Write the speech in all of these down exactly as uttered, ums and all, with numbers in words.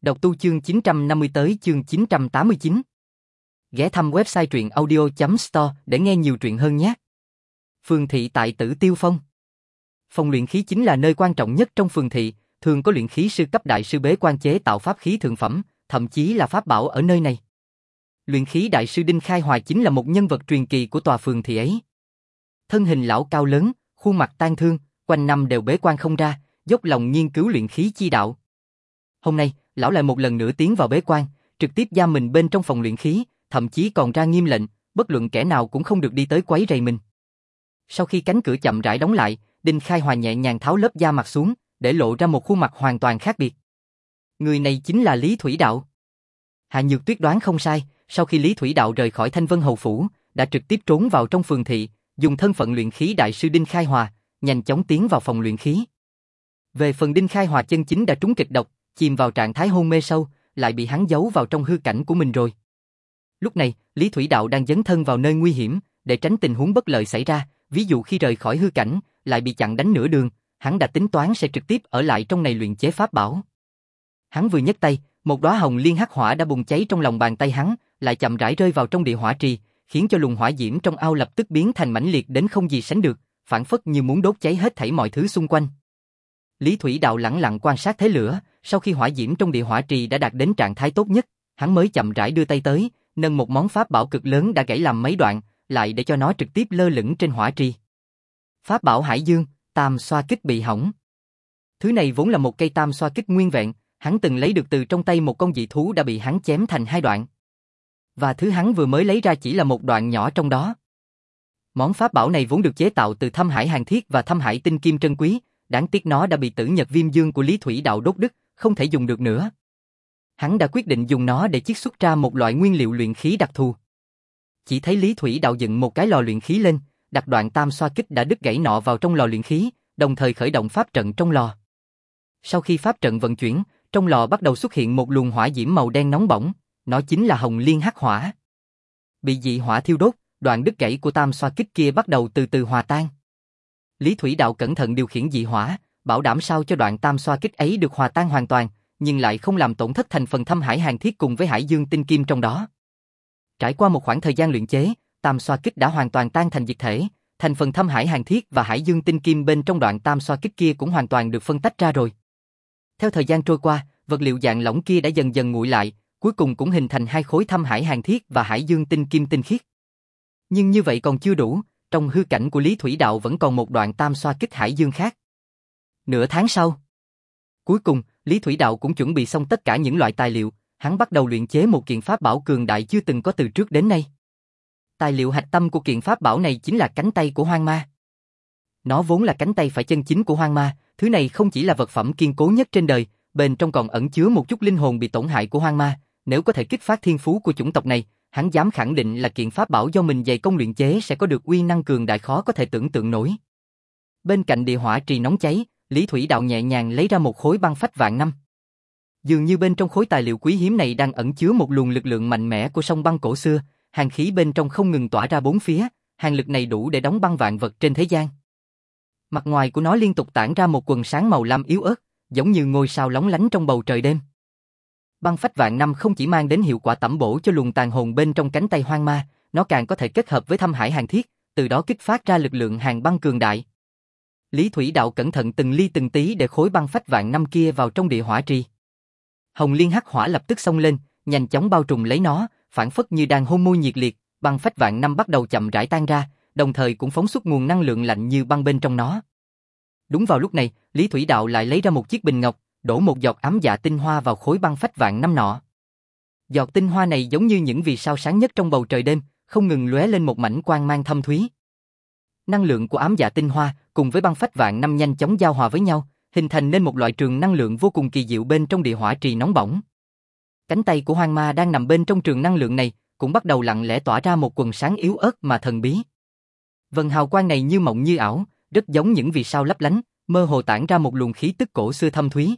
Đọc tu chương chín trăm năm mươi tới chương chín trăm tám mươi chín. Ghé thăm website truyện audio chấm store để nghe nhiều truyện hơn nhé. Phường thị tại Tử Tiêu Phong. Phòng luyện khí chính là nơi quan trọng nhất trong phường thị, thường có luyện khí sư cấp đại sư bế quan chế tạo pháp khí thượng phẩm, thậm chí là pháp bảo ở nơi này. Luyện khí đại sư Đinh Khai Hòa chính là một nhân vật truyền kỳ của tòa phường thị ấy. Thân hình lão cao lớn, khuôn mặt tang thương, quanh năm đều bế quan không ra, dốc lòng nghiên cứu luyện khí chi đạo. Hôm nay, lão lại một lần nữa tiến vào bế quan, trực tiếp giam mình bên trong phòng luyện khí, thậm chí còn ra nghiêm lệnh, bất luận kẻ nào cũng không được đi tới quấy rầy mình. Sau khi cánh cửa chậm rãi đóng lại, Đinh Khai Hòa nhẹ nhàng tháo lớp da mặt xuống, để lộ ra một khuôn mặt hoàn toàn khác biệt. Người này chính là Lý Thủy Đạo. Hạ Nhược Tuyết đoán không sai, sau khi Lý Thủy Đạo rời khỏi Thanh Vân Hầu Phủ, đã trực tiếp trốn vào trong phường thị, dùng thân phận luyện khí đại sư Đinh Khai Hòa, nhanh chóng tiến vào phòng luyện khí. Về phần Đinh Khai Hòa chân chính đã trúng kịch độc, chìm vào trạng thái hôn mê sâu, lại bị hắn giấu vào trong hư cảnh của mình rồi. Lúc này, Lý Thủy Đạo đang dấn thân vào nơi nguy hiểm, để tránh tình huống bất lợi xảy ra, ví dụ khi rời khỏi hư cảnh, lại bị chặn đánh nửa đường, hắn đã tính toán sẽ trực tiếp ở lại trong này luyện chế pháp bảo. Hắn vừa nhấc tay, một đóa hồng liên hắc hỏa đã bùng cháy trong lòng bàn tay hắn, lại chậm rãi rơi vào trong địa hỏa trì, khiến cho luồng hỏa diễm trong ao lập tức biến thành mãnh liệt đến không gì sánh được, phảng phất như muốn đốt cháy hết thảy mọi thứ xung quanh. Lý Thủy Đạo lẳng lặng quan sát thế lửa, sau khi hỏa diễm trong địa hỏa trì đã đạt đến trạng thái tốt nhất, hắn mới chậm rãi đưa tay tới, nâng một món pháp bảo cực lớn đã gãy làm mấy đoạn, lại để cho nó trực tiếp lơ lửng trên hỏa trì. Pháp bảo Hải Dương, Tam Xoa Kích bị hỏng. Thứ này vốn là một cây tam xoa kích nguyên vẹn, hắn từng lấy được từ trong tay một con dị thú đã bị hắn chém thành hai đoạn. Và thứ hắn vừa mới lấy ra chỉ là một đoạn nhỏ trong đó. Món pháp bảo này vốn được chế tạo từ Thâm Hải Hàn Thiết và Thâm Hải Tinh Kim trân quý, đáng tiếc nó đã bị Tử Nhật Viêm Dương của Lý Thủy Đạo đốt đứt, không thể dùng được nữa. Hắn đã quyết định dùng nó để chiết xuất ra một loại nguyên liệu luyện khí đặc thù. Chỉ thấy Lý Thủy Đạo dựng một cái lò luyện khí lên, đặt đoạn tam xoa kích đã đứt gãy nọ vào trong lò luyện khí, đồng thời khởi động pháp trận trong lò. Sau khi pháp trận vận chuyển, trong lò bắt đầu xuất hiện một luồng hỏa diễm màu đen nóng bỏng, nó chính là hồng liên hắc hỏa. Bị dị hỏa thiêu đốt, đoạn đứt gãy của tam xoa kích kia bắt đầu từ từ hòa tan. Lý Thủy Đạo cẩn thận điều khiển dị hỏa, bảo đảm sao cho đoạn tam xoa kích ấy được hòa tan hoàn toàn, nhưng lại không làm tổn thất thành phần Thâm Hải Hàn Thiết cùng với Hải Dương Tinh Kim trong đó. Trải qua một khoảng thời gian luyện chế, tam xoa kích đã hoàn toàn tan thành dịch thể, thành phần Thâm Hải Hàn Thiết và Hải Dương Tinh Kim bên trong đoạn tam xoa kích kia cũng hoàn toàn được phân tách ra rồi. Theo thời gian trôi qua, vật liệu dạng lỏng kia đã dần dần nguội lại, cuối cùng cũng hình thành hai khối Thâm Hải Hàn Thiết và Hải Dương Tinh Kim tinh khiết. Nhưng như vậy còn chưa đủ, trong hư cảnh của Lý Thủy Đạo vẫn còn một đoạn tam xoa kích Hải Dương khác. Nửa tháng sau, cuối cùng, Lý Thủy Đạo cũng chuẩn bị xong tất cả những loại tài liệu, hắn bắt đầu luyện chế một kiện pháp bảo cường đại chưa từng có từ trước đến nay. Tài liệu hạch tâm của kiện pháp bảo này chính là cánh tay của Hoang Ma. Nó vốn là cánh tay phải chân chính của Hoang Ma, thứ này không chỉ là vật phẩm kiên cố nhất trên đời, bên trong còn ẩn chứa một chút linh hồn bị tổn hại của Hoang Ma, nếu có thể kích phát thiên phú của chủng tộc này, hắn dám khẳng định là kiện pháp bảo do mình dày công luyện chế sẽ có được uy năng cường đại khó có thể tưởng tượng nổi. Bên cạnh địa hỏa trì nóng cháy, Lý Thủy Đạo nhẹ nhàng lấy ra một khối băng phách vạn năm. Dường như bên trong khối tài liệu quý hiếm này đang ẩn chứa một luồng lực lượng mạnh mẽ của sông băng cổ xưa, hàn khí bên trong không ngừng tỏa ra bốn phía, hàn lực này đủ để đóng băng vạn vật trên thế gian. Mặt ngoài của nó liên tục tản ra một quần sáng màu lam yếu ớt, giống như ngôi sao lóng lánh trong bầu trời đêm. Băng phách vạn năm không chỉ mang đến hiệu quả tẩm bổ cho luồng tàn hồn bên trong cánh tay Hoang Ma, nó càng có thể kết hợp với Thâm Hải Hàn Thiết, từ đó kích phát ra lực lượng hàn băng cường đại. Lý Thủy Đạo cẩn thận từng ly từng tí để khối băng phách vạn năm kia vào trong địa hỏa trì. Hồng liên hắc hỏa lập tức xông lên, nhanh chóng bao trùm lấy nó, phảng phất như đang hôn môi nhiệt liệt, băng phách vạn năm bắt đầu chậm rãi tan ra, đồng thời cũng phóng xuất nguồn năng lượng lạnh như băng bên trong nó. Đúng vào lúc này, Lý Thủy Đạo lại lấy ra một chiếc bình ngọc, đổ một giọt ám dạ tinh hoa vào khối băng phách vạn năm nọ. Giọt tinh hoa này giống như những vì sao sáng nhất trong bầu trời đêm, không ngừng lóe lên một mảnh quang mang thâm thúy. Năng lượng của ám dạ tinh hoa cùng với băng phách vạn năm nhanh chóng giao hòa với nhau, hình thành nên một loại trường năng lượng vô cùng kỳ diệu bên trong địa hỏa trì nóng bỏng. Cánh tay của Hoang Ma đang nằm bên trong trường năng lượng này, cũng bắt đầu lặng lẽ tỏa ra một quần sáng yếu ớt mà thần bí. Vần hào quang này như mộng như ảo, rất giống những vì sao lấp lánh, mơ hồ tản ra một luồng khí tức cổ xưa thâm thúy.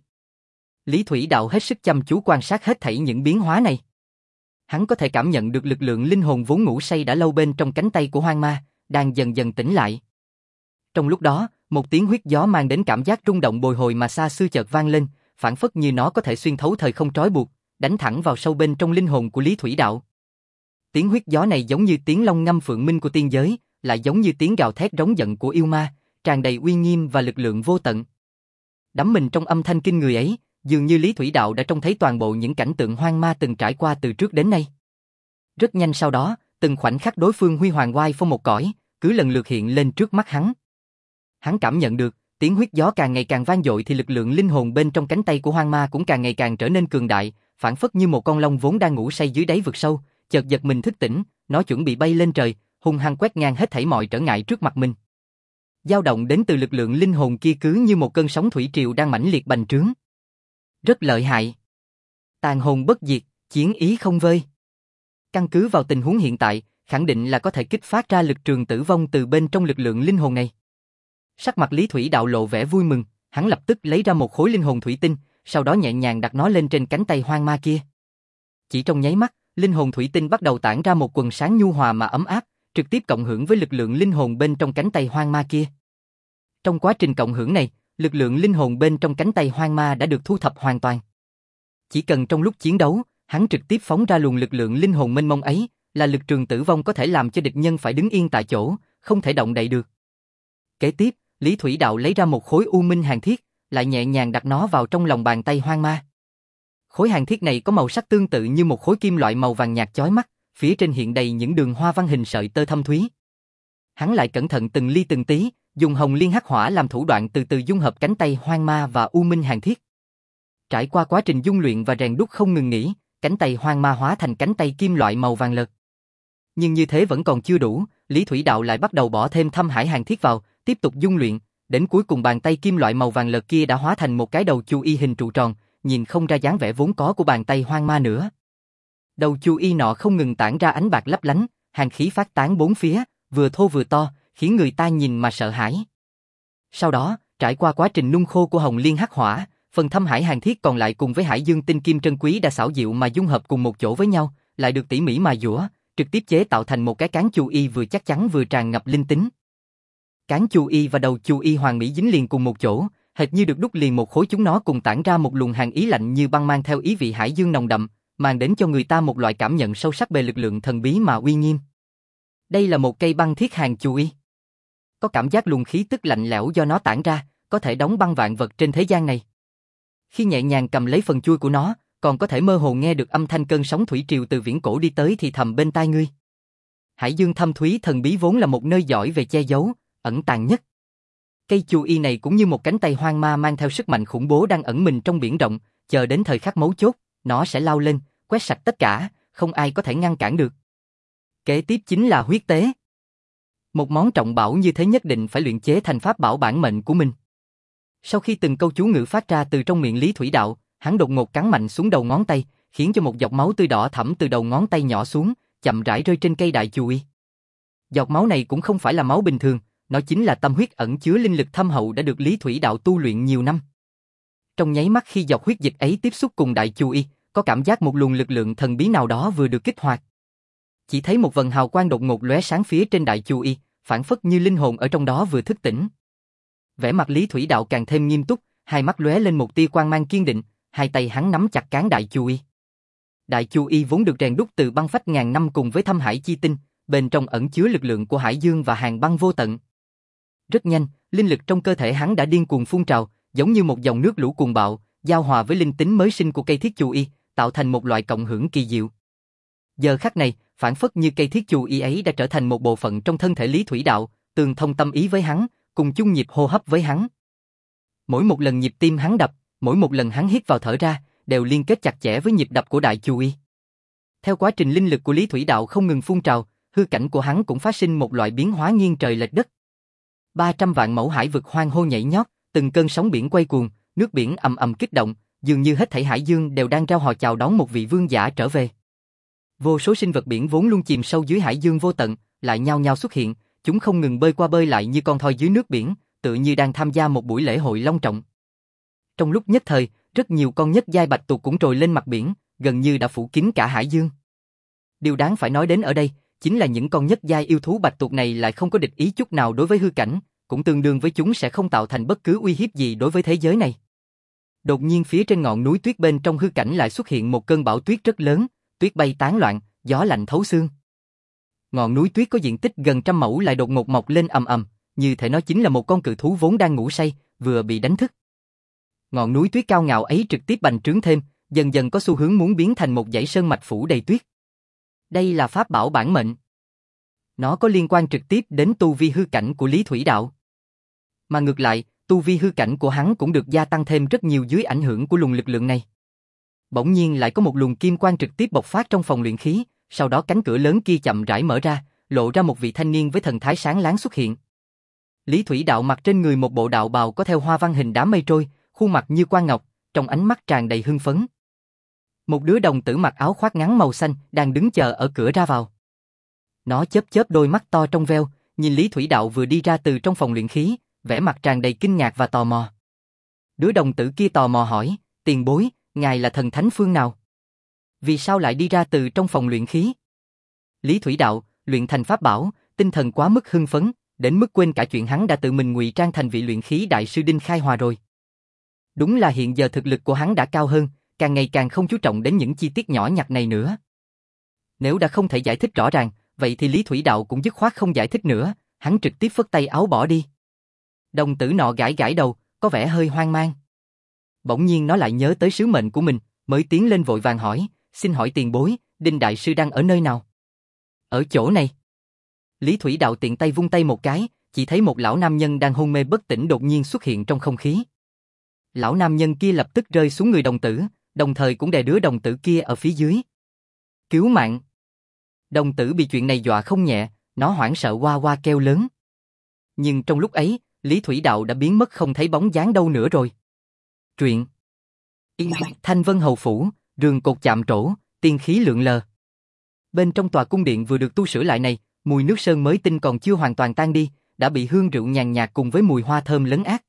Lý Thủy Đạo hết sức chăm chú quan sát hết thảy những biến hóa này. Hắn có thể cảm nhận được lực lượng linh hồn vốn ngủ say đã lâu bên trong cánh tay của Hoang Ma, đang dần dần tỉnh lại. Trong lúc đó, một tiếng huyết gió mang đến cảm giác rung động bồi hồi mà xa xưa chợt vang lên, phản phất như nó có thể xuyên thấu thời không trói buộc, đánh thẳng vào sâu bên trong linh hồn của Lý Thủy Đạo. Tiếng huyết gió này giống như tiếng long ngâm phượng minh của tiên giới, lại giống như tiếng gào thét rống giận của yêu ma, tràn đầy uy nghiêm và lực lượng vô tận. Đắm mình trong âm thanh kinh người ấy, dường như Lý Thủy Đạo đã trông thấy toàn bộ những cảnh tượng hoang ma từng trải qua từ trước đến nay. Rất nhanh sau đó, từng khoảnh khắc đối phương huy hoàng oai phong một cõi, cứ lần lượt hiện lên trước mắt hắn. Hắn cảm nhận được, tiếng huyết gió càng ngày càng vang dội thì lực lượng linh hồn bên trong cánh tay của hoang ma cũng càng ngày càng trở nên cường đại, phản phất như một con long vốn đang ngủ say dưới đáy vực sâu, chợt giật mình thức tỉnh, nó chuẩn bị bay lên trời, hung hăng quét ngang hết thảy mọi trở ngại trước mặt mình. Dao động đến từ lực lượng linh hồn kia cứ như một cơn sóng thủy triều đang mãnh liệt bành trướng. Rất lợi hại. Tàn hồn bất diệt, chiến ý không vơi. Căn cứ vào tình huống hiện tại, khẳng định là có thể kích phát ra lực trường tử vong từ bên trong lực lượng linh hồn này. Sắc mặt Lý Thủy Đạo lộ vẻ vui mừng, hắn lập tức lấy ra một khối linh hồn thủy tinh, sau đó nhẹ nhàng đặt nó lên trên cánh tay hoang ma kia. Chỉ trong nháy mắt, linh hồn thủy tinh bắt đầu tản ra một quầng sáng nhu hòa mà ấm áp, trực tiếp cộng hưởng với lực lượng linh hồn bên trong cánh tay hoang ma kia. Trong quá trình cộng hưởng này, lực lượng linh hồn bên trong cánh tay hoang ma đã được thu thập hoàn toàn. Chỉ cần trong lúc chiến đấu, hắn trực tiếp phóng ra luồng lực lượng linh hồn mênh mông ấy, là lực trường tử vong có thể làm cho địch nhân phải đứng yên tại chỗ, không thể động đậy được. Kế tiếp, Lý Thủy Đạo lấy ra một khối u minh hàn thiết, lại nhẹ nhàng đặt nó vào trong lòng bàn tay hoang ma. Khối hàn thiết này có màu sắc tương tự như một khối kim loại màu vàng nhạt chói mắt, phía trên hiện đầy những đường hoa văn hình sợi tơ thâm thúy. Hắn lại cẩn thận từng ly từng tí, dùng hồng liên hắc hỏa làm thủ đoạn từ từ dung hợp cánh tay hoang ma và u minh hàn thiết. Trải qua quá trình dung luyện và rèn đúc không ngừng nghỉ, cánh tay hoang ma hóa thành cánh tay kim loại màu vàng lợt. Nhưng như thế vẫn còn chưa đủ, Lý Thủy Đạo lại bắt đầu bỏ thêm thâm hải hàn thiết vào, tiếp tục dung luyện, đến cuối cùng bàn tay kim loại màu vàng lợt kia đã hóa thành một cái đầu chu y hình trụ tròn, nhìn không ra dáng vẻ vốn có của bàn tay hoang ma nữa. Đầu chu y nọ không ngừng tản ra ánh bạc lấp lánh, hàn khí phát tán bốn phía, vừa thô vừa to, khiến người ta nhìn mà sợ hãi. Sau đó, trải qua quá trình nung khô của hồng liên hắc hỏa, phần thâm hải hàn thiết còn lại cùng với hải dương tinh kim trân quý đã xảo diệu mà dung hợp cùng một chỗ với nhau, lại được tỉ mỉ mài dũa, trực tiếp chế tạo thành một cái cán chu y vừa chắc chắn vừa tràn ngập linh tính. Cán chu y và đầu chu y hoàn mỹ dính liền cùng một chỗ, hệt như được đúc liền một khối, chúng nó cùng tản ra một luồng hàn ý lạnh như băng mang theo ý vị hải dương nồng đậm, mang đến cho người ta một loại cảm nhận sâu sắc về lực lượng thần bí mà uy nghiêm. Đây là một cây băng thiết hàn chu y. Có cảm giác luồng khí tức lạnh lẽo do nó tản ra, có thể đóng băng vạn vật trên thế gian này. Khi nhẹ nhàng cầm lấy phần chui của nó, còn có thể mơ hồ nghe được âm thanh cơn sóng thủy triều từ viễn cổ đi tới thì thầm bên tai ngươi. Hải dương thâm thúy thần bí vốn là một nơi giỏi về che giấu, ẩn tàng nhất. Cây chu y này cũng như một cánh tay hoang ma mang theo sức mạnh khủng bố đang ẩn mình trong biển rộng, chờ đến thời khắc mấu chốt, nó sẽ lao lên, quét sạch tất cả, không ai có thể ngăn cản được. Kế tiếp chính là huyết tế. Một món trọng bảo như thế nhất định phải luyện chế thành pháp bảo bản mệnh của mình. Sau khi từng câu chú ngữ phát ra từ trong miệng Lý Thủy Đạo, hắn đột ngột cắn mạnh xuống đầu ngón tay, khiến cho một giọt máu tươi đỏ thẫm từ đầu ngón tay nhỏ xuống, chậm rãi rơi trên cây đại chu y. Giọt máu này cũng không phải là máu bình thường, nó chính là tâm huyết ẩn chứa linh lực thâm hậu đã được Lý Thủy Đạo tu luyện nhiều năm. Trong nháy mắt khi giọt huyết dịch ấy tiếp xúc cùng đại chu y, có cảm giác một luồng lực lượng thần bí nào đó vừa được kích hoạt. Chỉ thấy một vầng hào quang đột ngột lóe sáng phía trên đại chu y, phản phất như linh hồn ở trong đó vừa thức tỉnh. Vẻ mặt Lý Thủy Đạo càng thêm nghiêm túc, hai mắt lóe lên một tia quang mang kiên định, hai tay hắn nắm chặt cán đại chu y. Đại chu y vốn được rèn đúc từ băng phách ngàn năm cùng với thâm hải chi tinh, bên trong ẩn chứa lực lượng của hải dương và hàn băng vô tận. Rất nhanh, linh lực trong cơ thể hắn đã điên cuồng phun trào, giống như một dòng nước lũ cuồng bạo, giao hòa với linh tính mới sinh của cây thiết chu y, tạo thành một loại cộng hưởng kỳ diệu. Giờ khắc này, phản phất như cây thiết chu y ấy đã trở thành một bộ phận trong thân thể Lý Thủy Đạo, tương thông tâm ý với hắn, cùng chung nhịp hô hấp với hắn. Mỗi một lần nhịp tim hắn đập, mỗi một lần hắn hít vào thở ra, đều liên kết chặt chẽ với nhịp đập của đại chu y. Theo quá trình linh lực của Lý Thủy Đạo không ngừng phun trào, hư cảnh của hắn cũng phát sinh một loại biến hóa nghiêng trời lệch đất. ba trăm vạn mẫu hải vực hoang hô nhảy nhót, từng cơn sóng biển quay cuồng, nước biển ầm ầm kích động, dường như hết thảy hải dương đều đang rao hò chào đón một vị vương giả trở về. Vô số sinh vật biển vốn luôn chìm sâu dưới hải dương vô tận, lại nhao nhao xuất hiện, chúng không ngừng bơi qua bơi lại như con thoi dưới nước biển, tự như đang tham gia một buổi lễ hội long trọng. Trong lúc nhất thời, rất nhiều con nhất giai bạch tuộc cũng trồi lên mặt biển, gần như đã phủ kín cả hải dương. Điều đáng phải nói đến ở đây, chính là những con nhất giai yêu thú bạch tuộc này lại không có địch ý chút nào đối với hư cảnh, cũng tương đương với chúng sẽ không tạo thành bất cứ uy hiếp gì đối với thế giới này. Đột nhiên phía trên ngọn núi tuyết bên trong hư cảnh lại xuất hiện một cơn bão tuyết rất lớn, tuyết bay tán loạn, gió lạnh thấu xương. Ngọn núi tuyết có diện tích gần trăm mẫu lại đột ngột mọc lên ầm ầm, như thể nó chính là một con cự thú vốn đang ngủ say, vừa bị đánh thức. Ngọn núi tuyết cao ngạo ấy trực tiếp bành trướng thêm, dần dần có xu hướng muốn biến thành một dãy sơn mạch phủ đầy tuyết. Đây là pháp bảo bản mệnh. Nó có liên quan trực tiếp đến tu vi hư cảnh của Lý Thủy Đạo. Mà ngược lại, tu vi hư cảnh của hắn cũng được gia tăng thêm rất nhiều dưới ảnh hưởng của luồng lực lượng này. Bỗng nhiên lại có một luồng kim quang trực tiếp bộc phát trong phòng luyện khí, sau đó cánh cửa lớn kia chậm rãi mở ra, lộ ra một vị thanh niên với thần thái sáng láng xuất hiện. Lý Thủy Đạo mặc trên người một bộ đạo bào có theo hoa văn hình đám mây trôi, khuôn mặt như quan ngọc, trong ánh mắt tràn đầy hưng phấn. Một đứa đồng tử mặc áo khoác ngắn màu xanh đang đứng chờ ở cửa ra vào. Nó chớp chớp đôi mắt to trong veo, nhìn Lý Thủy Đạo vừa đi ra từ trong phòng luyện khí, vẻ mặt tràn đầy kinh ngạc và tò mò. Đứa đồng tử kia tò mò hỏi, tiền bối, ngài là thần thánh phương nào? Vì sao lại đi ra từ trong phòng luyện khí? Lý Thủy Đạo, luyện thành pháp bảo, tinh thần quá mức hưng phấn, đến mức quên cả chuyện hắn đã tự mình ngụy trang thành vị luyện khí đại sư Đinh Khai Hòa rồi. Đúng là hiện giờ thực lực của hắn đã cao hơn, càng ngày càng không chú trọng đến những chi tiết nhỏ nhặt này nữa. Nếu đã không thể giải thích rõ ràng, vậy thì Lý Thủy Đạo cũng dứt khoát không giải thích nữa, hắn trực tiếp phất tay áo bỏ đi. Đồng tử nọ gãi gãi đầu, có vẻ hơi hoang mang. Bỗng nhiên nó lại nhớ tới sứ mệnh của mình, mới tiến lên vội vàng hỏi, xin hỏi tiền bối, Đinh đại sư đang ở nơi nào? Ở chỗ này. Lý Thủy Đạo tiện tay vung tay một cái, chỉ thấy một lão nam nhân đang hôn mê bất tỉnh đột nhiên xuất hiện trong không khí. Lão nam nhân kia lập tức rơi xuống người đồng tử, đồng thời cũng đè đứa đồng tử kia ở phía dưới. Cứu mạng! Đồng tử bị chuyện này dọa không nhẹ, nó hoảng sợ oa oa kêu lớn. Nhưng trong lúc ấy, Lý Thủy Đạo đã biến mất không thấy bóng dáng đâu nữa rồi. Truyện Thanh Vân Hầu Phủ, rường cột chạm trổ, tiên khí lượn lờ. Bên trong tòa cung điện vừa được tu sửa lại này, mùi nước sơn mới tinh còn chưa hoàn toàn tan đi, đã bị hương rượu nhàn nhạt cùng với mùi hoa thơm lấn át.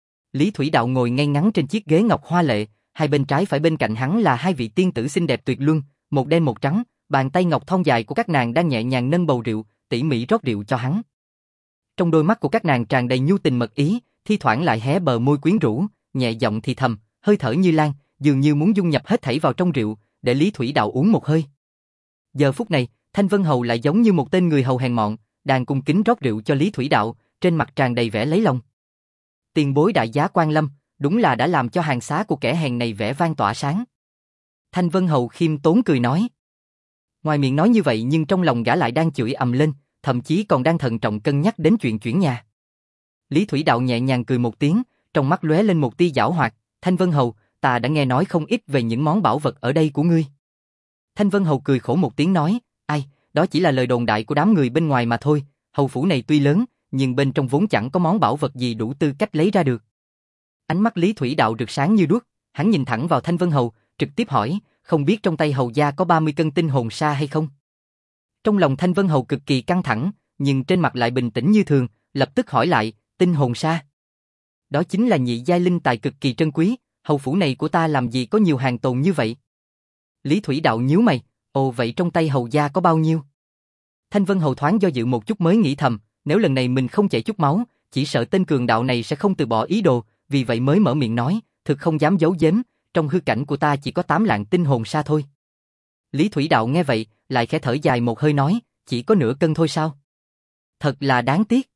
Lý Thủy Đạo ngồi ngay ngắn trên chiếc ghế ngọc hoa lệ, hai bên trái phải bên cạnh hắn là hai vị tiên tử xinh đẹp tuyệt luân, một đen một trắng, bàn tay ngọc thon dài của các nàng đang nhẹ nhàng nâng bầu rượu, tỉ mỉ rót rượu cho hắn. Trong đôi mắt của các nàng tràn đầy nhu tình mật ý, thi thoảng lại hé bờ môi quyến rũ, nhẹ giọng thì thầm, hơi thở như lan, dường như muốn dung nhập hết thảy vào trong rượu, để Lý Thủy Đạo uống một hơi. Giờ phút này, Thanh Vân Hầu lại giống như một tên người hầu hèn mọn, đang cung kính rót rượu cho Lý Thủy Đạo, trên mặt tràn đầy vẻ lấy lòng. Tiền bối đại giá quan lâm, đúng là đã làm cho hàng xá của kẻ hèn này vẻ vang tỏa sáng. Thanh Vân Hầu khiêm tốn cười nói. Ngoài miệng nói như vậy nhưng trong lòng gã lại đang chửi ầm lên, thậm chí còn đang thận trọng cân nhắc đến chuyện chuyển nhà. Lý Thủy Đạo nhẹ nhàng cười một tiếng, trong mắt lóe lên một tia giảo hoạt, Thanh Vân Hầu, ta đã nghe nói không ít về những món bảo vật ở đây của ngươi. Thanh Vân Hầu cười khổ một tiếng nói, ai, đó chỉ là lời đồn đại của đám người bên ngoài mà thôi, hầu phủ này tuy lớn, nhưng bên trong vốn chẳng có món bảo vật gì đủ tư cách lấy ra được. Ánh mắt Lý Thủy Đạo rực sáng như đuốc, hắn nhìn thẳng vào Thanh Vân Hầu, trực tiếp hỏi, không biết trong tay hầu gia có ba mươi cân tinh hồn sa hay không? Trong lòng Thanh Vân Hầu cực kỳ căng thẳng, nhưng trên mặt lại bình tĩnh như thường, lập tức hỏi lại, tinh hồn sa? Đó chính là nhị giai linh tài cực kỳ trân quý, hầu phủ này của ta làm gì có nhiều hàng tồn như vậy? Lý Thủy Đạo nhíu mày, ồ vậy trong tay hầu gia có bao nhiêu? Thanh Vân Hầu thoáng do dự một chút mới nghĩ thầm, nếu lần này mình không chảy chút máu, chỉ sợ tên cường đạo này sẽ không từ bỏ ý đồ, vì vậy mới mở miệng nói, thực không dám giấu giếm, trong hư cảnh của ta chỉ có tám lạng tinh hồn sa thôi. Lý Thủy Đạo nghe vậy, lại khẽ thở dài một hơi nói, chỉ có nửa cân thôi sao? Thật là đáng tiếc.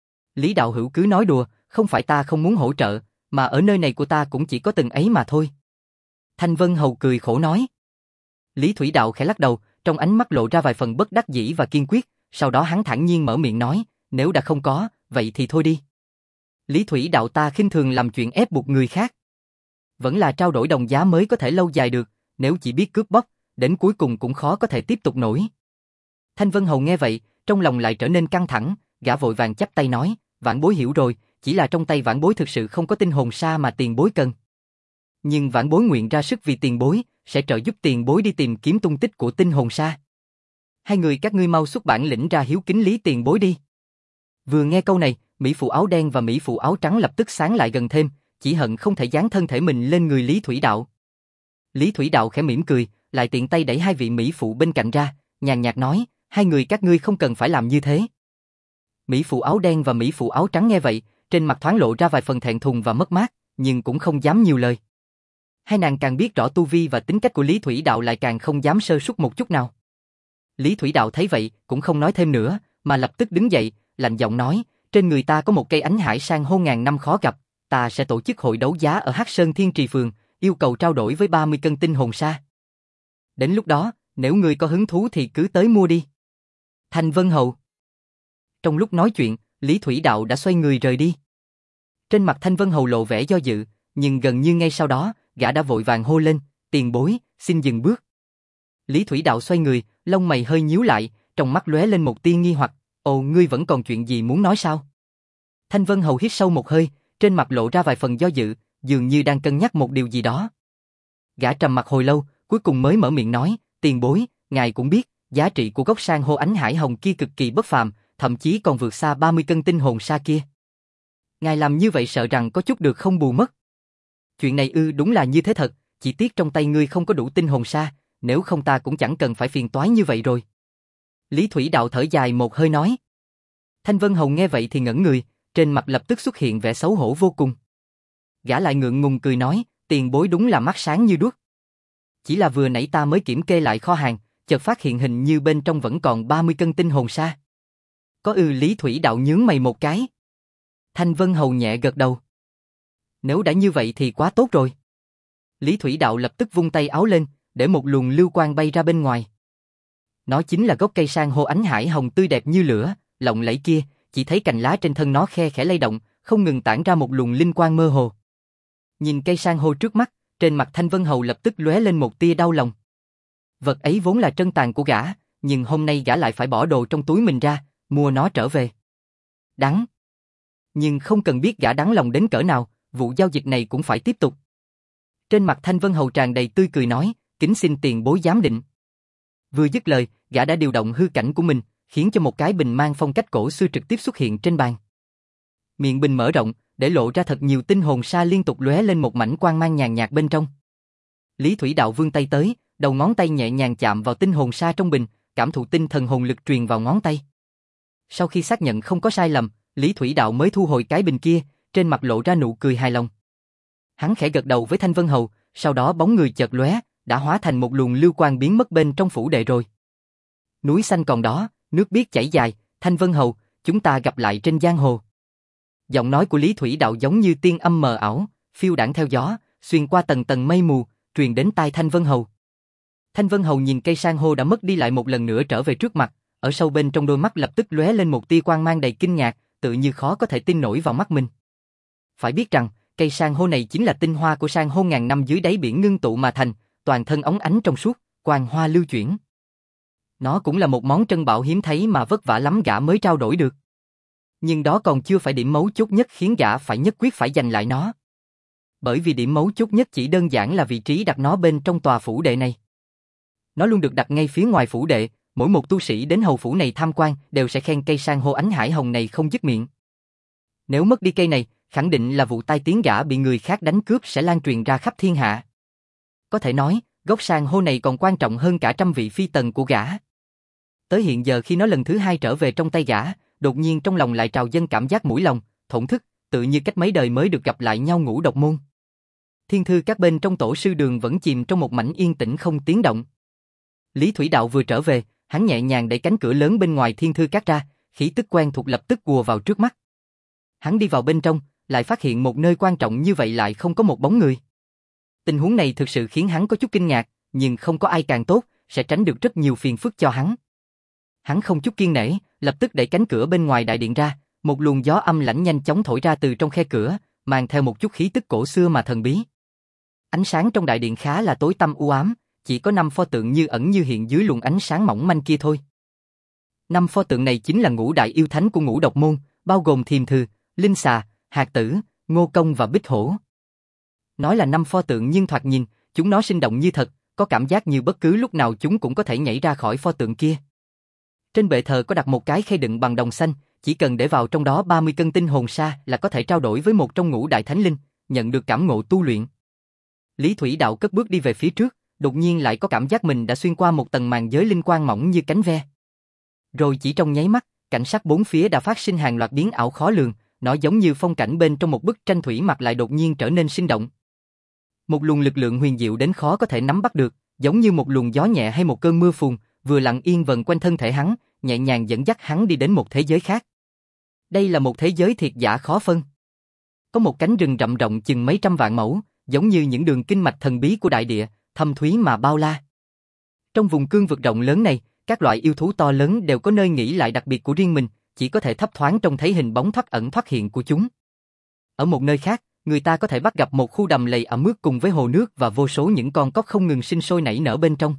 Lý Đạo Hữu cứ nói đùa, không phải ta không muốn hỗ trợ, mà ở nơi này của ta cũng chỉ có từng ấy mà thôi. Thanh Vân Hầu cười khổ nói. Lý Thủy Đạo khẽ lắc đầu, trong ánh mắt lộ ra vài phần bất đắc dĩ và kiên quyết, sau đó hắn thản nhiên mở miệng nói, nếu đã không có, vậy thì thôi đi. Lý Thủy Đạo ta khinh thường làm chuyện ép buộc người khác. Vẫn là trao đổi đồng giá mới có thể lâu dài được, nếu chỉ biết cướp bóc, đến cuối cùng cũng khó có thể tiếp tục nổi. Thanh Vân Hầu nghe vậy, trong lòng lại trở nên căng thẳng, gã vội vàng chắp tay nói, vãn bối hiểu rồi, chỉ là trong tay vãn bối thực sự không có tinh hồn sa mà tiền bối cần. Nhưng vãn bối nguyện ra sức vì tiền bối, sẽ trợ giúp tiền bối đi tìm kiếm tung tích của tinh hồn sa. Hai người các ngươi mau xuất bản lĩnh ra hiếu kính Lý tiền bối đi. Vừa nghe câu này, mỹ phụ áo đen và mỹ phụ áo trắng lập tức sáng lại gần thêm, chỉ hận không thể dán thân thể mình lên người Lý Thủy Đạo. Lý Thủy Đạo khẽ mỉm cười, lại tiện tay đẩy hai vị mỹ phụ bên cạnh ra, nhàn nhạt nói, hai người các ngươi không cần phải làm như thế. Mỹ phụ áo đen và mỹ phụ áo trắng nghe vậy, trên mặt thoáng lộ ra vài phần thẹn thùng và mất mát, nhưng cũng không dám nhiều lời. Hai nàng càng biết rõ tu vi và tính cách của Lý Thủy Đạo lại càng không dám sơ suất một chút nào. Lý Thủy Đạo thấy vậy, cũng không nói thêm nữa, mà lập tức đứng dậy, lạnh giọng nói, trên người ta có một cây ánh hải san hô ngàn năm khó gặp, ta sẽ tổ chức hội đấu giá ở Hắc Sơn Thiên Trì Phường, yêu cầu trao đổi với ba mươi cân tinh hồn sa. Đến lúc đó, nếu ngươi có hứng thú thì cứ tới mua đi. Thanh Vân Hầu. Trong lúc nói chuyện, Lý Thủy Đạo đã xoay người rời đi. Trên mặt Thanh Vân Hầu lộ vẻ do dự, nhưng gần như ngay sau đó, gã đã vội vàng hô lên, tiền bối, xin dừng bước. Lý Thủy Đạo xoay người, lông mày hơi nhíu lại, trong mắt lóe lên một tia nghi hoặc, ồ, ngươi vẫn còn chuyện gì muốn nói sao? Thanh Vân Hầu hít sâu một hơi, trên mặt lộ ra vài phần do dự, dường như đang cân nhắc một điều gì đó. Gã trầm mặt hồi lâu, cuối cùng mới mở miệng nói, tiền bối, ngài cũng biết, giá trị của gốc san hô ánh hải hồng kia cực kỳ bất phàm, thậm chí còn vượt xa ba mươi cân tinh hồn sa kia. Ngài làm như vậy sợ rằng có chút được không bù mất. Chuyện này ư, đúng là như thế thật, chỉ tiếc trong tay ngươi không có đủ tinh hồn sa, nếu không ta cũng chẳng cần phải phiền toái như vậy rồi. Lý Thủy Đạo thở dài một hơi nói. Thanh Vân Hầu nghe vậy thì ngẩn người, trên mặt lập tức xuất hiện vẻ xấu hổ vô cùng. Gã lại ngượng ngùng cười nói, tiền bối đúng là mắt sáng như đuốc. Chỉ là vừa nãy ta mới kiểm kê lại kho hàng, chợt phát hiện hình như bên trong vẫn còn ba mươi cân tinh hồn sa. Có ư? Lý Thủy Đạo nhướng mày một cái. Thanh Vân Hầu nhẹ gật đầu. Nếu đã như vậy thì quá tốt rồi. Lý Thủy Đạo lập tức vung tay áo lên, để một luồng lưu quang bay ra bên ngoài. Nó chính là gốc cây san hô ánh hải hồng tươi đẹp như lửa, lộng lẫy kia, chỉ thấy cành lá trên thân nó khe khẽ lay động, không ngừng tản ra một luồng linh quang mơ hồ. Nhìn cây san hô trước mắt, trên mặt Thanh Vân Hầu lập tức lóe lên một tia đau lòng. Vật ấy vốn là trân tàn của gã, nhưng hôm nay gã lại phải bỏ đồ trong túi mình ra, mua nó trở về. Đắng. Nhưng không cần biết gã đắng lòng đến cỡ nào, vụ giao dịch này cũng phải tiếp tục. Trên mặt Thanh Vân Hầu tràn đầy tươi cười nói, kính xin tiền bối giám định. Vừa dứt lời, gã đã điều động hư cảnh của mình, khiến cho một cái bình mang phong cách cổ xưa trực tiếp xuất hiện trên bàn. Miệng bình mở rộng, để lộ ra thật nhiều tinh hồn sa liên tục lóe lên một mảnh quang mang nhàn nhạt bên trong. Lý Thủy Đạo vươn tay tới, đầu ngón tay nhẹ nhàng chạm vào tinh hồn sa trong bình, cảm thụ tinh thần hồn lực truyền vào ngón tay. Sau khi xác nhận không có sai lầm, Lý Thủy Đạo mới thu hồi cái bình kia, trên mặt lộ ra nụ cười hài lòng. Hắn khẽ gật đầu với Thanh Vân Hầu, sau đó bóng người chợt lóe, đã hóa thành một luồng lưu quang biến mất bên trong phủ đệ rồi. Núi xanh còn đó, nước biếc chảy dài, Thanh Vân Hầu, chúng ta gặp lại trên giang hồ. Giọng nói của Lý Thủy Đạo giống như tiên âm mờ ảo, phiêu đãng theo gió, xuyên qua tầng tầng mây mù, truyền đến tai Thanh Vân Hầu. Thanh Vân Hầu nhìn cây san hô đã mất đi lại một lần nữa trở về trước mặt, ở sâu bên trong đôi mắt lập tức lóe lên một tia quang mang đầy kinh ngạc, tự như khó có thể tin nổi vào mắt mình. Phải biết rằng, cây san hô này chính là tinh hoa của san hô ngàn năm dưới đáy biển ngưng tụ mà thành, toàn thân óng ánh trong suốt, quang hoa lưu chuyển. Nó cũng là một món trân bảo hiếm thấy mà vất vả lắm gã mới trao đổi được. Nhưng đó còn chưa phải điểm mấu chốt nhất khiến gã phải nhất quyết phải giành lại nó. Bởi vì điểm mấu chốt nhất chỉ đơn giản là vị trí đặt nó bên trong tòa phủ đệ này. Nó luôn được đặt ngay phía ngoài phủ đệ, mỗi một tu sĩ đến hầu phủ này tham quan đều sẽ khen cây san hô ánh hải hồng này không dứt miệng. Nếu mất đi cây này, khẳng định là vụ tai tiếng gã bị người khác đánh cướp sẽ lan truyền ra khắp thiên hạ. Có thể nói, gốc san hô này còn quan trọng hơn cả trăm vị phi tần của gã. Tới hiện giờ khi nó lần thứ hai trở về trong tay gã, đột nhiên trong lòng lại trào dâng cảm giác mũi lòng, thổn thức, tự như cách mấy đời mới được gặp lại nhau Ngũ Độc Môn. Thiên thư các bên trong tổ sư đường vẫn chìm trong một mảnh yên tĩnh không tiếng động. Lý Thủy Đạo vừa trở về, hắn nhẹ nhàng đẩy cánh cửa lớn bên ngoài thiên thư các ra, khí tức quen thuộc lập tức ùa vào trước mắt. Hắn đi vào bên trong, lại phát hiện một nơi quan trọng như vậy lại không có một bóng người. Tình huống này thực sự khiến hắn có chút kinh ngạc, nhưng không có ai càng tốt, sẽ tránh được rất nhiều phiền phức cho hắn. Hắn không chút kiêng nể, lập tức đẩy cánh cửa bên ngoài đại điện ra, một luồng gió âm lãnh nhanh chóng thổi ra từ trong khe cửa, mang theo một chút khí tức cổ xưa mà thần bí. Ánh sáng trong đại điện khá là tối tăm u ám, chỉ có năm pho tượng như ẩn như hiện dưới luồng ánh sáng mỏng manh kia thôi. Năm pho tượng này chính là ngũ đại yêu thánh của Ngũ Độc Môn, bao gồm Thiềm Thư, Linh Xà, Hạt Tử, Ngô Công và Bích Hổ. Nói là năm pho tượng nhưng thoạt nhìn, chúng nó sinh động như thật, có cảm giác như bất cứ lúc nào chúng cũng có thể nhảy ra khỏi pho tượng kia. Trên bệ thờ có đặt một cái khay đựng bằng đồng xanh, chỉ cần để vào trong đó ba mươi cân tinh hồn sa là có thể trao đổi với một trong ngũ đại thánh linh, nhận được cảm ngộ tu luyện. Lý Thủy Đạo cất bước đi về phía trước, đột nhiên lại có cảm giác mình đã xuyên qua một tầng màn giới linh quang mỏng như cánh ve. Rồi chỉ trong nháy mắt, cảnh sắc bốn phía đã phát sinh hàng loạt biến ảo khó lường, nó giống như phong cảnh bên trong một bức tranh thủy mặc lại đột nhiên trở nên sinh động. Một luồng lực lượng huyền diệu đến khó có thể nắm bắt được, giống như một luồng gió nhẹ hay một cơn mưa phùn, vừa lặng yên vần quanh thân thể hắn, nhẹ nhàng dẫn dắt hắn đi đến một thế giới khác. Đây là một thế giới thiệt giả khó phân. Có một cánh rừng rậm rộng chừng mấy trăm vạn mẫu, giống như những đường kinh mạch thần bí của đại địa, thâm thúy mà bao la. Trong vùng cương vực rộng lớn này, các loại yêu thú to lớn đều có nơi nghỉ lại đặc biệt của riêng mình, chỉ có thể thấp thoáng trông thấy hình bóng thoát ẩn thoát hiện của chúng. Ở một nơi khác, người ta có thể bắt gặp một khu đầm lầy ẩm ướt cùng với hồ nước và vô số những con cóc không ngừng sinh sôi nảy nở bên trong.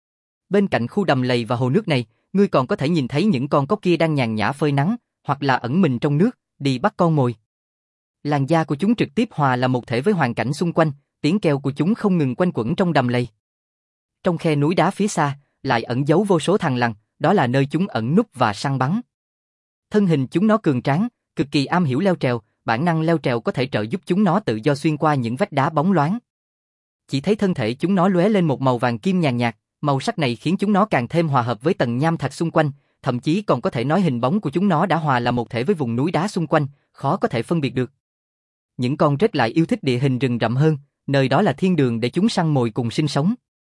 Bên cạnh khu đầm lầy và hồ nước này, ngươi còn có thể nhìn thấy những con cóc kia đang nhàn nhã phơi nắng, hoặc là ẩn mình trong nước, đi bắt con mồi. Làn da của chúng trực tiếp hòa là một thể với hoàn cảnh xung quanh, tiếng kêu của chúng không ngừng quanh quẩn trong đầm lầy. Trong khe núi đá phía xa, lại ẩn giấu vô số thằn lằn, đó là nơi chúng ẩn núp và săn bắn. Thân hình chúng nó cường tráng, cực kỳ am hiểu leo trèo, bản năng leo trèo có thể trợ giúp chúng nó tự do xuyên qua những vách đá bóng loáng. Chỉ thấy thân thể chúng nó lóe lên một màu vàng kim nhàn nhạt, màu sắc này khiến chúng nó càng thêm hòa hợp với tầng nham thạch xung quanh, thậm chí còn có thể nói hình bóng của chúng nó đã hòa là một thể với vùng núi đá xung quanh, khó có thể phân biệt được. Những con rết lại yêu thích địa hình rừng rậm hơn, nơi đó là thiên đường để chúng săn mồi cùng sinh sống.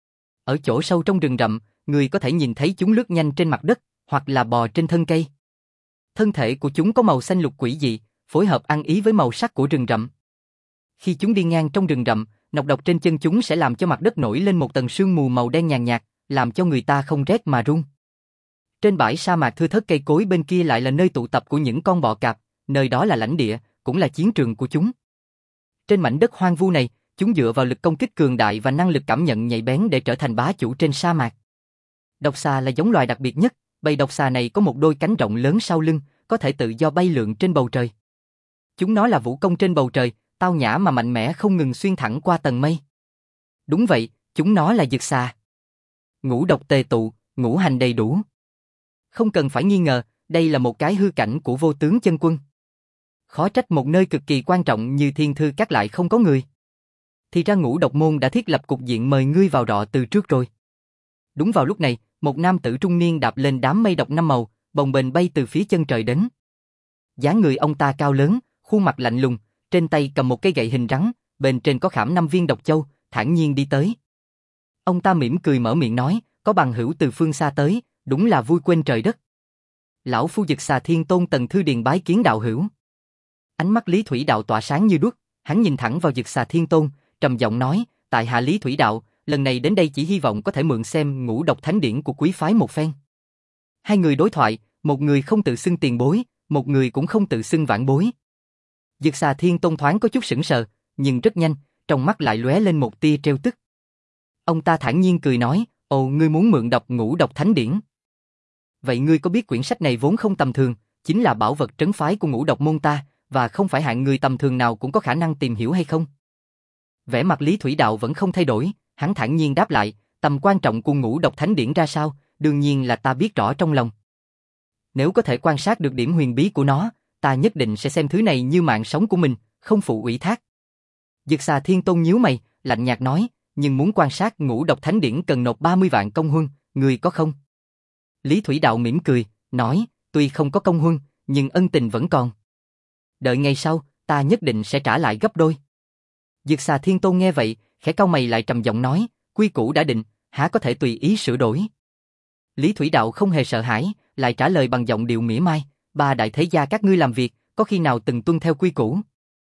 Ở chỗ sâu trong rừng rậm, người có thể nhìn thấy chúng lướt nhanh trên mặt đất, hoặc là bò trên thân cây. Thân thể của chúng có màu xanh lục quỷ dị, phối hợp ăn ý với màu sắc của rừng rậm. Khi chúng đi ngang trong rừng rậm, nọc độc trên chân chúng sẽ làm cho mặt đất nổi lên một tầng sương mù màu đen nhàn nhạt, làm cho người ta không rét mà run. Trên bãi sa mạc thưa thớt cây cối bên kia lại là nơi tụ tập của những con bọ cạp, nơi đó là lãnh địa, cũng là chiến trường của chúng. Trên mảnh đất hoang vu này, chúng dựa vào lực công kích cường đại và năng lực cảm nhận nhạy bén để trở thành bá chủ trên sa mạc. Độc xà là giống loài đặc biệt nhất, bầy độc xà này có một đôi cánh rộng lớn sau lưng, có thể tự do bay lượn trên bầu trời. Chúng nó là vũ công trên bầu trời, tao nhã mà mạnh mẽ không ngừng xuyên thẳng qua tầng mây. Đúng vậy, chúng nó là dực xà. Ngũ độc tề tụ, ngũ hành đầy đủ. Không cần phải nghi ngờ, đây là một cái hư cảnh của vô tướng chân quân. Khó trách một nơi cực kỳ quan trọng như Thiên Thư Các lại không có người. Thì ra Ngũ Độc Môn đã thiết lập cục diện mời ngươi vào rọ từ trước rồi. Đúng vào lúc này, một nam tử trung niên đạp lên đám mây độc năm màu, bồng bềnh bay từ phía chân trời đến. Dáng người ông ta cao lớn, khuôn mặt lạnh lùng, trên tay cầm một cây gậy hình rắn, bên trên có khảm năm viên độc châu, thản nhiên đi tới. Ông ta mỉm cười mở miệng nói, có bằng hữu từ phương xa tới, đúng là vui quên trời đất. Lão phu Dực Xà Thiên Tôn Tần Thư Điền bái kiến đạo hữu. Ánh mắt Lý Thủy Đạo tỏa sáng như đuốc, hắn nhìn thẳng vào Dực Xà Thiên Tôn, trầm giọng nói, tại hạ Lý Thủy Đạo, lần này đến đây chỉ hy vọng có thể mượn xem Ngũ Độc Thánh Điển của quý phái một phen. Hai người đối thoại, một người không tự xưng tiền bối, một người cũng không tự xưng vãn bối. Dực Xà Thiên Tôn thoáng có chút sững sờ, nhưng rất nhanh, trong mắt lại lóe lên một tia trêu tức. Ông ta thản nhiên cười nói, ồ, ngươi muốn mượn đọc Ngũ Độc Thánh Điển. Vậy ngươi có biết quyển sách này vốn không tầm thường, chính là bảo vật trấn phái của Ngũ Độc môn ta, và không phải hạng người tầm thường nào cũng có khả năng tìm hiểu hay không? Vẻ mặt Lý Thủy Đạo vẫn không thay đổi, hắn thản nhiên đáp lại, tầm quan trọng của Ngũ Độc Thánh Điển ra sao, đương nhiên là ta biết rõ trong lòng. Nếu có thể quan sát được điểm huyền bí của nó, ta nhất định sẽ xem thứ này như mạng sống của mình, không phụ ủy thác. Dực Xà Thiên Tôn nhíu mày, lạnh nhạt nói, nhưng muốn quan sát Ngũ Độc Thánh Điển cần nộp ba mươi vạn công huân, người có không? Lý Thủy Đạo mỉm cười, nói, tuy không có công huân, nhưng ân tình vẫn còn. Đợi ngày sau, ta nhất định sẽ trả lại gấp đôi. Dực Xà Thiên Tôn nghe vậy, khẽ cau mày lại trầm giọng nói, quy củ đã định, há có thể tùy ý sửa đổi. Lý Thủy Đạo không hề sợ hãi, lại trả lời bằng giọng điệu mỉa mai, ba đại thế gia các ngươi làm việc, có khi nào từng tuân theo quy củ?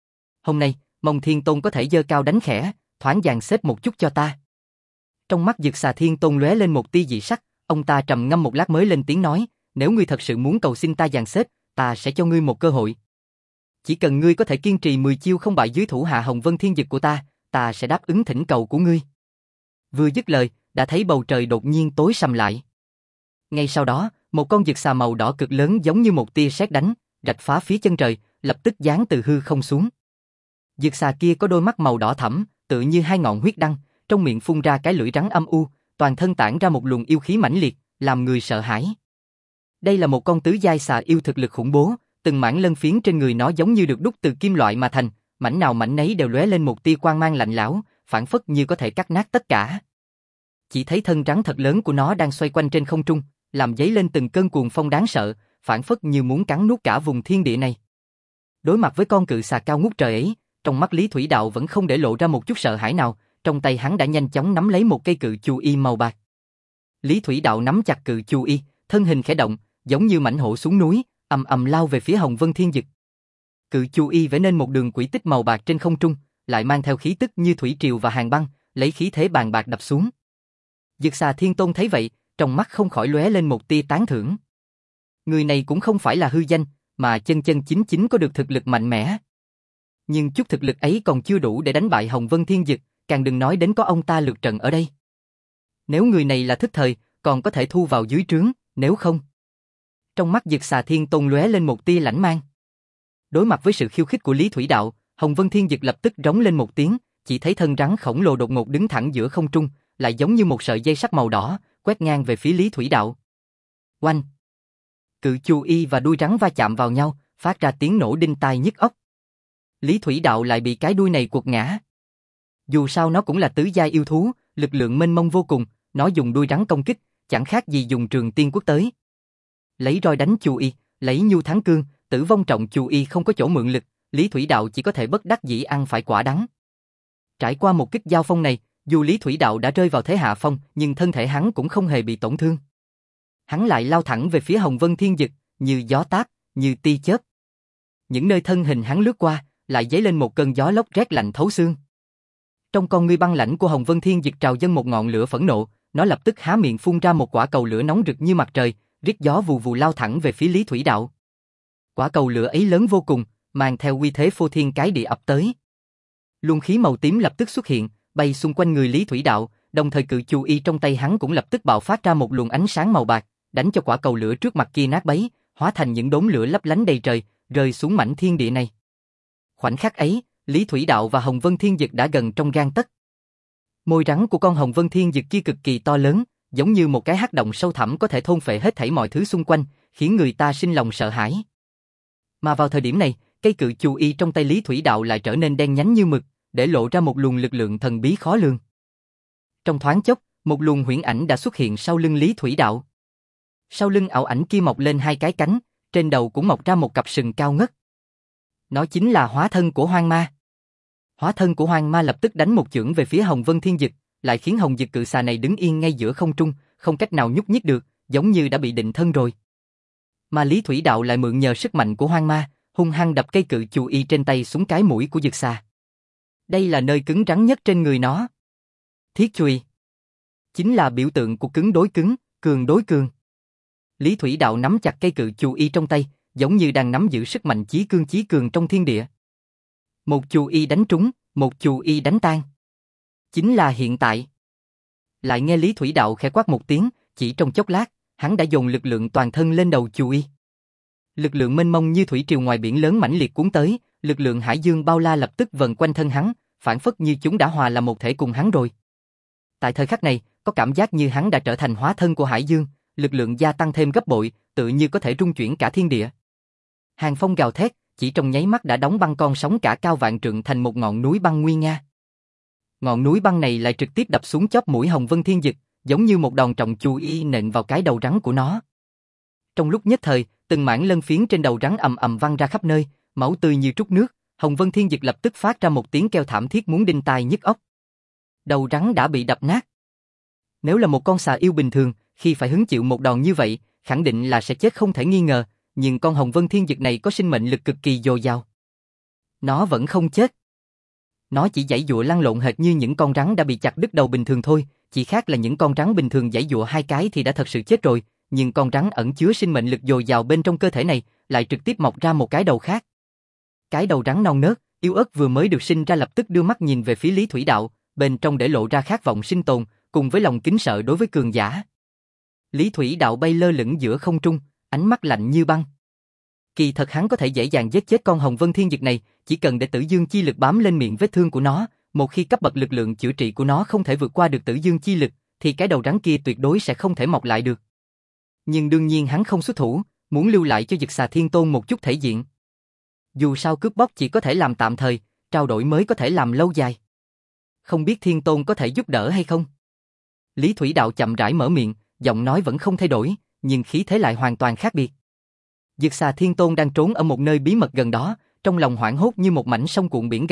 Hôm nay, mong Thiên Tôn có thể giơ cao đánh khẽ, thoáng dàn xếp một chút cho ta. Trong mắt Dực Xà Thiên Tôn lóe lên một tia dị sắc, ông ta trầm ngâm một lát mới lên tiếng nói, nếu ngươi thật sự muốn cầu xin ta dàn xếp, ta sẽ cho ngươi một cơ hội. Chỉ cần ngươi có thể kiên trì mười chiêu không bại dưới thủ hạ Hồng Vân Thiên Dực của ta, ta sẽ đáp ứng thỉnh cầu của ngươi. Vừa dứt lời, đã thấy bầu trời đột nhiên tối sầm lại. Ngay sau đó, một con dực xà màu đỏ cực lớn giống như một tia sét đánh, rạch phá phía chân trời, lập tức giáng từ hư không xuống. Dực xà kia có đôi mắt màu đỏ thẫm, tựa như hai ngọn huyết đăng, trong miệng phun ra cái lưỡi rắn âm u, toàn thân tản ra một luồng yêu khí mãnh liệt, làm người sợ hãi. Đây là một con tứ giai xà yêu thực lực khủng bố, từng mảng lân phiến trên người nó giống như được đúc từ kim loại mà thành, mảnh nào mảnh nấy đều lóe lên một tia quang mang lạnh lẽo, phảng phất như có thể cắt nát tất cả. Chỉ thấy thân rắn thật lớn của nó đang xoay quanh trên không trung, làm dấy lên từng cơn cuồng phong đáng sợ, phảng phất như muốn cắn nuốt cả vùng thiên địa này. Đối mặt với con cự xà cao ngút trời ấy, Trong mắt Lý Thủy Đạo vẫn không để lộ ra một chút sợ hãi nào, trong tay hắn đã nhanh chóng nắm lấy một cây cự chu y màu bạc. Lý Thủy Đạo nắm chặt cự chu y, thân hình khẽ động, giống như mãnh hổ xuống núi, ầm ầm lao về phía Hồng Vân Thiên Dực. Cự chu y vẽ nên một đường quỹ tích màu bạc trên không trung, lại mang theo khí tức như thủy triều và hàng băng, lấy khí thế bàn bạc đập xuống. Dực Xà Thiên Tôn thấy vậy, trong mắt không khỏi lóe lên một tia tán thưởng. Người này cũng không phải là hư danh, mà chân chân chính chính có được thực lực mạnh mẽ. Nhưng chút thực lực ấy còn chưa đủ để đánh bại Hồng Vân Thiên Dực, càng đừng nói đến có ông ta lượt trận ở đây. Nếu người này là thức thời, còn có thể thu vào dưới trướng, nếu không. Trong mắt Dực Xà Thiên Tôn lóe lên một tia lãnh mang. Đối mặt với sự khiêu khích của Lý Thủy Đạo, Hồng Vân Thiên Dực lập tức rống lên một tiếng, chỉ thấy thân rắn khổng lồ đột ngột đứng thẳng giữa không trung, lại giống như một sợi dây sắt màu đỏ, quét ngang về phía Lý Thủy Đạo. Oanh! Cự chu y và đuôi rắn va chạm vào nhau, phát ra tiếng nổ đinh tai nhức óc. Lý Thủy Đạo lại bị cái đuôi này quật ngã. Dù sao nó cũng là tứ giai yêu thú, lực lượng mênh mông vô cùng, nó dùng đuôi rắn công kích, chẳng khác gì dùng trường tiên quốc tới. Lấy roi đánh chu y, lấy nhu thắng cương, tử vong trọng chu y không có chỗ mượn lực, Lý Thủy Đạo chỉ có thể bất đắc dĩ ăn phải quả đắng. Trải qua một kích giao phong này, dù Lý Thủy Đạo đã rơi vào thế hạ phong, nhưng thân thể hắn cũng không hề bị tổn thương. Hắn lại lao thẳng về phía Hồng Vân Thiên Dực, như gió táp, như tia chớp. Những nơi thân hình hắn lướt qua, lại dấy lên một cơn gió lốc rét lạnh thấu xương. Trong con ngươi băng lãnh của Hồng Vân Thiên Dực trào dâng một ngọn lửa phẫn nộ, nó lập tức há miệng phun ra một quả cầu lửa nóng rực như mặt trời, rít gió vù vù lao thẳng về phía Lý Thủy Đạo. Quả cầu lửa ấy lớn vô cùng, mang theo uy thế phô thiên cái địa ập tới. Luồng khí màu tím lập tức xuất hiện, bay xung quanh người Lý Thủy Đạo, đồng thời cự chu y trong tay hắn cũng lập tức bạo phát ra một luồng ánh sáng màu bạc, đánh cho quả cầu lửa trước mặt kia nát bấy, hóa thành những đốm lửa lấp lánh đầy trời, rơi xuống mảnh thiên địa này. Khoảnh khắc ấy, Lý Thủy Đạo và Hồng Vân Thiên Dực đã gần trong gang tấc. Môi rắn của con Hồng Vân Thiên Dực kia cực kỳ to lớn, giống như một cái hắc động sâu thẳm có thể thôn phệ hết thảy mọi thứ xung quanh, khiến người ta sinh lòng sợ hãi. Mà vào thời điểm này, cây cự chu y trong tay Lý Thủy Đạo lại trở nên đen nhánh như mực, để lộ ra một luồng lực lượng thần bí khó lường. Trong thoáng chốc, một luồng huyễn ảnh đã xuất hiện sau lưng Lý Thủy Đạo. Sau lưng ảo ảnh kia mọc lên hai cái cánh, trên đầu cũng mọc ra một cặp sừng cao ngất. Nó chính là hóa thân của Hoang Ma. Hóa thân của Hoang Ma lập tức đánh một chưởng về phía Hồng Vân Thiên Dực, lại khiến Hồng Dực cự xà này đứng yên ngay giữa không trung, không cách nào nhúc nhích được, giống như đã bị định thân rồi. Mà Lý Thủy Đạo lại mượn nhờ sức mạnh của Hoang Ma, hung hăng đập cây cự chu y trên tay xuống cái mũi của Dực xà. Đây là nơi cứng rắn nhất trên người nó. Thiết chùy chính là biểu tượng của cứng đối cứng, cường đối cường. Lý Thủy Đạo nắm chặt cây cự chu y trong tay, giống như đang nắm giữ sức mạnh chí cương chí cường trong thiên địa. Một chu y đánh trúng, một chu y đánh tan. Chính là hiện tại. Lại nghe Lý Thủy Đạo khẽ quát một tiếng, chỉ trong chốc lát, hắn đã dồn lực lượng toàn thân lên đầu chu y. Lực lượng mênh mông như thủy triều ngoài biển lớn mãnh liệt cuốn tới, lực lượng hải dương bao la lập tức vần quanh thân hắn, phản phất như chúng đã hòa làm một thể cùng hắn rồi. Tại thời khắc này, có cảm giác như hắn đã trở thành hóa thân của hải dương, lực lượng gia tăng thêm gấp bội, tự như có thể rung chuyển cả thiên địa. Hàng phong gào thét, chỉ trong nháy mắt đã đóng băng con sóng cả cao vạn trượng thành một ngọn núi băng nguy nga. Ngọn núi băng này lại trực tiếp đập xuống chóp mũi Hồng Vân Thiên Dực, giống như một đòn trọng chu y nện vào cái đầu rắn của nó. Trong lúc nhất thời, từng mảng lân phiến trên đầu rắn ầm ầm văng ra khắp nơi, máu tươi như trút nước, Hồng Vân Thiên Dực lập tức phát ra một tiếng kêu thảm thiết muốn đinh tai nhức óc. Đầu rắn đã bị đập nát. Nếu là một con xà yêu bình thường, khi phải hứng chịu một đòn như vậy, khẳng định là sẽ chết không thể nghi ngờ, nhưng con Hồng Vân Thiên Dực này có sinh mệnh lực cực kỳ dồi dào. Nó vẫn không chết. Nó chỉ giãy giụa lăn lộn hệt như những con rắn đã bị chặt đứt đầu bình thường thôi, chỉ khác là những con rắn bình thường giãy giụa hai cái thì đã thật sự chết rồi, nhưng con rắn ẩn chứa sinh mệnh lực dồi dào bên trong cơ thể này, lại trực tiếp mọc ra một cái đầu khác. Cái đầu rắn non nớt, yếu ớt vừa mới được sinh ra lập tức đưa mắt nhìn về phía Lý Thủy Đạo, bên trong để lộ ra khát vọng sinh tồn, cùng với lòng kính sợ đối với cường giả. Lý Thủy Đạo bay lơ lửng giữa không trung, ánh mắt lạnh như băng. Kỳ thật hắn có thể dễ dàng giết chết con Hồng Vân Thiên Dực này, chỉ cần để Tử Dương chi lực bám lên miệng vết thương của nó, một khi cấp bậc lực lượng chữa trị của nó không thể vượt qua được Tử Dương chi lực, thì cái đầu rắn kia tuyệt đối sẽ không thể mọc lại được. Nhưng đương nhiên hắn không xuất thủ, muốn lưu lại cho Dực Xà Thiên Tôn một chút thể diện. Dù sao cướp bóc chỉ có thể làm tạm thời, trao đổi mới có thể làm lâu dài. Không biết Thiên Tôn có thể giúp đỡ hay không? Lý Thủy Đạo chậm rãi mở miệng, giọng nói vẫn không thay đổi, nhưng khí thế lại hoàn toàn khác biệt. Dực Xà Thiên Tôn đang trốn ở một nơi bí mật gần đó, trong lòng hoảng hốt như một mảnh sông cuộn biển gầm,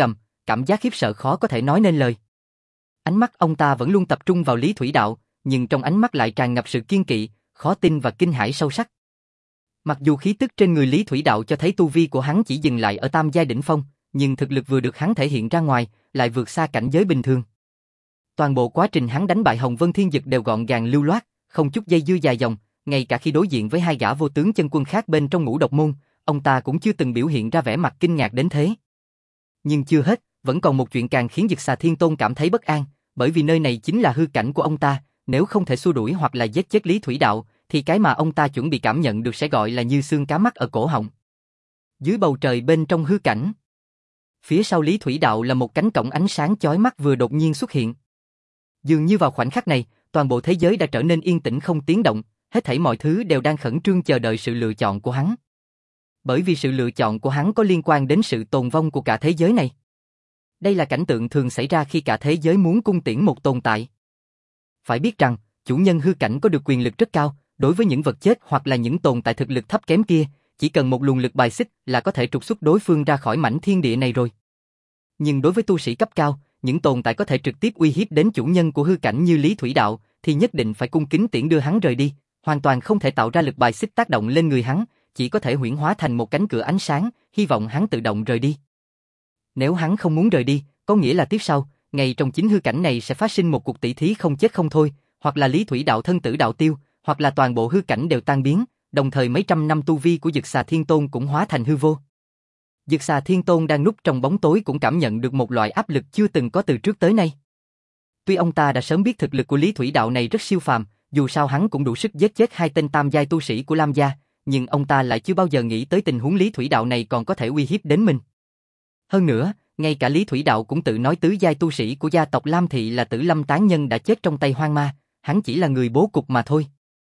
cảm giác khiếp sợ khó có thể nói nên lời. Ánh mắt ông ta vẫn luôn tập trung vào Lý Thủy Đạo, nhưng trong ánh mắt lại tràn ngập sự kiên kỵ, khó tin và kinh hãi sâu sắc. Mặc dù khí tức trên người Lý Thủy Đạo cho thấy tu vi của hắn chỉ dừng lại ở tam giai đỉnh phong, nhưng thực lực vừa được hắn thể hiện ra ngoài, lại vượt xa cảnh giới bình thường. Toàn bộ quá trình hắn đánh bại Hồng Vân Thiên Dực đều gọn gàng lưu loát, không chút dây dưa dài dòng, ngay cả khi đối diện với hai gã vô tướng chân quân khác bên trong Ngũ Độc Môn, ông ta cũng chưa từng biểu hiện ra vẻ mặt kinh ngạc đến thế. Nhưng chưa hết, vẫn còn một chuyện càng khiến Dực Xà Thiên Tôn cảm thấy bất an, bởi vì nơi này chính là hư cảnh của ông ta, nếu không thể xua đuổi hoặc là giết chết Lý Thủy Đạo, thì cái mà ông ta chuẩn bị cảm nhận được sẽ gọi là như xương cá mắc ở cổ họng. Dưới bầu trời bên trong hư cảnh, phía sau Lý Thủy Đạo là một cánh cổng ánh sáng chói mắt vừa đột nhiên xuất hiện. Dường như vào khoảnh khắc này, toàn bộ thế giới đã trở nên yên tĩnh không tiếng động, hết thảy mọi thứ đều đang khẩn trương chờ đợi sự lựa chọn của hắn. Bởi vì sự lựa chọn của hắn có liên quan đến sự tồn vong của cả thế giới này. Đây là cảnh tượng thường xảy ra khi cả thế giới muốn cung tiễn một tồn tại. Phải biết rằng, chủ nhân hư cảnh có được quyền lực rất cao, đối với những vật chết hoặc là những tồn tại thực lực thấp kém kia, chỉ cần một luồng lực bài xích là có thể trục xuất đối phương ra khỏi mảnh thiên địa này rồi. Nhưng đối với tu sĩ cấp cao, những tồn tại có thể trực tiếp uy hiếp đến chủ nhân của hư cảnh như Lý Thủy Đạo, thì nhất định phải cung kính tiễn đưa hắn rời đi, hoàn toàn không thể tạo ra lực bài xích tác động lên người hắn, chỉ có thể huyễn hóa thành một cánh cửa ánh sáng, hy vọng hắn tự động rời đi. Nếu hắn không muốn rời đi, có nghĩa là tiếp sau, ngay trong chính hư cảnh này sẽ phát sinh một cuộc tỷ thí không chết không thôi, hoặc là Lý Thủy Đạo thân tử đạo tiêu, hoặc là toàn bộ hư cảnh đều tan biến, đồng thời mấy trăm năm tu vi của Dực Xà Thiên Tôn cũng hóa thành hư vô. Dực Xà Thiên Tôn đang núp trong bóng tối cũng cảm nhận được một loại áp lực chưa từng có từ trước tới nay. Tuy ông ta đã sớm biết thực lực của Lý Thủy Đạo này rất siêu phàm, dù sao hắn cũng đủ sức giết chết hai tên tam giai tu sĩ của Lam gia, nhưng ông ta lại chưa bao giờ nghĩ tới tình huống Lý Thủy Đạo này còn có thể uy hiếp đến mình. Hơn nữa, ngay cả Lý Thủy Đạo cũng tự nói tứ giai tu sĩ của gia tộc Lam Thị là Tử Lâm Tán Nhân đã chết trong tay hoang ma, hắn chỉ là người bố cục mà thôi.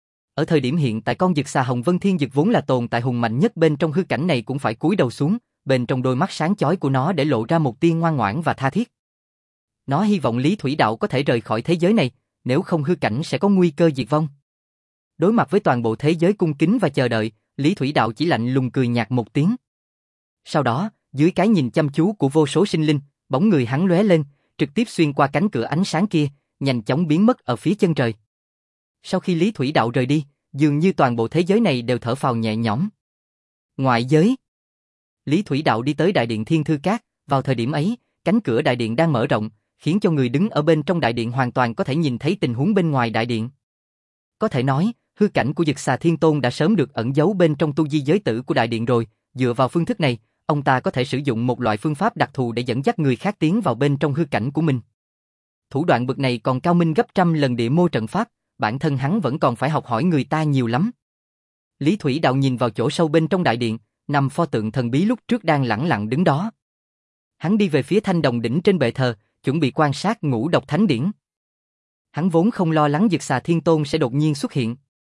Ở thời điểm hiện tại, con Dực Xà Hồng Vân Thiên Dực vốn là tồn tại hùng mạnh nhất bên trong hư cảnh này cũng phải cúi đầu xuống, bên trong đôi mắt sáng chói của nó để lộ ra một tia ngoan ngoãn và tha thiết. Nó hy vọng Lý Thủy Đạo có thể rời khỏi thế giới này, nếu không hư cảnh sẽ có nguy cơ diệt vong. Đối mặt với toàn bộ thế giới cung kính và chờ đợi, Lý Thủy Đạo chỉ lạnh lùng cười nhạt một tiếng. Sau đó, dưới cái nhìn chăm chú của vô số sinh linh, bóng người hắn lóe lên, trực tiếp xuyên qua cánh cửa ánh sáng kia, nhanh chóng biến mất ở phía chân trời. Sau khi Lý Thủy Đạo rời đi, dường như toàn bộ thế giới này đều thở phào nhẹ nhõm. Ngoại giới. Lý Thủy Đạo đi tới đại điện Thiên Thư Các, vào thời điểm ấy, cánh cửa đại điện đang mở rộng, khiến cho người đứng ở bên trong đại điện hoàn toàn có thể nhìn thấy tình huống bên ngoài đại điện. Có thể nói, hư cảnh của Dực Xà Thiên Tôn đã sớm được ẩn giấu bên trong tu di giới tử của đại điện rồi, dựa vào phương thức này, ông ta có thể sử dụng một loại phương pháp đặc thù để dẫn dắt người khác tiến vào bên trong hư cảnh của mình. Thủ đoạn bậc này còn cao minh gấp trăm lần địa mô trận pháp, bản thân hắn vẫn còn phải học hỏi người ta nhiều lắm. Lý Thủy Đạo nhìn vào chỗ sâu bên trong đại điện, nằm pho tượng thần bí lúc trước đang lẳng lặng đứng đó. Hắn đi về phía thanh đồng đỉnh trên bệ thờ, chuẩn bị quan sát ngũ độc thánh điển. Hắn vốn không lo lắng Dực Xà Thiên Tôn sẽ đột nhiên xuất hiện.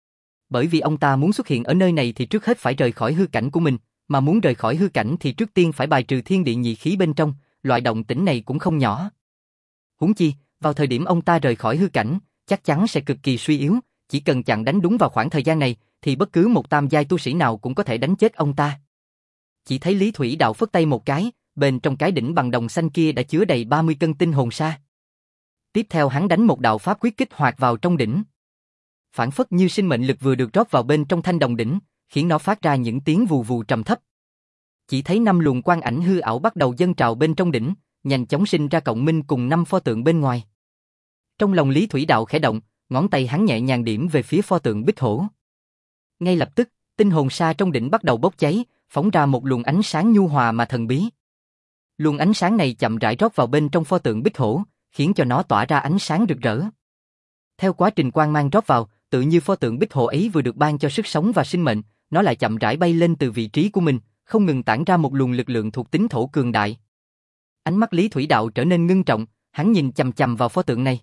Bởi vì ông ta muốn xuất hiện ở nơi này thì trước hết phải rời khỏi hư cảnh của mình, mà muốn rời khỏi hư cảnh thì trước tiên phải bài trừ thiên địa nhị khí bên trong, loại động tĩnh này cũng không nhỏ. Huống chi, vào thời điểm ông ta rời khỏi hư cảnh, chắc chắn sẽ cực kỳ suy yếu, chỉ cần chặn đánh đúng vào khoảng thời gian này, thì bất cứ một tam giai tu sĩ nào cũng có thể đánh chết ông ta. Chỉ thấy Lý Thủy Đạo phất tay một cái, bên trong cái đỉnh bằng đồng xanh kia đã chứa đầy ba mươi cân tinh hồn sa. Tiếp theo hắn đánh một đạo pháp quyết kích hoạt vào trong đỉnh. Phản phất như sinh mệnh lực vừa được rót vào bên trong thanh đồng đỉnh, khiến nó phát ra những tiếng vù vù trầm thấp. Chỉ thấy năm luồng quang ảnh hư ảo bắt đầu dâng trào bên trong đỉnh, nhanh chóng sinh ra cộng minh cùng năm pho tượng bên ngoài. Trong lòng Lý Thủy Đạo khẽ động, ngón tay hắn nhẹ nhàng điểm về phía pho tượng Bích Hổ. Ngay lập tức, tinh hồn sa trong đỉnh bắt đầu bốc cháy, phóng ra một luồng ánh sáng nhu hòa mà thần bí. Luồng ánh sáng này chậm rãi rót vào bên trong pho tượng Bích Hổ, khiến cho nó tỏa ra ánh sáng rực rỡ. Theo quá trình quang mang rót vào, tự như pho tượng Bích Hổ ấy vừa được ban cho sức sống và sinh mệnh, nó lại chậm rãi bay lên từ vị trí của mình, không ngừng tản ra một luồng lực lượng thuộc tính thổ cường đại. Ánh mắt Lý Thủy Đạo trở nên ngưng trọng, hắn nhìn chằm chằm vào pho tượng này.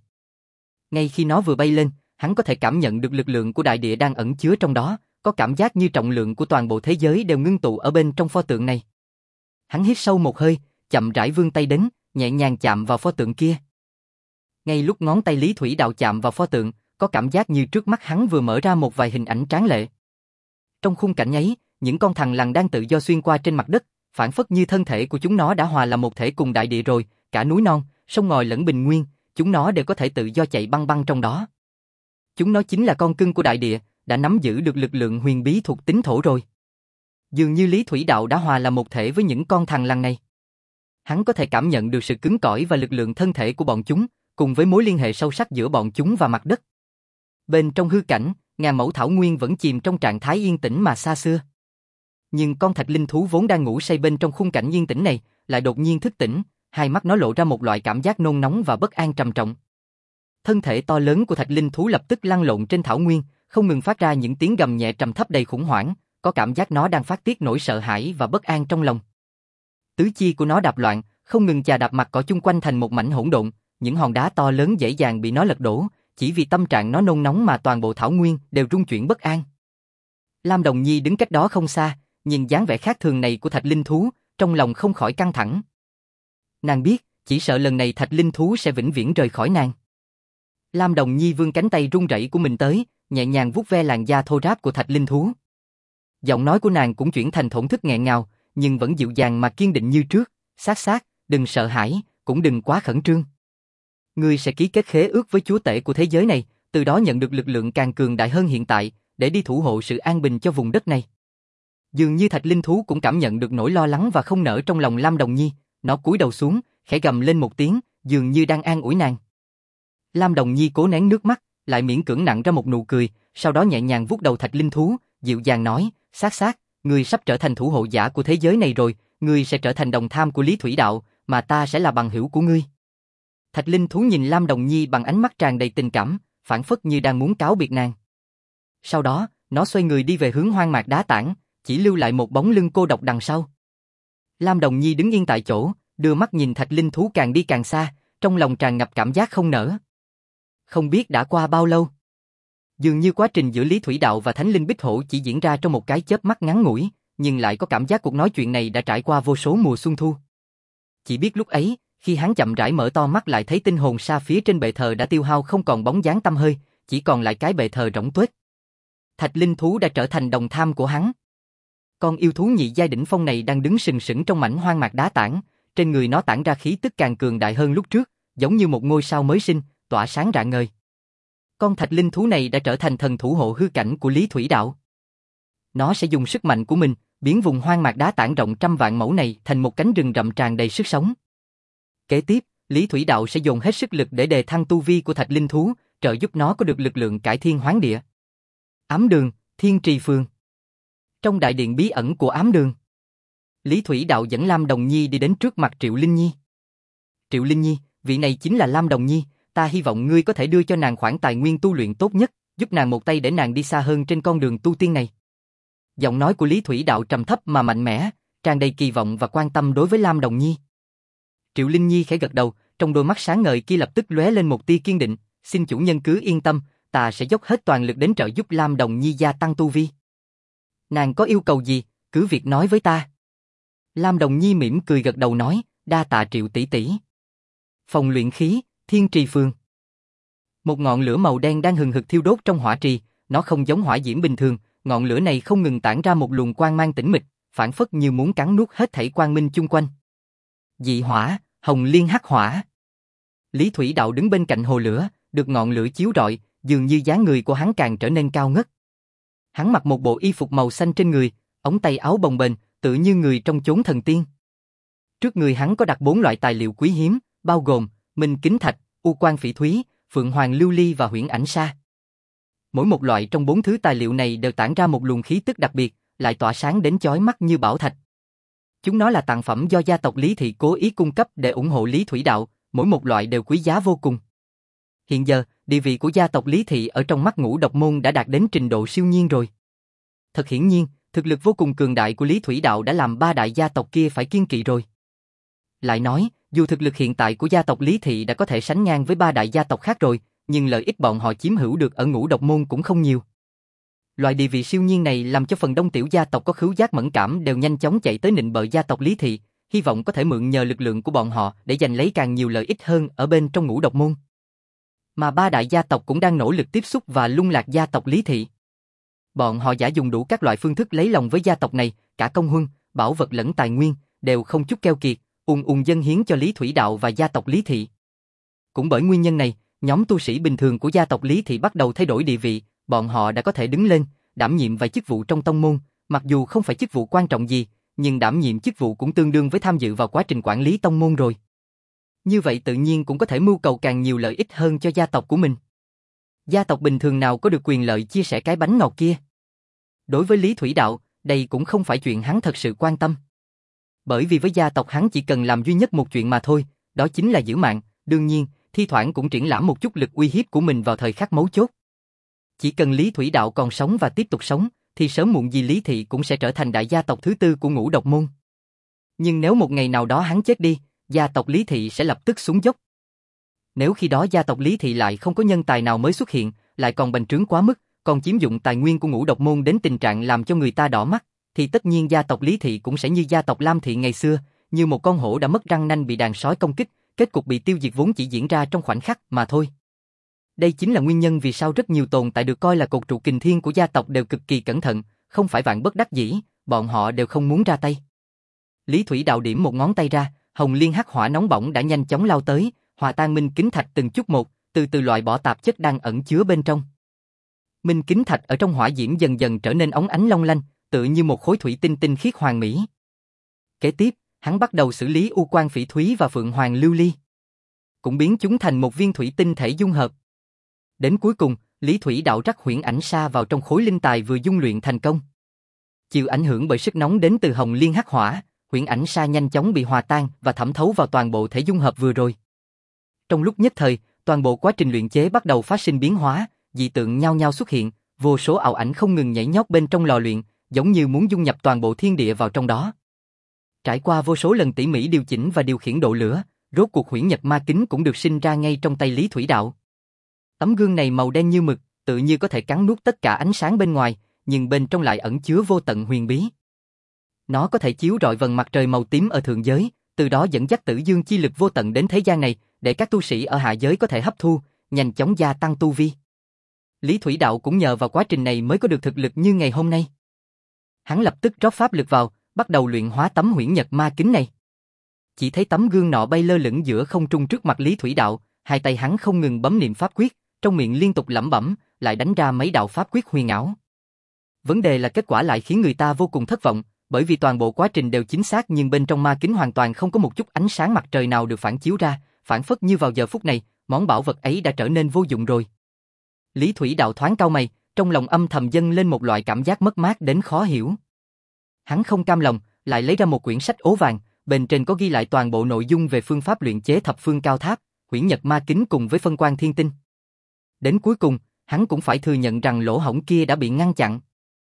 Ngay khi nó vừa bay lên, hắn có thể cảm nhận được lực lượng của đại địa đang ẩn chứa trong đó, có cảm giác như trọng lượng của toàn bộ thế giới đều ngưng tụ ở bên trong pho tượng này. Hắn hít sâu một hơi, chậm rãi vươn tay đến, nhẹ nhàng chạm vào pho tượng kia. Ngay lúc ngón tay Lý Thủy Đạo chạm vào pho tượng, có cảm giác như trước mắt hắn vừa mở ra một vài hình ảnh tráng lệ. Trong khung cảnh ấy, những con thằn lằn đang tự do xuyên qua trên mặt đất, phản phất như thân thể của chúng nó đã hòa làm một thể cùng đại địa rồi, cả núi non, sông ngòi lẫn bình nguyên, chúng nó đều có thể tự do chạy băng băng trong đó. Chúng nó chính là con cưng của đại địa, đã nắm giữ được lực lượng huyền bí thuộc tính thổ rồi. Dường như Lý Thủy Đạo đã hòa làm một thể với những con thằn lằn này. Hắn có thể cảm nhận được sự cứng cỏi và lực lượng thân thể của bọn chúng, cùng với mối liên hệ sâu sắc giữa bọn chúng và mặt đất. Bên trong hư cảnh, ngàn mẫu thảo nguyên vẫn chìm trong trạng thái yên tĩnh mà xa xưa. Nhưng con thạch linh thú vốn đang ngủ say bên trong khung cảnh yên tĩnh này, lại đột nhiên thức tỉnh, hai mắt nó lộ ra một loại cảm giác nôn nóng và bất an trầm trọng. Thân thể to lớn của thạch linh thú lập tức lăn lộn trên thảo nguyên, không ngừng phát ra những tiếng gầm nhẹ trầm thấp đầy khủng hoảng, có cảm giác nó đang phát tiết nỗi sợ hãi và bất an trong lòng. Tứ chi của nó đạp loạn, không ngừng chà đạp mặt cỏ chung quanh thành một mảnh hỗn độn, những hòn đá to lớn dễ dàng bị nó lật đổ, chỉ vì tâm trạng nó nôn nóng mà toàn bộ thảo nguyên đều rung chuyển bất an. Lam Đồng Nhi đứng cách đó không xa, nhìn dáng vẻ khác thường này của thạch linh thú, trong lòng không khỏi căng thẳng. Nàng biết, chỉ sợ lần này thạch linh thú sẽ vĩnh viễn rời khỏi nàng. Lam Đồng Nhi vươn cánh tay run rẩy của mình tới, nhẹ nhàng vuốt ve làn da thô ráp của thạch linh thú. Giọng nói của nàng cũng chuyển thành thổn thức nghẹn ngào, nhưng vẫn dịu dàng mà kiên định như trước. Sát sát, đừng sợ hãi, cũng đừng quá khẩn trương. Ngươi sẽ ký kết khế ước với chúa tể của thế giới này, từ đó nhận được lực lượng càng cường đại hơn hiện tại, để đi thủ hộ sự an bình cho vùng đất này. Dường như thạch linh thú cũng cảm nhận được nỗi lo lắng và không nở trong lòng Lam Đồng Nhi, nó cúi đầu xuống, khẽ gầm lên một tiếng, dường như đang an ủi nàng. Lam Đồng Nhi cố nén nước mắt, lại miễn cưỡng nặn ra một nụ cười, sau đó nhẹ nhàng vuốt đầu thạch linh thú, dịu dàng nói, sát sát, ngươi sắp trở thành thủ hộ giả của thế giới này rồi, ngươi sẽ trở thành đồng tham của Lý Thủy Đạo, mà ta sẽ là bằng hữu của ngươi. Thạch linh thú nhìn Lam Đồng Nhi bằng ánh mắt tràn đầy tình cảm, phảng phất như đang muốn cáo biệt nàng. Sau đó, nó xoay người đi về hướng hoang mạc đá tảng, chỉ lưu lại một bóng lưng cô độc đằng sau. Lam Đồng Nhi đứng yên tại chỗ, đưa mắt nhìn thạch linh thú càng đi càng xa, trong lòng tràn ngập cảm giác không nở. Không biết đã qua bao lâu. Dường như quá trình giữa Lý Thủy Đạo và Thánh Linh Bích Hổ chỉ diễn ra trong một cái chớp mắt ngắn ngủi, nhưng lại có cảm giác cuộc nói chuyện này đã trải qua vô số mùa xuân thu. Chỉ biết lúc ấy, khi hắn chậm rãi mở to mắt lại thấy tinh hồn sa phía trên bệ thờ đã tiêu hao không còn bóng dáng tăm hơi, chỉ còn lại cái bệ thờ rỗng tuếch. Thạch linh thú đã trở thành đồng tham của hắn. Con yêu thú nhị giai đỉnh phong này đang đứng sừng sững trong mảnh hoang mạc đá tảng, trên người nó tản ra khí tức càng cường đại hơn lúc trước, giống như một ngôi sao mới sinh, tỏa sáng rạng ngời. Con thạch linh thú này đã trở thành thần thủ hộ hư cảnh của Lý Thủy Đạo. Nó sẽ dùng sức mạnh của mình, biến vùng hoang mạc đá tảng rộng trăm vạn mẫu này thành một cánh rừng rậm tràn đầy sức sống. Kế tiếp, Lý Thủy Đạo sẽ dồn hết sức lực để đề thăng tu vi của thạch linh thú, trợ giúp nó có được lực lượng cải thiên hoán địa. Ám Đường, Thiên Trì Phường. Trong đại điện bí ẩn của Ám Đường, Lý Thủy Đạo dẫn Lam Đồng Nhi đi đến trước mặt Triệu Linh Nhi. Triệu Linh Nhi, vị này chính là Lam Đồng Nhi, ta hy vọng ngươi có thể đưa cho nàng khoản tài nguyên tu luyện tốt nhất, giúp nàng một tay để nàng đi xa hơn trên con đường tu tiên này. Giọng nói của Lý Thủy Đạo trầm thấp mà mạnh mẽ, tràn đầy kỳ vọng và quan tâm đối với Lam Đồng Nhi. Triệu Linh Nhi khẽ gật đầu, trong đôi mắt sáng ngời kia lập tức lóe lên một tia kiên định, xin chủ nhân cứ yên tâm, ta sẽ dốc hết toàn lực đến trợ giúp Lam Đồng Nhi gia tăng tu vi. Nàng có yêu cầu gì, cứ việc nói với ta. Lam Đồng Nhi mỉm cười gật đầu nói, đa tạ Triệu tỷ tỷ. Phòng luyện khí, Thiên Trì Phường. Một ngọn lửa màu đen đang hừng hực thiêu đốt trong hỏa trì, nó không giống hỏa diễm bình thường, ngọn lửa này không ngừng tản ra một luồng quang mang tĩnh mịch, phảng phất như muốn cắn nuốt hết thảy quang minh chung quanh. Dị hỏa, Hồng Liên Hắc Hỏa. Lý Thủy Đạo đứng bên cạnh hồ lửa, được ngọn lửa chiếu rọi, dường như dáng người của hắn càng trở nên cao ngất. Hắn mặc một bộ y phục màu xanh trên người, ống tay áo bồng bềnh, tự như người trong chốn thần tiên. Trước người hắn có đặt bốn loại tài liệu quý hiếm, bao gồm Minh Kính Thạch, U Quan Phỉ Thúy, Phượng Hoàng Lưu Ly và Huyễn Ảnh Sa. Mỗi một loại trong bốn thứ tài liệu này đều tản ra một luồng khí tức đặc biệt, lại tỏa sáng đến chói mắt như bảo thạch. Chúng nó là tặng phẩm do gia tộc Lý Thị cố ý cung cấp để ủng hộ Lý Thủy Đạo, mỗi một loại đều quý giá vô cùng. Hiện giờ, địa vị của gia tộc Lý Thị ở trong mắt Ngũ Độc Môn đã đạt đến trình độ siêu nhiên rồi. Thật hiển nhiên, thực lực vô cùng cường đại của Lý Thủy Đạo đã làm ba đại gia tộc kia phải kiêng kỵ rồi. Lại nói, dù thực lực hiện tại của gia tộc Lý Thị đã có thể sánh ngang với ba đại gia tộc khác rồi, nhưng lợi ích bọn họ chiếm hữu được ở Ngũ Độc Môn cũng không nhiều. Loại địa vị siêu nhiên này làm cho phần đông tiểu gia tộc có khứu giác mẫn cảm đều nhanh chóng chạy tới nịnh bợ gia tộc Lý Thị, hy vọng có thể mượn nhờ lực lượng của bọn họ để giành lấy càng nhiều lợi ích hơn ở bên trong Ngũ Độc Môn. Mà ba đại gia tộc cũng đang nỗ lực tiếp xúc và lung lạc gia tộc Lý Thị. Bọn họ giả dùng đủ các loại phương thức lấy lòng với gia tộc này, cả công huân, bảo vật lẫn tài nguyên, đều không chút keo kiệt, ùn ùn dâng hiến cho Lý Thủy Đạo và gia tộc Lý Thị. Cũng bởi nguyên nhân này, nhóm tu sĩ bình thường của gia tộc Lý Thị bắt đầu thay đổi địa vị, bọn họ đã có thể đứng lên, đảm nhiệm vài chức vụ trong tông môn, mặc dù không phải chức vụ quan trọng gì, nhưng đảm nhiệm chức vụ cũng tương đương với tham dự vào quá trình quản lý tông môn rồi. Như vậy tự nhiên cũng có thể mưu cầu càng nhiều lợi ích hơn cho gia tộc của mình. Gia tộc bình thường nào có được quyền lợi chia sẻ cái bánh ngọt kia? Đối với Lý Thủy Đạo, đây cũng không phải chuyện hắn thật sự quan tâm. Bởi vì với gia tộc hắn chỉ cần làm duy nhất một chuyện mà thôi, đó chính là giữ mạng, đương nhiên, thi thoảng cũng triển lãm một chút lực uy hiếp của mình vào thời khắc mấu chốt. Chỉ cần Lý Thủy Đạo còn sống và tiếp tục sống, thì sớm muộn gì Lý Thị cũng sẽ trở thành đại gia tộc thứ tư của Ngũ Độc Môn. Nhưng nếu một ngày nào đó hắn chết đi, gia tộc Lý Thị sẽ lập tức xuống dốc. Nếu khi đó gia tộc Lý Thị lại không có nhân tài nào mới xuất hiện, lại còn bành trướng quá mức, còn chiếm dụng tài nguyên của Ngũ Độc Môn đến tình trạng làm cho người ta đỏ mắt, thì tất nhiên gia tộc Lý Thị cũng sẽ như gia tộc Lam Thị ngày xưa, như một con hổ đã mất răng nanh bị đàn sói công kích, kết cục bị tiêu diệt vốn chỉ diễn ra trong khoảnh khắc mà thôi. Đây chính là nguyên nhân vì sao rất nhiều tồn tại được coi là cột trụ kình thiên của gia tộc đều cực kỳ cẩn thận, không phải vạn bất đắc dĩ, bọn họ đều không muốn ra tay. Lý Thủy Đạo điểm một ngón tay ra, hồng liên hắc hỏa nóng bỏng đã nhanh chóng lao tới, hòa tan minh kính thạch từng chút một, từ từ loại bỏ tạp chất đang ẩn chứa bên trong. Minh kính thạch ở trong hỏa diễm dần dần trở nên óng ánh long lanh, tựa như một khối thủy tinh tinh khiết hoàn mỹ. Kế tiếp, hắn bắt đầu xử lý u quan phỉ thúy và phượng hoàng lưu ly, cũng biến chúng thành một viên thủy tinh thể dung hợp. Đến cuối cùng, Lý Thủy Đạo rắc huyễn ảnh sa vào trong khối linh tài vừa dung luyện thành công. Chịu ảnh hưởng bởi sức nóng đến từ hồng liên hắc hỏa, huyễn ảnh sa nhanh chóng bị hòa tan và thẩm thấu vào toàn bộ thể dung hợp vừa rồi. Trong lúc nhất thời, toàn bộ quá trình luyện chế bắt đầu phát sinh biến hóa, dị tượng nhao nhao xuất hiện, vô số ảo ảnh không ngừng nhảy nhót bên trong lò luyện, giống như muốn dung nhập toàn bộ thiên địa vào trong đó. Trải qua vô số lần tỉ mỉ điều chỉnh và điều khiển độ lửa, rốt cuộc huyễn nhật ma kính cũng được sinh ra ngay trong tay Lý Thủy Đạo. Tấm gương này màu đen như mực, tự như có thể cắn nuốt tất cả ánh sáng bên ngoài, nhưng bên trong lại ẩn chứa vô tận huyền bí. Nó có thể chiếu rọi vầng mặt trời màu tím ở thượng giới, từ đó dẫn dắt tử dương chi lực vô tận đến thế gian này, để các tu sĩ ở hạ giới có thể hấp thu, nhanh chóng gia tăng tu vi. Lý Thủy Đạo cũng nhờ vào quá trình này mới có được thực lực như ngày hôm nay. Hắn lập tức rót pháp lực vào, bắt đầu luyện hóa tấm huyễn nhật ma kính này. Chỉ thấy tấm gương nọ bay lơ lửng giữa không trung trước mặt Lý Thủy Đạo, hai tay hắn không ngừng bấm niệm pháp quyết, trong miệng liên tục lẩm bẩm, lại đánh ra mấy đạo pháp quyết huyền ảo. Vấn đề là kết quả lại khiến người ta vô cùng thất vọng, bởi vì toàn bộ quá trình đều chính xác nhưng bên trong ma kính hoàn toàn không có một chút ánh sáng mặt trời nào được phản chiếu ra, phản phất như vào giờ phút này, món bảo vật ấy đã trở nên vô dụng rồi. Lý Thủy Đạo thoáng cau mày, trong lòng âm thầm dâng lên một loại cảm giác mất mát đến khó hiểu. Hắn không cam lòng, lại lấy ra một quyển sách ố vàng, bên trên có ghi lại toàn bộ nội dung về phương pháp luyện chế thập phương cao tháp, huyễn nhật ma kính cùng với phân quang thiên tinh. Đến cuối cùng, hắn cũng phải thừa nhận rằng lỗ hổng kia đã bị ngăn chặn.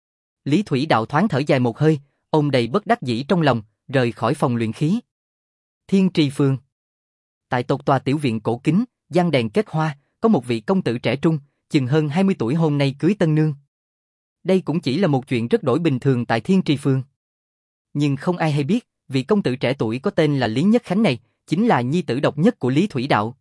Lý Thủy Đạo thoáng thở dài một hơi, ôm đầy bất đắc dĩ trong lòng, rời khỏi phòng luyện khí. Thiên Trì Phường. Tại tộc tòa tiểu viện cổ kính, giăng đèn kết hoa, có một vị công tử trẻ trung, chừng hơn hai mươi tuổi hôm nay cưới tân nương. Đây cũng chỉ là một chuyện rất đổi bình thường tại Thiên Trì Phường. Nhưng không ai hay biết, vị công tử trẻ tuổi có tên là Lý Nhất Khánh này, chính là nhi tử độc nhất của Lý Thủy Đạo.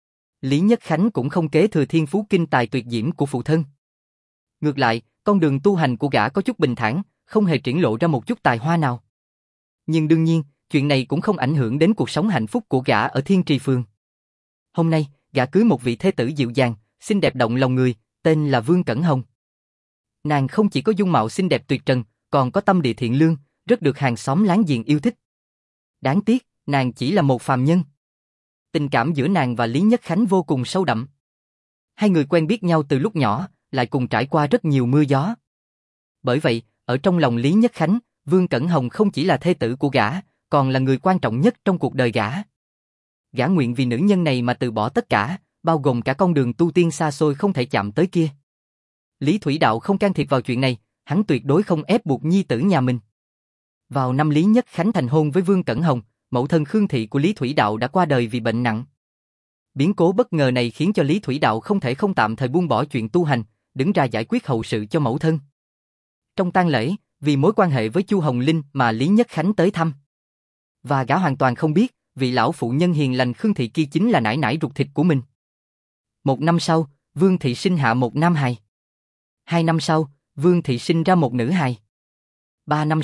Lý Nhất Khánh cũng không kế thừa thiên phú kinh tài tuyệt diễm của phụ thân. Ngược lại, con đường tu hành của gã có chút bình thản, không hề triển lộ ra một chút tài hoa nào. Nhưng đương nhiên, chuyện này cũng không ảnh hưởng đến cuộc sống hạnh phúc của gã ở Thiên Trì Phường. Hôm nay, gã cưới một vị thê tử dịu dàng, xinh đẹp động lòng người, tên là Vương Cẩn Hồng. Nàng không chỉ có dung mạo xinh đẹp tuyệt trần, còn có tâm địa thiện lương, rất được hàng xóm láng giềng yêu thích. Đáng tiếc, nàng chỉ là một phàm nhân. Tình cảm giữa nàng và Lý Nhất Khánh vô cùng sâu đậm. Hai người quen biết nhau từ lúc nhỏ, lại cùng trải qua rất nhiều mưa gió. Bởi vậy, ở trong lòng Lý Nhất Khánh, Vương Cẩn Hồng không chỉ là thê tử của gã, còn là người quan trọng nhất trong cuộc đời gã. Gã nguyện vì nữ nhân này mà từ bỏ tất cả, bao gồm cả con đường tu tiên xa xôi không thể chạm tới kia. Lý Thủy Đạo không can thiệp vào chuyện này, hắn tuyệt đối không ép buộc nhi tử nhà mình. Vào năm Lý Nhất Khánh thành hôn với Vương Cẩn Hồng, mẫu thân Khương Thị của Lý Thủy Đạo đã qua đời vì bệnh nặng. Biến cố bất ngờ này khiến cho Lý Thủy Đạo không thể không tạm thời buông bỏ chuyện tu hành, đứng ra giải quyết hậu sự cho mẫu thân. Trong tang lễ, vì mối quan hệ với Chu Hồng Linh mà Lý Nhất Khánh tới thăm. Và gã hoàn toàn không biết, vị lão phụ nhân hiền lành Khương Thị kia chính là nải nải ruột thịt của mình. Một năm sau, Vương Thị sinh hạ một nam hài. Hai năm sau, Vương Thị sinh ra một nữ hài. Ba năm sau,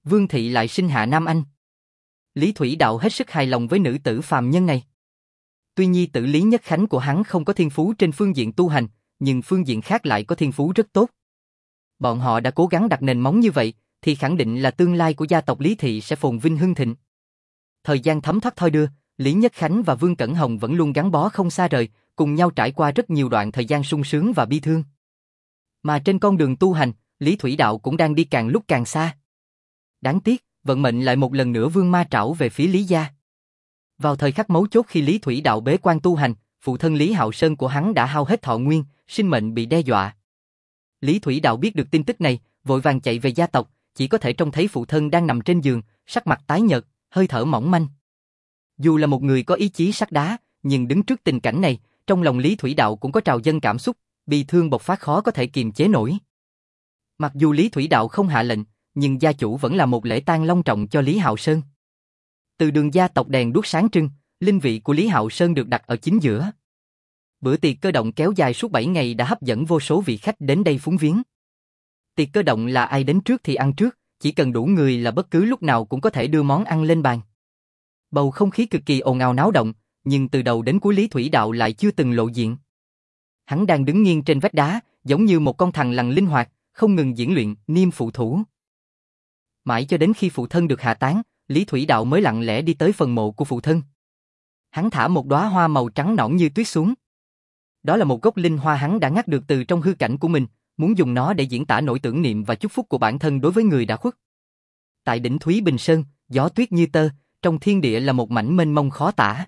Vương thị lại sinh hạ Nam Anh. Lý Thủy Đạo hết sức hài lòng với nữ tử phàm nhân này. Tuy nhi tử Lý Nhất Khánh của hắn không có thiên phú trên phương diện tu hành, nhưng phương diện khác lại có thiên phú rất tốt. Bọn họ đã cố gắng đặt nền móng như vậy, thì khẳng định là tương lai của gia tộc Lý Thị sẽ phồn vinh hưng thịnh. Thời gian thấm thoát thoi đưa, Lý Nhất Khánh và Vương Cẩn Hồng vẫn luôn gắn bó không xa rời, cùng nhau trải qua rất nhiều đoạn thời gian sung sướng và bi thương. Mà trên con đường tu hành, Lý Thủy Đạo cũng đang đi càng lúc càng xa. Đáng tiếc, vận mệnh lại một lần nữa vương ma trảo về phía Lý gia. Vào thời khắc mấu chốt khi Lý Thủy Đạo bế quan tu hành, phụ thân Lý Hạo Sơn của hắn đã hao hết thọ nguyên, sinh mệnh bị đe dọa. Lý Thủy Đạo biết được tin tức này, vội vàng chạy về gia tộc, chỉ có thể trông thấy phụ thân đang nằm trên giường, sắc mặt tái nhợt, hơi thở mỏng manh. Dù là một người có ý chí sắt đá, nhưng đứng trước tình cảnh này, trong lòng Lý Thủy Đạo cũng có trào dâng cảm xúc, bi thương bộc phát khó có thể kiềm chế nổi. Mặc dù Lý Thủy Đạo không hạ lệnh, nhưng gia chủ vẫn là một lễ tang long trọng cho Lý Hạo Sơn. Từ đường gia tộc đèn đuốc sáng trưng, linh vị của Lý Hạo Sơn được đặt ở chính giữa. Bữa tiệc cơ động kéo dài suốt bảy ngày đã hấp dẫn vô số vị khách đến đây phúng viếng. Tiệc cơ động là ai đến trước thì ăn trước, chỉ cần đủ người là bất cứ lúc nào cũng có thể đưa món ăn lên bàn. Bầu không khí cực kỳ ồn ào náo động, nhưng từ đầu đến cuối Lý Thủy Đạo lại chưa từng lộ diện. Hắn đang đứng nghiêng trên vách đá, giống như một con thằn lằn linh hoạt, không ngừng diễn luyện niêm phụ thủ. Mãi cho đến khi phụ thân được hạ táng, Lý Thủy Đạo mới lặng lẽ đi tới phần mộ của phụ thân. Hắn thả một đóa hoa màu trắng nõn như tuyết xuống. Đó là một gốc linh hoa hắn đã ngắt được từ trong hư cảnh của mình, muốn dùng nó để diễn tả nỗi tưởng niệm và chúc phúc của bản thân đối với người đã khuất. Tại đỉnh Thúy Bình Sơn, gió tuyết như tơ, trong thiên địa là một mảnh mênh mông khó tả.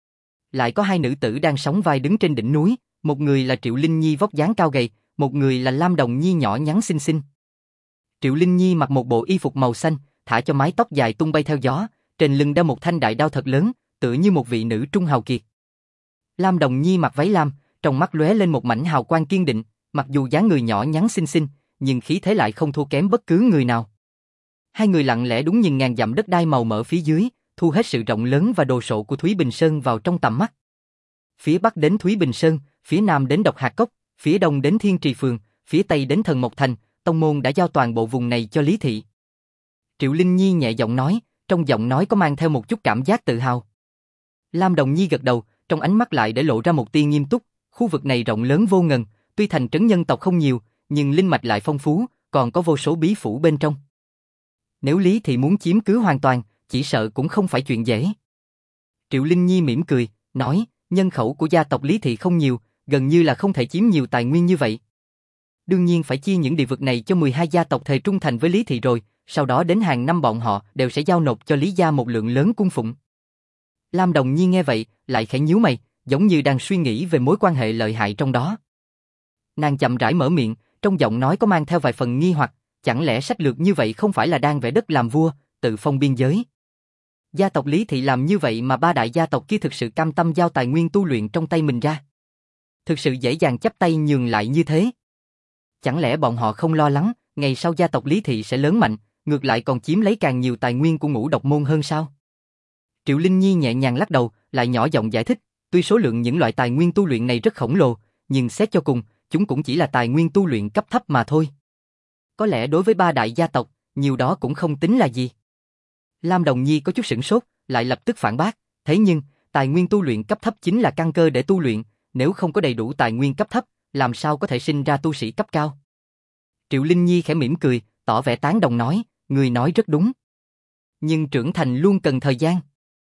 Lại có hai nữ tử đang sóng vai đứng trên đỉnh núi, một người là Triệu Linh Nhi vóc dáng cao gầy, một người là Lam Đồng Nhi nhỏ nhắn xinh xinh. Triệu Linh Nhi mặc một bộ y phục màu xanh, thả cho mái tóc dài tung bay theo gió, trên lưng đeo một thanh đại đao thật lớn, tựa như một vị nữ trung hào kiệt. Lam Đồng Nhi mặc váy lam, trong mắt lóe lên một mảnh hào quang kiên định, mặc dù dáng người nhỏ nhắn xinh xinh, nhưng khí thế lại không thua kém bất cứ người nào. Hai người lặng lẽ đúng nhìn ngàn dặm đất đai màu mỡ phía dưới, thu hết sự rộng lớn và đồ sộ của Thúy Bình Sơn vào trong tầm mắt. Phía bắc đến Thúy Bình Sơn, phía nam đến Độc Hạt Cốc, phía đông đến Thiên Trì Phường, phía tây đến Thần Mộc Thành, tông môn đã giao toàn bộ vùng này cho Lý Thị. Triệu Linh Nhi nhẹ giọng nói, trong giọng nói có mang theo một chút cảm giác tự hào. Lam Đồng Nhi gật đầu, trong ánh mắt lại để lộ ra một tia nghiêm túc. Khu vực này rộng lớn vô ngần, tuy thành trấn nhân tộc không nhiều, nhưng linh mạch lại phong phú, còn có vô số bí phủ bên trong. Nếu Lý Thị muốn chiếm cứ hoàn toàn, chỉ sợ cũng không phải chuyện dễ. Triệu Linh Nhi mỉm cười, nói, nhân khẩu của gia tộc Lý Thị không nhiều, gần như là không thể chiếm nhiều tài nguyên như vậy. Đương nhiên phải chia những địa vực này cho mười hai gia tộc thề trung thành với Lý Thị rồi, sau đó đến hàng năm bọn họ đều sẽ giao nộp cho Lý gia một lượng lớn cung phụng. Lam Đồng Nhi nghe vậy, lại khẽ nhíu mày, giống như đang suy nghĩ về mối quan hệ lợi hại trong đó. Nàng chậm rãi mở miệng, trong giọng nói có mang theo vài phần nghi hoặc, chẳng lẽ sách lược như vậy không phải là đang vẽ đất làm vua, tự phong biên giới? Gia tộc Lý Thị làm như vậy mà ba đại gia tộc kia thực sự cam tâm giao tài nguyên tu luyện trong tay mình ra. Thực sự dễ dàng chắp tay nhường lại như thế. Chẳng lẽ bọn họ không lo lắng, ngày sau gia tộc Lý Thị sẽ lớn mạnh, ngược lại còn chiếm lấy càng nhiều tài nguyên của Ngũ Độc môn hơn sao? Triệu Linh Nhi nhẹ nhàng lắc đầu, lại nhỏ giọng giải thích, tuy số lượng những loại tài nguyên tu luyện này rất khổng lồ, nhưng xét cho cùng, chúng cũng chỉ là tài nguyên tu luyện cấp thấp mà thôi. Có lẽ đối với ba đại gia tộc, nhiều đó cũng không tính là gì. Lam Đồng Nhi có chút sửng sốt, lại lập tức phản bác, thế nhưng, tài nguyên tu luyện cấp thấp chính là căn cơ để tu luyện, nếu không có đầy đủ tài nguyên cấp thấp, làm sao có thể sinh ra tu sĩ cấp cao? Triệu Linh Nhi khẽ mỉm cười, tỏ vẻ tán đồng nói, người nói rất đúng. Nhưng trưởng thành luôn cần thời gian.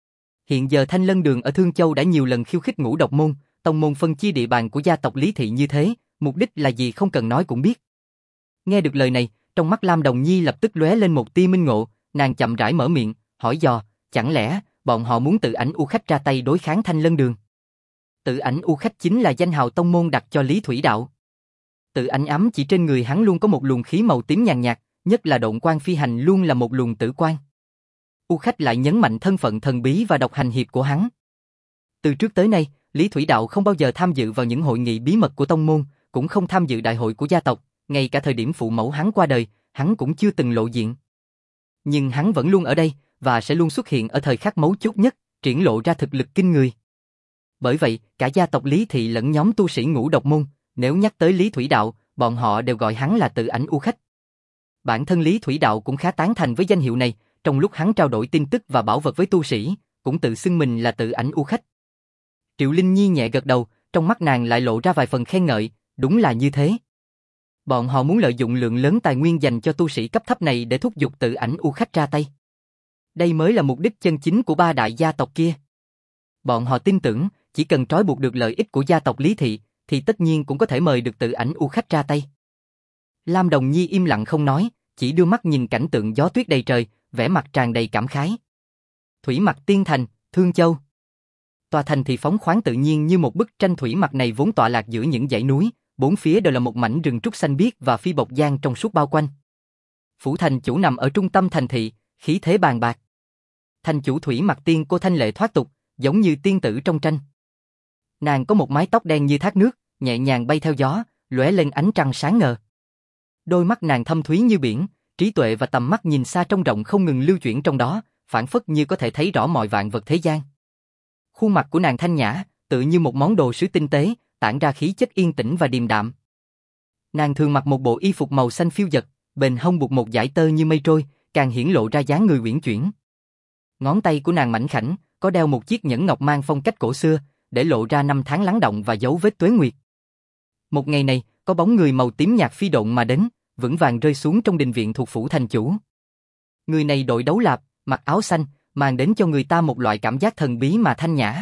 Hiện giờ Thanh Lân Đường ở Thương Châu đã nhiều lần khiêu khích Ngũ Độc môn, tông môn phân chia địa bàn của gia tộc Lý Thị như thế, mục đích là gì không cần nói cũng biết. Nghe được lời này, trong mắt Lam Đồng Nhi lập tức lóe lên một tia minh ngộ, nàng chậm rãi mở miệng, hỏi dò, chẳng lẽ bọn họ muốn Tự Ảnh U Khách ra tay đối kháng Thanh Lân Đường? Tự Ảnh U Khách chính là danh hào tông môn đặt cho Lý Thủy Đạo. Tự Ảnh ám chỉ trên người hắn luôn có một luồng khí màu tím nhàn nhạt, nhất là độn quang phi hành luôn là một luồng tử quang. U Khách lại nhấn mạnh thân phận thần bí và độc hành hiệp của hắn. Từ trước tới nay, Lý Thủy Đạo không bao giờ tham dự vào những hội nghị bí mật của tông môn, cũng không tham dự đại hội của gia tộc, ngay cả thời điểm phụ mẫu hắn qua đời, hắn cũng chưa từng lộ diện. Nhưng hắn vẫn luôn ở đây, và sẽ luôn xuất hiện ở thời khắc mấu chốt nhất, triển lộ ra thực lực kinh người. Bởi vậy, cả gia tộc Lý Thị lẫn nhóm tu sĩ Ngũ Độc môn, nếu nhắc tới Lý Thủy Đạo, bọn họ đều gọi hắn là Tự Ảnh U Khách. Bản thân Lý Thủy Đạo cũng khá tán thành với danh hiệu này, trong lúc hắn trao đổi tin tức và bảo vật với tu sĩ, cũng tự xưng mình là Tự Ảnh U Khách. Triệu Linh Nhi nhẹ gật đầu, trong mắt nàng lại lộ ra vài phần khen ngợi, đúng là như thế. Bọn họ muốn lợi dụng lượng lớn tài nguyên dành cho tu sĩ cấp thấp này để thúc giục Tự Ảnh U Khách ra tay. Đây mới là mục đích chân chính của ba đại gia tộc kia. Bọn họ tin tưởng, chỉ cần trói buộc được lợi ích của gia tộc Lý Thị, thì tất nhiên cũng có thể mời được Tự Ảnh U Khách ra tay. Lam Đồng Nhi im lặng không nói, chỉ đưa mắt nhìn cảnh tượng gió tuyết đầy trời, vẻ mặt tràn đầy cảm khái. Thủy Mặc Tiên Thành, Thương Châu. Tòa thành thị phóng khoáng tự nhiên như một bức tranh thủy mặc này vốn tọa lạc giữa những dãy núi, bốn phía đều là một mảnh rừng trúc xanh biếc và phi bộc giang trong suốt bao quanh. Phủ thành chủ nằm ở trung tâm thành thị, khí thế bàn bạc. Thành chủ Thủy Mặc Tiên Cô thanh lệ thoát tục, giống như tiên tử trong tranh. Nàng có một mái tóc đen như thác nước, nhẹ nhàng bay theo gió, lóe lên ánh trăng sáng ngời. Đôi mắt nàng thâm thúy như biển, trí tuệ và tầm mắt nhìn xa trông rộng không ngừng lưu chuyển trong đó, phảng phất như có thể thấy rõ mọi vạn vật thế gian. Khuôn mặt của nàng thanh nhã, tự như một món đồ sứ tinh tế, tản ra khí chất yên tĩnh và điềm đạm. Nàng thường mặc một bộ y phục màu xanh phiêu dật, bền hông buộc một dải tơ như mây trôi, càng hiển lộ ra dáng người uyển chuyển. Ngón tay của nàng mảnh khảnh, có đeo một chiếc nhẫn ngọc mang phong cách cổ xưa, để lộ ra năm tháng lắng đọng và dấu vết tuế nguyệt. Một ngày này, có bóng người màu tím nhạt phi độn mà đến, vững vàng rơi xuống trong đình viện thuộc phủ thành chủ. Người này đội đấu lạp, mặc áo xanh, mang đến cho người ta một loại cảm giác thần bí mà thanh nhã.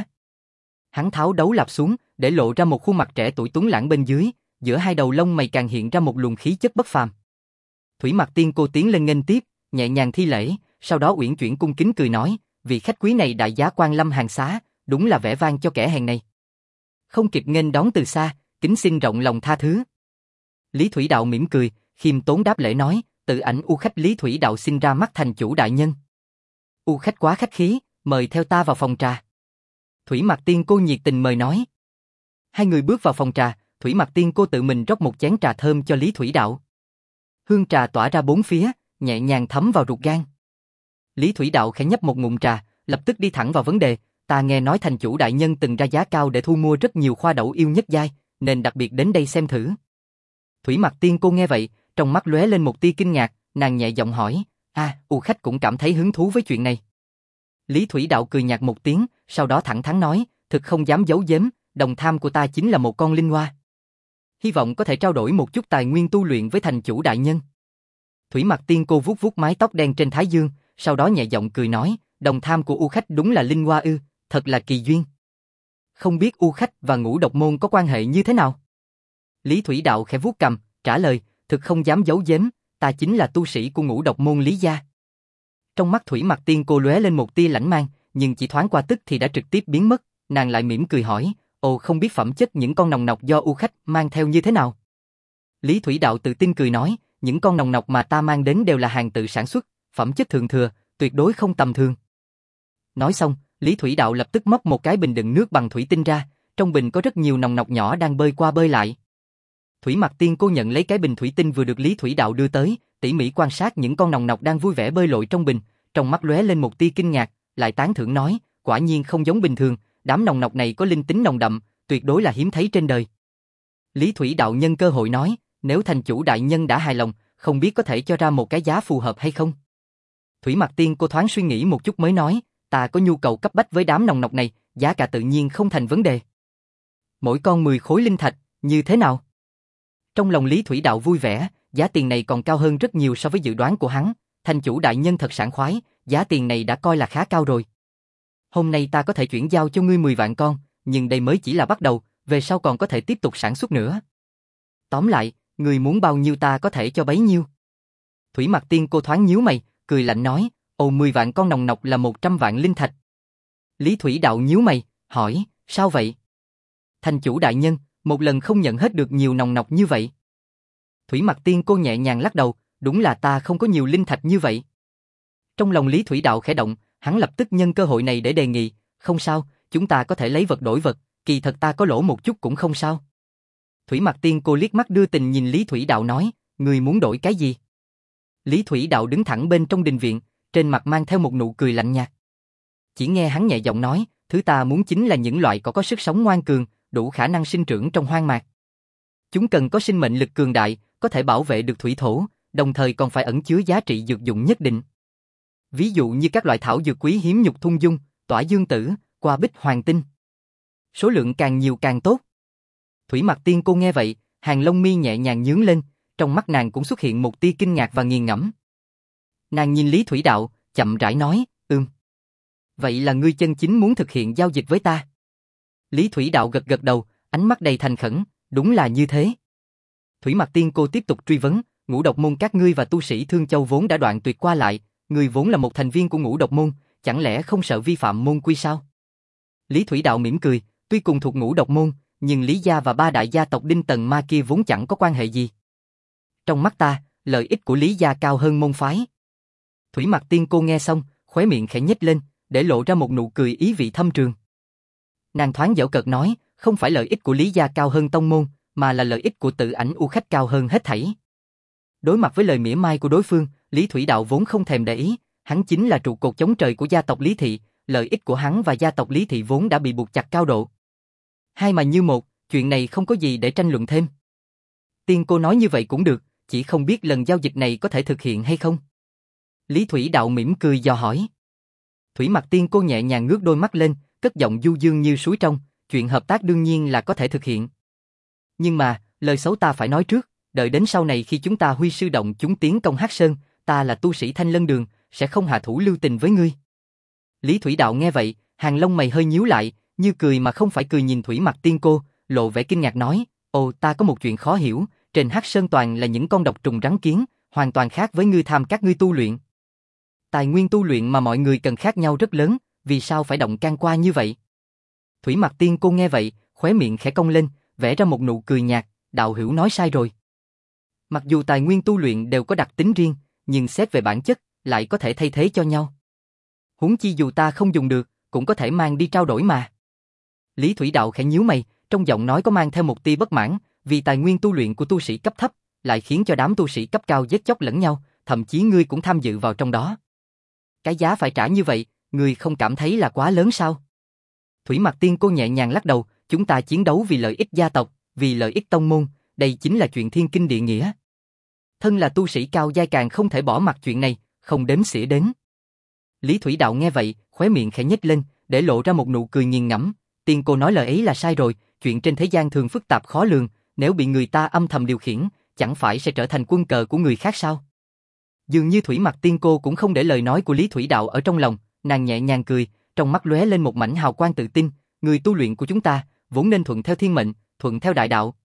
Hắn tháo đấu lạp xuống, để lộ ra một khuôn mặt trẻ tuổi tuấn lãng bên dưới, giữa hai đầu lông mày càng hiện ra một luồng khí chất bất phàm. Thủy Mặc Tiên Cô tiến lên nghênh tiếp, nhẹ nhàng thi lễ, sau đó uyển chuyển cung kính cười nói, vị khách quý này đại giá quan lâm hàng xá, đúng là vẻ vang cho kẻ hèn này. Không kịp nghênh đón từ xa, kính xin rộng lòng tha thứ. Lý Thủy Đạo mỉm cười, khiêm tốn đáp lễ nói, Tự Ảnh U Khách Lý Thủy Đạo xin ra mắt thành chủ đại nhân. U Khách quá khách khí, mời theo ta vào phòng trà. Thủy Mặc Tiên Cô nhiệt tình mời nói. Hai người bước vào phòng trà, Thủy Mặc Tiên Cô tự mình rót một chén trà thơm cho Lý Thủy Đạo. Hương trà tỏa ra bốn phía, nhẹ nhàng thấm vào ruột gan. Lý Thủy Đạo khẽ nhấp một ngụm trà, lập tức đi thẳng vào vấn đề, ta nghe nói thành chủ đại nhân từng ra giá cao để thu mua rất nhiều khoa đậu yêu nhất giai, nên đặc biệt đến đây xem thử. Thủy Mặc Tiên Cô nghe vậy, trong mắt lóe lên một tia kinh ngạc, nàng nhẹ giọng hỏi, a, U Khách cũng cảm thấy hứng thú với chuyện này. Lý Thủy Đạo cười nhạt một tiếng, sau đó thẳng thắn nói, thực không dám giấu giếm, đồng tham của ta chính là một con linh hoa. Hy vọng có thể trao đổi một chút tài nguyên tu luyện với thành chủ đại nhân. Thủy Mặc Tiên Cô vuốt vuốt mái tóc đen trên thái dương, sau đó nhẹ giọng cười nói, đồng tham của U Khách đúng là linh hoa ư, thật là kỳ duyên. Không biết U Khách và Ngũ Độc Môn có quan hệ như thế nào? Lý Thủy Đạo khẽ vuốt cằm, trả lời, thực không dám giấu giếm, ta chính là tu sĩ của Ngũ Độc Môn Lý gia. Trong mắt Thủy Mặc Tiên Cô lóe lên một tia lãnh mang, nhưng chỉ thoáng qua tức thì đã trực tiếp biến mất, nàng lại mỉm cười hỏi, ồ không biết phẩm chất những con nòng nọc do U Khách mang theo như thế nào? Lý Thủy Đạo tự tin cười nói, những con nòng nọc mà ta mang đến đều là hàng tự sản xuất, phẩm chất thượng thừa, tuyệt đối không tầm thường. Nói xong, Lý Thủy Đạo lập tức móc một cái bình đựng nước bằng thủy tinh ra, trong bình có rất nhiều nòng nọc nhỏ đang bơi qua bơi lại. Thủy Mặc Tiên Cô nhận lấy cái bình thủy tinh vừa được Lý Thủy Đạo đưa tới, tỉ mỉ quan sát những con nòng nọc đang vui vẻ bơi lội trong bình, trong mắt lóe lên một tia kinh ngạc, lại tán thưởng nói, quả nhiên không giống bình thường, đám nòng nọc này có linh tính nồng đậm, tuyệt đối là hiếm thấy trên đời. Lý Thủy Đạo nhân cơ hội nói, nếu thành chủ đại nhân đã hài lòng, không biết có thể cho ra một cái giá phù hợp hay không? Thủy Mặc Tiên Cô thoáng suy nghĩ một chút mới nói, ta có nhu cầu cấp bách với đám nòng nọc này, giá cả tự nhiên không thành vấn đề. Mỗi con mười khối linh thạch, như thế nào? Trong lòng Lý Thủy Đạo vui vẻ, giá tiền này còn cao hơn rất nhiều so với dự đoán của hắn, thành chủ đại nhân thật sảng khoái, giá tiền này đã coi là khá cao rồi. Hôm nay ta có thể chuyển giao cho ngươi mười vạn con, nhưng đây mới chỉ là bắt đầu, về sau còn có thể tiếp tục sản xuất nữa. Tóm lại, ngươi muốn bao nhiêu ta có thể cho bấy nhiêu. Thủy Mặc Tiên Cô thoáng nhíu mày, cười lạnh nói, ồ mười vạn con nòng nọc là một trăm vạn linh thạch. Lý Thủy Đạo nhíu mày, hỏi, sao vậy? Thành chủ đại nhân, một lần không nhận hết được nhiều nòng nọc như vậy. Thủy Mặc Tiên Cô nhẹ nhàng lắc đầu, đúng là ta không có nhiều linh thạch như vậy. Trong lòng Lý Thủy Đạo khẽ động, hắn lập tức nhân cơ hội này để đề nghị, không sao, chúng ta có thể lấy vật đổi vật, kỳ thật ta có lỗ một chút cũng không sao. Thủy Mặc Tiên Cô liếc mắt đưa tình nhìn Lý Thủy Đạo nói, ngươi muốn đổi cái gì? Lý Thủy Đạo đứng thẳng bên trong đình viện, trên mặt mang theo một nụ cười lạnh nhạt. Chỉ nghe hắn nhẹ giọng nói, thứ ta muốn chính là những loại cỏ có sức sống ngoan cường, đủ khả năng sinh trưởng trong hoang mạc. Chúng cần có sinh mệnh lực cường đại, có thể bảo vệ được thủy thổ, đồng thời còn phải ẩn chứa giá trị dược dụng nhất định. Ví dụ như các loại thảo dược quý hiếm nhục thung dung, tỏa dương tử, qua bích hoàng tinh. Số lượng càng nhiều càng tốt. Thủy Mặc Tiên Cô nghe vậy, hàng lông mi nhẹ nhàng nhướng lên, trong mắt nàng cũng xuất hiện một tia kinh ngạc và nghiền ngẫm. Nàng nhìn Lý Thủy Đạo, chậm rãi nói, ừm. Vậy là ngươi chân chính muốn thực hiện giao dịch với ta? Lý Thủy Đạo gật gật đầu, ánh mắt đầy thành khẩn, đúng là như thế. Thủy Mặc Tiên Cô tiếp tục truy vấn, Ngũ Độc Môn các ngươi và tu sĩ Thương Châu vốn đã đoạn tuyệt qua lại, ngươi vốn là một thành viên của Ngũ Độc Môn, chẳng lẽ không sợ vi phạm môn quy sao? Lý Thủy Đạo mỉm cười, tuy cùng thuộc Ngũ Độc Môn, nhưng Lý gia và ba đại gia tộc Đinh Tần Ma kia vốn chẳng có quan hệ gì. Trong mắt ta, lợi ích của Lý gia cao hơn môn phái. Thủy Mặc Tiên Cô nghe xong, khóe miệng khẽ nhếch lên, để lộ ra một nụ cười ý vị thâm trường. Nàng thoáng giễu cợt nói, không phải lợi ích của Lý gia cao hơn tông môn, mà là lợi ích của Tự Ảnh U Khách cao hơn hết thảy. Đối mặt với lời mỉa mai của đối phương, Lý Thủy Đạo vốn không thèm để ý, hắn chính là trụ cột chống trời của gia tộc Lý Thị, lợi ích của hắn và gia tộc Lý Thị vốn đã bị buộc chặt cao độ. Hai mà như một, chuyện này không có gì để tranh luận thêm. Tiên Cô nói như vậy cũng được, chỉ không biết lần giao dịch này có thể thực hiện hay không. Lý Thủy Đạo mỉm cười dò hỏi. Thủy Mặc Tiên Cô nhẹ nhàng ngước đôi mắt lên, cất giọng du dương như suối trong, chuyện hợp tác đương nhiên là có thể thực hiện. Nhưng mà, lời xấu ta phải nói trước, đợi đến sau này khi chúng ta huy sư động chúng tiến công Hắc Sơn, ta là tu sĩ Thanh Lân Đường, sẽ không hạ thủ lưu tình với ngươi. Lý Thủy Đạo nghe vậy, hàng lông mày hơi nhíu lại, như cười mà không phải cười nhìn Thủy Mặc Tiên Cô, lộ vẻ kinh ngạc nói, ồ ta có một chuyện khó hiểu, trên Hắc Sơn toàn là những con độc trùng rắn kiến, hoàn toàn khác với ngươi tham các ngươi tu luyện. Tài nguyên tu luyện mà mọi người cần khác nhau rất lớn, vì sao phải động can qua như vậy? Thủy Mặc Tiên Cô nghe vậy, khóe miệng khẽ cong lên, vẽ ra một nụ cười nhạt, đạo hữu nói sai rồi. Mặc dù tài nguyên tu luyện đều có đặc tính riêng, nhưng xét về bản chất, lại có thể thay thế cho nhau. Huống chi dù ta không dùng được, cũng có thể mang đi trao đổi mà. Lý Thủy Đạo khẽ nhíu mày, trong giọng nói có mang theo một tia bất mãn, vì tài nguyên tu luyện của tu sĩ cấp thấp, lại khiến cho đám tu sĩ cấp cao giết chóc lẫn nhau, thậm chí ngươi cũng tham dự vào trong đó. Cái giá phải trả như vậy, ngươi không cảm thấy là quá lớn sao? Thủy Mặc Tiên Cô nhẹ nhàng lắc đầu, chúng ta chiến đấu vì lợi ích gia tộc, vì lợi ích tông môn, đây chính là chuyện thiên kinh địa nghĩa. Thân là tu sĩ cao giai càng không thể bỏ mặc chuyện này, không đếm xỉa đến. Lý Thủy Đạo nghe vậy, khóe miệng khẽ nhếch lên, để lộ ra một nụ cười nghiền ngẫm. Tiên Cô nói lời ấy là sai rồi, chuyện trên thế gian thường phức tạp khó lường, nếu bị người ta âm thầm điều khiển, chẳng phải sẽ trở thành quân cờ của người khác sao? Dường như Thủy Mặc Tiên Cô cũng không để lời nói của Lý Thủy Đạo ở trong lòng, nàng nhẹ nhàng cười, trong mắt lóe lên một mảnh hào quang tự tin, người tu luyện của chúng ta vốn nên thuận theo thiên mệnh, thuận theo đại đạo.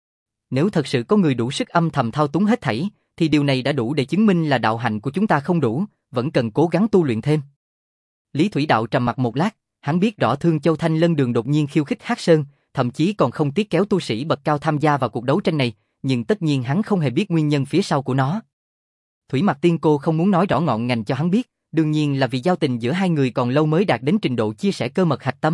Nếu thật sự có người đủ sức âm thầm thao túng hết thảy, thì điều này đã đủ để chứng minh là đạo hạnh của chúng ta không đủ, vẫn cần cố gắng tu luyện thêm. Lý Thủy Đạo trầm mặc một lát, hắn biết rõ Thương Châu Thanh Lân Đường đột nhiên khiêu khích Hắc Sơn, thậm chí còn không tiếc kéo tu sĩ bậc cao tham gia vào cuộc đấu tranh này, nhưng tất nhiên hắn không hề biết nguyên nhân phía sau của nó. Thủy Mặc Tiên Cô không muốn nói rõ ngọn ngành cho hắn biết, đương nhiên là vì giao tình giữa hai người còn lâu mới đạt đến trình độ chia sẻ cơ mật hạch tâm.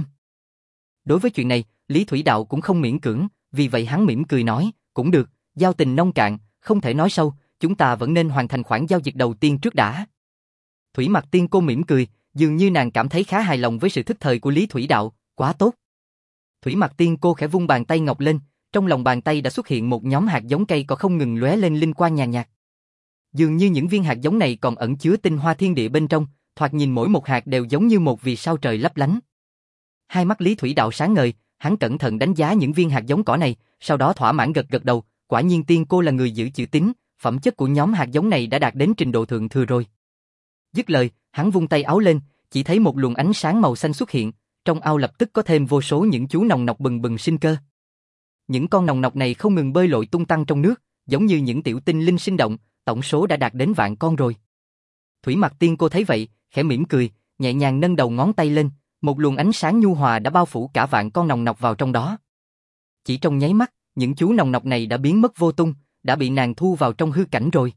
Đối với chuyện này, Lý Thủy Đạo cũng không miễn cưỡng, vì vậy hắn mỉm cười nói, cũng được, giao tình nông cạn, không thể nói sâu, chúng ta vẫn nên hoàn thành khoản giao dịch đầu tiên trước đã. Thủy Mặc Tiên Cô mỉm cười, dường như nàng cảm thấy khá hài lòng với sự thức thời của Lý Thủy Đạo, quá tốt. Thủy Mặc Tiên Cô khẽ vung bàn tay ngọc lên, trong lòng bàn tay đã xuất hiện một nhóm hạt giống cây cỏ không ngừng lóe lên linh quang nhàn nhạt. Dường như những viên hạt giống này còn ẩn chứa tinh hoa thiên địa bên trong, thoạt nhìn mỗi một hạt đều giống như một vì sao trời lấp lánh. Hai mắt Lý Thủy Đạo sáng ngời, hắn cẩn thận đánh giá những viên hạt giống cỏ này, sau đó thỏa mãn gật gật đầu, quả nhiên Tiên Cô là người giữ chữ tín, phẩm chất của nhóm hạt giống này đã đạt đến trình độ thượng thừa rồi. Dứt lời, hắn vung tay áo lên, chỉ thấy một luồng ánh sáng màu xanh xuất hiện, trong ao lập tức có thêm vô số những chú nòng nọc bừng bừng sinh cơ. Những con nòng nọc này không ngừng bơi lội tung tăng trong nước, giống như những tiểu tinh linh sinh động, tổng số đã đạt đến vạn con rồi. Thủy Mặc Tiên Cô thấy vậy, khẽ mỉm cười, nhẹ nhàng nâng đầu ngón tay lên, một luồng ánh sáng nhu hòa đã bao phủ cả vạn con nòng nọc vào trong đó. Chỉ trong nháy mắt, những chú nòng nọc này đã biến mất vô tung, đã bị nàng thu vào trong hư cảnh rồi.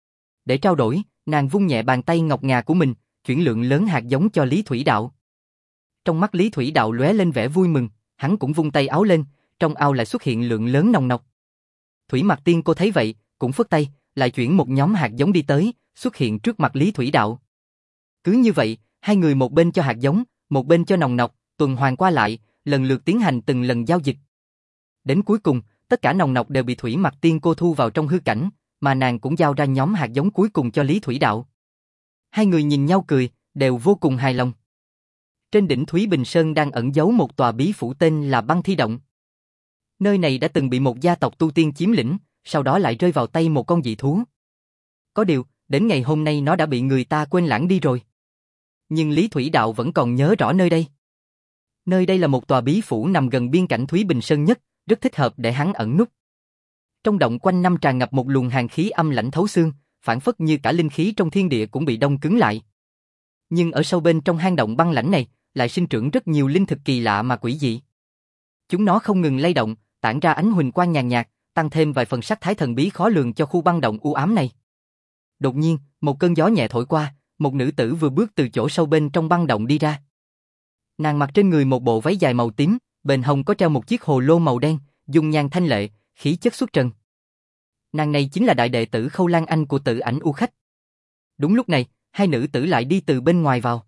Để trao đổi, nàng vung nhẹ bàn tay ngọc ngà của mình, chuyển lượng lớn hạt giống cho Lý Thủy Đạo. Trong mắt Lý Thủy Đạo lóe lên vẻ vui mừng, hắn cũng vung tay áo lên, trong ao lại xuất hiện lượng lớn nòng nọc. Thủy Mặc Tiên Cô thấy vậy, cũng phất tay, lại chuyển một nhóm hạt giống đi tới, xuất hiện trước mặt Lý Thủy Đạo. Cứ như vậy, hai người một bên cho hạt giống, một bên cho nòng nọc, tuần hoàn qua lại, lần lượt tiến hành từng lần giao dịch. Đến cuối cùng, tất cả nòng nọc đều bị Thủy Mặc Tiên Cô thu vào trong hư cảnh, mà nàng cũng giao ra nhóm hạt giống cuối cùng cho Lý Thủy Đạo. Hai người nhìn nhau cười, đều vô cùng hài lòng. Trên đỉnh Thúy Bình Sơn đang ẩn giấu một tòa bí phủ tên là Băng Thi Động. Nơi này đã từng bị một gia tộc tu tiên chiếm lĩnh, sau đó lại rơi vào tay một con dị thú. Có điều, đến ngày hôm nay nó đã bị người ta quên lãng đi rồi. Nhưng Lý Thủy Đạo vẫn còn nhớ rõ nơi đây. Nơi đây là một tòa bí phủ nằm gần biên cảnh Thúy Bình Sơn nhất, rất thích hợp để hắn ẩn núp. Trong động quanh năm tràn ngập một luồng hàn khí âm lãnh thấu xương, phản phất như cả linh khí trong thiên địa cũng bị đông cứng lại. Nhưng ở sâu bên trong hang động băng lãnh này, lại sinh trưởng rất nhiều linh thực kỳ lạ mà quỷ dị. Chúng nó không ngừng lay động, tản ra ánh huỳnh quang nhàn nhạt, tăng thêm vài phần sắc thái thần bí khó lường cho khu băng động u ám này. Đột nhiên, một cơn gió nhẹ thổi qua, một nữ tử vừa bước từ chỗ sâu bên trong băng động đi ra. Nàng mặc trên người một bộ váy dài màu tím, bên hông có treo một chiếc hồ lô màu đen, dung nhan thanh lệ, khí chất xuất trần. Nàng này chính là đại đệ tử Khâu Lan Anh của Tự Ảnh U Khách. Đúng lúc này, hai nữ tử lại đi từ bên ngoài vào.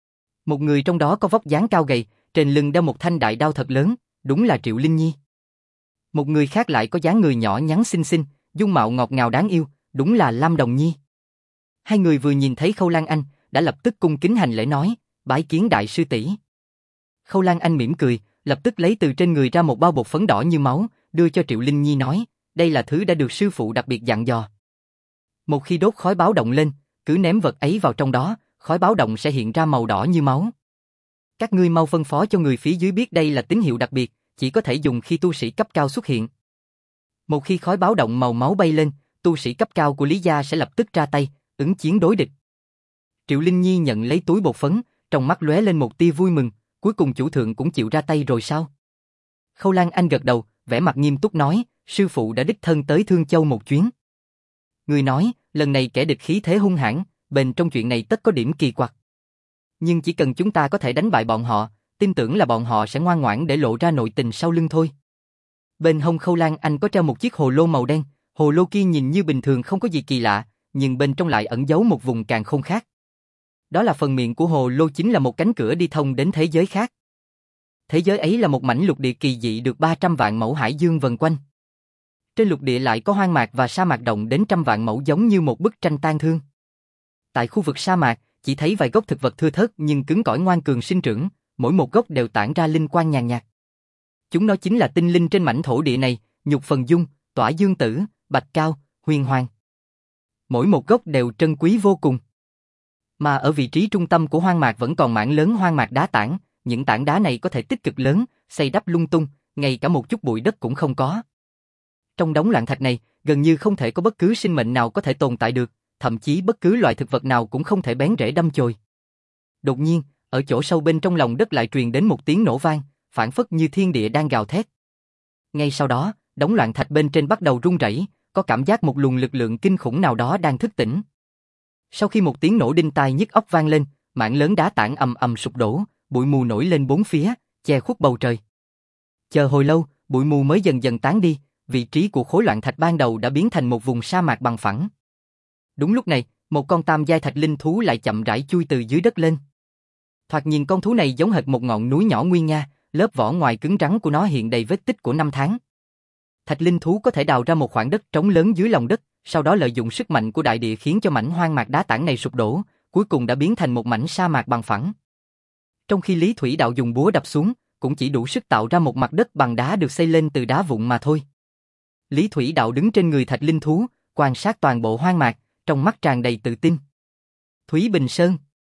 Một người trong đó có vóc dáng cao gầy, trên lưng đeo một thanh đại đao thật lớn, đúng là Triệu Linh Nhi. Một người khác lại có dáng người nhỏ nhắn xinh xinh, dung mạo ngọt ngào đáng yêu, đúng là Lam Đồng Nhi. Hai người vừa nhìn thấy Khâu Lan Anh, đã lập tức cung kính hành lễ nói, bái kiến đại sư tỷ. Khâu Lan Anh mỉm cười, lập tức lấy từ trên người ra một bao bột phấn đỏ như máu, đưa cho Triệu Linh Nhi nói, đây là thứ đã được sư phụ đặc biệt dặn dò. Một khi đốt khói báo động lên, cứ ném vật ấy vào trong đó, khói báo động sẽ hiện ra màu đỏ như máu. Các ngươi mau phân phó cho người phía dưới biết đây là tín hiệu đặc biệt, chỉ có thể dùng khi tu sĩ cấp cao xuất hiện. Một khi khói báo động màu máu bay lên, tu sĩ cấp cao của Lý gia sẽ lập tức ra tay, ứng chiến đối địch. Triệu Linh Nhi nhận lấy túi bột phấn, trong mắt lóe lên một tia vui mừng, cuối cùng chủ thượng cũng chịu ra tay rồi sao? Khâu Lan Anh gật đầu, vẻ mặt nghiêm túc nói, sư phụ đã đích thân tới Thương Châu một chuyến. Người nói, lần này kẻ địch khí thế hung hãn, bên trong chuyện này tất có điểm kỳ quặc. Nhưng chỉ cần chúng ta có thể đánh bại bọn họ, tin tưởng là bọn họ sẽ ngoan ngoãn để lộ ra nội tình sau lưng thôi. Bên hông Khâu Lan Anh có treo một chiếc hồ lô màu đen, hồ lô kia nhìn như bình thường không có gì kỳ lạ, nhưng bên trong lại ẩn giấu một vùng càn khôn khác. Đó là phần miệng của hồ lô chính là một cánh cửa đi thông đến thế giới khác. Thế giới ấy là một mảnh lục địa kỳ dị được ba trăm vạn mẫu hải dương vần quanh. Trên lục địa lại có hoang mạc và sa mạc rộng đến trăm vạn mẫu giống như một bức tranh tang thương. Tại khu vực sa mạc, chỉ thấy vài gốc thực vật thưa thớt nhưng cứng cỏi ngoan cường sinh trưởng, mỗi một gốc đều tản ra linh quang nhàn nhạt. Chúng nó chính là tinh linh trên mảnh thổ địa này, Nhục Phần Dung, Tỏa Dương Tử, Bạch Cao, Huyền Hoàng. Mỗi một gốc đều trân quý vô cùng. Mà ở vị trí trung tâm của hoang mạc vẫn còn mảng lớn hoang mạc đá tảng, những tảng đá này có thể tích cực lớn, xây đắp lung tung, ngay cả một chút bụi đất cũng không có. Trong đống loạn thạch này, gần như không thể có bất cứ sinh mệnh nào có thể tồn tại được, thậm chí bất cứ loài thực vật nào cũng không thể bén rễ đâm chồi. Đột nhiên, ở chỗ sâu bên trong lòng đất lại truyền đến một tiếng nổ vang, phảng phất như thiên địa đang gào thét. Ngay sau đó, đống loạn thạch bên trên bắt đầu rung rẩy, có cảm giác một luồng lực lượng kinh khủng nào đó đang thức tỉnh. Sau khi một tiếng nổ đinh tai nhức óc vang lên, mảng lớn đá tảng ầm ầm sụp đổ, bụi mù nổi lên bốn phía, che khuất bầu trời. Chờ hồi lâu, bụi mù mới dần dần tán đi, vị trí của khối loạn thạch ban đầu đã biến thành một vùng sa mạc bằng phẳng. Đúng lúc này, một con tam giai thạch linh thú lại chậm rãi chui từ dưới đất lên. Thoạt nhìn con thú này giống hệt một ngọn núi nhỏ nguy nga, lớp vỏ ngoài cứng rắn của nó hiện đầy vết tích của năm tháng. Thạch linh thú có thể đào ra một khoảng đất trống lớn dưới lòng đất, sau đó lợi dụng sức mạnh của đại địa khiến cho mảnh hoang mạc đá tảng này sụp đổ, cuối cùng đã biến thành một mảnh sa mạc bằng phẳng. Trong khi Lý Thủy Đạo dùng búa đập xuống, cũng chỉ đủ sức tạo ra một mặt đất bằng đá được xây lên từ đá vụn mà thôi. Lý Thủy Đạo đứng trên người thạch linh thú, quan sát toàn bộ hoang mạc, trong mắt tràn đầy tự tin. Thúy Bình Sơn.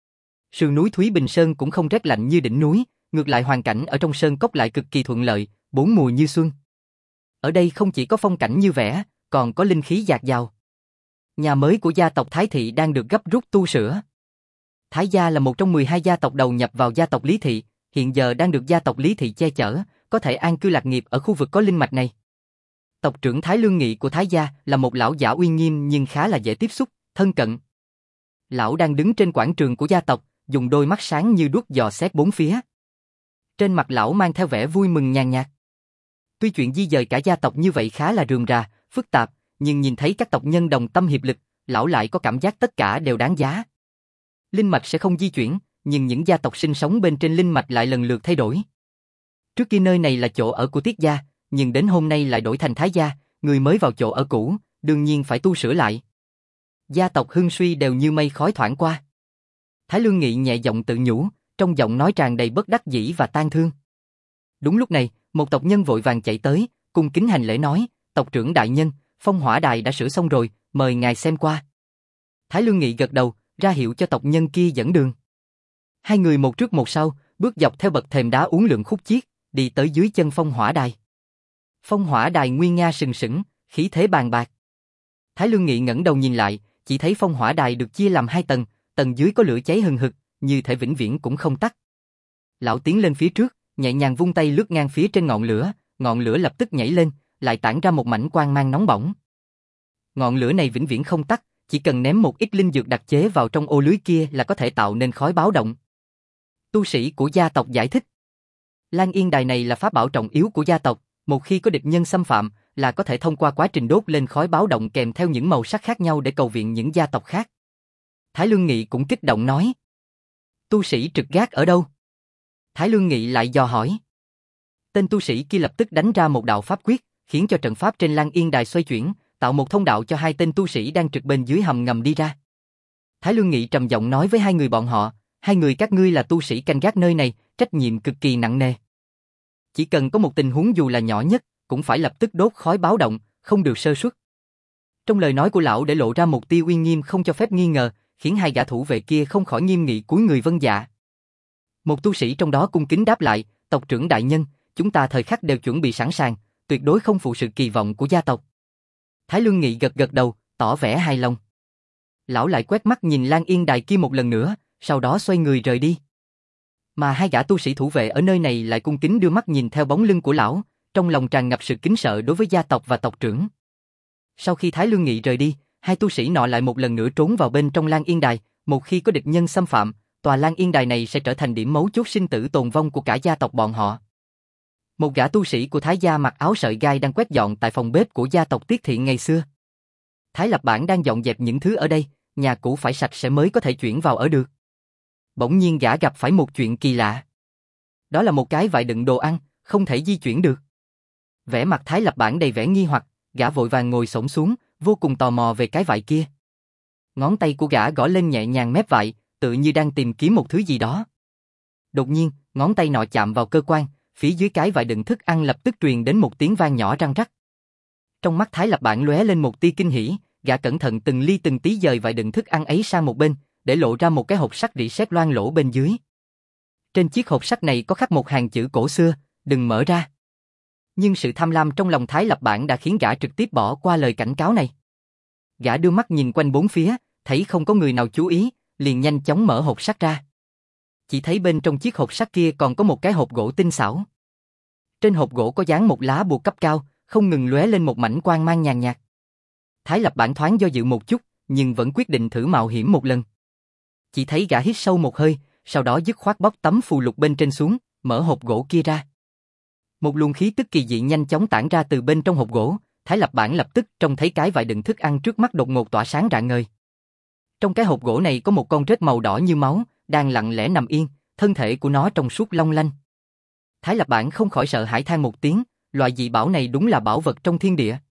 Sườn núi Thúy Bình Sơn cũng không rét lạnh như đỉnh núi, ngược lại hoàn cảnh ở trong sơn cốc lại cực kỳ thuận lợi, bốn mùa như xuân. Ở đây không chỉ có phong cảnh như vẽ, còn có linh khí dạt dào. Nhà mới của gia tộc Thái Thị đang được gấp rút tu sửa. Thái gia là một trong mười hai gia tộc đầu nhập vào gia tộc Lý Thị, hiện giờ đang được gia tộc Lý Thị che chở, có thể an cư lạc nghiệp ở khu vực có linh mạch này. Tộc trưởng Thái Lương Nghị của Thái gia là một lão giả uy nghiêm nhưng khá là dễ tiếp xúc, thân cận. Lão đang đứng trên quảng trường của gia tộc, dùng đôi mắt sáng như đuốc dò xét bốn phía. Trên mặt lão mang theo vẻ vui mừng nhàn nhạt. Tuy chuyện di dời cả gia tộc như vậy khá là rườm rà, phức tạp, nhưng nhìn thấy các tộc nhân đồng tâm hiệp lực, lão lại có cảm giác tất cả đều đáng giá. Linh mạch sẽ không di chuyển, nhưng những gia tộc sinh sống bên trên linh mạch lại lần lượt thay đổi. Trước kia nơi này là chỗ ở của Tiết gia, nhưng đến hôm nay lại đổi thành Thái gia, người mới vào chỗ ở cũ, đương nhiên phải tu sửa lại. Gia tộc hưng suy đều như mây khói thoảng qua. Thái Lương Nghị nhẹ giọng tự nhủ, trong giọng nói tràn đầy bất đắc dĩ và tang thương. Đúng lúc này, một tộc nhân vội vàng chạy tới, cung kính hành lễ nói, tộc trưởng đại nhân, phong hỏa đài đã sửa xong rồi, mời ngài xem qua. Thái Lương Nghị gật đầu, ra hiệu cho tộc nhân kia dẫn đường. Hai người một trước một sau, bước dọc theo bậc thềm đá uốn lượn khúc chiết, đi tới dưới chân phong hỏa đài. Phong hỏa đài nguy nga sừng sững, khí thế bàn bạc. Thái Lương Nghị ngẩng đầu nhìn lại, chỉ thấy phong hỏa đài được chia làm hai tầng, tầng dưới có lửa cháy hừng hực, như thể vĩnh viễn cũng không tắt. Lão tiến lên phía trước, nhẹ nhàng vung tay lướt ngang phía trên ngọn lửa, ngọn lửa lập tức nhảy lên, lại tản ra một mảnh quang mang nóng bỏng. Ngọn lửa này vĩnh viễn không tắt, chỉ cần ném một ít linh dược đặc chế vào trong ô lưới kia là có thể tạo nên khói báo động. Tu sĩ của gia tộc giải thích. Lan Yên Đài này là pháp bảo trọng yếu của gia tộc, một khi có địch nhân xâm phạm, là có thể thông qua quá trình đốt lên khói báo động kèm theo những màu sắc khác nhau để cầu viện những gia tộc khác. Thái Lương Nghị cũng kích động nói. Tu sĩ trực gác ở đâu? Thái Lương Nghị lại dò hỏi. Tên tu sĩ kia lập tức đánh ra một đạo pháp quyết, khiến cho trận pháp trên Lan Yên Đài xoay chuyển, tạo một thông đạo cho hai tên tu sĩ đang trực bên dưới hầm ngầm đi ra. Thái Lương Nghị trầm giọng nói với hai người bọn họ, hai người các ngươi là tu sĩ canh gác nơi này, trách nhiệm cực kỳ nặng nề. Chỉ cần có một tình huống dù là nhỏ nhất, cũng phải lập tức đốt khói báo động, không được sơ suất. Trong lời nói của lão để lộ ra một tia uy nghiêm không cho phép nghi ngờ, khiến hai gã thủ vệ kia không khỏi nghiêm nghị cúi người vâng dạ. Một tu sĩ trong đó cung kính đáp lại, tộc trưởng đại nhân, chúng ta thời khắc đều chuẩn bị sẵn sàng, tuyệt đối không phụ sự kỳ vọng của gia tộc. Thái Lương Nghị gật gật đầu, tỏ vẻ hài lòng. Lão lại quét mắt nhìn Lan Yên Đài kia một lần nữa, sau đó xoay người rời đi. Mà hai gã tu sĩ thủ vệ ở nơi này lại cung kính đưa mắt nhìn theo bóng lưng của lão, trong lòng tràn ngập sự kính sợ đối với gia tộc và tộc trưởng. Sau khi Thái Lương Nghị rời đi, hai tu sĩ nọ lại một lần nữa trốn vào bên trong Lan Yên Đài, một khi có địch nhân xâm phạm, tòa Lan Yên Đài này sẽ trở thành điểm mấu chốt sinh tử tồn vong của cả gia tộc bọn họ. Một gã tu sĩ của Thái gia mặc áo sợi gai đang quét dọn tại phòng bếp của gia tộc Tiết Thiện ngày xưa. Thái Lập Bản đang dọn dẹp những thứ ở đây, nhà cũ phải sạch sẽ mới có thể chuyển vào ở được. Bỗng nhiên gã gặp phải một chuyện kỳ lạ. Đó là một cái vại đựng đồ ăn, không thể di chuyển được. Vẻ mặt Thái Lập Bản đầy vẻ nghi hoặc, gã vội vàng ngồi xổm xuống, vô cùng tò mò về cái vại kia. Ngón tay của gã gõ lên nhẹ nhàng mép vại, tự như đang tìm kiếm một thứ gì đó. Đột nhiên, ngón tay nọ chạm vào cơ quan, phía dưới cái vại đựng thức ăn lập tức truyền đến một tiếng vang nhỏ răng rắc. Trong mắt Thái Lập Bản lóe lên một tia kinh hỉ, gã cẩn thận từng ly từng tí dời vại đựng thức ăn ấy sang một bên, để lộ ra một cái hộp sắt rỉ sét loang lỗ bên dưới. Trên chiếc hộp sắt này có khắc một hàng chữ cổ xưa, đừng mở ra. Nhưng sự tham lam trong lòng Thái Lập Bản đã khiến gã trực tiếp bỏ qua lời cảnh cáo này. Gã đưa mắt nhìn quanh bốn phía, thấy không có người nào chú ý, liền nhanh chóng mở hộp sắt ra. Chỉ thấy bên trong chiếc hộp sắt kia còn có một cái hộp gỗ tinh xảo. Trên hộp gỗ có dán một lá bùa cấp cao, không ngừng lóe lên một mảnh quang mang nhàn nhạt. Thái Lập Bản thoáng do dự một chút, nhưng vẫn quyết định thử mạo hiểm một lần. Chỉ thấy gã hít sâu một hơi, sau đó dứt khoát bóc tấm phù lục bên trên xuống, mở hộp gỗ kia ra. Một luồng khí tức kỳ dị nhanh chóng tản ra từ bên trong hộp gỗ, Thái Lập Bản lập tức trông thấy cái vại đựng thức ăn trước mắt đột ngột tỏa sáng rạng ngời. Trong cái hộp gỗ này có một con rết màu đỏ như máu, đang lặng lẽ nằm yên, thân thể của nó trong suốt long lanh. Thái Lập Bản không khỏi sợ hãi than một tiếng, loại dị bảo này đúng là bảo vật trong thiên địa.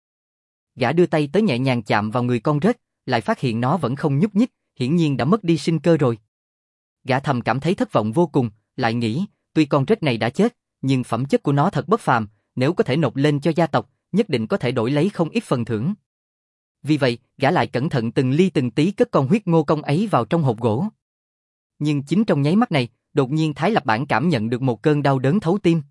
Gã đưa tay tới nhẹ nhàng chạm vào người con rết, lại phát hiện nó vẫn không nhúc nhích, hiển nhiên đã mất đi sinh cơ rồi. Gã thầm cảm thấy thất vọng vô cùng, lại nghĩ, tuy con rết này đã chết, nhưng phẩm chất của nó thật bất phàm, nếu có thể nộp lên cho gia tộc, nhất định có thể đổi lấy không ít phần thưởng. Vì vậy, gã lại cẩn thận từng ly từng tí cất con huyết ngô công ấy vào trong hộp gỗ. Nhưng chính trong nháy mắt này, đột nhiên Thái Lập Bản cảm nhận được một cơn đau đớn thấu tim.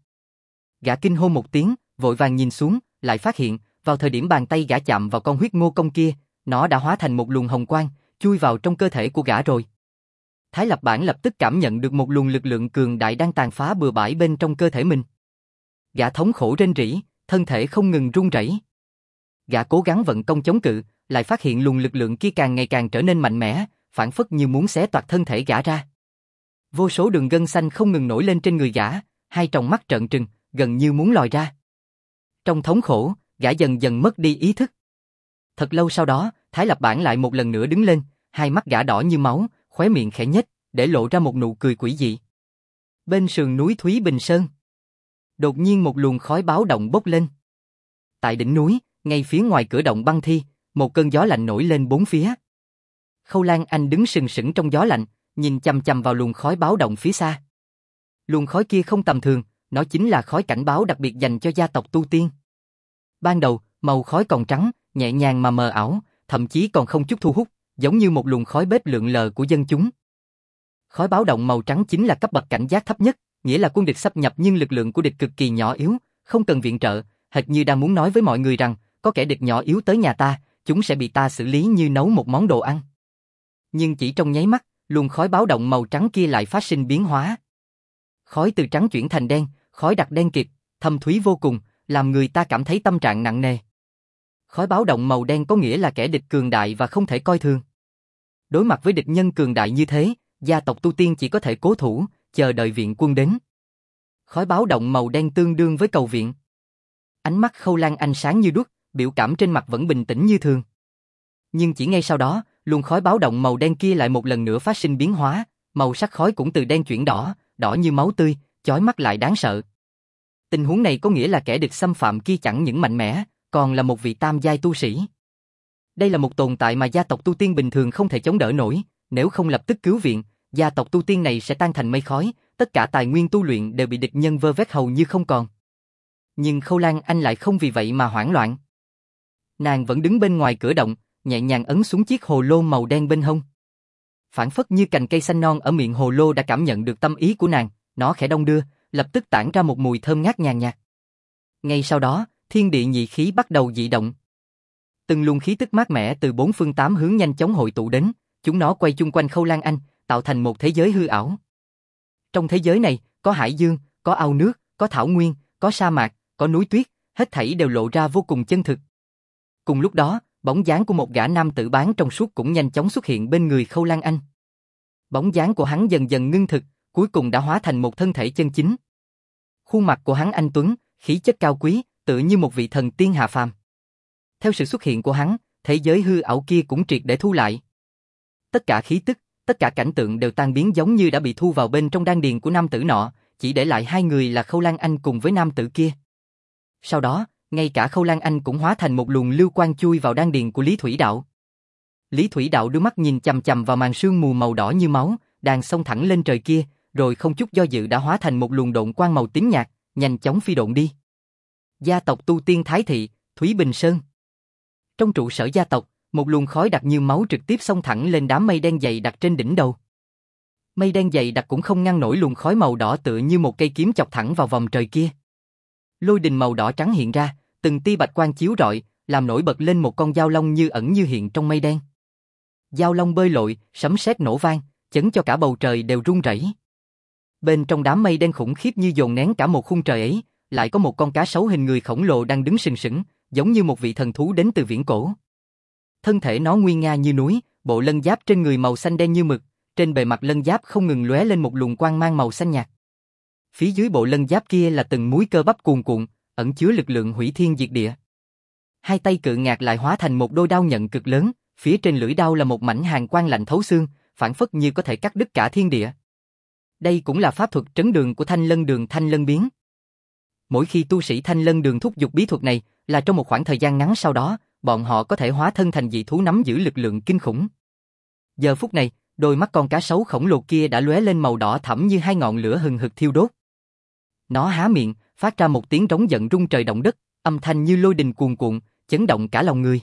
Gã kinh hô một tiếng, vội vàng nhìn xuống, lại phát hiện, vào thời điểm bàn tay gã chạm vào con huyết ngô công kia, nó đã hóa thành một luồng hồng quang, chui vào trong cơ thể của gã rồi. Thái Lập Bản lập tức cảm nhận được một luồng lực lượng cường đại đang tàn phá bừa bãi bên trong cơ thể mình. Gã thống khổ rên rỉ, thân thể không ngừng run rẩy. Gã cố gắng vận công chống cự, lại phát hiện luồng lực lượng kia càng ngày càng trở nên mạnh mẽ, phảng phất như muốn xé toạc thân thể gã ra. Vô số đường gân xanh không ngừng nổi lên trên người gã, hai tròng mắt trợn trừng, gần như muốn lòi ra. Trong thống khổ, gã dần dần mất đi ý thức. Thật lâu sau đó, Thái Lập Bản lại một lần nữa đứng lên, hai mắt gã đỏ như máu, khóe miệng khẽ nhếch, để lộ ra một nụ cười quỷ dị. Bên sườn núi Thúy Bình Sơn, đột nhiên một luồng khói báo động bốc lên. Tại đỉnh núi, ngay phía ngoài cửa động băng thi, một cơn gió lạnh nổi lên bốn phía. Khâu Lan Anh đứng sừng sững trong gió lạnh, nhìn chằm chằm vào luồng khói báo động phía xa. Luồng khói kia không tầm thường, nó chính là khói cảnh báo đặc biệt dành cho gia tộc tu tiên. Ban đầu, màu khói còn trắng, nhẹ nhàng mà mờ ảo, thậm chí còn không chút thu hút, giống như một luồng khói bếp lượn lờ của dân chúng. Khói báo động màu trắng chính là cấp bậc cảnh giác thấp nhất, nghĩa là quân địch xâm nhập nhưng lực lượng của địch cực kỳ nhỏ yếu, không cần viện trợ, hệt như đang muốn nói với mọi người rằng, có kẻ địch nhỏ yếu tới nhà ta, chúng sẽ bị ta xử lý như nấu một món đồ ăn. Nhưng chỉ trong nháy mắt, luồng khói báo động màu trắng kia lại phát sinh biến hóa. Khói từ trắng chuyển thành đen, khói đặc đen kịt, thâm thúy vô cùng, làm người ta cảm thấy tâm trạng nặng nề. Khói báo động màu đen có nghĩa là kẻ địch cường đại và không thể coi thường. Đối mặt với địch nhân cường đại như thế, gia tộc tu tiên chỉ có thể cố thủ, chờ đợi viện quân đến. Khói báo động màu đen tương đương với cầu viện. Ánh mắt Khâu Lan Anh sáng như đuốc, biểu cảm trên mặt vẫn bình tĩnh như thường. Nhưng chỉ ngay sau đó, luồng khói báo động màu đen kia lại một lần nữa phát sinh biến hóa, màu sắc khói cũng từ đen chuyển đỏ, đỏ như máu tươi, chói mắt lại đáng sợ. Tình huống này có nghĩa là kẻ địch xâm phạm kia chẳng những mạnh mẽ, còn là một vị tam giai tu sĩ. Đây là một tồn tại mà gia tộc tu tiên bình thường không thể chống đỡ nổi, nếu không lập tức cứu viện, gia tộc tu tiên này sẽ tan thành mây khói, tất cả tài nguyên tu luyện đều bị địch nhân vơ vét hầu như không còn. Nhưng Khâu Lan Anh lại không vì vậy mà hoảng loạn. Nàng vẫn đứng bên ngoài cửa động, nhẹ nhàng ấn xuống chiếc hồ lô màu đen bên hông. Phảng phất như cành cây xanh non ở miệng hồ lô đã cảm nhận được tâm ý của nàng, nó khẽ đong đưa, lập tức tản ra một mùi thơm ngát nhàn nhạt. Ngay sau đó, thiên địa nhị khí bắt đầu dị động. Từng luồng khí tức mát mẻ từ bốn phương tám hướng nhanh chóng hội tụ đến, chúng nó quay chung quanh Khâu Lan Anh, tạo thành một thế giới hư ảo. Trong thế giới này, có hải dương, có ao nước, có thảo nguyên, có sa mạc, có núi tuyết, hết thảy đều lộ ra vô cùng chân thực. Cùng lúc đó, bóng dáng của một gã nam tử bán trong suốt cũng nhanh chóng xuất hiện bên người Khâu Lan Anh. Bóng dáng của hắn dần dần ngưng thực, cuối cùng đã hóa thành một thân thể chân chính. Khuôn mặt của hắn anh tuấn, khí chất cao quý, tựa như một vị thần tiên hạ phàm. Theo sự xuất hiện của hắn, thế giới hư ảo kia cũng triệt để thu lại. Tất cả khí tức, tất cả cảnh tượng đều tan biến giống như đã bị thu vào bên trong đan điền của nam tử nọ, chỉ để lại hai người là Khâu Lan Anh cùng với nam tử kia. Sau đó, ngay cả Khâu Lan Anh cũng hóa thành một luồng lưu quang chui vào đan điền của Lý Thủy Đạo. Lý Thủy Đạo đưa mắt nhìn chằm chằm vào màn sương mù màu đỏ như máu, đang xông thẳng lên trời kia, rồi không chút do dự đã hóa thành một luồng độn quang màu tím nhạt, nhanh chóng phi độn đi. Gia tộc tu tiên Thái Thị, Thúy Bình Sơn. Trong trụ sở gia tộc, một luồng khói đặc như máu trực tiếp xông thẳng lên đám mây đen dày đặc trên đỉnh đầu. Mây đen dày đặc cũng không ngăn nổi luồng khói màu đỏ tựa như một cây kiếm chọc thẳng vào vòng trời kia. Lôi đình màu đỏ trắng hiện ra, từng tia bạch quang chiếu rọi, làm nổi bật lên một con dao long như ẩn như hiện trong mây đen. Dao long bơi lội, sấm sét nổ vang, chấn cho cả bầu trời đều rung rẩy. Bên trong đám mây đen khủng khiếp như dồn nén cả một khung trời ấy, lại có một con cá sấu hình người khổng lồ đang đứng sừng sững, giống như một vị thần thú đến từ viễn cổ. Thân thể nó nguy nga như núi, bộ lân giáp trên người màu xanh đen như mực, trên bề mặt lân giáp không ngừng lóe lên một luồng quang mang màu xanh nhạt. Phía dưới bộ lân giáp kia là từng múi cơ bắp cuồn cuộn, ẩn chứa lực lượng hủy thiên diệt địa. Hai tay cự ngạc lại hóa thành một đôi đao nhận cực lớn, phía trên lưỡi đao là một mảnh hàn quang lạnh thấu xương, phảng phất như có thể cắt đứt cả thiên địa. Đây cũng là pháp thuật trấn đường của Thanh Lân Đường Thanh Lân Biến. Mỗi khi tu sĩ Thanh Lân Đường thúc giục bí thuật này, là trong một khoảng thời gian ngắn sau đó, bọn họ có thể hóa thân thành dị thú nắm giữ lực lượng kinh khủng. Giờ phút này, đôi mắt con cá sấu khổng lồ kia đã lóe lên màu đỏ thẫm như hai ngọn lửa hừng hực thiêu đốt. Nó há miệng, phát ra một tiếng rống giận rung trời động đất, âm thanh như lôi đình cuồn cuộn, chấn động cả lòng người.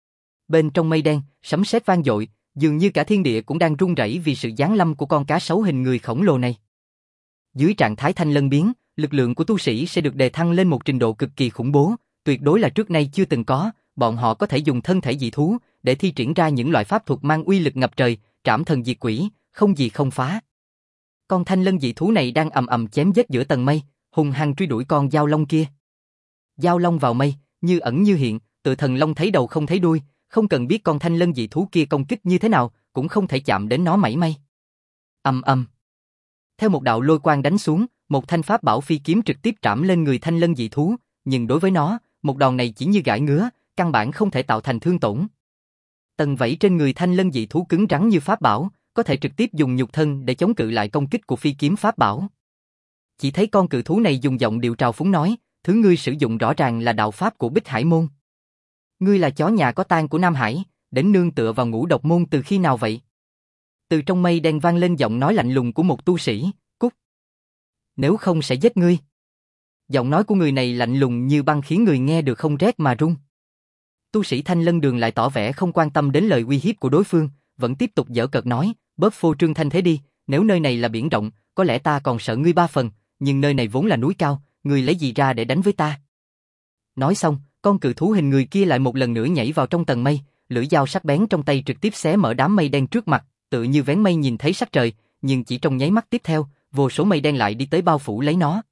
Bên trong mây đen, sấm sét vang dội, dường như cả thiên địa cũng đang rung rẩy vì sự giáng lâm của con cá sấu hình người khổng lồ này. Dưới trạng thái Thanh Lân Biến, lực lượng của tu sĩ sẽ được đề thăng lên một trình độ cực kỳ khủng bố, tuyệt đối là trước nay chưa từng có, bọn họ có thể dùng thân thể dị thú để thi triển ra những loại pháp thuật mang uy lực ngập trời, trảm thần diệt quỷ, không gì không phá. Con Thanh Lân dị thú này đang ầm ầm chém giết giữa tầng mây, hùng hăng truy đuổi con dao long kia. Dao long vào mây, như ẩn như hiện, tự thần long thấy đầu không thấy đuôi, không cần biết con Thanh Lân dị thú kia công kích như thế nào, cũng không thể chạm đến nó mảy may. Ầm ầm. Theo một đạo lôi quang đánh xuống, một thanh pháp bảo phi kiếm trực tiếp trảm lên người Thanh Lân dị thú, nhưng đối với nó, một đòn này chỉ như gãi ngứa, căn bản không thể tạo thành thương tổn. Tầng vảy trên người Thanh Lân dị thú cứng rắn như pháp bảo, có thể trực tiếp dùng nhục thân để chống cự lại công kích của phi kiếm pháp bảo. Chỉ thấy con cự thú này dùng giọng điệu trào phúng nói, thứ ngươi sử dụng rõ ràng là đạo pháp của Bích Hải Môn. Ngươi là chó nhà có tang của Nam Hải, đến nương tựa vào Ngũ Độc môn từ khi nào vậy? Từ trong mây đen vang lên giọng nói lạnh lùng của một tu sĩ, cút. Nếu không sẽ giết ngươi. Giọng nói của người này lạnh lùng như băng khiến người nghe được không rét mà run. Tu sĩ Thanh Lân Đường lại tỏ vẻ không quan tâm đến lời uy hiếp của đối phương, vẫn tiếp tục giở cợt nói, bớt phô trương thanh thế đi, nếu nơi này là biển rộng, có lẽ ta còn sợ ngươi ba phần, nhưng nơi này vốn là núi cao, ngươi lấy gì ra để đánh với ta? Nói xong, con cự thú hình người kia lại một lần nữa nhảy vào trong tầng mây, lưỡi dao sắc bén trong tay trực tiếp xé mở đám mây đen trước mặt, tự như vén mây nhìn thấy sắc trời, nhưng chỉ trong nháy mắt tiếp theo, vô số mây đen lại đi tới bao phủ lấy nó.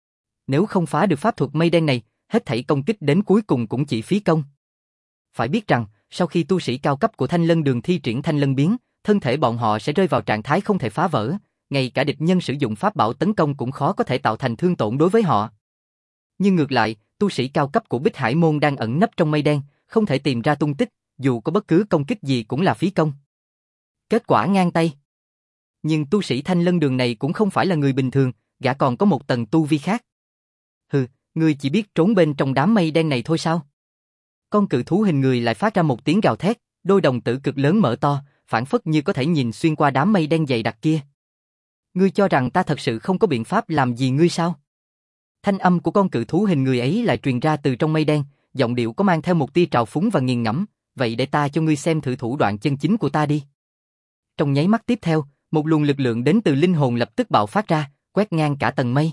Nếu không phá được pháp thuật mây đen này, hết thảy công kích đến cuối cùng cũng chỉ phí công. Phải biết rằng, sau khi tu sĩ cao cấp của Thanh Lân Đường thi triển Thanh Lân biến, thân thể bọn họ sẽ rơi vào trạng thái không thể phá vỡ, ngay cả địch nhân sử dụng pháp bảo tấn công cũng khó có thể tạo thành thương tổn đối với họ. Nhưng ngược lại, tu sĩ cao cấp của Bích Hải môn đang ẩn nấp trong mây đen, không thể tìm ra tung tích, dù có bất cứ công kích gì cũng là phí công. Kết quả ngang tay. Nhưng tu sĩ Thanh Lân Đường này cũng không phải là người bình thường, gã còn có một tầng tu vi khác. Hừ, ngươi chỉ biết trốn bên trong đám mây đen này thôi sao? Con cự thú hình người lại phát ra một tiếng gào thét, đôi đồng tử cực lớn mở to, phảng phất như có thể nhìn xuyên qua đám mây đen dày đặc kia. Ngươi cho rằng ta thật sự không có biện pháp làm gì ngươi sao? Thanh âm của con cự thú hình người ấy lại truyền ra từ trong mây đen, giọng điệu có mang theo một tia trào phúng và nghiền ngẫm, vậy để ta cho ngươi xem thử thủ đoạn chân chính của ta đi. Trong nháy mắt tiếp theo, một luồng lực lượng đến từ linh hồn lập tức bạo phát ra, quét ngang cả tầng mây.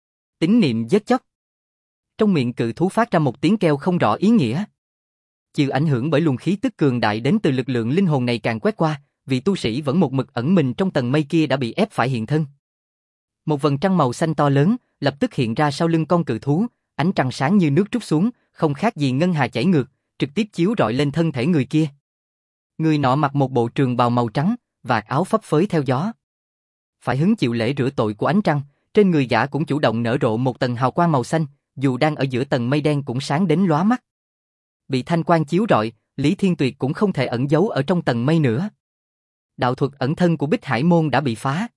Tín niệm giết chóc. Trong miệng cự thú phát ra một tiếng kêu không rõ ý nghĩa. Chịu ảnh hưởng bởi luồng khí tức cường đại đến từ lực lượng linh hồn này càng quét qua, vị tu sĩ vẫn một mực ẩn mình trong tầng mây kia đã bị ép phải hiện thân. Một vầng trăng màu xanh to lớn lập tức hiện ra sau lưng con cự thú, ánh trăng sáng như nước trút xuống, không khác gì ngân hà chảy ngược, trực tiếp chiếu rọi lên thân thể người kia. Người nọ mặc một bộ trường bào màu trắng, vạt áo phấp phới theo gió. Phải hứng chịu lễ rửa tội của ánh trăng, trên người gã cũng chủ động nở rộ một tầng hào quang màu xanh, dù đang ở giữa tầng mây đen cũng sáng đến lóa mắt. Bị thanh quang chiếu rọi, Lý Thiên Tuyệt cũng không thể ẩn giấu ở trong tầng mây nữa. Đạo thuật ẩn thân của Bích Hải môn đã bị phá.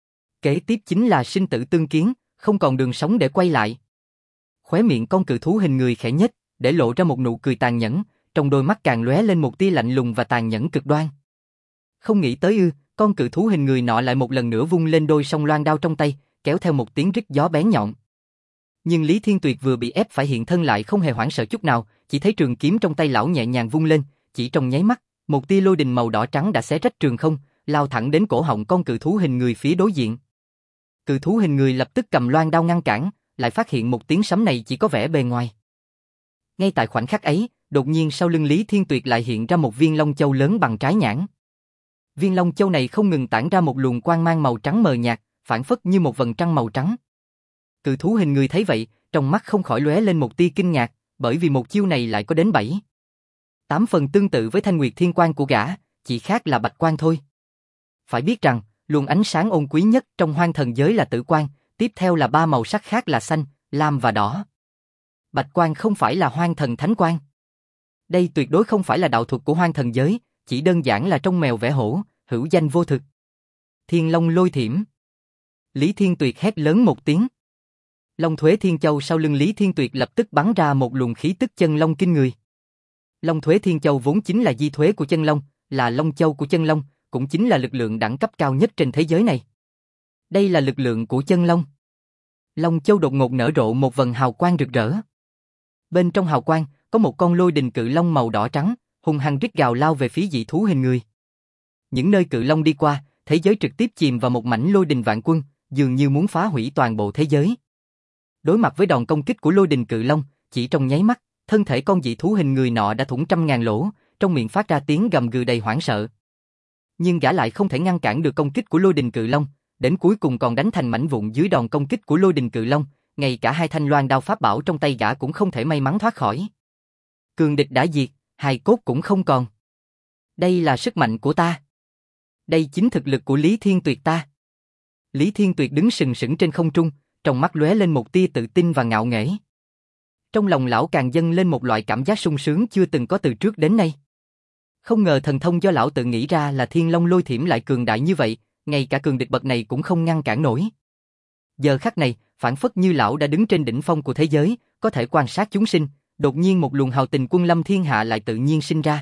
Kế tiếp chính là sinh tử tương kiến, không còn đường sống để quay lại. Khóe miệng con cự thú hình người khẽ nhếch, để lộ ra một nụ cười tàn nhẫn, trong đôi mắt càng lóe lên một tia lạnh lùng và tàn nhẫn cực đoan. Không nghĩ tới ư, con cự thú hình người nọ lại một lần nữa vung lên đôi song loan đao trong tay, kéo theo một tiếng rít gió bén nhọn. Nhưng Lý Thiên Tuyệt vừa bị ép phải hiện thân lại không hề hoảng sợ chút nào, chỉ thấy trường kiếm trong tay lão nhẹ nhàng vung lên, chỉ trong nháy mắt, một tia lôi đình màu đỏ trắng đã xé rách trường không, lao thẳng đến cổ họng con cự thú hình người phía đối diện. Cự thú hình người lập tức cầm loan đao ngăn cản, lại phát hiện một tiếng sấm này chỉ có vẻ bề ngoài. Ngay tại khoảnh khắc ấy, đột nhiên sau lưng Lý Thiên Tuyệt lại hiện ra một viên long châu lớn bằng trái nhãn. Viên long châu này không ngừng tản ra một luồng quang mang màu trắng mờ nhạt, phản phất như một vầng trăng màu trắng. Cự thú hình người thấy vậy, trong mắt không khỏi lóe lên một tia kinh ngạc, bởi vì một chiêu này lại có đến bảy, tám phần tương tự với Thanh Nguyệt Thiên Quang của gã, chỉ khác là bạch quang thôi. Phải biết rằng, luồng ánh sáng ôn quý nhất trong hoang thần giới là tử quang, tiếp theo là ba màu sắc khác là xanh, lam và đỏ. Bạch quang không phải là hoang thần thánh quang. Đây tuyệt đối không phải là đạo thuật của hoang thần giới, chỉ đơn giản là trong mèo vẽ hổ, hữu danh vô thực. Thiên Long lôi thiểm. Lý Thiên Tuyệt hét lớn một tiếng. Long Thuế Thiên Châu sau lưng Lý Thiên Tuyệt lập tức bắn ra một luồng khí tức chân long kinh người. Long Thuế Thiên Châu vốn chính là di thuế của chân long, là long châu của chân long, cũng chính là lực lượng đẳng cấp cao nhất trên thế giới này. Đây là lực lượng của chân long. Long châu đột ngột nở rộ một vầng hào quang rực rỡ. Bên trong hào quang có một con lôi đình cự long màu đỏ trắng, hung hăng rít gào lao về phía dị thú hình người. Những nơi cự long đi qua, thế giới trực tiếp chìm vào một mảnh lôi đình vạn quân, dường như muốn phá hủy toàn bộ thế giới. Đối mặt với đòn công kích của lôi đình cự long, chỉ trong nháy mắt, thân thể con dị thú hình người nọ đã thủng trăm ngàn lỗ, trong miệng phát ra tiếng gầm gừ đầy hoảng sợ. Nhưng gã lại không thể ngăn cản được công kích của lôi đình cự long, đến cuối cùng còn đánh thành mảnh vụn dưới đòn công kích của lôi đình cự long, ngay cả hai thanh loan đao pháp bảo trong tay gã cũng không thể may mắn thoát khỏi. Cường địch đã diệt, hài cốt cũng không còn. Đây là sức mạnh của ta. Đây chính thực lực của Lý Thiên Tuyệt ta. Lý Thiên Tuyệt đứng sừng sững trên không trung, trong mắt lóe lên một tia tự tin và ngạo nghễ. Trong lòng lão càng dâng lên một loại cảm giác sung sướng chưa từng có từ trước đến nay. Không ngờ thần thông do lão tự nghĩ ra là Thiên Long lôi thiểm lại cường đại như vậy, ngay cả cường địch bậc này cũng không ngăn cản nổi. Giờ khắc này, phản phất như lão đã đứng trên đỉnh phong của thế giới, có thể quan sát chúng sinh, Đột nhiên một luồng hào tình quân lâm thiên hạ lại tự nhiên sinh ra.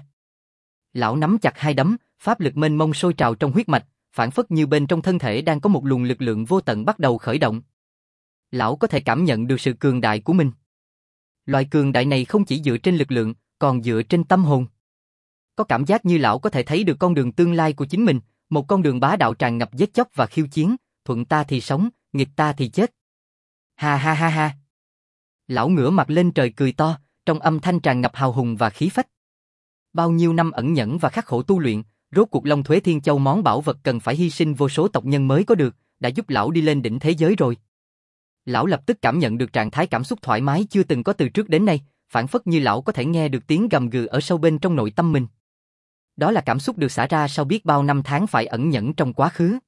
Lão nắm chặt hai đấm, pháp lực mênh mông sôi trào trong huyết mạch, phản phất như bên trong thân thể đang có một luồng lực lượng vô tận bắt đầu khởi động. Lão có thể cảm nhận được sự cường đại của mình. Loại cường đại này không chỉ dựa trên lực lượng, còn dựa trên tâm hồn. Có cảm giác như lão có thể thấy được con đường tương lai của chính mình, một con đường bá đạo tràn ngập giết chóc và khiêu chiến, thuận ta thì sống, nghịch ta thì chết. Ha ha ha ha. Lão ngửa mặt lên trời cười to, trong âm thanh tràn ngập hào hùng và khí phách. Bao nhiêu năm ẩn nhẫn và khắc khổ tu luyện, rốt cuộc Long Thuế Thiên Châu món bảo vật cần phải hy sinh vô số tộc nhân mới có được, đã giúp lão đi lên đỉnh thế giới rồi. Lão lập tức cảm nhận được trạng thái cảm xúc thoải mái chưa từng có từ trước đến nay, phản phất như lão có thể nghe được tiếng gầm gừ ở sâu bên trong nội tâm mình. Đó là cảm xúc được xả ra sau biết bao năm tháng phải ẩn nhẫn trong quá khứ.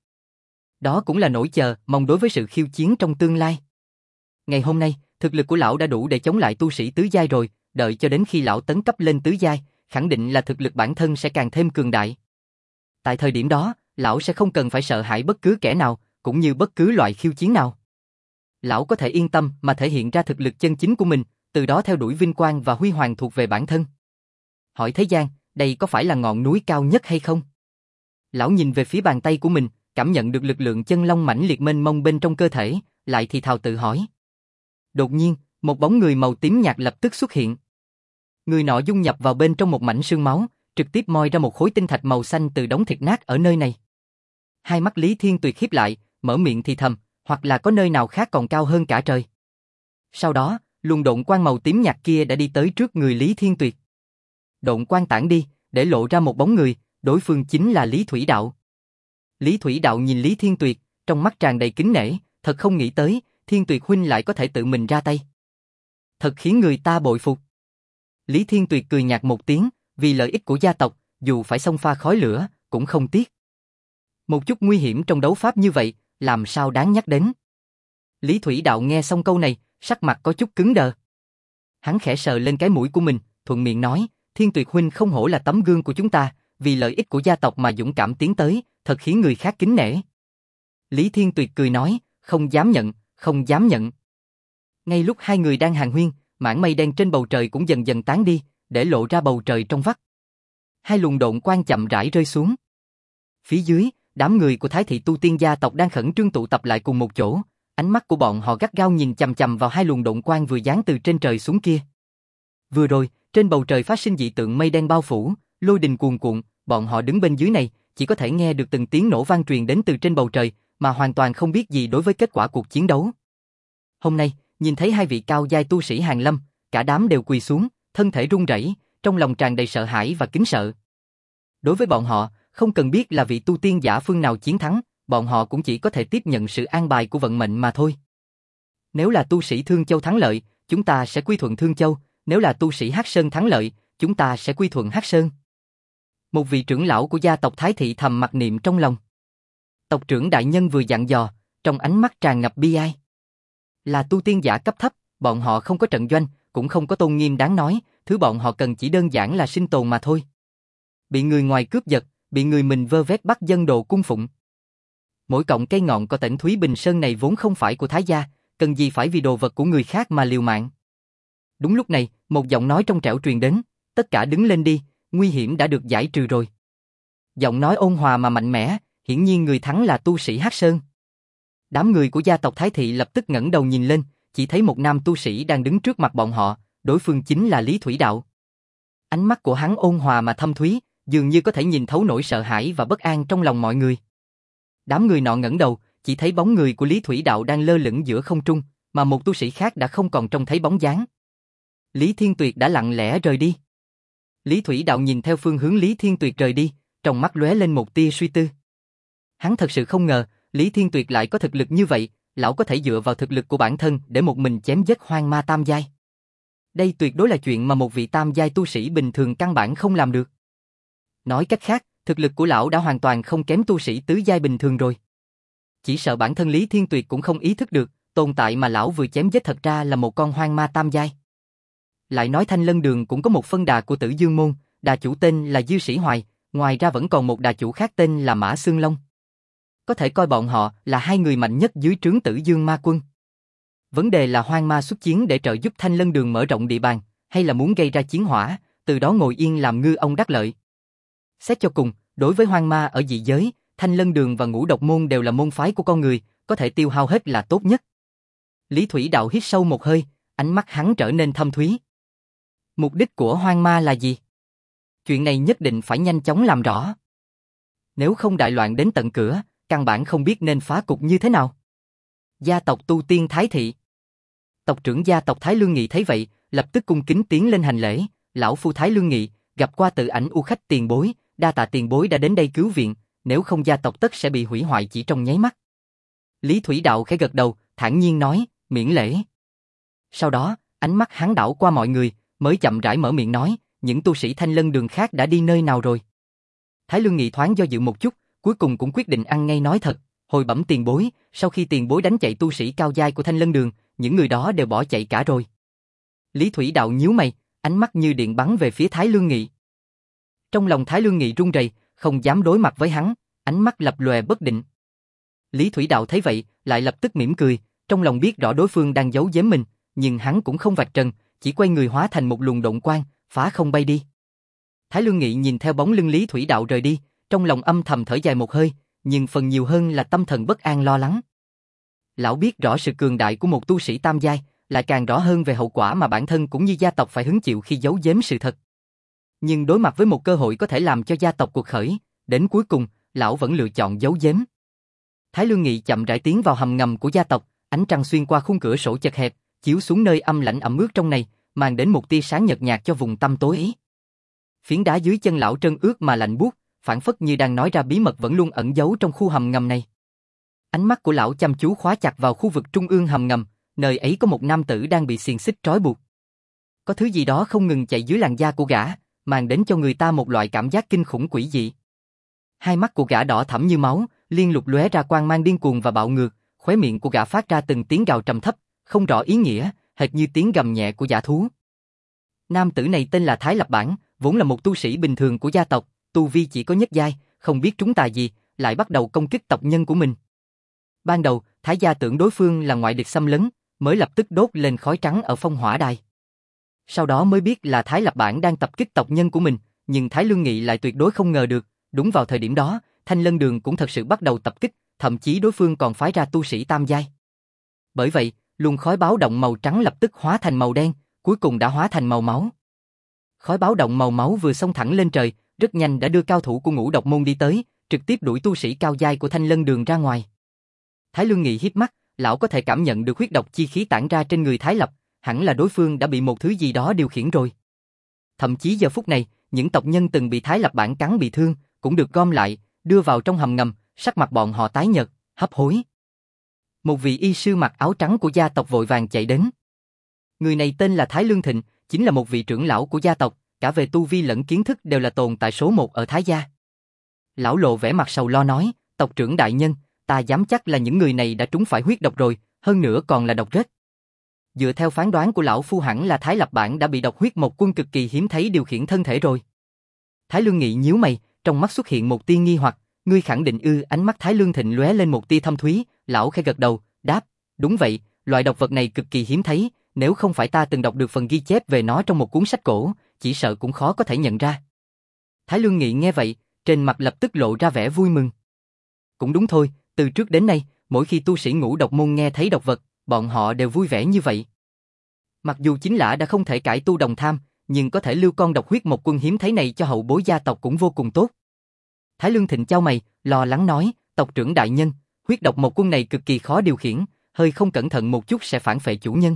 Đó cũng là nỗi chờ, mong đối với sự khiêu chiến trong tương lai. Ngày hôm nay, thực lực của lão đã đủ để chống lại tu sĩ tứ giai rồi, đợi cho đến khi lão tấn cấp lên tứ giai, khẳng định là thực lực bản thân sẽ càng thêm cường đại. Tại thời điểm đó, lão sẽ không cần phải sợ hãi bất cứ kẻ nào, cũng như bất cứ loại khiêu chiến nào. Lão có thể yên tâm mà thể hiện ra thực lực chân chính của mình, từ đó theo đuổi vinh quang và huy hoàng thuộc về bản thân. Hỏi thế gian, đây có phải là ngọn núi cao nhất hay không? Lão nhìn về phía bàn tay của mình, cảm nhận được lực lượng chân long mãnh liệt mênh mông bên trong cơ thể, lại thì thào tự hỏi. Đột nhiên, một bóng người màu tím nhạt lập tức xuất hiện. Người nọ dung nhập vào bên trong một mảnh xương máu, trực tiếp moi ra một khối tinh thạch màu xanh từ đống thịt nát ở nơi này. Hai mắt Lý Thiên Tuyệt híp lại, mở miệng thì thầm, hoặc là có nơi nào khác còn cao hơn cả trời. Sau đó, luồng độn quang màu tím nhạt kia đã đi tới trước người Lý Thiên Tuyệt. Độn quang tản đi, để lộ ra một bóng người, đối phương chính là Lý Thủy Đạo. Lý Thủy Đạo nhìn Lý Thiên Tuyệt, trong mắt tràn đầy kính nể, thật không nghĩ tới, Thiên Tuyệt huynh lại có thể tự mình ra tay. Thật khiến người ta bội phục. Lý Thiên Tuyệt cười nhạt một tiếng, vì lợi ích của gia tộc, dù phải xông pha khói lửa, cũng không tiếc. Một chút nguy hiểm trong đấu pháp như vậy, làm sao đáng nhắc đến. Lý Thủy Đạo nghe xong câu này, sắc mặt có chút cứng đờ. Hắn khẽ sờ lên cái mũi của mình, thuận miệng nói, Thiên Tuyệt huynh không hổ là tấm gương của chúng ta, vì lợi ích của gia tộc mà dũng cảm tiến tới, thật khiến người khác kính nể. Lý Thiên Tuyệt cười nói, không dám nhận, không dám nhận. Ngay lúc hai người đang hàn huyên, mảng mây đen trên bầu trời cũng dần dần tán đi, để lộ ra bầu trời trong vắt. Hai luồng độn quang chậm rãi rơi xuống. Phía dưới, đám người của Thái thị tu tiên gia tộc đang khẩn trương tụ tập lại cùng một chỗ, ánh mắt của bọn họ gắt gao nhìn chằm chằm vào hai luồng độn quang vừa giáng từ trên trời xuống kia. Vừa rồi, trên bầu trời phát sinh dị tượng mây đen bao phủ, lôi đình cuồn cuộn, bọn họ đứng bên dưới này, chỉ có thể nghe được từng tiếng nổ vang truyền đến từ trên bầu trời, mà hoàn toàn không biết gì đối với kết quả cuộc chiến đấu. Hôm nay, nhìn thấy hai vị cao giai tu sĩ Hàn Lâm, cả đám đều quỳ xuống, thân thể run rẩy, trong lòng tràn đầy sợ hãi và kính sợ. Đối với bọn họ, không cần biết là vị tu tiên giả phương nào chiến thắng, bọn họ cũng chỉ có thể tiếp nhận sự an bài của vận mệnh mà thôi. Nếu là tu sĩ Thương Châu thắng lợi, chúng ta sẽ quy thuận Thương Châu, nếu là tu sĩ Hắc Sơn thắng lợi, chúng ta sẽ quy thuận Hắc Sơn. Một vị trưởng lão của gia tộc Thái thị thầm mặc niệm trong lòng. Tộc trưởng đại nhân vừa dặn dò, trong ánh mắt tràn ngập bi ai. Là tu tiên giả cấp thấp, bọn họ không có trận doanh, cũng không có tôn nghiêm đáng nói, thứ bọn họ cần chỉ đơn giản là sinh tồn mà thôi. Bị người ngoài cướp giật, bị người mình vơ vét bắt dân đồ cung phụng. Mỗi cọng cây ngọn của tỉnh Thúy Bình Sơn này vốn không phải của Thái gia, cần gì phải vì đồ vật của người khác mà liều mạng. Đúng lúc này, một giọng nói trong trẻo truyền đến, tất cả đứng lên đi, nguy hiểm đã được giải trừ rồi. Giọng nói ôn hòa mà mạnh mẽ, hiển nhiên người thắng là tu sĩ Hắc Sơn. Đám người của gia tộc Thái thị lập tức ngẩng đầu nhìn lên, chỉ thấy một nam tu sĩ đang đứng trước mặt bọn họ, đối phương chính là Lý Thủy Đạo. Ánh mắt của hắn ôn hòa mà thâm thúy, dường như có thể nhìn thấu nỗi sợ hãi và bất an trong lòng mọi người. Đám người nọ ngẩng đầu, chỉ thấy bóng người của Lý Thủy Đạo đang lơ lửng giữa không trung, mà một tu sĩ khác đã không còn trông thấy bóng dáng. Lý Thiên Tuyệt đã lặng lẽ rời đi. Lý Thủy Đạo nhìn theo phương hướng Lý Thiên Tuyệt rời đi, trong mắt lóe lên một tia suy tư. Hắn thật sự không ngờ, Lý Thiên Tuyệt lại có thực lực như vậy, lão có thể dựa vào thực lực của bản thân để một mình chém giết hoang ma tam giai. Đây tuyệt đối là chuyện mà một vị tam giai tu sĩ bình thường căn bản không làm được. Nói cách khác, thực lực của lão đã hoàn toàn không kém tu sĩ tứ giai bình thường rồi. Chỉ sợ bản thân Lý Thiên Tuyệt cũng không ý thức được, tồn tại mà lão vừa chém giết thật ra là một con hoang ma tam giai. Lại nói Thanh Lân Đường cũng có một phân đà của Tử Dương Môn, đà chủ tên là Dư Sĩ Hoài, ngoài ra vẫn còn một đà chủ khác tên là Mã Xương Long. Có thể coi bọn họ là hai người mạnh nhất dưới trướng Tử Dương Ma Quân. Vấn đề là hoang ma xuất chiến để trợ giúp Thanh Lân Đường mở rộng địa bàn, hay là muốn gây ra chiến hỏa, từ đó ngồi yên làm ngư ông đắc lợi. Xét cho cùng, đối với hoang ma ở dị giới, Thanh Lân Đường và Ngũ Độc Môn đều là môn phái của con người, có thể tiêu hao hết là tốt nhất. Lý Thủy Đạo hít sâu một hơi, ánh mắt hắn trở nên thâm thúy. Mục đích của hoang ma là gì? Chuyện này nhất định phải nhanh chóng làm rõ. Nếu không đại loạn đến tận cửa, căn bản không biết nên phá cục như thế nào. Gia tộc Tu Tiên Thái Thị. Tộc trưởng gia tộc Thái Lương Nghị thấy vậy, lập tức cung kính tiến lên hành lễ. Lão phu Thái Lương Nghị, gặp qua tự ảnh u khách tiền bối, đa tạ tiền bối đã đến đây cứu viện, nếu không gia tộc tất sẽ bị hủy hoại chỉ trong nháy mắt. Lý Thủy Đạo khẽ gật đầu, thản nhiên nói, miễn lễ. Sau đó, ánh mắt hắn đảo qua mọi người, mới chậm rãi mở miệng nói, những tu sĩ Thanh Lân Đường khác đã đi nơi nào rồi? Thái Lương Nghị thoáng do dự một chút, cuối cùng cũng quyết định ăn ngay nói thật, hồi bẩm tiền bối, sau khi tiền bối đánh chạy tu sĩ cao giai của Thanh Lân Đường, những người đó đều bỏ chạy cả rồi. Lý Thủy Đạo nhíu mày, ánh mắt như điện bắn về phía Thái Lương Nghị. Trong lòng Thái Lương Nghị run rẩy, không dám đối mặt với hắn, ánh mắt lập lòe bất định. Lý Thủy Đạo thấy vậy, lại lập tức mỉm cười, trong lòng biết rõ đối phương đang giấu giếm mình, nhưng hắn cũng không vạch trần, chỉ quay người hóa thành một luồng độn quang, phá không bay đi. Thái Lương Nghị nhìn theo bóng lưng Lý Thủy Đạo rời đi, trong lòng âm thầm thở dài một hơi, nhưng phần nhiều hơn là tâm thần bất an lo lắng. Lão biết rõ sự cường đại của một tu sĩ tam giai, lại càng rõ hơn về hậu quả mà bản thân cũng như gia tộc phải hứng chịu khi giấu giếm sự thật. Nhưng đối mặt với một cơ hội có thể làm cho gia tộc cuộc khởi, đến cuối cùng, lão vẫn lựa chọn giấu giếm. Thái Lương Nghị chậm rãi tiến vào hầm ngầm của gia tộc, ánh trăng xuyên qua khung cửa sổ chật hẹp, chiếu xuống nơi âm lạnh ẩm ướt trong này, mang đến một tia sáng nhợt nhạt cho vùng tăm tối ấy. Phiến đá dưới chân lão trơn ướt mà lạnh buốt, phảng phất như đang nói ra bí mật vẫn luôn ẩn giấu trong khu hầm ngầm này. Ánh mắt của lão chăm chú khóa chặt vào khu vực trung ương hầm ngầm, nơi ấy có một nam tử đang bị xiềng xích trói buộc. Có thứ gì đó không ngừng chạy dưới làn da của gã, mang đến cho người ta một loại cảm giác kinh khủng quỷ dị. Hai mắt của gã đỏ thẫm như máu, liên lục lóe ra quang mang điên cuồng và bạo ngược, khóe miệng của gã phát ra từng tiếng gào trầm thấp, không rõ ý nghĩa, hệt như tiếng gầm nhẹ của dã thú. Nam tử này tên là Thái Lập Bản, vốn là một tu sĩ bình thường của gia tộc, tu vi chỉ có nhất giai, không biết trúng tà gì, lại bắt đầu công kích tộc nhân của mình. Ban đầu, Thái gia tưởng đối phương là ngoại địch xâm lấn, mới lập tức đốt lên khói trắng ở phong hỏa đài. Sau đó mới biết là Thái Lập Bản đang tập kích tộc nhân của mình, nhưng Thái Lương Nghị lại tuyệt đối không ngờ được, đúng vào thời điểm đó, Thanh Lân Đường cũng thật sự bắt đầu tập kích, thậm chí đối phương còn phái ra tu sĩ tam giai. Bởi vậy, luồng khói báo động màu trắng lập tức hóa thành màu đen, cuối cùng đã hóa thành màu máu. Khói báo động màu máu vừa xông thẳng lên trời, rất nhanh đã đưa cao thủ của Ngũ Độc Môn đi tới, trực tiếp đuổi tu sĩ cao giai của Thanh Lân Đường ra ngoài. Thái Lương Nghị híp mắt, lão có thể cảm nhận được huyết độc chi khí tản ra trên người Thái Lập, hẳn là đối phương đã bị một thứ gì đó điều khiển rồi. Thậm chí giờ phút này, những tộc nhân từng bị Thái Lập Bản cắn bị thương, cũng được gom lại, đưa vào trong hầm ngầm, sắc mặt bọn họ tái nhợt, hấp hối. Một vị y sư mặc áo trắng của gia tộc vội vàng chạy đến. Người này tên là Thái Lương Thịnh, chính là một vị trưởng lão của gia tộc, cả về tu vi lẫn kiến thức đều là tồn tại số một ở Thái gia. Lão lộ vẻ mặt sầu lo nói, tộc trưởng đại nhân, ta dám chắc là những người này đã trúng phải huyết độc rồi, hơn nữa còn là độc rết. Dựa theo phán đoán của lão phu hẳn là Thái Lập Bản đã bị độc huyết một quân cực kỳ hiếm thấy điều khiển thân thể rồi. Thái Lương Nghị nhíu mày, trong mắt xuất hiện một tia nghi hoặc, ngươi khẳng định ư? Ánh mắt Thái Lương Thịnh lóe lên một tia thâm thúy, lão khẽ gật đầu, đáp, đúng vậy, loại độc vật này cực kỳ hiếm thấy, nếu không phải ta từng đọc được phần ghi chép về nó trong một cuốn sách cổ, chỉ sợ cũng khó có thể nhận ra. Thái Lương Nghị nghe vậy, trên mặt lập tức lộ ra vẻ vui mừng. Cũng đúng thôi, từ trước đến nay, mỗi khi tu sĩ Ngũ Độc Môn nghe thấy độc vật, bọn họ đều vui vẻ như vậy. Mặc dù chính lã đã không thể cải tu đồng tham, nhưng có thể lưu con độc huyết một quân hiếm thấy này cho hậu bối gia tộc cũng vô cùng tốt. Thái Lương Thịnh chau mày, lo lắng nói, tộc trưởng đại nhân, huyết độc một quân này cực kỳ khó điều khiển, hơi không cẩn thận một chút sẽ phản phệ chủ nhân.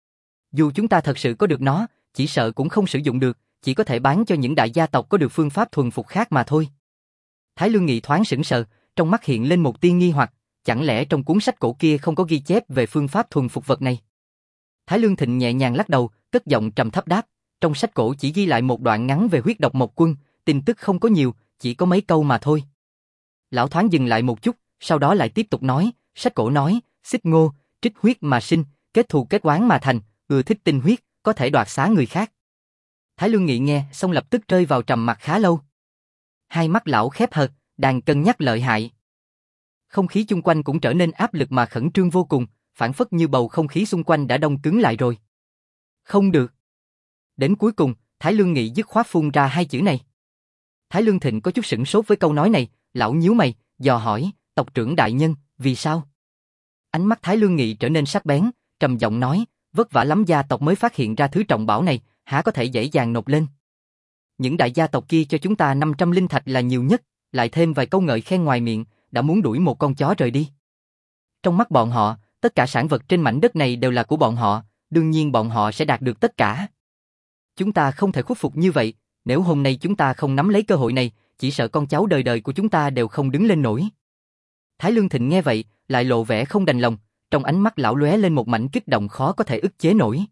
Dù chúng ta thật sự có được nó, chỉ sợ cũng không sử dụng được, chỉ có thể bán cho những đại gia tộc có được phương pháp thuần phục khác mà thôi. Thái Lương Nghị thoáng sững sờ, trong mắt hiện lên một tia nghi hoặc, chẳng lẽ trong cuốn sách cổ kia không có ghi chép về phương pháp thuần phục vật này? Thái Lương Thịnh nhẹ nhàng lắc đầu, cất giọng trầm thấp đáp, trong sách cổ chỉ ghi lại một đoạn ngắn về huyết độc một quân, tin tức không có nhiều, chỉ có mấy câu mà thôi. Lão thoáng dừng lại một chút, sau đó lại tiếp tục nói, sách cổ nói, xích ngô, trích huyết mà sinh, kết thù kết oán mà thành, ưa thích tinh huyết, có thể đoạt xá người khác. Thái Lương Nghị nghe, xong lập tức rơi vào trầm mặc khá lâu. Hai mắt lão khép hờ, đang cân nhắc lợi hại. Không khí chung quanh cũng trở nên áp lực mà khẩn trương vô cùng, phảng phất như bầu không khí xung quanh đã đông cứng lại rồi. Không được. Đến cuối cùng, Thái Lương Nghị dứt khoát phun ra hai chữ này. Thái Lương Thịnh có chút sửng sốt với câu nói này, lão nhíu mày, dò hỏi, tộc trưởng đại nhân, vì sao? Ánh mắt Thái Lương Nghị trở nên sắc bén, trầm giọng nói, vất vả lắm gia tộc mới phát hiện ra thứ trọng bảo này, há có thể dễ dàng nộp lên. Những đại gia tộc kia cho chúng ta năm trăm linh thạch là nhiều nhất, lại thêm vài câu ngợi khen ngoài miệng, đã muốn đuổi một con chó rời đi. Trong mắt bọn họ, tất cả sản vật trên mảnh đất này đều là của bọn họ, đương nhiên bọn họ sẽ đạt được tất cả. Chúng ta không thể khuất phục như vậy, nếu hôm nay chúng ta không nắm lấy cơ hội này, chỉ sợ con cháu đời đời của chúng ta đều không đứng lên nổi. Thái Lương Thịnh nghe vậy, lại lộ vẻ không đành lòng, trong ánh mắt lão lóe lên một mảnh kích động khó có thể ức chế nổi.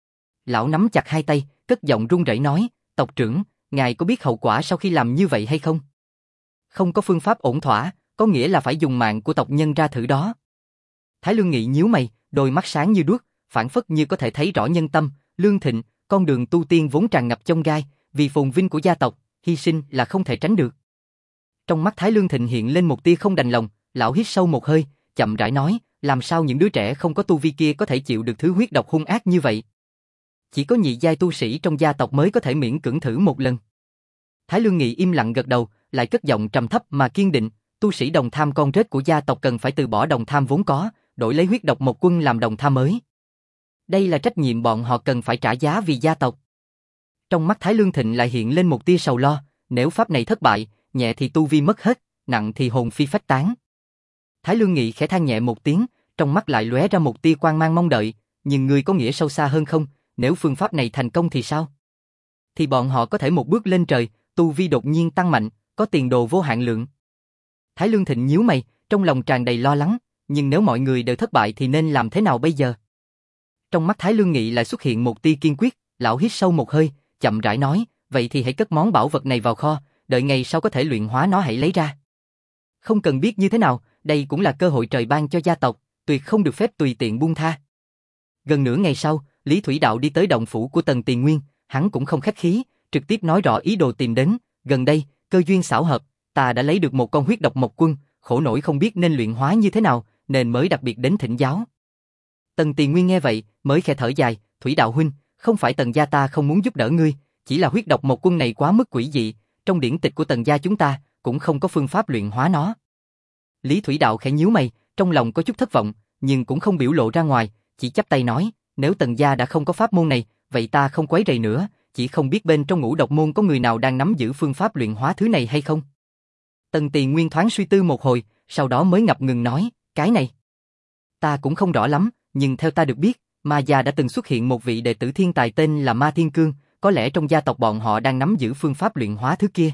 Lão nắm chặt hai tay, cất giọng run rẩy nói, tộc trưởng, ngài có biết hậu quả sau khi làm như vậy hay không? Không có phương pháp ổn thỏa, có nghĩa là phải dùng mạng của tộc nhân ra thử đó. Thái Lương Nghị nhíu mày, đôi mắt sáng như đuốc, phảng phất như có thể thấy rõ nhân tâm. Lương Thịnh, con đường tu tiên vốn tràn ngập chông gai, vì phồn vinh của gia tộc, hy sinh là không thể tránh được. Trong mắt Thái Lương Thịnh hiện lên một tia không đành lòng, lão hít sâu một hơi, chậm rãi nói, làm sao những đứa trẻ không có tu vi kia có thể chịu được thứ huyết độc hung ác như vậy? Chỉ có nhị giai tu sĩ trong gia tộc mới có thể miễn cưỡng thử một lần. Thái Lương Nghị im lặng gật đầu, lại cất giọng trầm thấp mà kiên định, tu sĩ đồng tham con rết của gia tộc cần phải từ bỏ đồng tham vốn có, đổi lấy huyết độc một quân làm đồng tham mới. Đây là trách nhiệm bọn họ cần phải trả giá vì gia tộc. Trong mắt Thái Lương Thịnh lại hiện lên một tia sầu lo, nếu pháp này thất bại, nhẹ thì tu vi mất hết, nặng thì hồn phi phách tán. Thái Lương Nghị khẽ than nhẹ một tiếng, trong mắt lại lóe ra một tia quang mang mong đợi, nhưng người có nghĩa sâu xa hơn không, nếu phương pháp này thành công thì sao? Thì bọn họ có thể một bước lên trời, tu vi đột nhiên tăng mạnh, có tiền đồ vô hạn lượng. Thái Lương Thịnh nhíu mày, trong lòng tràn đầy lo lắng, nhưng nếu mọi người đều thất bại thì nên làm thế nào bây giờ? Trong mắt Thái Lương Nghị lại xuất hiện một tia kiên quyết, lão hít sâu một hơi, chậm rãi nói, vậy thì hãy cất món bảo vật này vào kho, đợi ngày sau có thể luyện hóa nó hãy lấy ra. Không cần biết như thế nào, đây cũng là cơ hội trời ban cho gia tộc, tuyệt không được phép tùy tiện buông tha. Gần nửa ngày sau, Lý Thủy Đạo đi tới động phủ của Tần Tiền Nguyên, hắn cũng không khách khí, trực tiếp nói rõ ý đồ tìm đến, gần đây, cơ duyên xảo hợp, ta đã lấy được một con huyết độc mộc quân, khổ nổi không biết nên luyện hóa như thế nào, nên mới đặc biệt đến thỉnh giáo. Tần Tiền Nguyên nghe vậy, mới khẽ thở dài, Thủy Đạo huynh, không phải Tần gia ta không muốn giúp đỡ ngươi, chỉ là huyết độc mộc quân này quá mức quỷ dị, trong điển tịch của Tần gia chúng ta cũng không có phương pháp luyện hóa nó. Lý Thủy Đạo khẽ nhíu mày, trong lòng có chút thất vọng, nhưng cũng không biểu lộ ra ngoài, chỉ chắp tay nói, nếu Tần gia đã không có pháp môn này, vậy ta không quấy rầy nữa, chỉ không biết bên trong Ngũ Độc môn có người nào đang nắm giữ phương pháp luyện hóa thứ này hay không. Tần Tiền Nguyên thoáng suy tư một hồi, sau đó mới ngập ngừng nói, cái này ta cũng không rõ lắm, nhưng theo ta được biết, Ma gia đã từng xuất hiện một vị đệ tử thiên tài tên là Ma Thiên Cương, có lẽ trong gia tộc bọn họ đang nắm giữ phương pháp luyện hóa thứ kia.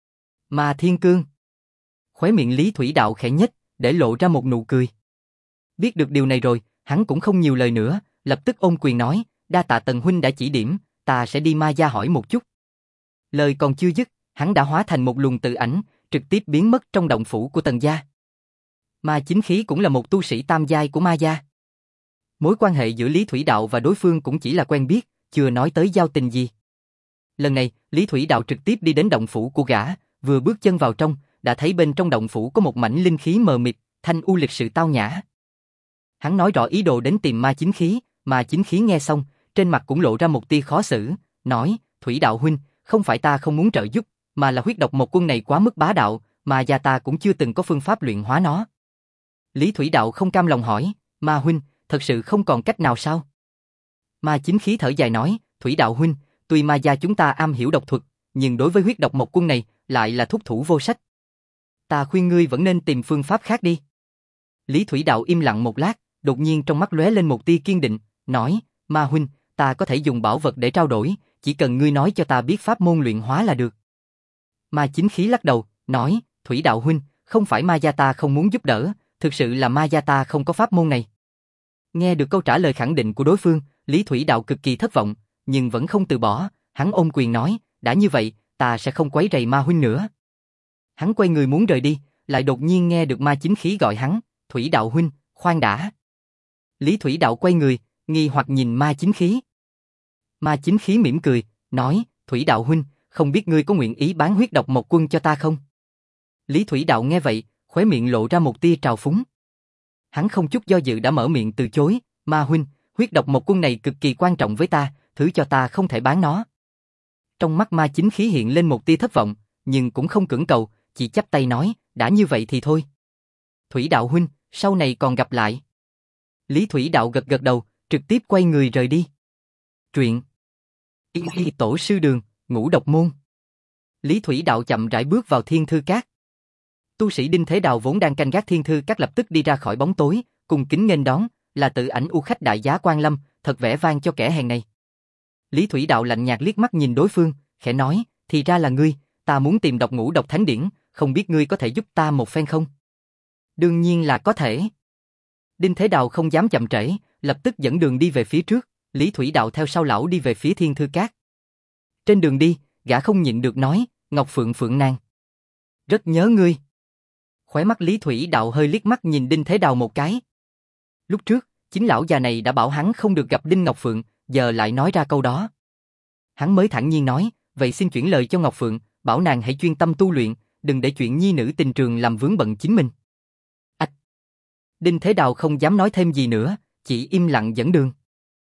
Ma Thiên Cương. Khóe miệng Lý Thủy Đạo khẽ nhếch, để lộ ra một nụ cười. Biết được điều này rồi, hắn cũng không nhiều lời nữa, lập tức ôm quyền nói, đa tạ Tần huynh đã chỉ điểm, ta sẽ đi Ma gia hỏi một chút. Lời còn chưa dứt, hắn đã hóa thành một luồng tự ảnh, trực tiếp biến mất trong động phủ của Tần gia. Ma Chính Khí cũng là một tu sĩ tam giai của Ma gia. Mối quan hệ giữa Lý Thủy Đạo và đối phương cũng chỉ là quen biết, chưa nói tới giao tình gì. Lần này, Lý Thủy Đạo trực tiếp đi đến động phủ của gã, vừa bước chân vào trong, đã thấy bên trong động phủ có một mảnh linh khí mờ mịt, thanh u lịch sự tao nhã. Hắn nói rõ ý đồ đến tìm Ma Chính Khí, Ma Chính Khí nghe xong, trên mặt cũng lộ ra một tia khó xử, nói, Thủy Đạo huynh, không phải ta không muốn trợ giúp, mà là huyết độc một quân này quá mức bá đạo, mà gia ta cũng chưa từng có phương pháp luyện hóa nó. Lý Thủy Đạo không cam lòng hỏi, Ma huynh, thật sự không còn cách nào sao? Ma Chính Khí thở dài nói, Thủy Đạo huynh, tuy Ma gia chúng ta am hiểu độc thuật, nhưng đối với huyết độc một quân này, lại là thúc thủ vô sách. Ta khuyên ngươi vẫn nên tìm phương pháp khác đi. Lý Thủy Đạo im lặng một lát, đột nhiên trong mắt lóe lên một tia kiên định, nói, Ma huynh, ta có thể dùng bảo vật để trao đổi, chỉ cần ngươi nói cho ta biết pháp môn luyện hóa là được. Ma Chính Khí lắc đầu, nói, Thủy Đạo huynh, không phải Ma gia ta không muốn giúp đỡ, thực sự là Ma gia ta không có pháp môn này. Nghe được câu trả lời khẳng định của đối phương, Lý Thủy Đạo cực kỳ thất vọng, nhưng vẫn không từ bỏ, hắn ôm quyền nói, đã như vậy, ta sẽ không quấy rầy Ma huynh nữa. Hắn quay người muốn rời đi, lại đột nhiên nghe được Ma Chính Khí gọi hắn, Thủy Đạo huynh, khoan đã. Lý Thủy Đạo quay người, nghi hoặc nhìn Ma Chính Khí. Ma Chính Khí mỉm cười, nói, Thủy Đạo huynh, không biết ngươi có nguyện ý bán huyết độc một quân cho ta không? Lý Thủy Đạo nghe vậy, khóe miệng lộ ra một tia trào phúng. Hắn không chút do dự đã mở miệng từ chối, Ma huynh, huyết độc một quân này cực kỳ quan trọng với ta, thứ cho ta không thể bán nó. Trong mắt Ma Chính Khí hiện lên một tia thất vọng, nhưng cũng không cưỡng cầu, chỉ chắp tay nói, đã như vậy thì thôi. Thủy Đạo huynh, sau này còn gặp lại. Lý Thủy Đạo gật gật đầu, trực tiếp quay người rời đi. Truyện Y Y Tổ Sư Đường, Ngũ Độc Môn. Lý Thủy Đạo chậm rãi bước vào Thiên Thư Các. Tu sĩ Đinh Thế Đào vốn đang canh gác Thiên Thư Các lập tức đi ra khỏi bóng tối, cùng kính nghênh đón, là tự ảnh u khách đại giá Quan Lâm, thật vẻ vang cho kẻ hèn này. Lý Thủy Đạo lạnh nhạt liếc mắt nhìn đối phương, khẽ nói, thì ra là ngươi, ta muốn tìm đọc Ngũ Độc Thánh Điển, không biết ngươi có thể giúp ta một phen không? Đương nhiên là có thể. Đinh Thế Đào không dám chậm trễ, lập tức dẫn đường đi về phía trước, Lý Thủy Đạo theo sau lão đi về phía Thiên Thư Các. Trên đường đi, gã không nhịn được nói, Ngọc Phượng Phượng nàng. Rất nhớ ngươi. Khóe mắt Lý Thủy Đạo hơi liếc mắt nhìn Đinh Thế Đào một cái. Lúc trước, chính lão già này đã bảo hắn không được gặp Đinh Ngọc Phượng, giờ lại nói ra câu đó. Hắn mới thản nhiên nói, vậy xin chuyển lời cho Ngọc Phượng, bảo nàng hãy chuyên tâm tu luyện, đừng để chuyện nhi nữ tình trường làm vướng bận chính mình. Ách! Đinh Thế Đào không dám nói thêm gì nữa, chỉ im lặng dẫn đường.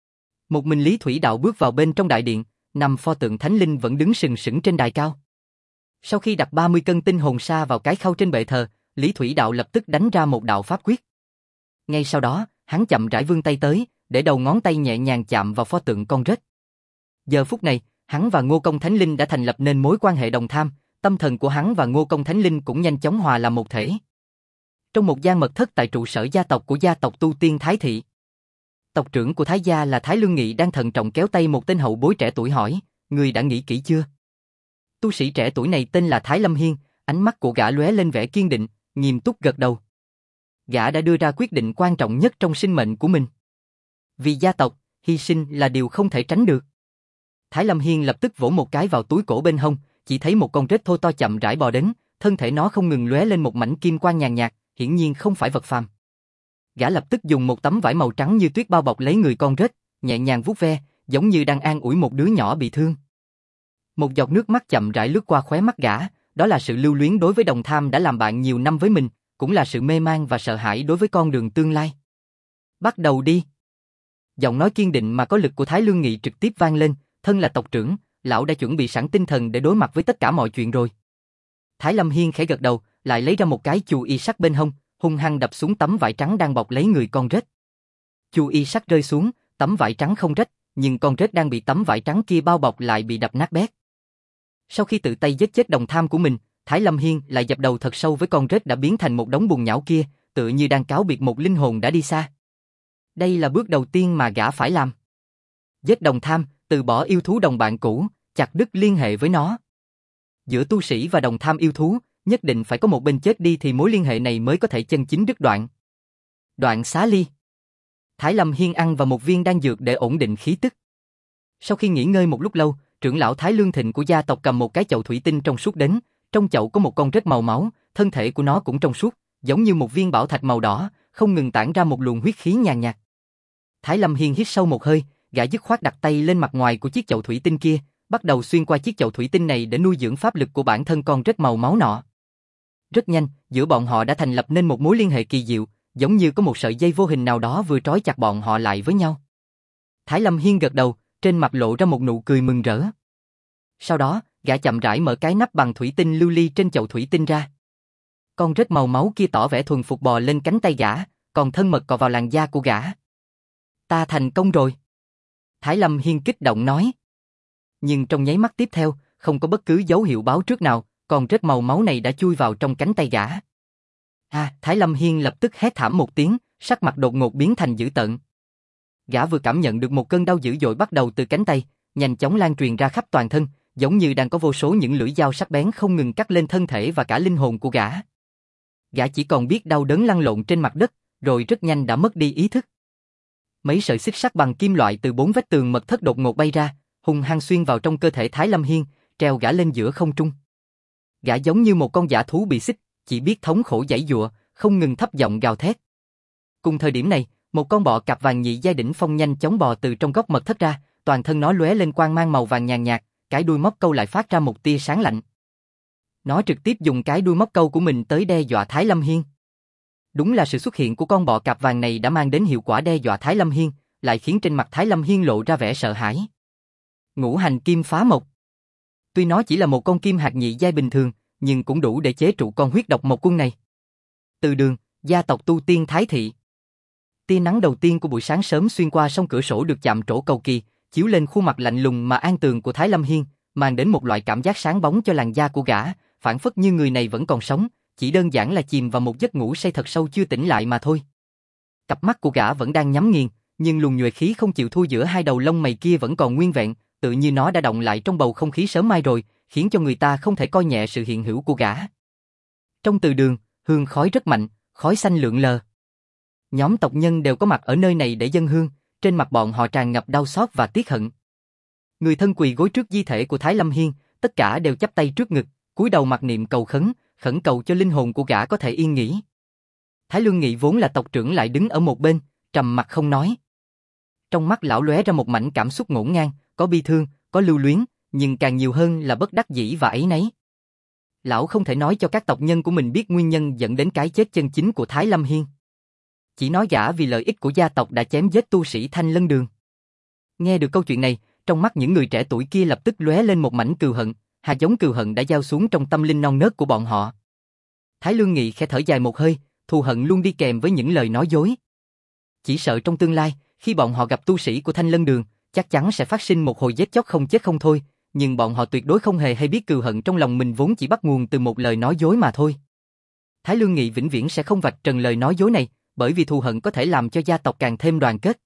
Một mình Lý Thủy Đạo bước vào bên trong đại điện, nằm pho tượng Thánh Linh vẫn đứng sừng sững trên đài cao. Sau khi đặt ba mươi cân tinh hồn sa vào cái khâu trên bệ thờ, Lý Thủy Đạo lập tức đánh ra một đạo pháp quyết. Ngay sau đó, hắn chậm rãi vươn tay tới, để đầu ngón tay nhẹ nhàng chạm vào pho tượng con rết. Giờ phút này, hắn và Ngô Công Thánh Linh đã thành lập nên mối quan hệ đồng tham, tâm thần của hắn và Ngô Công Thánh Linh cũng nhanh chóng hòa làm một thể. Trong một gian mật thất tại trụ sở gia tộc của gia tộc Tu Tiên Thái Thị, tộc trưởng của Thái gia là Thái Lương Nghị đang thận trọng kéo tay một tên hậu bối trẻ tuổi hỏi, ngươi đã nghĩ kỹ chưa? Tu sĩ trẻ tuổi này tên là Thái Lâm Hiên, ánh mắt của gã lóe lên vẻ kiên định, nghiêm túc gật đầu. Gã đã đưa ra quyết định quan trọng nhất trong sinh mệnh của mình. Vì gia tộc, hy sinh là điều không thể tránh được. Thái Lâm Hiên lập tức vỗ một cái vào túi cổ bên hông, chỉ thấy một con rết thô to chậm rãi bò đến, thân thể nó không ngừng lóe lên một mảnh kim quang nhàn nhạt, hiển nhiên không phải vật phàm. Gã lập tức dùng một tấm vải màu trắng như tuyết bao bọc lấy người con rết, nhẹ nhàng vuốt ve, giống như đang an ủi một đứa nhỏ bị thương. Một giọt nước mắt chậm rãi lướt qua khóe mắt gã, đó là sự lưu luyến đối với đồng tham đã làm bạn nhiều năm với mình, cũng là sự mê man và sợ hãi đối với con đường tương lai. Bắt đầu đi. Giọng nói kiên định mà có lực của Thái Lương Nghị trực tiếp vang lên, thân là tộc trưởng, lão đã chuẩn bị sẵn tinh thần để đối mặt với tất cả mọi chuyện rồi. Thái Lâm Hiên khẽ gật đầu, lại lấy ra một cái chù y sắt bên hông, hung hăng đập xuống tấm vải trắng đang bọc lấy người con rết. Chù y sắt rơi xuống, tấm vải trắng không rách, nhưng con rết đang bị tấm vải trắng kia bao bọc lại bị đập nát bét. Sau khi tự tay giết chết đồng tham của mình, Thái Lâm Hiên lại dập đầu thật sâu với con rết đã biến thành một đống bùn nhão kia, tựa như đang cáo biệt một linh hồn đã đi xa. Đây là bước đầu tiên mà gã phải làm. Giết đồng tham, từ bỏ yêu thú đồng bạn cũ, chặt đứt liên hệ với nó. Giữa tu sĩ và đồng tham yêu thú, nhất định phải có một bên chết đi thì mối liên hệ này mới có thể chân chính đứt đoạn. Đoạn xá ly. Thái Lâm Hiên ăn vào một viên đan dược để ổn định khí tức. Sau khi nghỉ ngơi một lúc lâu, trưởng lão Thái Lương Thịnh của gia tộc cầm một cái chậu thủy tinh trong suốt đến, trong chậu có một con rết màu máu, thân thể của nó cũng trong suốt, giống như một viên bảo thạch màu đỏ, không ngừng tản ra một luồng huyết khí nhàn nhạt. Thái Lâm Hiên hít sâu một hơi, gã dứt khoát đặt tay lên mặt ngoài của chiếc chậu thủy tinh kia, bắt đầu xuyên qua chiếc chậu thủy tinh này để nuôi dưỡng pháp lực của bản thân con rết màu máu nọ. Rất nhanh, giữa bọn họ đã thành lập nên một mối liên hệ kỳ diệu, giống như có một sợi dây vô hình nào đó vừa trói chặt bọn họ lại với nhau. Thái Lâm Hiên gật đầu, trên mặt lộ ra một nụ cười mừng rỡ. Sau đó, gã chậm rãi mở cái nắp bằng thủy tinh lưu ly trên chậu thủy tinh ra. Con rết màu máu kia tỏ vẻ thuần phục bò lên cánh tay gã, còn thân mật cọ vào làn da của gã. Ta thành công rồi. Thái Lâm Hiên kích động nói. Nhưng trong nháy mắt tiếp theo, không có bất cứ dấu hiệu báo trước nào, con rết màu máu này đã chui vào trong cánh tay gã. À, Thái Lâm Hiên lập tức hét thảm một tiếng, sắc mặt đột ngột biến thành dữ tợn. Gã vừa cảm nhận được một cơn đau dữ dội bắt đầu từ cánh tay, nhanh chóng lan truyền ra khắp toàn thân, giống như đang có vô số những lưỡi dao sắc bén không ngừng cắt lên thân thể và cả linh hồn của gã. Gã chỉ còn biết đau đớn lăn lộn trên mặt đất, rồi rất nhanh đã mất đi ý thức. Mấy sợi xích sắt bằng kim loại từ bốn vách tường mật thất đột ngột bay ra, hung hăng xuyên vào trong cơ thể Thái Lâm Hiên, treo gã lên giữa không trung. Gã giống như một con dã thú bị xích, chỉ biết thống khổ giãy giụa, không ngừng thấp giọng gào thét. Cùng thời điểm này, một con bọ cạp vàng nhị giai đỉnh phong nhanh chóng bò từ trong góc mật thất ra, toàn thân nó lóe lên quang mang màu vàng nhàn nhạt, cái đuôi móc câu lại phát ra một tia sáng lạnh. Nó trực tiếp dùng cái đuôi móc câu của mình tới đe dọa Thái Lâm Hiên. Đúng là sự xuất hiện của con bọ cạp vàng này đã mang đến hiệu quả đe dọa Thái Lâm Hiên, lại khiến trên mặt Thái Lâm Hiên lộ ra vẻ sợ hãi. Ngũ hành kim phá mộc. Tuy nó chỉ là một con kim hạt nhị giai bình thường, nhưng cũng đủ để chế trụ con huyết độc mộc quân này. Từ đường, gia tộc tu tiên Thái Thị. Tia nắng đầu tiên của buổi sáng sớm xuyên qua song cửa sổ được chạm trổ cầu kỳ, chiếu lên khuôn mặt lạnh lùng mà an tường của Thái Lâm Hiên, mang đến một loại cảm giác sáng bóng cho làn da của gã, phản phất như người này vẫn còn sống, chỉ đơn giản là chìm vào một giấc ngủ say thật sâu chưa tỉnh lại mà thôi. Cặp mắt của gã vẫn đang nhắm nghiền, nhưng luồng nhuệ khí không chịu thua giữa hai đầu lông mày kia vẫn còn nguyên vẹn, tự như nó đã động lại trong bầu không khí sớm mai rồi, khiến cho người ta không thể coi nhẹ sự hiện hữu của gã. Trong từ đường, hương khói rất mạnh, khói xanh lượn lờ. Nhóm tộc nhân đều có mặt ở nơi này để dâng hương, trên mặt bọn họ tràn ngập đau xót và tiếc hận. Người thân quỳ gối trước di thể của Thái Lâm Hiên, tất cả đều chắp tay trước ngực, cúi đầu mặc niệm cầu khấn, khẩn cầu cho linh hồn của gã có thể yên nghỉ. Thái Lương Nghị vốn là tộc trưởng lại đứng ở một bên, trầm mặt không nói. Trong mắt lão lóe ra một mảnh cảm xúc ngổn ngang, có bi thương, có lưu luyến, nhưng càng nhiều hơn là bất đắc dĩ và áy náy. Lão không thể nói cho các tộc nhân của mình biết nguyên nhân dẫn đến cái chết chân chính của Thái Lâm Hiên. Chỉ nói gã vì lợi ích của gia tộc đã chém giết tu sĩ Thanh Lân Đường. Nghe được câu chuyện này, trong mắt những người trẻ tuổi kia lập tức lóe lên một mảnh cừu hận, hạt giống cừu hận đã gieo xuống trong tâm linh non nớt của bọn họ. Thái Lương Nghị khẽ thở dài một hơi, thù hận luôn đi kèm với những lời nói dối. Chỉ sợ trong tương lai, khi bọn họ gặp tu sĩ của Thanh Lân Đường, chắc chắn sẽ phát sinh một hồi giết chóc không chết không thôi, nhưng bọn họ tuyệt đối không hề hay biết cừu hận trong lòng mình vốn chỉ bắt nguồn từ một lời nói dối mà thôi. Thái Lương Nghị vĩnh viễn sẽ không vạch trần lời nói dối này, bởi vì thù hận có thể làm cho gia tộc càng thêm đoàn kết.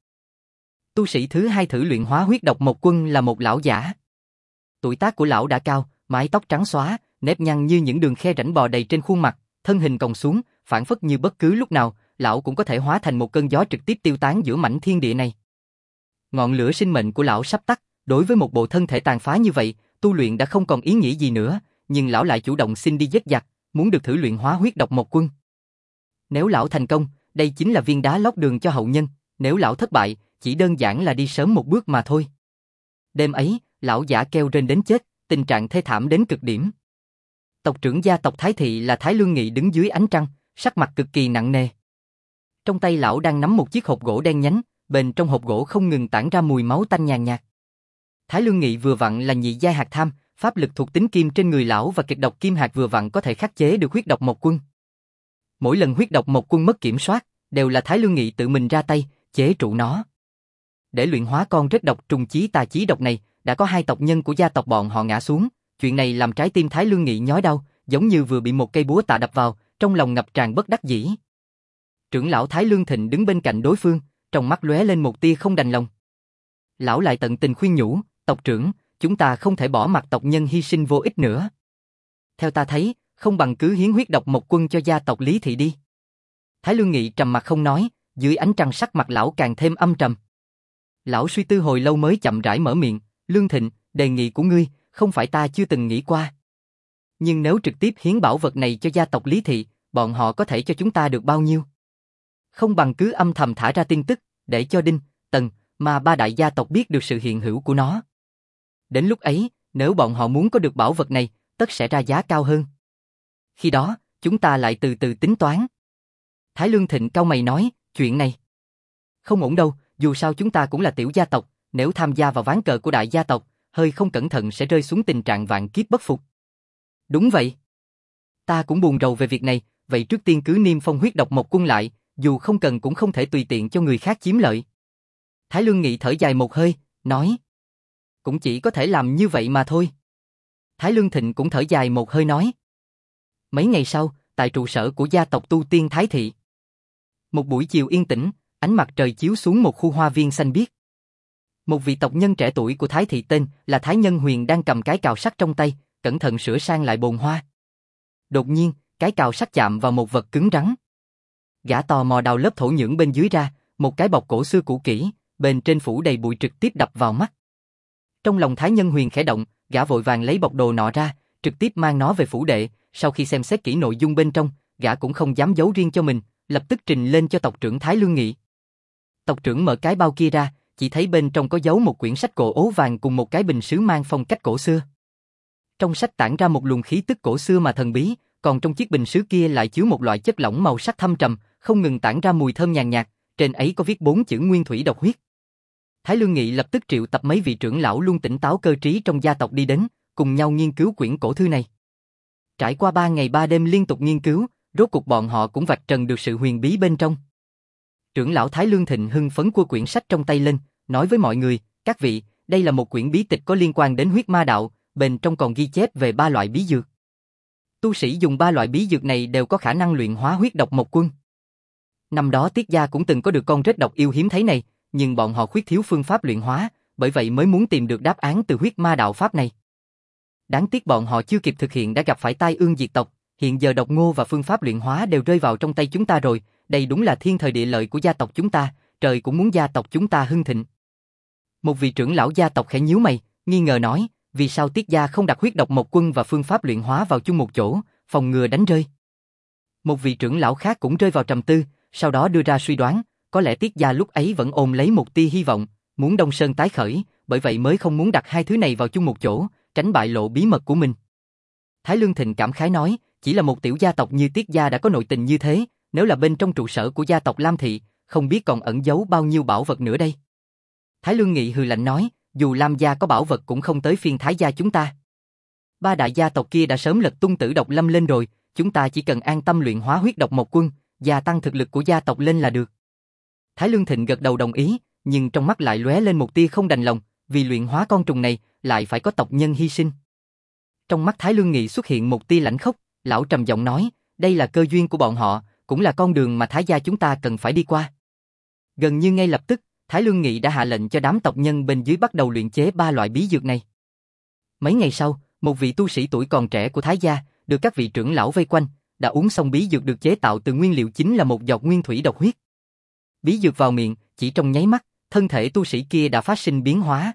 Tu sĩ thứ hai thử luyện hóa huyết độc mộc quân là một lão giả. Tuổi tác của lão đã cao, mái tóc trắng xóa, nếp nhăn như những đường khe rãnh bò đầy trên khuôn mặt, thân hình còng xuống, phản phất như bất cứ lúc nào, lão cũng có thể hóa thành một cơn gió trực tiếp tiêu tán giữa mảnh thiên địa này. Ngọn lửa sinh mệnh của lão sắp tắt, đối với một bộ thân thể tàn phá như vậy, tu luyện đã không còn ý nghĩa gì nữa, nhưng lão lại chủ động xin đi giết giặc, muốn được thử luyện hóa huyết độc mộc quân. Nếu lão thành công, đây chính là viên đá lót đường cho hậu nhân, nếu lão thất bại, chỉ đơn giản là đi sớm một bước mà thôi. Đêm ấy, lão giả kêu rên đến chết, tình trạng thê thảm đến cực điểm. Tộc trưởng gia tộc Thái Thị là Thái Lương Nghị đứng dưới ánh trăng, sắc mặt cực kỳ nặng nề. Trong tay lão đang nắm một chiếc hộp gỗ đen nhánh, bên trong hộp gỗ không ngừng tản ra mùi máu tanh nhàn nhạt. Thái Lương Nghị vừa vặn là nhị giai hạt tham, pháp lực thuộc tính kim trên người lão và kịch độc kim hạt vừa vặn có thể khắc chế được huyết độc mộc quân. Mỗi lần huyết độc mộc quân mất kiểm soát, đều là Thái Lương Nghị tự mình ra tay, chế trụ nó. Để luyện hóa con rết độc trùng chí tà chí độc này, đã có hai tộc nhân của gia tộc bọn họ ngã xuống, chuyện này làm trái tim Thái Lương Nghị nhói đau, giống như vừa bị một cây búa tạ đập vào, trong lòng ngập tràn bất đắc dĩ. Trưởng lão Thái Lương Thịnh đứng bên cạnh đối phương, trong mắt lóe lên một tia không đành lòng. Lão lại tận tình khuyên nhủ, tộc trưởng, chúng ta không thể bỏ mặc tộc nhân hy sinh vô ích nữa. Theo ta thấy, không bằng cứ hiến huyết độc mộc quân cho gia tộc Lý Thị đi. Thái Lương Nghị trầm mặt không nói, dưới ánh trăng sắc mặt lão càng thêm âm trầm. Lão suy tư hồi lâu mới chậm rãi mở miệng, Lương Thịnh, đề nghị của ngươi, không phải ta chưa từng nghĩ qua. Nhưng nếu trực tiếp hiến bảo vật này cho gia tộc Lý Thị, bọn họ có thể cho chúng ta được bao nhiêu? Không bằng cứ âm thầm thả ra tin tức, để cho Đinh, Tần, mà ba đại gia tộc biết được sự hiện hữu của nó. Đến lúc ấy, nếu bọn họ muốn có được bảo vật này, tất sẽ ra giá cao hơn. Khi đó, chúng ta lại từ từ tính toán. Thái Lương Thịnh cau mày nói, chuyện này không ổn đâu, dù sao chúng ta cũng là tiểu gia tộc, nếu tham gia vào ván cờ của đại gia tộc, hơi không cẩn thận sẽ rơi xuống tình trạng vạn kiếp bất phục. Đúng vậy. Ta cũng buồn rầu về việc này, vậy trước tiên cứ niêm phong huyết độc mộc quân lại, dù không cần cũng không thể tùy tiện cho người khác chiếm lợi. Thái Lương Nghị thở dài một hơi, nói. Cũng chỉ có thể làm như vậy mà thôi. Thái Lương Thịnh cũng thở dài một hơi nói. Mấy ngày sau, tại trụ sở của gia tộc tu tiên Thái Thị. Một buổi chiều yên tĩnh, ánh mặt trời chiếu xuống một khu hoa viên xanh biếc. Một vị tộc nhân trẻ tuổi của Thái Thị tên là Thái Nhân Huyền đang cầm cái cào sắt trong tay, cẩn thận sửa sang lại bồn hoa. Đột nhiên, cái cào sắt chạm vào một vật cứng rắn. Gã tò mò đào lớp thổ nhưỡng bên dưới ra, một cái bọc cổ xưa cũ kỹ, bên trên phủ đầy bụi trực tiếp đập vào mắt. Trong lòng Thái Nhân Huyền khẽ động, gã vội vàng lấy bọc đồ nọ ra, trực tiếp mang nó về phủ đệ, sau khi xem xét kỹ nội dung bên trong, gã cũng không dám giấu riêng cho mình, lập tức trình lên cho tộc trưởng Thái Lương Nghị. Tộc trưởng mở cái bao kia ra, chỉ thấy bên trong có giấu một quyển sách cổ ố vàng cùng một cái bình sứ mang phong cách cổ xưa. Trong sách tản ra một luồng khí tức cổ xưa mà thần bí, còn trong chiếc bình sứ kia lại chứa một loại chất lỏng màu sắc thâm trầm, không ngừng tản ra mùi thơm nhàn nhạt, trên ấy có viết bốn chữ nguyên thủy độc huyết. Thái Lương Nghị lập tức triệu tập mấy vị trưởng lão luôn tỉnh táo cơ trí trong gia tộc đi đến, cùng nhau nghiên cứu quyển cổ thư này. Trải qua ba ngày ba đêm liên tục nghiên cứu, rốt cuộc bọn họ cũng vạch trần được sự huyền bí bên trong. Trưởng lão Thái Lương Thịnh hưng phấn cua quyển sách trong tay lên, nói với mọi người, các vị, đây là một quyển bí tịch có liên quan đến huyết ma đạo, bên trong còn ghi chép về ba loại bí dược. Tu sĩ dùng ba loại bí dược này đều có khả năng luyện hóa huyết độc mộc quân. Năm đó Tiết gia cũng từng có được con rết độc yêu hiếm thấy này, nhưng bọn họ khuyết thiếu phương pháp luyện hóa, bởi vậy mới muốn tìm được đáp án từ huyết ma đạo pháp này. Đáng tiếc bọn họ chưa kịp thực hiện đã gặp phải tai ương diệt tộc, hiện giờ độc ngô và phương pháp luyện hóa đều rơi vào trong tay chúng ta rồi, đây đúng là thiên thời địa lợi của gia tộc chúng ta, trời cũng muốn gia tộc chúng ta hưng thịnh. Một vị trưởng lão gia tộc khẽ nhíu mày, nghi ngờ nói, vì sao Tiết gia không đặt huyết độc mộc quân và phương pháp luyện hóa vào chung một chỗ, phòng ngừa đánh rơi. Một vị trưởng lão khác cũng rơi vào trầm tư, sau đó đưa ra suy đoán, có lẽ Tiết gia lúc ấy vẫn ôm lấy một tia hy vọng, muốn Đông Sơn tái khởi, bởi vậy mới không muốn đặt hai thứ này vào chung một chỗ, tránh bại lộ bí mật của mình. Thái Lương Thịnh cảm khái nói, chỉ là một tiểu gia tộc như Tiết gia đã có nội tình như thế, nếu là bên trong trụ sở của gia tộc Lam Thị, không biết còn ẩn giấu bao nhiêu bảo vật nữa đây. Thái Lương Nghị hừ lạnh nói, dù Lam gia có bảo vật cũng không tới phiên Thái gia chúng ta. Ba đại gia tộc kia đã sớm lật tung Tử Độc Lâm lên rồi, chúng ta chỉ cần an tâm luyện hóa huyết độc mộc quân, gia tăng thực lực của gia tộc lên là được. Thái Lương Thịnh gật đầu đồng ý, nhưng trong mắt lại lóe lên một tia không đành lòng, vì luyện hóa con trùng này, lại phải có tộc nhân hy sinh. Trong mắt Thái Lương Nghị xuất hiện một tia lãnh khốc, lão trầm giọng nói, đây là cơ duyên của bọn họ, cũng là con đường mà Thái gia chúng ta cần phải đi qua. Gần như ngay lập tức, Thái Lương Nghị đã hạ lệnh cho đám tộc nhân bên dưới bắt đầu luyện chế ba loại bí dược này. Mấy ngày sau, một vị tu sĩ tuổi còn trẻ của Thái gia, được các vị trưởng lão vây quanh, đã uống xong bí dược được chế tạo từ nguyên liệu chính là một giọt nguyên thủy độc huyết. Bí dược vào miệng, chỉ trong nháy mắt, thân thể tu sĩ kia đã phát sinh biến hóa.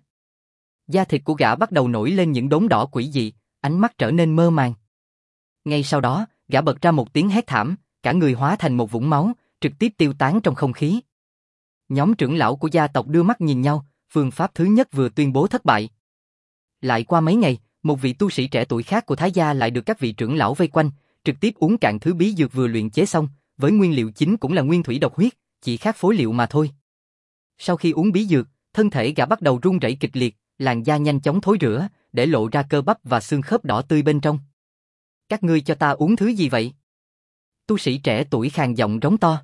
Da thịt của gã bắt đầu nổi lên những đốm đỏ quỷ dị, ánh mắt trở nên mơ màng. Ngay sau đó, gã bật ra một tiếng hét thảm, cả người hóa thành một vũng máu, trực tiếp tiêu tán trong không khí. Nhóm trưởng lão của gia tộc đưa mắt nhìn nhau, phương pháp thứ nhất vừa tuyên bố thất bại. Lại qua mấy ngày, một vị tu sĩ trẻ tuổi khác của Thái gia lại được các vị trưởng lão vây quanh, trực tiếp uống cạn thứ bí dược vừa luyện chế xong, với nguyên liệu chính cũng là nguyên thủy độc huyết, chỉ khác phối liệu mà thôi. Sau khi uống bí dược, thân thể gã bắt đầu run rẩy kịch liệt, làn da nhanh chóng thối rữa, để lộ ra cơ bắp và xương khớp đỏ tươi bên trong. Các ngươi cho ta uống thứ gì vậy? Tu sĩ trẻ tuổi khàn giọng rống to.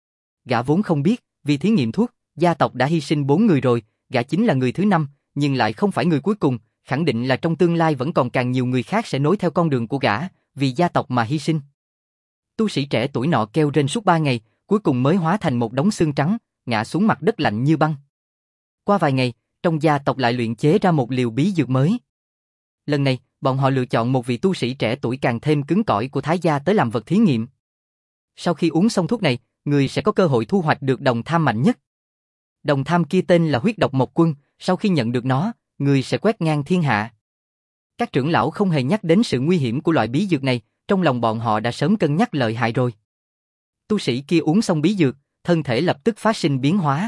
Gã vốn không biết, vì thí nghiệm thuốc, gia tộc đã hy sinh bốn người rồi, gã chính là người thứ năm, nhưng lại không phải người cuối cùng, khẳng định là trong tương lai vẫn còn càng nhiều người khác sẽ nối theo con đường của gã, vì gia tộc mà hy sinh. Tu sĩ trẻ tuổi nọ kêu rên suốt ba ngày, cuối cùng mới hóa thành một đống xương trắng, ngã xuống mặt đất lạnh như băng. Qua vài ngày, trong gia tộc lại luyện chế ra một liều bí dược mới. Lần này, bọn họ lựa chọn một vị tu sĩ trẻ tuổi càng thêm cứng cỏi của Thái gia tới làm vật thí nghiệm. Sau khi uống xong thuốc này, người sẽ có cơ hội thu hoạch được đồng tham mạnh nhất. Đồng tham kia tên là huyết độc mộc quân, sau khi nhận được nó, người sẽ quét ngang thiên hạ. Các trưởng lão không hề nhắc đến sự nguy hiểm của loại bí dược này, trong lòng bọn họ đã sớm cân nhắc lợi hại rồi. Tu sĩ kia uống xong bí dược, thân thể lập tức phát sinh biến hóa.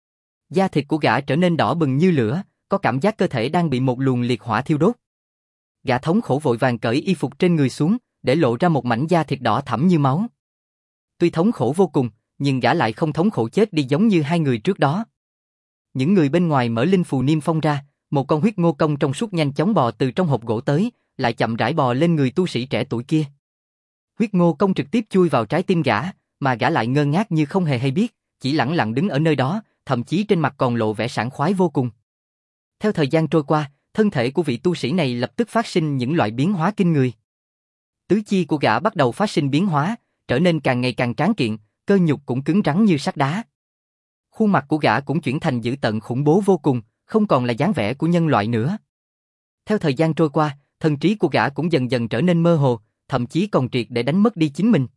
Da thịt của gã trở nên đỏ bừng như lửa, có cảm giác cơ thể đang bị một luồng liệt hỏa thiêu đốt. Gã thống khổ vội vàng cởi y phục trên người xuống, để lộ ra một mảnh da thịt đỏ thẫm như máu. Tuy thống khổ vô cùng, nhưng gã lại không thống khổ chết đi giống như hai người trước đó. Những người bên ngoài mở linh phù niêm phong ra, một con huyết ngô công trong suốt nhanh chóng bò từ trong hộp gỗ tới, lại chậm rãi bò lên người tu sĩ trẻ tuổi kia. Huyết ngô công trực tiếp chui vào trái tim gã, mà gã lại ngơ ngác như không hề hay biết, chỉ lẳng lặng đứng ở nơi đó, thậm chí trên mặt còn lộ vẻ sảng khoái vô cùng. Theo thời gian trôi qua, thân thể của vị tu sĩ này lập tức phát sinh những loại biến hóa kinh người. Tứ chi của gã bắt đầu phát sinh biến hóa, trở nên càng ngày càng tráng kiện, cơ nhục cũng cứng rắn như sắt đá. Khuôn mặt của gã cũng chuyển thành dữ tợn khủng bố vô cùng, không còn là dáng vẻ của nhân loại nữa. Theo thời gian trôi qua, thần trí của gã cũng dần dần trở nên mơ hồ, thậm chí còn triệt để đánh mất đi chính mình.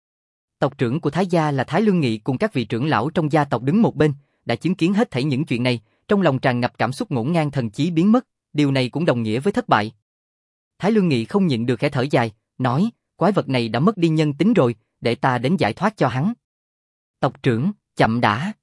Tộc trưởng của Thái gia là Thái Lương Nghị cùng các vị trưởng lão trong gia tộc đứng một bên, đã chứng kiến hết thảy những chuyện này, trong lòng tràn ngập cảm xúc ngổn ngang thần trí biến mất, điều này cũng đồng nghĩa với thất bại. Thái Lương Nghị không nhịn được khẽ thở dài, nói, quái vật này đã mất đi nhân tính rồi, để ta đến giải thoát cho hắn. Tộc trưởng, chậm đã.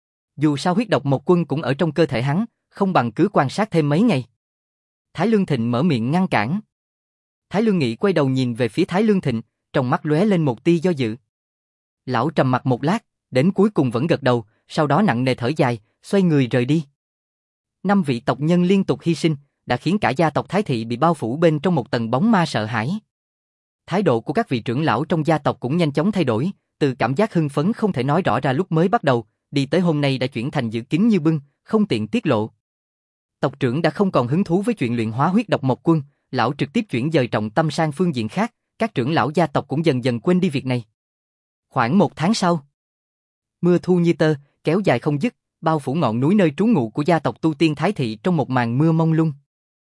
Dù sao huyết độc một quân cũng ở trong cơ thể hắn, không bằng cứ quan sát thêm mấy ngày. Thái Lương Thịnh mở miệng ngăn cản. Thái Lương Nghị quay đầu nhìn về phía Thái Lương Thịnh, trong mắt lóe lên một tia do dự. Lão trầm mặt một lát, đến cuối cùng vẫn gật đầu, sau đó nặng nề thở dài, xoay người rời đi. Năm vị tộc nhân liên tục hy sinh, đã khiến cả gia tộc Thái Thị bị bao phủ bên trong một tầng bóng ma sợ hãi. Thái độ của các vị trưởng lão trong gia tộc cũng nhanh chóng thay đổi, từ cảm giác hưng phấn không thể nói rõ ra lúc mới bắt đầu, đi tới hôm nay đã chuyển thành giữ kín như bưng, không tiện tiết lộ. Tộc trưởng đã không còn hứng thú với chuyện luyện hóa huyết độc mộc quân, lão trực tiếp chuyển dời trọng tâm sang phương diện khác, các trưởng lão gia tộc cũng dần dần quên đi việc này. Khoảng một tháng sau, mưa thu như tơ, kéo dài không dứt, bao phủ ngọn núi nơi trú ngụ của gia tộc tu tiên Thái Thị trong một màn mưa mông lung.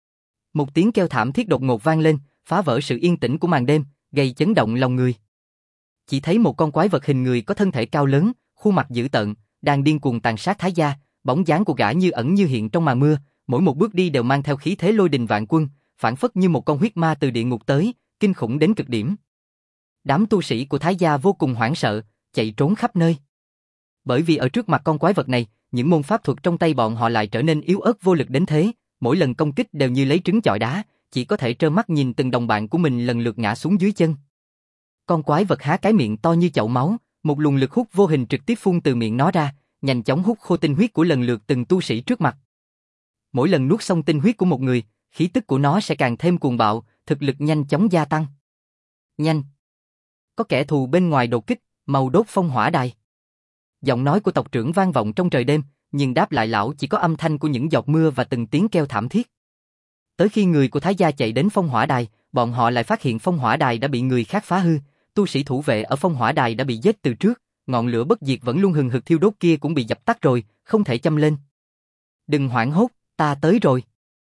Một tiếng kêu thảm thiết đột ngột vang lên, phá vỡ sự yên tĩnh của màn đêm, gây chấn động lòng người. Chỉ thấy một con quái vật hình người có thân thể cao lớn, khuôn mặt dữ tợn, đang điên cuồng tàn sát Thái gia, bóng dáng của gã như ẩn như hiện trong màn mưa, mỗi một bước đi đều mang theo khí thế lôi đình vạn quân, phảng phất như một con huyết ma từ địa ngục tới, kinh khủng đến cực điểm. Đám tu sĩ của Thái gia vô cùng hoảng sợ, chạy trốn khắp nơi. Bởi vì ở trước mặt con quái vật này, những môn pháp thuật trong tay bọn họ lại trở nên yếu ớt vô lực đến thế, mỗi lần công kích đều như lấy trứng chọi đá, chỉ có thể trơ mắt nhìn từng đồng bạn của mình lần lượt ngã xuống dưới chân. Con quái vật há cái miệng to như chậu máu, một luồng lực hút vô hình trực tiếp phun từ miệng nó ra, nhanh chóng hút khô tinh huyết của lần lượt từng tu sĩ trước mặt. Mỗi lần nuốt xong tinh huyết của một người, khí tức của nó sẽ càng thêm cuồng bạo, thực lực nhanh chóng gia tăng. Nhanh! Có kẻ thù bên ngoài đột kích, mau đốt phong hỏa đài. Giọng nói của tộc trưởng vang vọng trong trời đêm, nhưng đáp lại lão chỉ có âm thanh của những giọt mưa và từng tiếng kêu thảm thiết. Tới khi người của Thái gia chạy đến phong hỏa đài, bọn họ lại phát hiện phong hỏa đài đã bị người khác phá hư, tu sĩ thủ vệ ở phong hỏa đài đã bị giết từ trước, ngọn lửa bất diệt vẫn luôn hừng hực thiêu đốt kia cũng bị dập tắt rồi, không thể châm lên. Đừng hoảng hốt, ta tới rồi.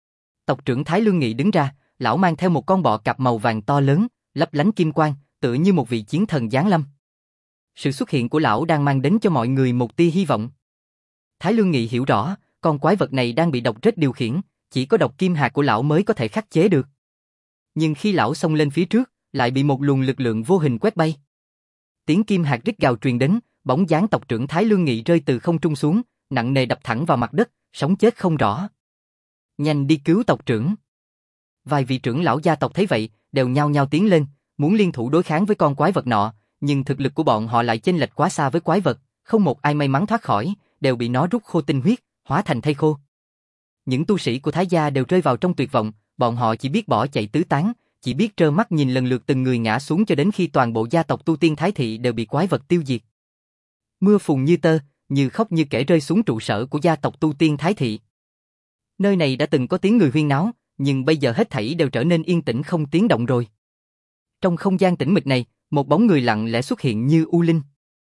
Tộc trưởng Thái Lương Nghị đứng ra, lão mang theo một con bọ cạp màu vàng to lớn, lấp lánh kim quang, tựa như một vị chiến thần giáng lâm. Sự xuất hiện của lão đang mang đến cho mọi người một tia hy vọng. Thái Lương Nghị hiểu rõ, con quái vật này đang bị độc rết điều khiển, chỉ có độc kim hạt của lão mới có thể khắc chế được. Nhưng khi lão xông lên phía trước, lại bị một luồng lực lượng vô hình quét bay. Tiếng kim hạt rít gào truyền đến, bóng dáng tộc trưởng Thái Lương Nghị rơi từ không trung xuống, nặng nề đập thẳng vào mặt đất, sống chết không rõ. Nhanh đi cứu tộc trưởng. Vài vị trưởng lão gia tộc thấy vậy, đều nhao nhao tiến lên, muốn liên thủ đối kháng với con quái vật nọ, nhưng thực lực của bọn họ lại chênh lệch quá xa với quái vật, không một ai may mắn thoát khỏi, đều bị nó rút khô tinh huyết, hóa thành thây khô. Những tu sĩ của Thái gia đều rơi vào trong tuyệt vọng, bọn họ chỉ biết bỏ chạy tứ tán, chỉ biết trơ mắt nhìn lần lượt từng người ngã xuống cho đến khi toàn bộ gia tộc tu tiên Thái Thị đều bị quái vật tiêu diệt. Mưa phùn như tơ, như khóc như kể rơi xuống trụ sở của gia tộc tu tiên Thái Thị. Nơi này đã từng có tiếng người huyên náo, nhưng bây giờ hết thảy đều trở nên yên tĩnh không tiếng động rồi. Trong không gian tĩnh mịch này, một bóng người lặng lẽ xuất hiện như u linh.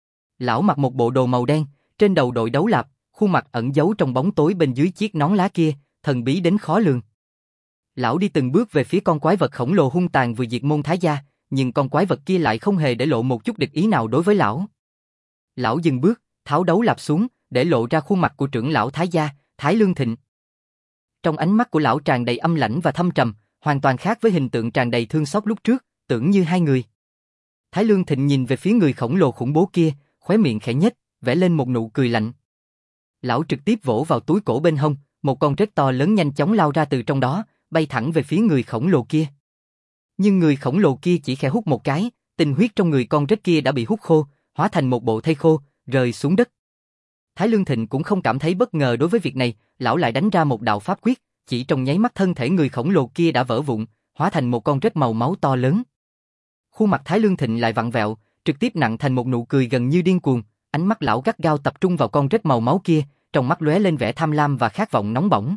Lão mặc một bộ đồ màu đen, trên đầu đội đấu lạp, khuôn mặt ẩn giấu trong bóng tối bên dưới chiếc nón lá kia, thần bí đến khó lường. Lão đi từng bước về phía con quái vật khổng lồ hung tàn vừa diệt môn Thái gia, nhưng con quái vật kia lại không hề để lộ một chút địch ý nào đối với lão. Lão dừng bước, tháo đấu lạp xuống, để lộ ra khuôn mặt của trưởng lão Thái gia, Thái Lương Thịnh. Trong ánh mắt của lão tràn đầy âm lãnh và thâm trầm, hoàn toàn khác với hình tượng tràn đầy thương xót lúc trước, tưởng như hai người. Thái Lương Thịnh nhìn về phía người khổng lồ khủng bố kia, khóe miệng khẽ nhếch, vẽ lên một nụ cười lạnh. Lão trực tiếp vỗ vào túi cổ bên hông, một con rết to lớn nhanh chóng lao ra từ trong đó, bay thẳng về phía người khổng lồ kia. Nhưng người khổng lồ kia chỉ khẽ hút một cái, tinh huyết trong người con rết kia đã bị hút khô, hóa thành một bộ thây khô, rơi xuống đất. Thái Lương Thịnh cũng không cảm thấy bất ngờ đối với việc này, lão lại đánh ra một đạo pháp quyết, chỉ trong nháy mắt thân thể người khổng lồ kia đã vỡ vụn, hóa thành một con rết màu máu to lớn. Khuôn mặt Thái Lương Thịnh lại vặn vẹo, trực tiếp nặng thành một nụ cười gần như điên cuồng, ánh mắt lão gắt gao tập trung vào con rết màu máu kia, trong mắt lóe lên vẻ tham lam và khát vọng nóng bỏng.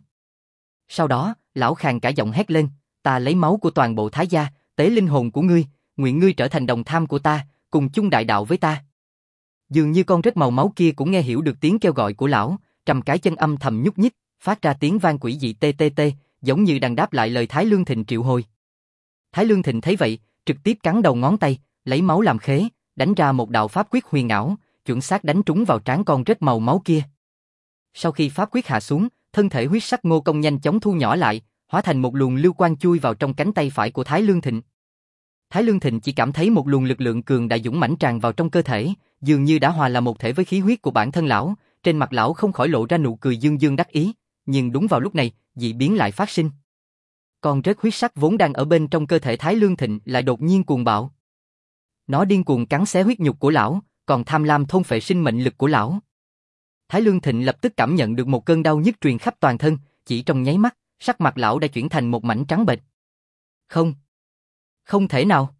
Sau đó, lão khàn cả giọng hét lên, ta lấy máu của toàn bộ Thái gia, tế linh hồn của ngươi, nguyện ngươi trở thành đồng tham của ta, cùng chung đại đạo với ta. Dường như con rết màu máu kia cũng nghe hiểu được tiếng kêu gọi của lão, trầm cái chân âm thầm nhúc nhích, phát ra tiếng vang quỷ dị tê tê tê, giống như đang đáp lại lời Thái Lương Thịnh triệu hồi. Thái Lương Thịnh thấy vậy, trực tiếp cắn đầu ngón tay, lấy máu làm khế, đánh ra một đạo pháp quyết huyền ảo, chuẩn xác đánh trúng vào trán con rết màu máu kia. Sau khi pháp quyết hạ xuống, thân thể huyết sắc Ngô Công nhanh chóng thu nhỏ lại, hóa thành một luồng lưu quang chui vào trong cánh tay phải của Thái Lương Thịnh. Thái Lương Thịnh chỉ cảm thấy một luồng lực lượng cường đại dũng mãnh tràn vào trong cơ thể, dường như đã hòa là một thể với khí huyết của bản thân lão, trên mặt lão không khỏi lộ ra nụ cười dương dương đắc ý, nhưng đúng vào lúc này, dị biến lại phát sinh. Con rết huyết sắc vốn đang ở bên trong cơ thể Thái Lương Thịnh lại đột nhiên cuồng bạo. Nó điên cuồng cắn xé huyết nhục của lão, còn tham lam thôn phệ sinh mệnh lực của lão. Thái Lương Thịnh lập tức cảm nhận được một cơn đau nhức truyền khắp toàn thân, chỉ trong nháy mắt, sắc mặt lão đã chuyển thành một mảnh trắng bệch. Không. Không thể nào.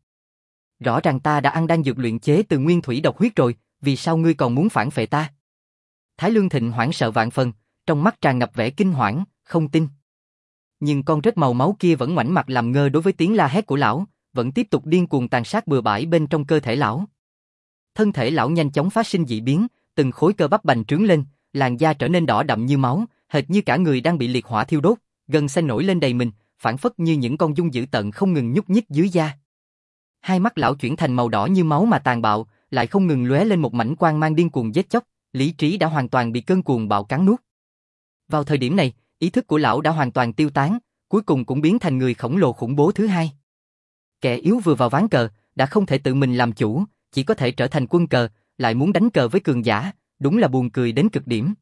Rõ ràng ta đã ăn đan dược luyện chế từ nguyên thủy độc huyết rồi, vì sao ngươi còn muốn phản phệ ta? Thái Lương Thịnh hoảng sợ vạn phần, trong mắt tràn ngập vẻ kinh hoảng, không tin. Nhưng con rết màu máu kia vẫn ngoảnh mặt làm ngơ đối với tiếng la hét của lão, vẫn tiếp tục điên cuồng tàn sát bừa bãi bên trong cơ thể lão. Thân thể lão nhanh chóng phát sinh dị biến, từng khối cơ bắp bành trướng lên, làn da trở nên đỏ đậm như máu, hệt như cả người đang bị liệt hỏa thiêu đốt, gân xanh nổi lên đầy mình, phản phất như những con giun dữ tợn không ngừng nhúc nhích dưới da. Hai mắt lão chuyển thành màu đỏ như máu mà tàn bạo, lại không ngừng lóe lên một mảnh quang mang điên cuồng giết chóc, lý trí đã hoàn toàn bị cơn cuồng bạo cắn nuốt. Vào thời điểm này, ý thức của lão đã hoàn toàn tiêu tán, cuối cùng cũng biến thành người khổng lồ khủng bố thứ hai. Kẻ yếu vừa vào ván cờ, đã không thể tự mình làm chủ, chỉ có thể trở thành quân cờ, lại muốn đánh cờ với cường giả, đúng là buồn cười đến cực điểm.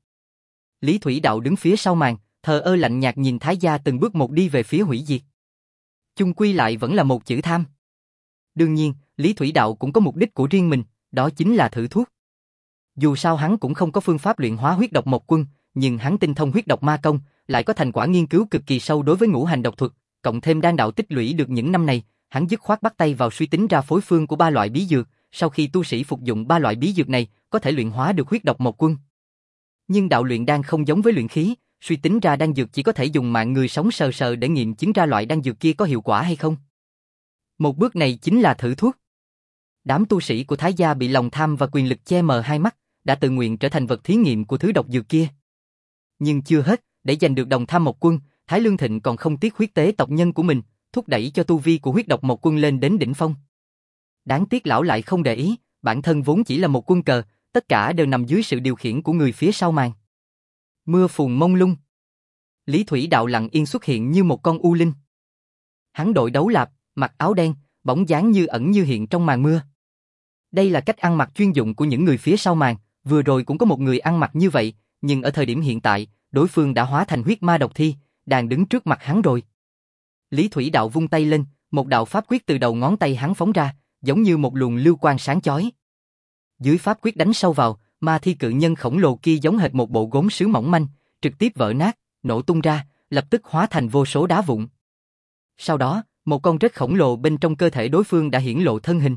Lý Thủy Đạo đứng phía sau màn, thờ ơ lạnh nhạt nhìn Thái gia từng bước một đi về phía hủy diệt. Chung quy lại vẫn là một chữ tham. Đương nhiên, Lý Thủy Đạo cũng có mục đích của riêng mình, đó chính là thử thuốc. Dù sao hắn cũng không có phương pháp luyện hóa huyết độc mộc quân, nhưng hắn tinh thông huyết độc ma công, lại có thành quả nghiên cứu cực kỳ sâu đối với ngũ hành độc thuật, cộng thêm đan đạo tích lũy được những năm này, hắn dứt khoát bắt tay vào suy tính ra phối phương của ba loại bí dược, sau khi tu sĩ phục dụng ba loại bí dược này, có thể luyện hóa được huyết độc mộc quân. Nhưng đạo luyện đan không giống với luyện khí, suy tính ra đan dược chỉ có thể dùng mạng người sống sờ sờ để nghiệm chứng ra loại đan dược kia có hiệu quả hay không. Một bước này chính là thử thuốc. Đám tu sĩ của Thái gia bị lòng tham và quyền lực che mờ hai mắt, đã tự nguyện trở thành vật thí nghiệm của thứ độc dược kia. Nhưng chưa hết, để giành được đồng tham mộc quân, Thái Lương Thịnh còn không tiếc huyết tế tộc nhân của mình, thúc đẩy cho tu vi của huyết độc mộc quân lên đến đỉnh phong. Đáng tiếc lão lại không để ý, bản thân vốn chỉ là một quân cờ, tất cả đều nằm dưới sự điều khiển của người phía sau màn. Mưa phùn mông lung. Lý Thủy Đạo lặng yên xuất hiện như một con u linh. Hắn đội đấu lạp, mặc áo đen, bóng dáng như ẩn như hiện trong màn mưa. Đây là cách ăn mặc chuyên dụng của những người phía sau màn, vừa rồi cũng có một người ăn mặc như vậy, nhưng ở thời điểm hiện tại, đối phương đã hóa thành huyết ma độc thi, đang đứng trước mặt hắn rồi. Lý Thủy Đạo vung tay lên, một đạo pháp quyết từ đầu ngón tay hắn phóng ra, giống như một luồng lưu quang sáng chói. Dưới pháp quyết đánh sâu vào, ma thi cự nhân khổng lồ kia giống hệt một bộ gốm sứ mỏng manh, trực tiếp vỡ nát, nổ tung ra, lập tức hóa thành vô số đá vụn. Sau đó, một con rết khổng lồ bên trong cơ thể đối phương đã hiển lộ thân hình.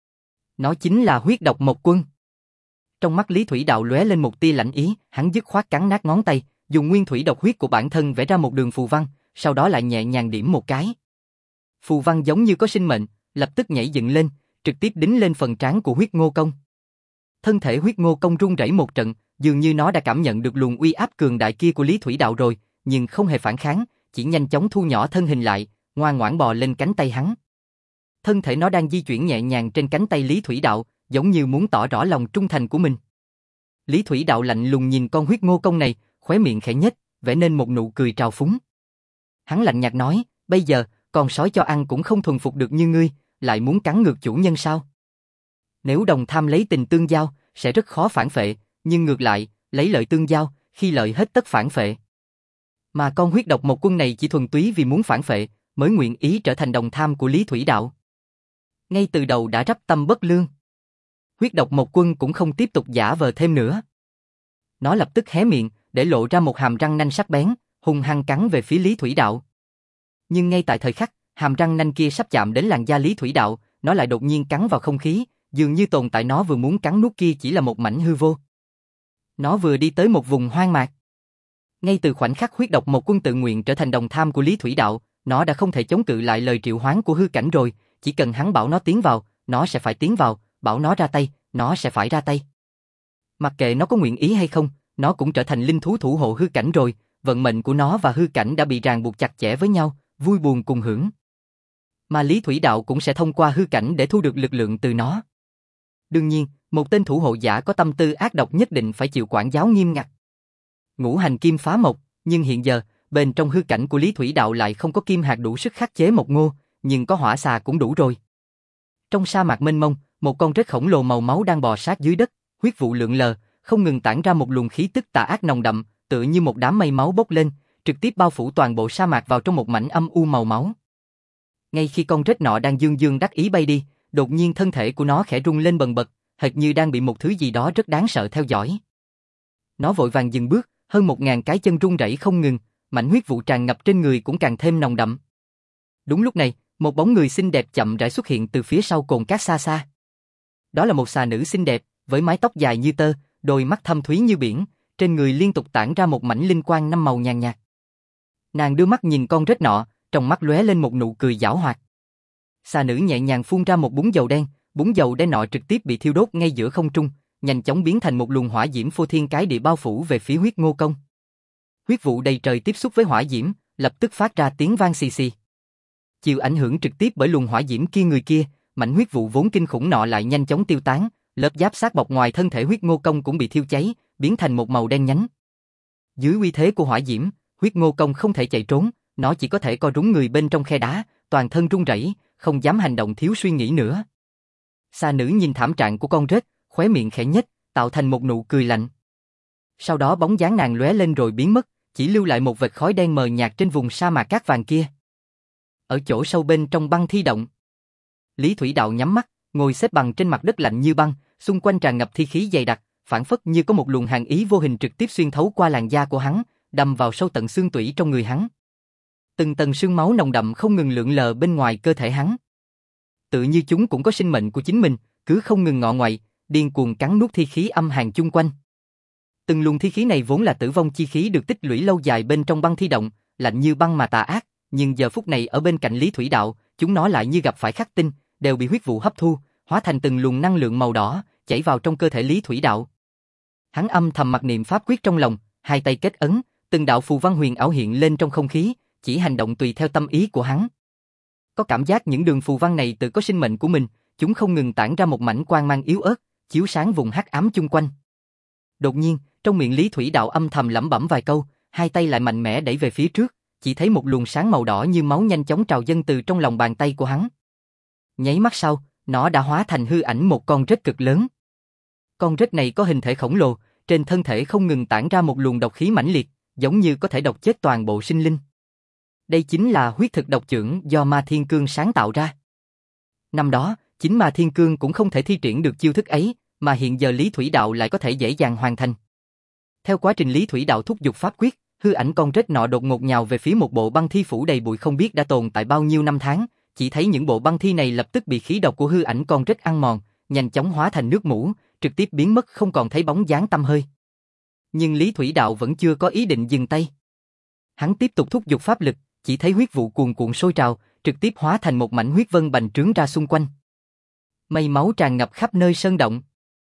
Nó chính là huyết độc mộc quân. Trong mắt Lý Thủy Đạo lóe lên một tia lạnh ý, hắn dứt khoát cắn nát ngón tay, dùng nguyên thủy độc huyết của bản thân vẽ ra một đường phù văn, sau đó lại nhẹ nhàng điểm một cái. Phù văn giống như có sinh mệnh, lập tức nhảy dựng lên, trực tiếp đính lên phần trán của huyết ngô công. Thân thể huyết ngô công rung rẩy một trận, dường như nó đã cảm nhận được luồng uy áp cường đại kia của Lý Thủy Đạo rồi, nhưng không hề phản kháng, chỉ nhanh chóng thu nhỏ thân hình lại, ngoan ngoãn bò lên cánh tay hắn. Thân thể nó đang di chuyển nhẹ nhàng trên cánh tay Lý Thủy Đạo, giống như muốn tỏ rõ lòng trung thành của mình. Lý Thủy Đạo lạnh lùng nhìn con huyết ngô công này, khóe miệng khẽ nhếch, vẽ nên một nụ cười trào phúng. Hắn lạnh nhạt nói, bây giờ, con sói cho ăn cũng không thuần phục được như ngươi, lại muốn cắn ngược chủ nhân sao? Nếu đồng tham lấy tình tương giao, sẽ rất khó phản phệ, nhưng ngược lại, lấy lợi tương giao, khi lợi hết tất phản phệ. Mà con huyết độc mộc quân này chỉ thuần túy vì muốn phản phệ, mới nguyện ý trở thành đồng tham của Lý Thủy Đạo. Ngay từ đầu đã rắp tâm bất lương. Huyết độc mộc quân cũng không tiếp tục giả vờ thêm nữa. Nó lập tức hé miệng, để lộ ra một hàm răng nanh sắc bén, hung hăng cắn về phía Lý Thủy Đạo. Nhưng ngay tại thời khắc, hàm răng nanh kia sắp chạm đến làn da Lý Thủy Đạo, nó lại đột nhiên cắn vào không khí, dường như tồn tại nó vừa muốn cắn nuốt kia chỉ là một mảnh hư vô. Nó vừa đi tới một vùng hoang mạc. Ngay từ khoảnh khắc huyết độc mộc quân tự nguyện trở thành đồng tham của Lý Thủy Đạo, nó đã không thể chống cự lại lời triệu hoán của hư cảnh rồi, chỉ cần hắn bảo nó tiến vào, nó sẽ phải tiến vào, bảo nó ra tay, nó sẽ phải ra tay. Mặc kệ nó có nguyện ý hay không, nó cũng trở thành linh thú thủ hộ hư cảnh rồi, vận mệnh của nó và hư cảnh đã bị ràng buộc chặt chẽ với nhau, vui buồn cùng hưởng. Mà Lý Thủy Đạo cũng sẽ thông qua hư cảnh để thu được lực lượng từ nó. Đương nhiên, một tên thủ hộ giả có tâm tư ác độc nhất định phải chịu quản giáo nghiêm ngặt. Ngũ hành kim phá mộc, nhưng hiện giờ, bên trong hư cảnh của Lý Thủy Đạo lại không có kim hạt đủ sức khắc chế mộc ngô, nhưng có hỏa xà cũng đủ rồi. Trong sa mạc mênh mông, một con rết khổng lồ màu máu đang bò sát dưới đất, huyết vụ lượn lờ, không ngừng tản ra một luồng khí tức tà ác nồng đậm, tựa như một đám mây máu bốc lên, trực tiếp bao phủ toàn bộ sa mạc vào trong một mảnh âm u màu máu. Ngay khi con rết nọ đang dương dương đắc ý bay đi, đột nhiên thân thể của nó khẽ rung lên bần bật, hệt như đang bị một thứ gì đó rất đáng sợ theo dõi. Nó vội vàng dừng bước, hơn một ngàn cái chân rung rẩy không ngừng, mảnh huyết vụ tràn ngập trên người cũng càng thêm nồng đậm. Đúng lúc này, một bóng người xinh đẹp chậm rãi xuất hiện từ phía sau cồn cát xa xa. Đó là một xà nữ xinh đẹp, với mái tóc dài như tơ, đôi mắt thâm thúy như biển, trên người liên tục tản ra một mảnh linh quang năm màu nhàn nhạt. Nàng đưa mắt nhìn con rết nọ, trong mắt lóe lên một nụ cười giảo hoạt. Xà nữ nhẹ nhàng phun ra một búng dầu đen, búng dầu đen nọ trực tiếp bị thiêu đốt ngay giữa không trung, nhanh chóng biến thành một luồng hỏa diễm phô thiên cái địa bao phủ về phía huyết ngô công. Huyết vụ đầy trời tiếp xúc với hỏa diễm, lập tức phát ra tiếng vang xì xì. Chịu ảnh hưởng trực tiếp bởi luồng hỏa diễm kia người kia, mảnh huyết vụ vốn kinh khủng nọ lại nhanh chóng tiêu tán, lớp giáp xác bọc ngoài thân thể huyết ngô công cũng bị thiêu cháy, biến thành một màu đen nhánh. Dưới uy thế của hỏa diễm, huyết ngô công không thể chạy trốn, nó chỉ có thể co rúm người bên trong khe đá, toàn thân run rẩy, không dám hành động thiếu suy nghĩ nữa. Xà nữ nhìn thảm trạng của con rết, khóe miệng khẽ nhếch, tạo thành một nụ cười lạnh. Sau đó bóng dáng nàng lóe lên rồi biến mất, chỉ lưu lại một vệt khói đen mờ nhạt trên vùng sa mạc cát vàng kia. Ở chỗ sâu bên trong băng thi động, Lý Thủy Đạo nhắm mắt, ngồi xếp bằng trên mặt đất lạnh như băng, xung quanh tràn ngập thi khí dày đặc, phảng phất như có một luồng hàn ý vô hình trực tiếp xuyên thấu qua làn da của hắn, đâm vào sâu tận xương tủy trong người hắn. Từng tầng sương máu nồng đậm không ngừng lượn lờ bên ngoài cơ thể hắn. Tự như chúng cũng có sinh mệnh của chính mình, cứ không ngừng ngọ ngoại, điên cuồng cắn nuốt thi khí âm hàn chung quanh. Từng luồng thi khí này vốn là tử vong chi khí được tích lũy lâu dài bên trong băng thi động, lạnh như băng mà tà ác, nhưng giờ phút này ở bên cạnh Lý Thủy Đạo, chúng nó lại như gặp phải khắc tinh, đều bị huyết vụ hấp thu, hóa thành từng luồng năng lượng màu đỏ, chảy vào trong cơ thể Lý Thủy Đạo. Hắn âm thầm mặc niệm pháp quyết trong lòng, hai tay kết ấn, từng đạo phù văn huyền ảo hiện lên trong không khí, chỉ hành động tùy theo tâm ý của hắn. Có cảm giác những đường phù văn này tự có sinh mệnh của mình, chúng không ngừng tản ra một mảnh quang mang yếu ớt, chiếu sáng vùng hắc ám chung quanh. Đột nhiên, trong miệng Lý Thủy Đạo âm thầm lẩm bẩm vài câu, hai tay lại mạnh mẽ đẩy về phía trước, chỉ thấy một luồng sáng màu đỏ như máu nhanh chóng trào dâng từ trong lòng bàn tay của hắn. Nháy mắt sau, nó đã hóa thành hư ảnh một con rết cực lớn. Con rết này có hình thể khổng lồ, trên thân thể không ngừng tản ra một luồng độc khí mãnh liệt, giống như có thể độc chết toàn bộ sinh linh. Đây chính là huyết thực độc chưởng do Ma Thiên Cương sáng tạo ra. Năm đó, chính Ma Thiên Cương cũng không thể thi triển được chiêu thức ấy, mà hiện giờ Lý Thủy Đạo lại có thể dễ dàng hoàn thành. Theo quá trình Lý Thủy Đạo thúc giục pháp quyết, hư ảnh con rết nọ đột ngột nhào về phía một bộ băng thi phủ đầy bụi không biết đã tồn tại bao nhiêu năm tháng, chỉ thấy những bộ băng thi này lập tức bị khí độc của hư ảnh con rết ăn mòn, nhanh chóng hóa thành nước mủ, trực tiếp biến mất không còn thấy bóng dáng tăm hơi. Nhưng Lý Thủy Đạo vẫn chưa có ý định dừng tay. Hắn tiếp tục thúc giục pháp lực, chỉ thấy huyết vụ cuồn cuộn sôi trào, trực tiếp hóa thành một mảnh huyết vân bành trướng ra xung quanh. Mây máu tràn ngập khắp nơi sơn động.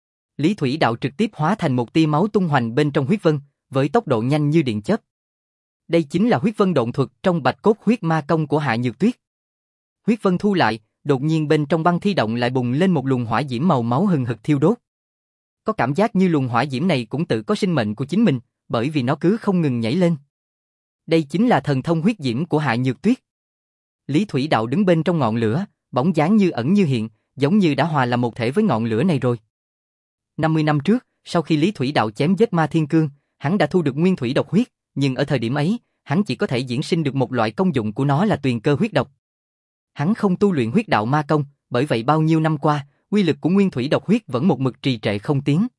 Lý Thủy Đạo trực tiếp hóa thành một tia máu tung hoành bên trong huyết vân, với tốc độ nhanh như điện chớp. Đây chính là huyết vân độn thuật trong Bạch Cốt Huyết Ma Công của Hạ Nhược Tuyết. Huyết vân thu lại, đột nhiên bên trong băng thi động lại bùng lên một luồng hỏa diễm màu máu hừng hực thiêu đốt. Có cảm giác như luồng hỏa diễm này cũng tự có sinh mệnh của chính mình, bởi vì nó cứ không ngừng nhảy lên. Đây chính là thần thông huyết diễm của Hạ Nhược Tuyết. Lý Thủy Đạo đứng bên trong ngọn lửa, bóng dáng như ẩn như hiện, giống như đã hòa làm một thể với ngọn lửa này rồi. năm mươi năm trước, sau khi Lý Thủy Đạo chém giết Ma Thiên Cương, hắn đã thu được nguyên thủy độc huyết, nhưng ở thời điểm ấy, hắn chỉ có thể diễn sinh được một loại công dụng của nó là tuyền cơ huyết độc. Hắn không tu luyện huyết đạo ma công, bởi vậy bao nhiêu năm qua, uy lực của nguyên thủy độc huyết vẫn một mực trì trệ không tiến.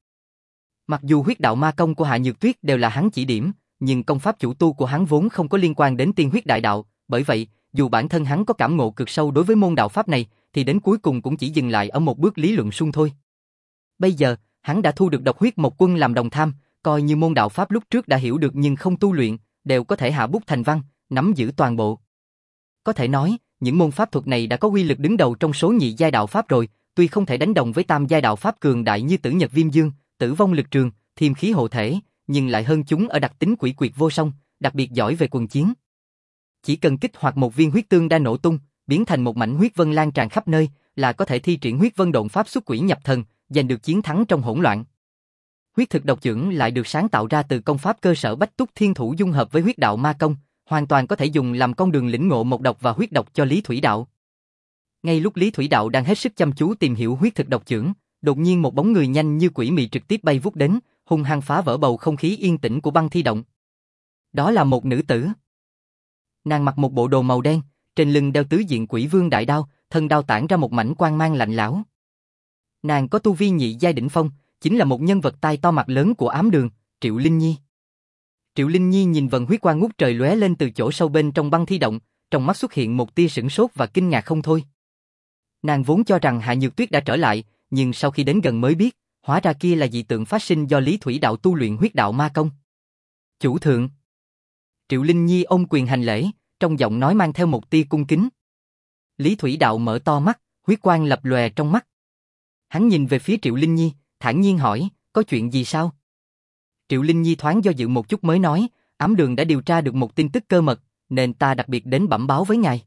Mặc dù huyết đạo ma công của Hạ Nhược Tuyết đều là hắn chỉ điểm, nhưng công pháp chủ tu của hắn vốn không có liên quan đến tiên huyết đại đạo, bởi vậy, dù bản thân hắn có cảm ngộ cực sâu đối với môn đạo pháp này, thì đến cuối cùng cũng chỉ dừng lại ở một bước lý luận suông thôi. Bây giờ, hắn đã thu được độc huyết một quân làm đồng tham, coi như môn đạo pháp lúc trước đã hiểu được nhưng không tu luyện, đều có thể hạ bút thành văn, nắm giữ toàn bộ. Có thể nói, những môn pháp thuật này đã có uy lực đứng đầu trong số nhị giai đạo pháp rồi, tuy không thể đánh đồng với tam giai đạo pháp cường đại như Tử Nhật Viêm Dương, Tử Vong Lực Trường, Thiêm Khí Hộ Thể, nhưng lại hơn chúng ở đặc tính quỷ quyệt vô song, đặc biệt giỏi về quần chiến. Chỉ cần kích hoạt một viên huyết tương đa nổ tung, biến thành một mảnh huyết vân lan tràn khắp nơi, là có thể thi triển huyết vân độn pháp xuất quỷ nhập thần, giành được chiến thắng trong hỗn loạn. Huyết thực độc chưởng lại được sáng tạo ra từ công pháp cơ sở Bách Túc Thiên Thủ dung hợp với huyết đạo ma công, hoàn toàn có thể dùng làm con đường lĩnh ngộ một độc và huyết độc cho Lý Thủy Đạo. Ngay lúc Lý Thủy Đạo đang hết sức chăm chú tìm hiểu huyết thực độc chưởng, đột nhiên một bóng người nhanh như quỷ mị trực tiếp bay vút đến, hung hăng phá vỡ bầu không khí yên tĩnh của băng thi động. Đó là một nữ tử. Nàng mặc một bộ đồ màu đen, trên lưng đeo tứ diện quỷ vương đại đao, thân đao tản ra một mảnh quang mang lạnh lẽo. Nàng có tu vi nhị giai đỉnh phong, chính là một nhân vật tai to mặt lớn của ám đường, Triệu Linh Nhi. Triệu Linh Nhi nhìn vần huyết quang ngút trời lóe lên từ chỗ sâu bên trong băng thi động, trong mắt xuất hiện một tia sửng sốt và kinh ngạc không thôi. Nàng vốn cho rằng Hạ Nhược Tuyết đã trở lại, nhưng sau khi đến gần mới biết, hóa ra kia là dị tượng phát sinh do Lý Thủy Đạo tu luyện huyết đạo ma công. Chủ thượng. Triệu Linh Nhi ôm quyền hành lễ, trong giọng nói mang theo một tia cung kính. Lý Thủy Đạo mở to mắt, huyết quang lập lòe trong mắt. Hắn nhìn về phía Triệu Linh Nhi, thản nhiên hỏi, có chuyện gì sao? Triệu Linh Nhi thoáng do dự một chút mới nói, ám đường đã điều tra được một tin tức cơ mật, nên ta đặc biệt đến bẩm báo với ngài.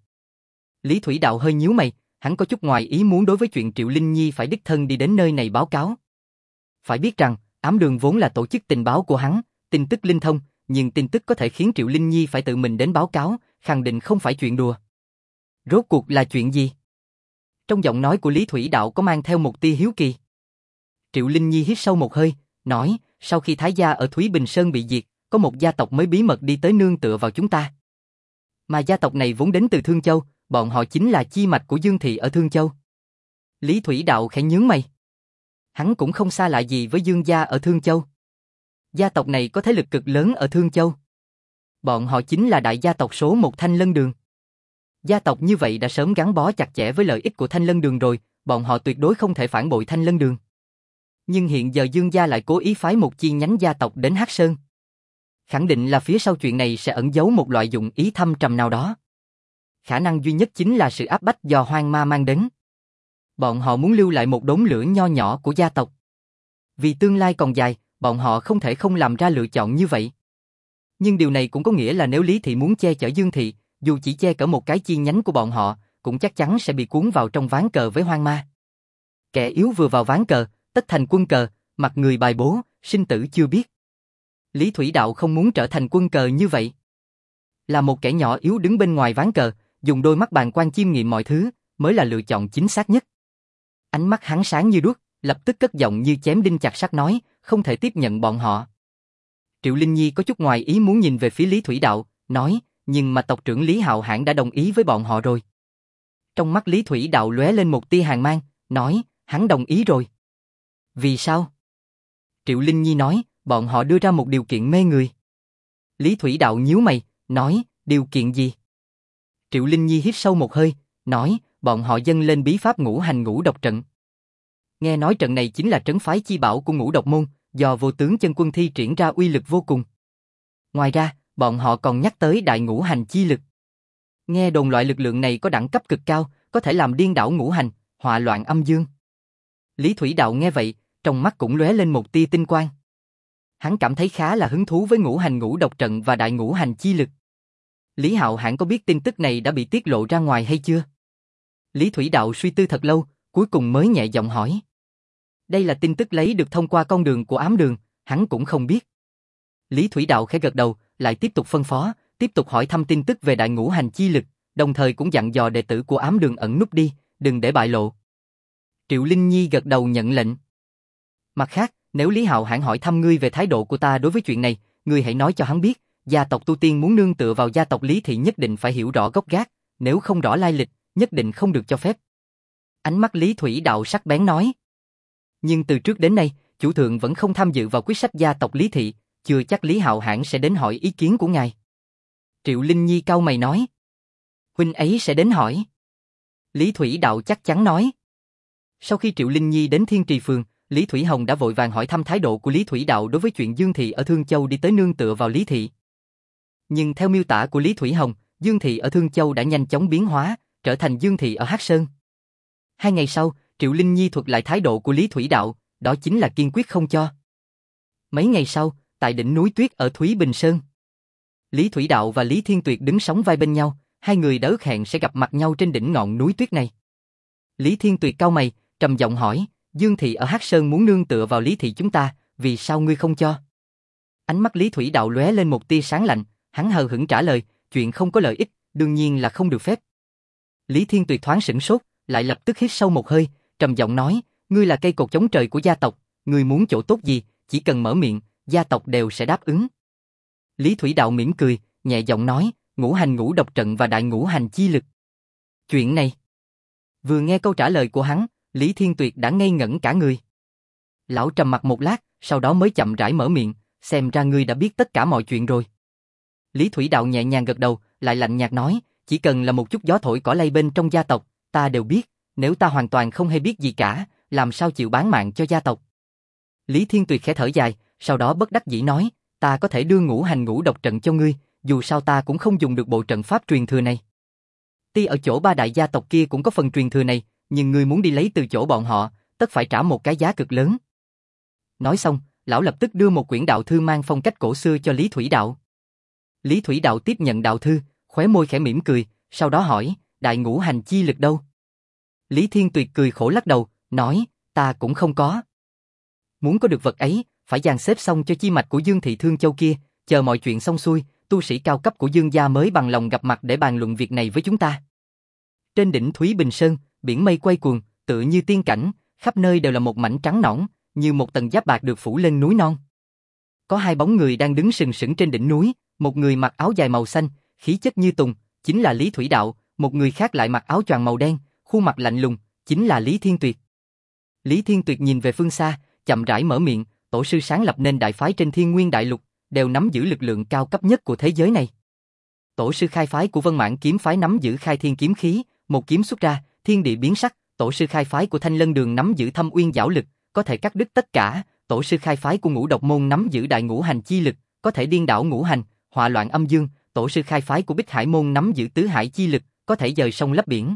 Lý Thủy Đạo hơi nhíu mày, hắn có chút ngoài ý muốn đối với chuyện Triệu Linh Nhi phải đích thân đi đến nơi này báo cáo. Phải biết rằng, ám đường vốn là tổ chức tình báo của hắn, tin tức linh thông, nhưng tin tức có thể khiến Triệu Linh Nhi phải tự mình đến báo cáo, khẳng định không phải chuyện đùa. Rốt cuộc là chuyện gì? Trong giọng nói của Lý Thủy Đạo có mang theo một tia hiếu kỳ. Triệu Linh Nhi hít sâu một hơi, nói, sau khi Thái gia ở Thúy Bình Sơn bị diệt, có một gia tộc mới bí mật đi tới nương tựa vào chúng ta. Mà gia tộc này vốn đến từ Thương Châu, bọn họ chính là chi mạch của Dương Thị ở Thương Châu. Lý Thủy Đạo khẽ nhướng mày. Hắn cũng không xa lạ gì với Dương gia ở Thương Châu. Gia tộc này có thế lực cực lớn ở Thương Châu. Bọn họ chính là đại gia tộc số một Thanh Lân Đường. Gia tộc như vậy đã sớm gắn bó chặt chẽ với lợi ích của Thanh Lân Đường rồi, bọn họ tuyệt đối không thể phản bội Thanh Lân Đường. Nhưng hiện giờ Dương gia lại cố ý phái một chi nhánh gia tộc đến Hắc Sơn. Khẳng định là phía sau chuyện này sẽ ẩn giấu một loại dụng ý thâm trầm nào đó. Khả năng duy nhất chính là sự áp bách do hoang ma mang đến. Bọn họ muốn lưu lại một đốm lửa nho nhỏ của gia tộc. Vì tương lai còn dài, bọn họ không thể không làm ra lựa chọn như vậy. Nhưng điều này cũng có nghĩa là nếu Lý Thị muốn che chở Dương Thị, dù chỉ che cỡ một cái chi nhánh của bọn họ, cũng chắc chắn sẽ bị cuốn vào trong ván cờ với hoang ma. Kẻ yếu vừa vào ván cờ, tất thành quân cờ, mặt người bài bố, sinh tử chưa biết. Lý Thủy Đạo không muốn trở thành quân cờ như vậy. Là một kẻ nhỏ yếu đứng bên ngoài ván cờ, dùng đôi mắt bàng quan chiêm nghiệm mọi thứ, mới là lựa chọn chính xác nhất. Ánh mắt hắn sáng như đuốc, lập tức cất giọng như chém đinh chặt sắt nói, không thể tiếp nhận bọn họ. Triệu Linh Nhi có chút ngoài ý muốn nhìn về phía Lý Thủy Đạo, nói, nhưng mà tộc trưởng Lý Hạo Hãn đã đồng ý với bọn họ rồi. Trong mắt Lý Thủy Đạo lóe lên một tia hàn mang, nói, hắn đồng ý rồi. Vì sao? Triệu Linh Nhi nói, bọn họ đưa ra một điều kiện mê người. Lý Thủy Đạo nhíu mày, nói, điều kiện gì? Triệu Linh Nhi hít sâu một hơi, nói, bọn họ dâng lên bí pháp ngũ hành ngũ độc trận. Nghe nói trận này chính là trấn phái chi bảo của ngũ độc môn, do vô tướng chân quân thi triển ra uy lực vô cùng. Ngoài ra, bọn họ còn nhắc tới đại ngũ hành chi lực. Nghe đồn loại lực lượng này có đẳng cấp cực cao, có thể làm điên đảo ngũ hành, họa loạn âm dương. Lý Thủy Đạo nghe vậy, trong mắt cũng lóe lên một tia tinh quang. Hắn cảm thấy khá là hứng thú với ngũ hành ngũ độc trận và đại ngũ hành chi lực. Lý Hạo Hãn có biết tin tức này đã bị tiết lộ ra ngoài hay chưa? Lý Thủy Đạo suy tư thật lâu, cuối cùng mới nhẹ giọng hỏi. Đây là tin tức lấy được thông qua con đường của ám đường, hắn cũng không biết. Lý Thủy Đạo khẽ gật đầu, lại tiếp tục phân phó, tiếp tục hỏi thăm tin tức về đại ngũ hành chi lực, đồng thời cũng dặn dò đệ tử của ám đường ẩn núp đi, đừng để bại lộ. Triệu Linh Nhi gật đầu nhận lệnh. Mặt khác, nếu Lý Hạo Hãn hỏi thăm ngươi về thái độ của ta đối với chuyện này, ngươi hãy nói cho hắn biết, gia tộc tu tiên muốn nương tựa vào gia tộc Lý thì nhất định phải hiểu rõ gốc gác, nếu không rõ lai lịch, nhất định không được cho phép. Ánh mắt Lý Thủy Đạo sắc bén nói. Nhưng từ trước đến nay, chủ thượng vẫn không tham dự vào quyết sách gia tộc Lý Thị, chưa chắc Lý Hạo Hãn sẽ đến hỏi ý kiến của ngài. Triệu Linh Nhi cau mày nói. Huynh ấy sẽ đến hỏi. Lý Thủy Đạo chắc chắn nói. Sau khi Triệu Linh Nhi đến Thiên Trì Phường, Lý Thủy Hồng đã vội vàng hỏi thăm thái độ của Lý Thủy Đạo đối với chuyện Dương Thị ở Thương Châu đi tới nương tựa vào Lý Thị. Nhưng theo miêu tả của Lý Thủy Hồng, Dương Thị ở Thương Châu đã nhanh chóng biến hóa, trở thành Dương Thị ở Hắc Sơn. Hai ngày sau, Triệu Linh Nhi thuật lại thái độ của Lý Thủy Đạo, đó chính là kiên quyết không cho. Mấy ngày sau, tại đỉnh núi tuyết ở Thúy Bình Sơn, Lý Thủy Đạo và Lý Thiên Tuyệt đứng sóng vai bên nhau, hai người đã ước hẹn sẽ gặp mặt nhau trên đỉnh ngọn núi tuyết này. Lý Thiên Tuyệt cau mày, trầm giọng hỏi, Dương Thị ở Hắc Sơn muốn nương tựa vào Lý Thị chúng ta, vì sao ngươi không cho? Ánh mắt Lý Thủy Đạo lóe lên một tia sáng lạnh, hắn hờ hững trả lời, chuyện không có lợi ích, đương nhiên là không được phép. Lý Thiên Tuyệt thoáng sửng sốt, lại lập tức hít sâu một hơi, trầm giọng nói, ngươi là cây cột chống trời của gia tộc, ngươi muốn chỗ tốt gì, chỉ cần mở miệng, gia tộc đều sẽ đáp ứng. Lý Thủy Đạo mỉm cười, nhẹ giọng nói, ngũ hành ngũ độc trận và đại ngũ hành chi lực. Chuyện này. Vừa nghe câu trả lời của hắn, Lý Thiên Tuyệt đã ngây ngẩn cả người. Lão trầm mặt một lát, sau đó mới chậm rãi mở miệng, xem ra ngươi đã biết tất cả mọi chuyện rồi. Lý Thủy Đạo nhẹ nhàng gật đầu, lại lạnh nhạt nói, chỉ cần là một chút gió thổi cỏ lay bên trong gia tộc, ta đều biết, nếu ta hoàn toàn không hề biết gì cả, làm sao chịu bán mạng cho gia tộc. Lý Thiên Tuyệt khẽ thở dài, sau đó bất đắc dĩ nói, ta có thể đưa ngũ hành ngũ độc trận cho ngươi, dù sao ta cũng không dùng được bộ trận pháp truyền thừa này. Tuy ở chỗ ba đại gia tộc kia cũng có phần truyền thừa này, nhưng ngươi muốn đi lấy từ chỗ bọn họ, tất phải trả một cái giá cực lớn. Nói xong, lão lập tức đưa một quyển đạo thư mang phong cách cổ xưa cho Lý Thủy Đạo. Lý Thủy Đạo tiếp nhận đạo thư, khóe môi khẽ mỉm cười, sau đó hỏi, đại ngũ hành chi lực đâu? Lý Thiên Tuyệt cười khổ lắc đầu, nói, ta cũng không có. Muốn có được vật ấy, phải dàn xếp xong cho chi mạch của Dương Thị Thương Châu kia, chờ mọi chuyện xong xuôi, tu sĩ cao cấp của Dương gia mới bằng lòng gặp mặt để bàn luận việc này với chúng ta. Trên đỉnh Thúy Bình Sơn, biển mây quay cuồng, tựa như tiên cảnh, khắp nơi đều là một mảnh trắng nõn, như một tầng giáp bạc được phủ lên núi non. Có hai bóng người đang đứng sừng sững trên đỉnh núi, một người mặc áo dài màu xanh, khí chất như tùng, chính là Lý Thủy Đạo, một người khác lại mặc áo choàng màu đen, khuôn mặt lạnh lùng, chính là Lý Thiên Tuyệt. Lý Thiên Tuyệt nhìn về phương xa, chậm rãi mở miệng, tổ sư sáng lập nên đại phái trên Thiên Nguyên Đại Lục, đều nắm giữ lực lượng cao cấp nhất của thế giới này. Tổ sư khai phái của Vân Mãn kiếm phái nắm giữ khai thiên kiếm khí, một kiếm xuất ra, thiên địa biến sắc. Tổ sư khai phái của Thanh Lân Đường nắm giữ thâm uyên giảo lực, có thể cắt đứt tất cả. Tổ sư khai phái của Ngũ Độc Môn nắm giữ đại ngũ hành chi lực, có thể điên đảo ngũ hành, hỏa loạn âm dương. Tổ sư khai phái của Bích Hải Môn nắm giữ tứ hải chi lực, có thể dời sông lấp biển.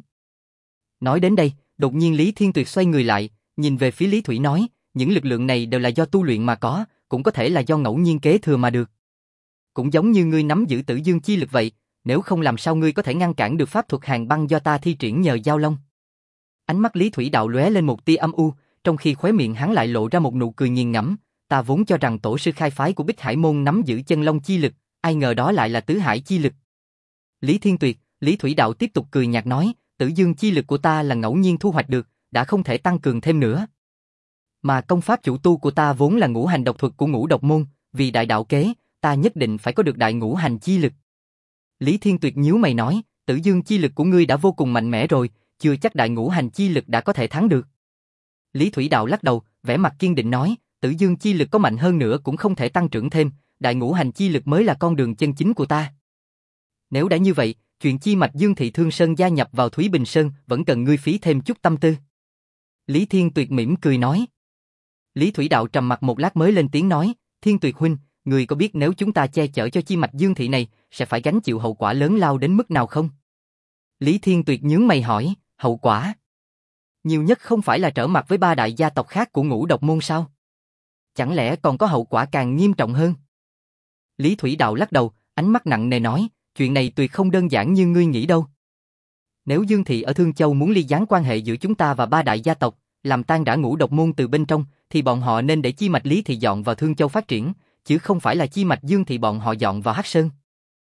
Nói đến đây, đột nhiên Lý Thiên Tuyệt xoay người lại, nhìn về phía Lý Thủy nói, những lực lượng này đều là do tu luyện mà có, cũng có thể là do ngẫu nhiên kế thừa mà được. Cũng giống như ngươi nắm giữ tử dương chi lực vậy, nếu không làm sao ngươi có thể ngăn cản được pháp thuật hàng băng do ta thi triển nhờ giao long. Ánh mắt Lý Thủy Đạo lóe lên một tia âm u, trong khi khóe miệng hắn lại lộ ra một nụ cười nghiền ngẫm. Ta vốn cho rằng tổ sư khai phái của Bích Hải Môn nắm giữ chân long chi lực, ai ngờ đó lại là tứ hải chi lực. Lý Thiên Tuyệt, Lý Thủy Đạo tiếp tục cười nhạt nói, tử dương chi lực của ta là ngẫu nhiên thu hoạch được, đã không thể tăng cường thêm nữa. Mà công pháp chủ tu của ta vốn là ngũ hành độc thuật của Ngũ Độc Môn, vì đại đạo kế, ta nhất định phải có được đại ngũ hành chi lực. Lý Thiên Tuyệt nhíu mày nói, tử dương chi lực của ngươi đã vô cùng mạnh mẽ rồi, chưa chắc đại ngũ hành chi lực đã có thể thắng được. Lý Thủy Đạo lắc đầu, vẻ mặt kiên định nói, tử dương chi lực có mạnh hơn nữa cũng không thể tăng trưởng thêm, đại ngũ hành chi lực mới là con đường chân chính của ta. Nếu đã như vậy, chuyện chi mạch Dương Thị Thương Sơn gia nhập vào Thúy Bình Sơn vẫn cần ngươi phí thêm chút tâm tư. Lý Thiên Tuyệt mỉm cười nói. Lý Thủy Đạo trầm mặt một lát mới lên tiếng nói, Thiên Tuyệt huynh, người có biết nếu chúng ta che chở cho chi mạch Dương Thị này, sẽ phải gánh chịu hậu quả lớn lao đến mức nào không? Lý Thiên Tuyệt nhướng mày hỏi, hậu quả? Nhiều nhất không phải là trở mặt với ba đại gia tộc khác của Ngũ Độc Môn sao? Chẳng lẽ còn có hậu quả càng nghiêm trọng hơn? Lý Thủy Đạo lắc đầu, ánh mắt nặng nề nói, chuyện này tuyệt không đơn giản như ngươi nghĩ đâu. Nếu Dương Thị ở Thương Châu muốn ly gián quan hệ giữa chúng ta và ba đại gia tộc, làm tan rã Ngũ Độc Môn từ bên trong, thì bọn họ nên để chi mạch Lý Thị dọn vào Thương Châu phát triển, chứ không phải là chi mạch Dương Thị bọn họ dọn vào Hắc Sơn.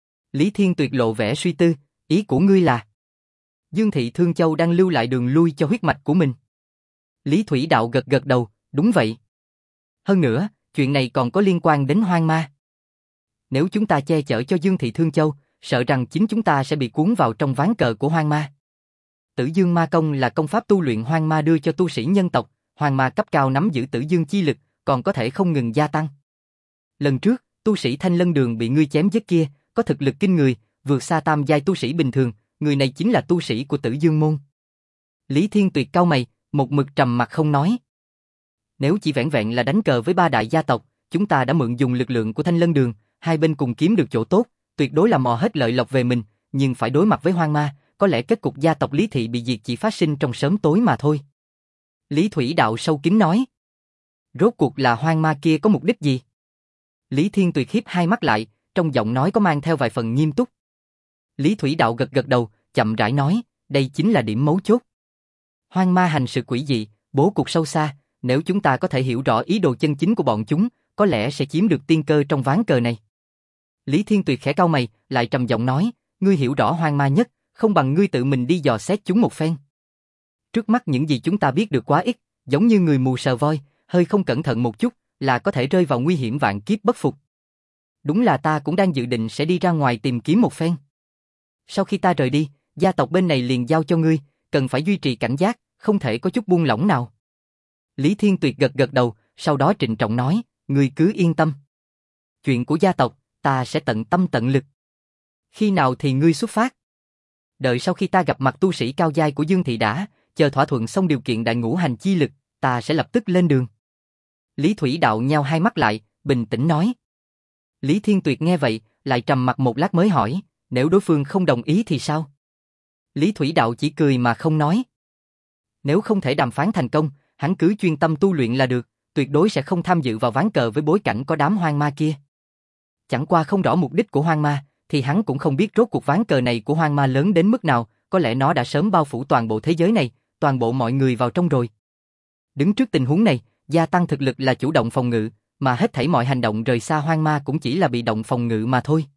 Lý Thiên Tuyệt lộ vẻ suy tư, ý của ngươi là Dương Thị Thương Châu đang lưu lại đường lui cho huyết mạch của mình. Lý Thủy Đạo gật gật đầu, đúng vậy. Hơn nữa, chuyện này còn có liên quan đến Hoang Ma. Nếu chúng ta che chở cho Dương Thị Thương Châu, sợ rằng chính chúng ta sẽ bị cuốn vào trong ván cờ của Hoang Ma. Tử Dương Ma Công là công pháp tu luyện Hoang Ma đưa cho tu sĩ nhân tộc, Hoang Ma cấp cao nắm giữ tử dương chi lực, còn có thể không ngừng gia tăng. Lần trước, tu sĩ Thanh Lân Đường bị ngươi chém giết kia, có thực lực kinh người, vượt xa tam giai tu sĩ bình thường, người này chính là tu sĩ của Tử Dương môn. Lý Thiên Tuyệt cau mày, một mực trầm mặt không nói. Nếu chỉ vẻn vẹn là đánh cờ với ba đại gia tộc, chúng ta đã mượn dùng lực lượng của Thanh Lân Đường, hai bên cùng kiếm được chỗ tốt, tuyệt đối là mò hết lợi lộc về mình, nhưng phải đối mặt với Hoang Ma, có lẽ kết cục gia tộc Lý Thị bị diệt chỉ phát sinh trong sớm tối mà thôi. Lý Thủy Đạo sâu kín nói. Rốt cuộc là Hoang Ma kia có mục đích gì? Lý Thiên Tuyệt hiếp hai mắt lại, trong giọng nói có mang theo vài phần nghiêm túc. Lý Thủy Đạo gật gật đầu, chậm rãi nói, đây chính là điểm mấu chốt. Hoang Ma hành sự quỷ dị, bố cục sâu xa, nếu chúng ta có thể hiểu rõ ý đồ chân chính của bọn chúng, có lẽ sẽ chiếm được tiên cơ trong ván cờ này. Lý Thiên Tuyệt khẽ cau mày, lại trầm giọng nói, ngươi hiểu rõ Hoang Ma nhất, không bằng ngươi tự mình đi dò xét chúng một phen. Trước mắt những gì chúng ta biết được quá ít, giống như người mù sờ voi, hơi không cẩn thận một chút, là có thể rơi vào nguy hiểm vạn kiếp bất phục. Đúng là ta cũng đang dự định sẽ đi ra ngoài tìm kiếm một phen. Sau khi ta rời đi, gia tộc bên này liền giao cho ngươi, cần phải duy trì cảnh giác, không thể có chút buông lỏng nào. Lý Thiên Tuyệt gật gật đầu, sau đó trịnh trọng nói, ngươi cứ yên tâm. chuyện của gia tộc, ta sẽ tận tâm tận lực. Khi nào thì ngươi xuất phát? Đợi sau khi ta gặp mặt tu sĩ cao giai của Dương thị đã, chờ thỏa thuận xong điều kiện đại ngũ hành chi lực, ta sẽ lập tức lên đường. Lý Thủy Đạo nheo hai mắt lại, bình tĩnh nói. Lý Thiên Tuyệt nghe vậy, lại trầm mặt một lát mới hỏi, nếu đối phương không đồng ý thì sao? Lý Thủy Đạo chỉ cười mà không nói. Nếu không thể đàm phán thành công, hắn cứ chuyên tâm tu luyện là được, tuyệt đối sẽ không tham dự vào ván cờ với bối cảnh có đám hoang ma kia. Chẳng qua không rõ mục đích của hoang ma, thì hắn cũng không biết rốt cuộc ván cờ này của hoang ma lớn đến mức nào, có lẽ nó đã sớm bao phủ toàn bộ thế giới này, toàn bộ mọi người vào trong rồi. Đứng trước tình huống này, gia tăng thực lực là chủ động phòng ngự, mà hết thảy mọi hành động rời xa hoang ma cũng chỉ là bị động phòng ngự mà thôi.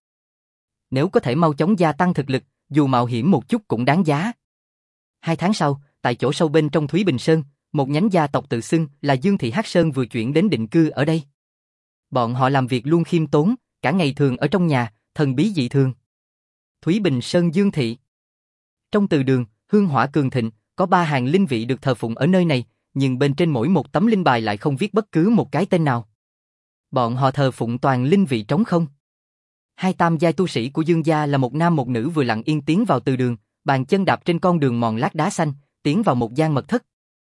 Nếu có thể mau chóng gia tăng thực lực, dù mạo hiểm một chút cũng đáng giá. Hai tháng sau, tại chỗ sâu bên trong Thúy Bình Sơn, một nhánh gia tộc tự xưng là Dương Thị Hắc Sơn vừa chuyển đến định cư ở đây. Bọn họ làm việc luôn khiêm tốn, cả ngày thường ở trong nhà, thần bí dị thường. Thúy Bình Sơn Dương Thị. Trong từ đường, hương hỏa cường thịnh, có ba hàng linh vị được thờ phụng ở nơi này, nhưng bên trên mỗi một tấm linh bài lại không viết bất cứ một cái tên nào. Bọn họ thờ phụng toàn linh vị trống không. Hai tam giai tu sĩ của Dương gia là một nam một nữ vừa lặng yên tiến vào từ đường, bàn chân đạp trên con đường mòn lát đá xanh, tiến vào một gian mật thất.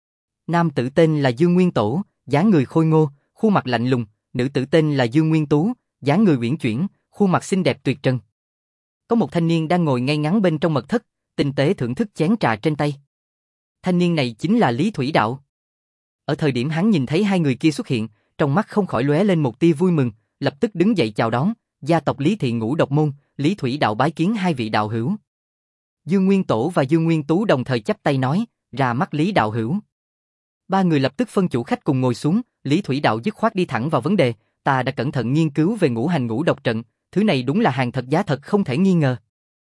Nam tử tên là Dương Nguyên Tổ, dáng người khôi ngô, khuôn mặt lạnh lùng, nữ tử tên là Dương Nguyên Tú, dáng người uyển chuyển, khuôn mặt xinh đẹp tuyệt trần. Có một thanh niên đang ngồi ngay ngắn bên trong mật thất, tinh tế thưởng thức chén trà trên tay. Thanh niên này chính là Lý Thủy Đạo. Ở thời điểm hắn nhìn thấy hai người kia xuất hiện, trong mắt không khỏi lóe lên một tia vui mừng, lập tức đứng dậy chào đón, gia tộc Lý Thị Ngũ Độc Môn, Lý Thủy Đạo bái kiến hai vị đạo hữu. Dương Nguyên Tổ và Dương Nguyên Tú đồng thời chắp tay nói, ra mắt Lý đạo hữu. Ba người lập tức phân chủ khách cùng ngồi xuống, Lý Thủy Đạo dứt khoát đi thẳng vào vấn đề, ta đã cẩn thận nghiên cứu về ngũ hành ngũ độc trận, thứ này đúng là hàng thật giá thật không thể nghi ngờ.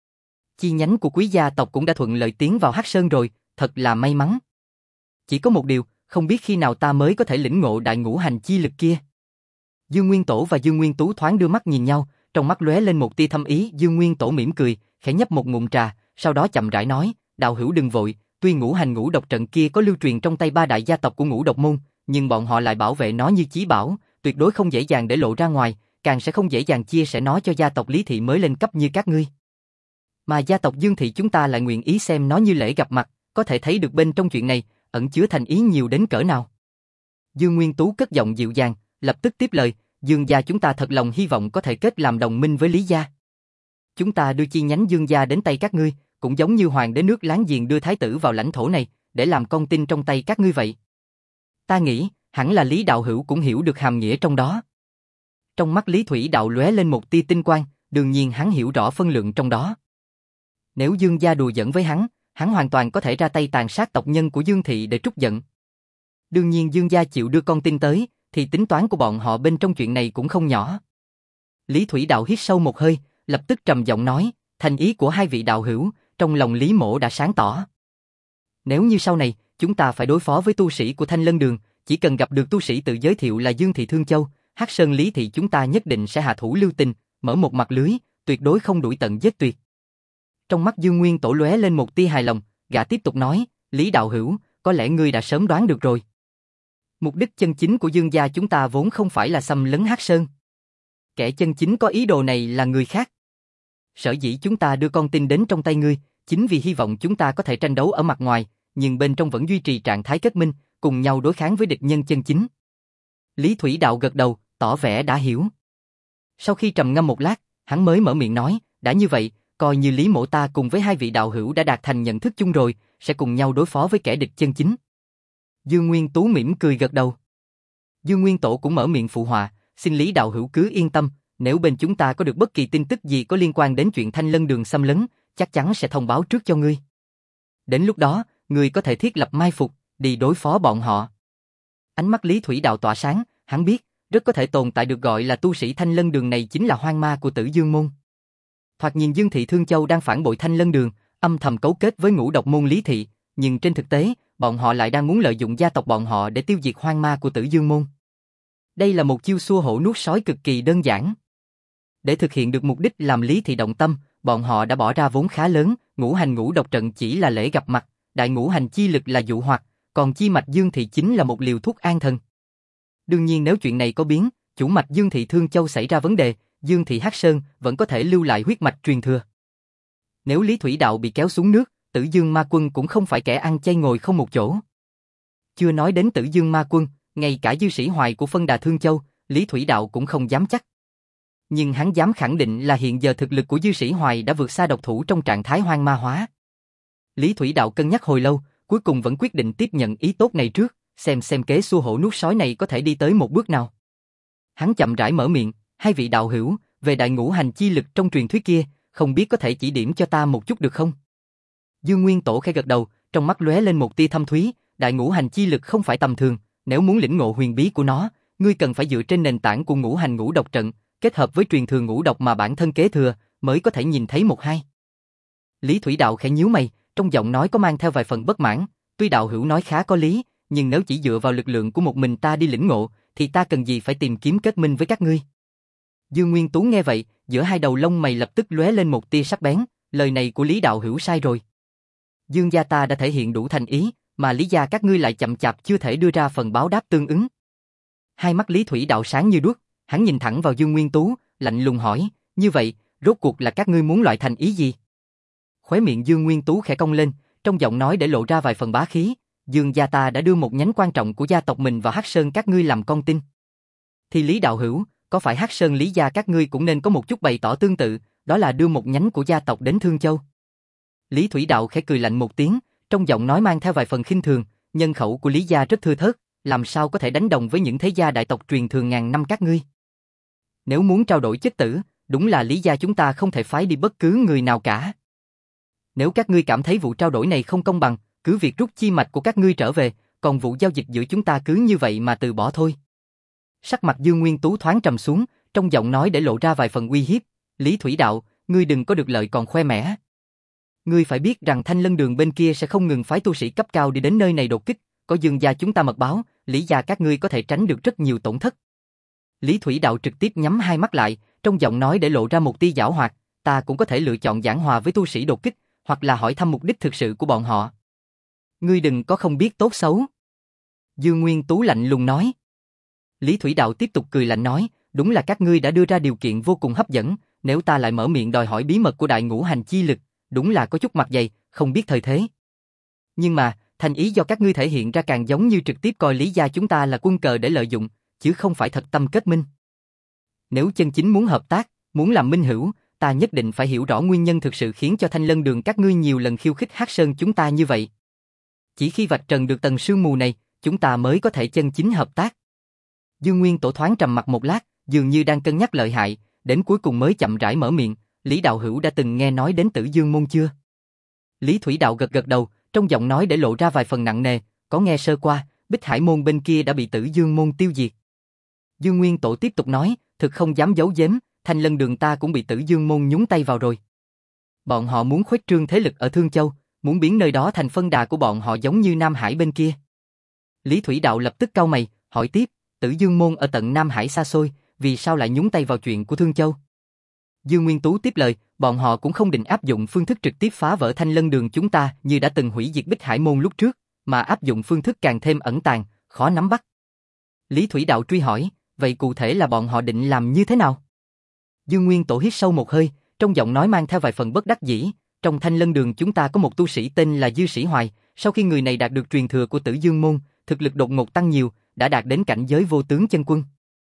Chi nhánh của quý gia tộc cũng đã thuận lợi tiến vào Hắc Sơn rồi, thật là may mắn. Chỉ có một điều, không biết khi nào ta mới có thể lĩnh ngộ đại ngũ hành chi lực kia. Dương Nguyên Tổ và Dương Nguyên Tú thoáng đưa mắt nhìn nhau, trong mắt lóe lên một tia thâm ý. Dương Nguyên Tổ mỉm cười, khẽ nhấp một ngụm trà, sau đó chậm rãi nói, đạo hữu đừng vội, tuy ngũ hành ngũ độc trận kia có lưu truyền trong tay ba đại gia tộc của Ngũ Độc Môn, nhưng bọn họ lại bảo vệ nó như chí bảo, tuyệt đối không dễ dàng để lộ ra ngoài, càng sẽ không dễ dàng chia sẻ nó cho gia tộc Lý Thị mới lên cấp như các ngươi. Mà gia tộc Dương Thị chúng ta lại nguyện ý xem nó như lễ gặp mặt, có thể thấy được bên trong chuyện này ẩn chứa thành ý nhiều đến cỡ nào. Dương Nguyên Tú cất giọng dịu dàng, lập tức tiếp lời, Dương gia chúng ta thật lòng hy vọng có thể kết làm đồng minh với Lý gia. Chúng ta đưa chi nhánh Dương gia đến tay các ngươi, cũng giống như hoàng đế nước láng giềng đưa thái tử vào lãnh thổ này, để làm con tin trong tay các ngươi vậy. Ta nghĩ, hẳn là Lý đạo hữu cũng hiểu được hàm nghĩa trong đó. Trong mắt Lý Thủy Đạo lóe lên một tia tinh quang, đương nhiên hắn hiểu rõ phân lượng trong đó. Nếu Dương gia đùa giỡn với hắn, hắn hoàn toàn có thể ra tay tàn sát tộc nhân của Dương Thị để trút giận. Đương nhiên Dương gia chịu đưa con tin tới, thì tính toán của bọn họ bên trong chuyện này cũng không nhỏ. Lý Thủy Đạo hít sâu một hơi, lập tức trầm giọng nói, thành ý của hai vị đạo hữu, trong lòng Lý mỗ đã sáng tỏ. Nếu như sau này, chúng ta phải đối phó với tu sĩ của Thanh Lân Đường, chỉ cần gặp được tu sĩ tự giới thiệu là Dương Thị Thương Châu, Hắc Sơn Lý Thị chúng ta nhất định sẽ hạ thủ lưu tình, mở một mặt lưới, tuyệt đối không đuổi tận giết tuyệt. Trong mắt Dương Nguyên Tổ lóe lên một tia hài lòng, gã tiếp tục nói, Lý đạo hữu, có lẽ ngươi đã sớm đoán được rồi. Mục đích chân chính của Dương gia chúng ta vốn không phải là xâm lấn Hắc Sơn. Kẻ chân chính có ý đồ này là người khác. Sở dĩ chúng ta đưa con tin đến trong tay ngươi, chính vì hy vọng chúng ta có thể tranh đấu ở mặt ngoài, nhưng bên trong vẫn duy trì trạng thái kết minh, cùng nhau đối kháng với địch nhân chân chính. Lý Thủy Đạo gật đầu, tỏ vẻ đã hiểu. Sau khi trầm ngâm một lát, hắn mới mở miệng nói, đã như vậy, coi như Lý mỗ ta cùng với hai vị đạo hữu đã đạt thành nhận thức chung rồi, sẽ cùng nhau đối phó với kẻ địch chân chính. Dương Nguyên Tú mỉm cười gật đầu. Dương Nguyên Tổ cũng mở miệng phụ họa, xin Lý đạo hữu cứ yên tâm, nếu bên chúng ta có được bất kỳ tin tức gì có liên quan đến chuyện Thanh Lân Đường xâm lấn, chắc chắn sẽ thông báo trước cho ngươi. Đến lúc đó, ngươi có thể thiết lập mai phục, đi đối phó bọn họ. Ánh mắt Lý Thủy Đạo tỏa sáng, hắn biết, rất có thể tồn tại được gọi là tu sĩ Thanh Lân Đường này chính là hoang ma của Tử Dương Môn. Thoạt nhìn Dương Thị Thương Châu đang phản bội Thanh Lân Đường, âm thầm cấu kết với Ngũ Độc Môn Lý Thị, nhưng trên thực tế, bọn họ lại đang muốn lợi dụng gia tộc bọn họ để tiêu diệt hoang ma của Tử Dương Môn. Đây là một chiêu xua hổ nuốt sói cực kỳ đơn giản. Để thực hiện được mục đích làm Lý Thị động tâm, bọn họ đã bỏ ra vốn khá lớn, ngũ hành ngũ độc trận chỉ là lễ gặp mặt, đại ngũ hành chi lực là dụ hoặc, còn chi mạch Dương Thị chính là một liều thuốc an thần. Đương nhiên nếu chuyện này có biến, chủ mạch Dương thị Thương Châu xảy ra vấn đề, Dương thị Hắc Sơn vẫn có thể lưu lại huyết mạch truyền thừa. Nếu Lý Thủy Đạo bị kéo xuống nước, Tử Dương Ma Quân cũng không phải kẻ ăn chay ngồi không một chỗ. Chưa nói đến Tử Dương Ma Quân, ngay cả Dư Sĩ Hoài của phân đà Thương Châu, Lý Thủy Đạo cũng không dám chắc. Nhưng hắn dám khẳng định là hiện giờ thực lực của Dư Sĩ Hoài đã vượt xa độc thủ trong trạng thái hoang ma hóa. Lý Thủy Đạo cân nhắc hồi lâu, cuối cùng vẫn quyết định tiếp nhận ý tốt này trước, xem xem kế xua hổ nuốt sói này có thể đi tới một bước nào. Hắn chậm rãi mở miệng, hai vị đạo hữu, về đại ngũ hành chi lực trong truyền thuyết kia, không biết có thể chỉ điểm cho ta một chút được không? Dương Nguyên Tổ khẽ gật đầu, trong mắt lóe lên một tia thâm thúy, đại ngũ hành chi lực không phải tầm thường, nếu muốn lĩnh ngộ huyền bí của nó, ngươi cần phải dựa trên nền tảng của ngũ hành ngũ độc trận, kết hợp với truyền thừa ngũ độc mà bản thân kế thừa, mới có thể nhìn thấy một hai. Lý Thủy Đạo khẽ nhíu mày, trong giọng nói có mang theo vài phần bất mãn, tuy đạo hữu nói khá có lý, nhưng nếu chỉ dựa vào lực lượng của một mình ta đi lĩnh ngộ, thì ta cần gì phải tìm kiếm kết minh với các ngươi? Dương Nguyên Tú nghe vậy, giữa hai đầu lông mày lập tức lóe lên một tia sắc bén, lời này của Lý đạo hữu sai rồi. Dương gia ta đã thể hiện đủ thành ý, mà Lý gia các ngươi lại chậm chạp chưa thể đưa ra phần báo đáp tương ứng. Hai mắt Lý Thủy Đạo sáng như đuốc, hắn nhìn thẳng vào Dương Nguyên Tú, lạnh lùng hỏi, như vậy, rốt cuộc là các ngươi muốn loại thành ý gì? Khóe miệng Dương Nguyên Tú khẽ cong lên, trong giọng nói để lộ ra vài phần bá khí, Dương gia ta đã đưa một nhánh quan trọng của gia tộc mình vào Hắc Sơn các ngươi làm con tin. Thì Lý đạo hữu, có phải Hắc Sơn Lý gia các ngươi cũng nên có một chút bày tỏ tương tự, đó là đưa một nhánh của gia tộc đến Thương Châu? Lý Thủy Đạo khẽ cười lạnh một tiếng, trong giọng nói mang theo vài phần khinh thường, nhân khẩu của Lý gia rất thưa thớt, làm sao có thể đánh đồng với những thế gia đại tộc truyền thường ngàn năm các ngươi? Nếu muốn trao đổi chết tử, đúng là Lý gia chúng ta không thể phái đi bất cứ người nào cả. Nếu các ngươi cảm thấy vụ trao đổi này không công bằng, cứ việc rút chi mạch của các ngươi trở về, còn vụ giao dịch giữa chúng ta cứ như vậy mà từ bỏ thôi. Sắc mặt Dương Nguyên Tú thoáng trầm xuống, trong giọng nói để lộ ra vài phần uy hiếp, Lý Thủy Đạo, ngươi đừng có được lợi còn khoe mẽ. Ngươi phải biết rằng Thanh Lân Đường bên kia sẽ không ngừng phái tu sĩ cấp cao đi đến nơi này đột kích, có Dương gia chúng ta mật báo, Lý gia các ngươi có thể tránh được rất nhiều tổn thất. Lý Thủy Đạo trực tiếp nhắm hai mắt lại, trong giọng nói để lộ ra một tia giảo hoạt, ta cũng có thể lựa chọn giảng hòa với tu sĩ đột kích, hoặc là hỏi thăm mục đích thực sự của bọn họ. Ngươi đừng có không biết tốt xấu. Dương Nguyên Tú lạnh lùng nói. Lý Thủy Đạo tiếp tục cười lạnh nói, đúng là các ngươi đã đưa ra điều kiện vô cùng hấp dẫn, nếu ta lại mở miệng đòi hỏi bí mật của đại ngũ hành chi lực, đúng là có chút mặt dày, không biết thời thế. Nhưng mà, thành ý do các ngươi thể hiện ra càng giống như trực tiếp coi Lý gia chúng ta là quân cờ để lợi dụng, chứ không phải thật tâm kết minh. Nếu chân chính muốn hợp tác, muốn làm minh hữu, ta nhất định phải hiểu rõ nguyên nhân thực sự khiến cho Thanh Lân Đường các ngươi nhiều lần khiêu khích Hắc Sơn chúng ta như vậy. Chỉ khi vạch trần được tầng sương mù này, chúng ta mới có thể chân chính hợp tác. Dương Nguyên Tổ thoáng trầm mặt một lát, dường như đang cân nhắc lợi hại, đến cuối cùng mới chậm rãi mở miệng, Lý đạo hữu đã từng nghe nói đến Tử Dương môn chưa? Lý Thủy Đạo gật gật đầu, trong giọng nói để lộ ra vài phần nặng nề, có nghe sơ qua, Bích Hải môn bên kia đã bị Tử Dương môn tiêu diệt. Dương Nguyên Tổ tiếp tục nói, thực không dám giấu giếm, Thanh Lân Đường ta cũng bị Tử Dương môn nhúng tay vào rồi. Bọn họ muốn khuếch trương thế lực ở Thương Châu, muốn biến nơi đó thành phân đà của bọn họ giống như Nam Hải bên kia. Lý Thủy Đạo lập tức cau mày, hỏi tiếp, Tử Dương môn ở tận Nam Hải xa xôi, vì sao lại nhúng tay vào chuyện của Thương Châu? Dương Nguyên Tú tiếp lời, bọn họ cũng không định áp dụng phương thức trực tiếp phá vỡ Thanh Lân Đường chúng ta như đã từng hủy diệt Bích Hải môn lúc trước, mà áp dụng phương thức càng thêm ẩn tàng, khó nắm bắt. Lý Thủy Đạo truy hỏi, vậy cụ thể là bọn họ định làm như thế nào? Dương Nguyên Tổ hít sâu một hơi, trong giọng nói mang theo vài phần bất đắc dĩ, trong Thanh Lân Đường chúng ta có một tu sĩ tên là Dư Sĩ Hoài, sau khi người này đạt được truyền thừa của Tử Dương môn, thực lực đột ngột tăng nhiều, đã đạt đến cảnh giới vô tướng chân quân.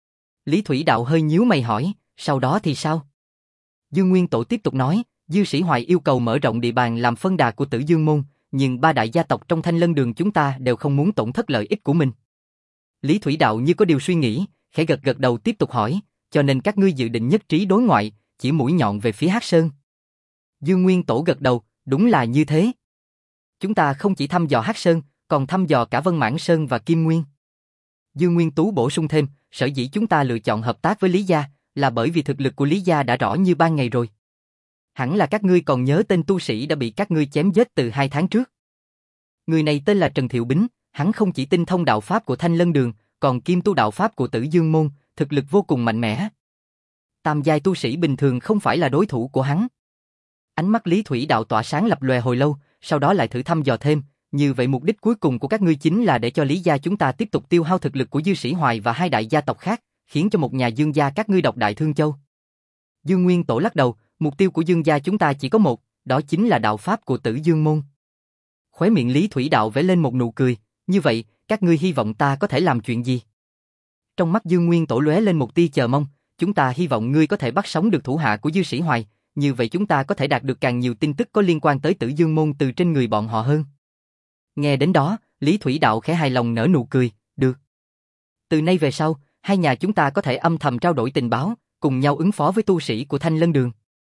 Lý Thủy Đạo hơi nhíu mày hỏi, sau đó thì sao? Dương Nguyên Tổ tiếp tục nói, Dư Sĩ Hoài yêu cầu mở rộng địa bàn làm phân đà của Tử Dương môn, nhưng ba đại gia tộc trong Thanh Lân Đường chúng ta đều không muốn tổn thất lợi ích của mình. Lý Thủy Đạo như có điều suy nghĩ, khẽ gật gật đầu tiếp tục hỏi, cho nên các ngươi dự định nhất trí đối ngoại, chỉ mũi nhọn về phía Hắc Sơn. Dương Nguyên Tổ gật đầu, đúng là như thế. Chúng ta không chỉ thăm dò Hắc Sơn, còn thăm dò cả Vân Mãn Sơn và Kim Nguyên. Dương Nguyên Tú bổ sung thêm, sở dĩ chúng ta lựa chọn hợp tác với Lý gia, là bởi vì thực lực của Lý gia đã rõ như ban ngày rồi. Hẳn là các ngươi còn nhớ tên tu sĩ đã bị các ngươi chém giết từ hai tháng trước. Người này tên là Trần Thiệu Bính, hắn không chỉ tinh thông đạo pháp của Thanh Lân Đường, còn kiêm tu đạo pháp của Tử Dương môn, thực lực vô cùng mạnh mẽ. Tam giai tu sĩ bình thường không phải là đối thủ của hắn. Ánh mắt Lý Thủy Đạo tỏa sáng lập lòe hồi lâu, sau đó lại thử thăm dò thêm, như vậy mục đích cuối cùng của các ngươi chính là để cho Lý gia chúng ta tiếp tục tiêu hao thực lực của Dư Sĩ Hoài và hai đại gia tộc khác, khiến cho một nhà Dương gia các ngươi độc đại Thương Châu. Dương Nguyên Tổ lắc đầu, mục tiêu của Dương gia chúng ta chỉ có một, đó chính là đạo pháp của Tử Dương môn. Khóe miệng Lý Thủy Đạo vẽ lên một nụ cười, như vậy, các ngươi hy vọng ta có thể làm chuyện gì? Trong mắt Dương Nguyên Tổ lóe lên một tia chờ mong, chúng ta hy vọng ngươi có thể bắt sống được thủ hạ của Dư Sĩ Hoài, như vậy chúng ta có thể đạt được càng nhiều tin tức có liên quan tới Tử Dương môn từ trên người bọn họ hơn. Nghe đến đó, Lý Thủy Đạo khẽ hài lòng nở nụ cười, được. Từ nay về sau, hai nhà chúng ta có thể âm thầm trao đổi tình báo, cùng nhau ứng phó với tu sĩ của Thanh Lân Đường.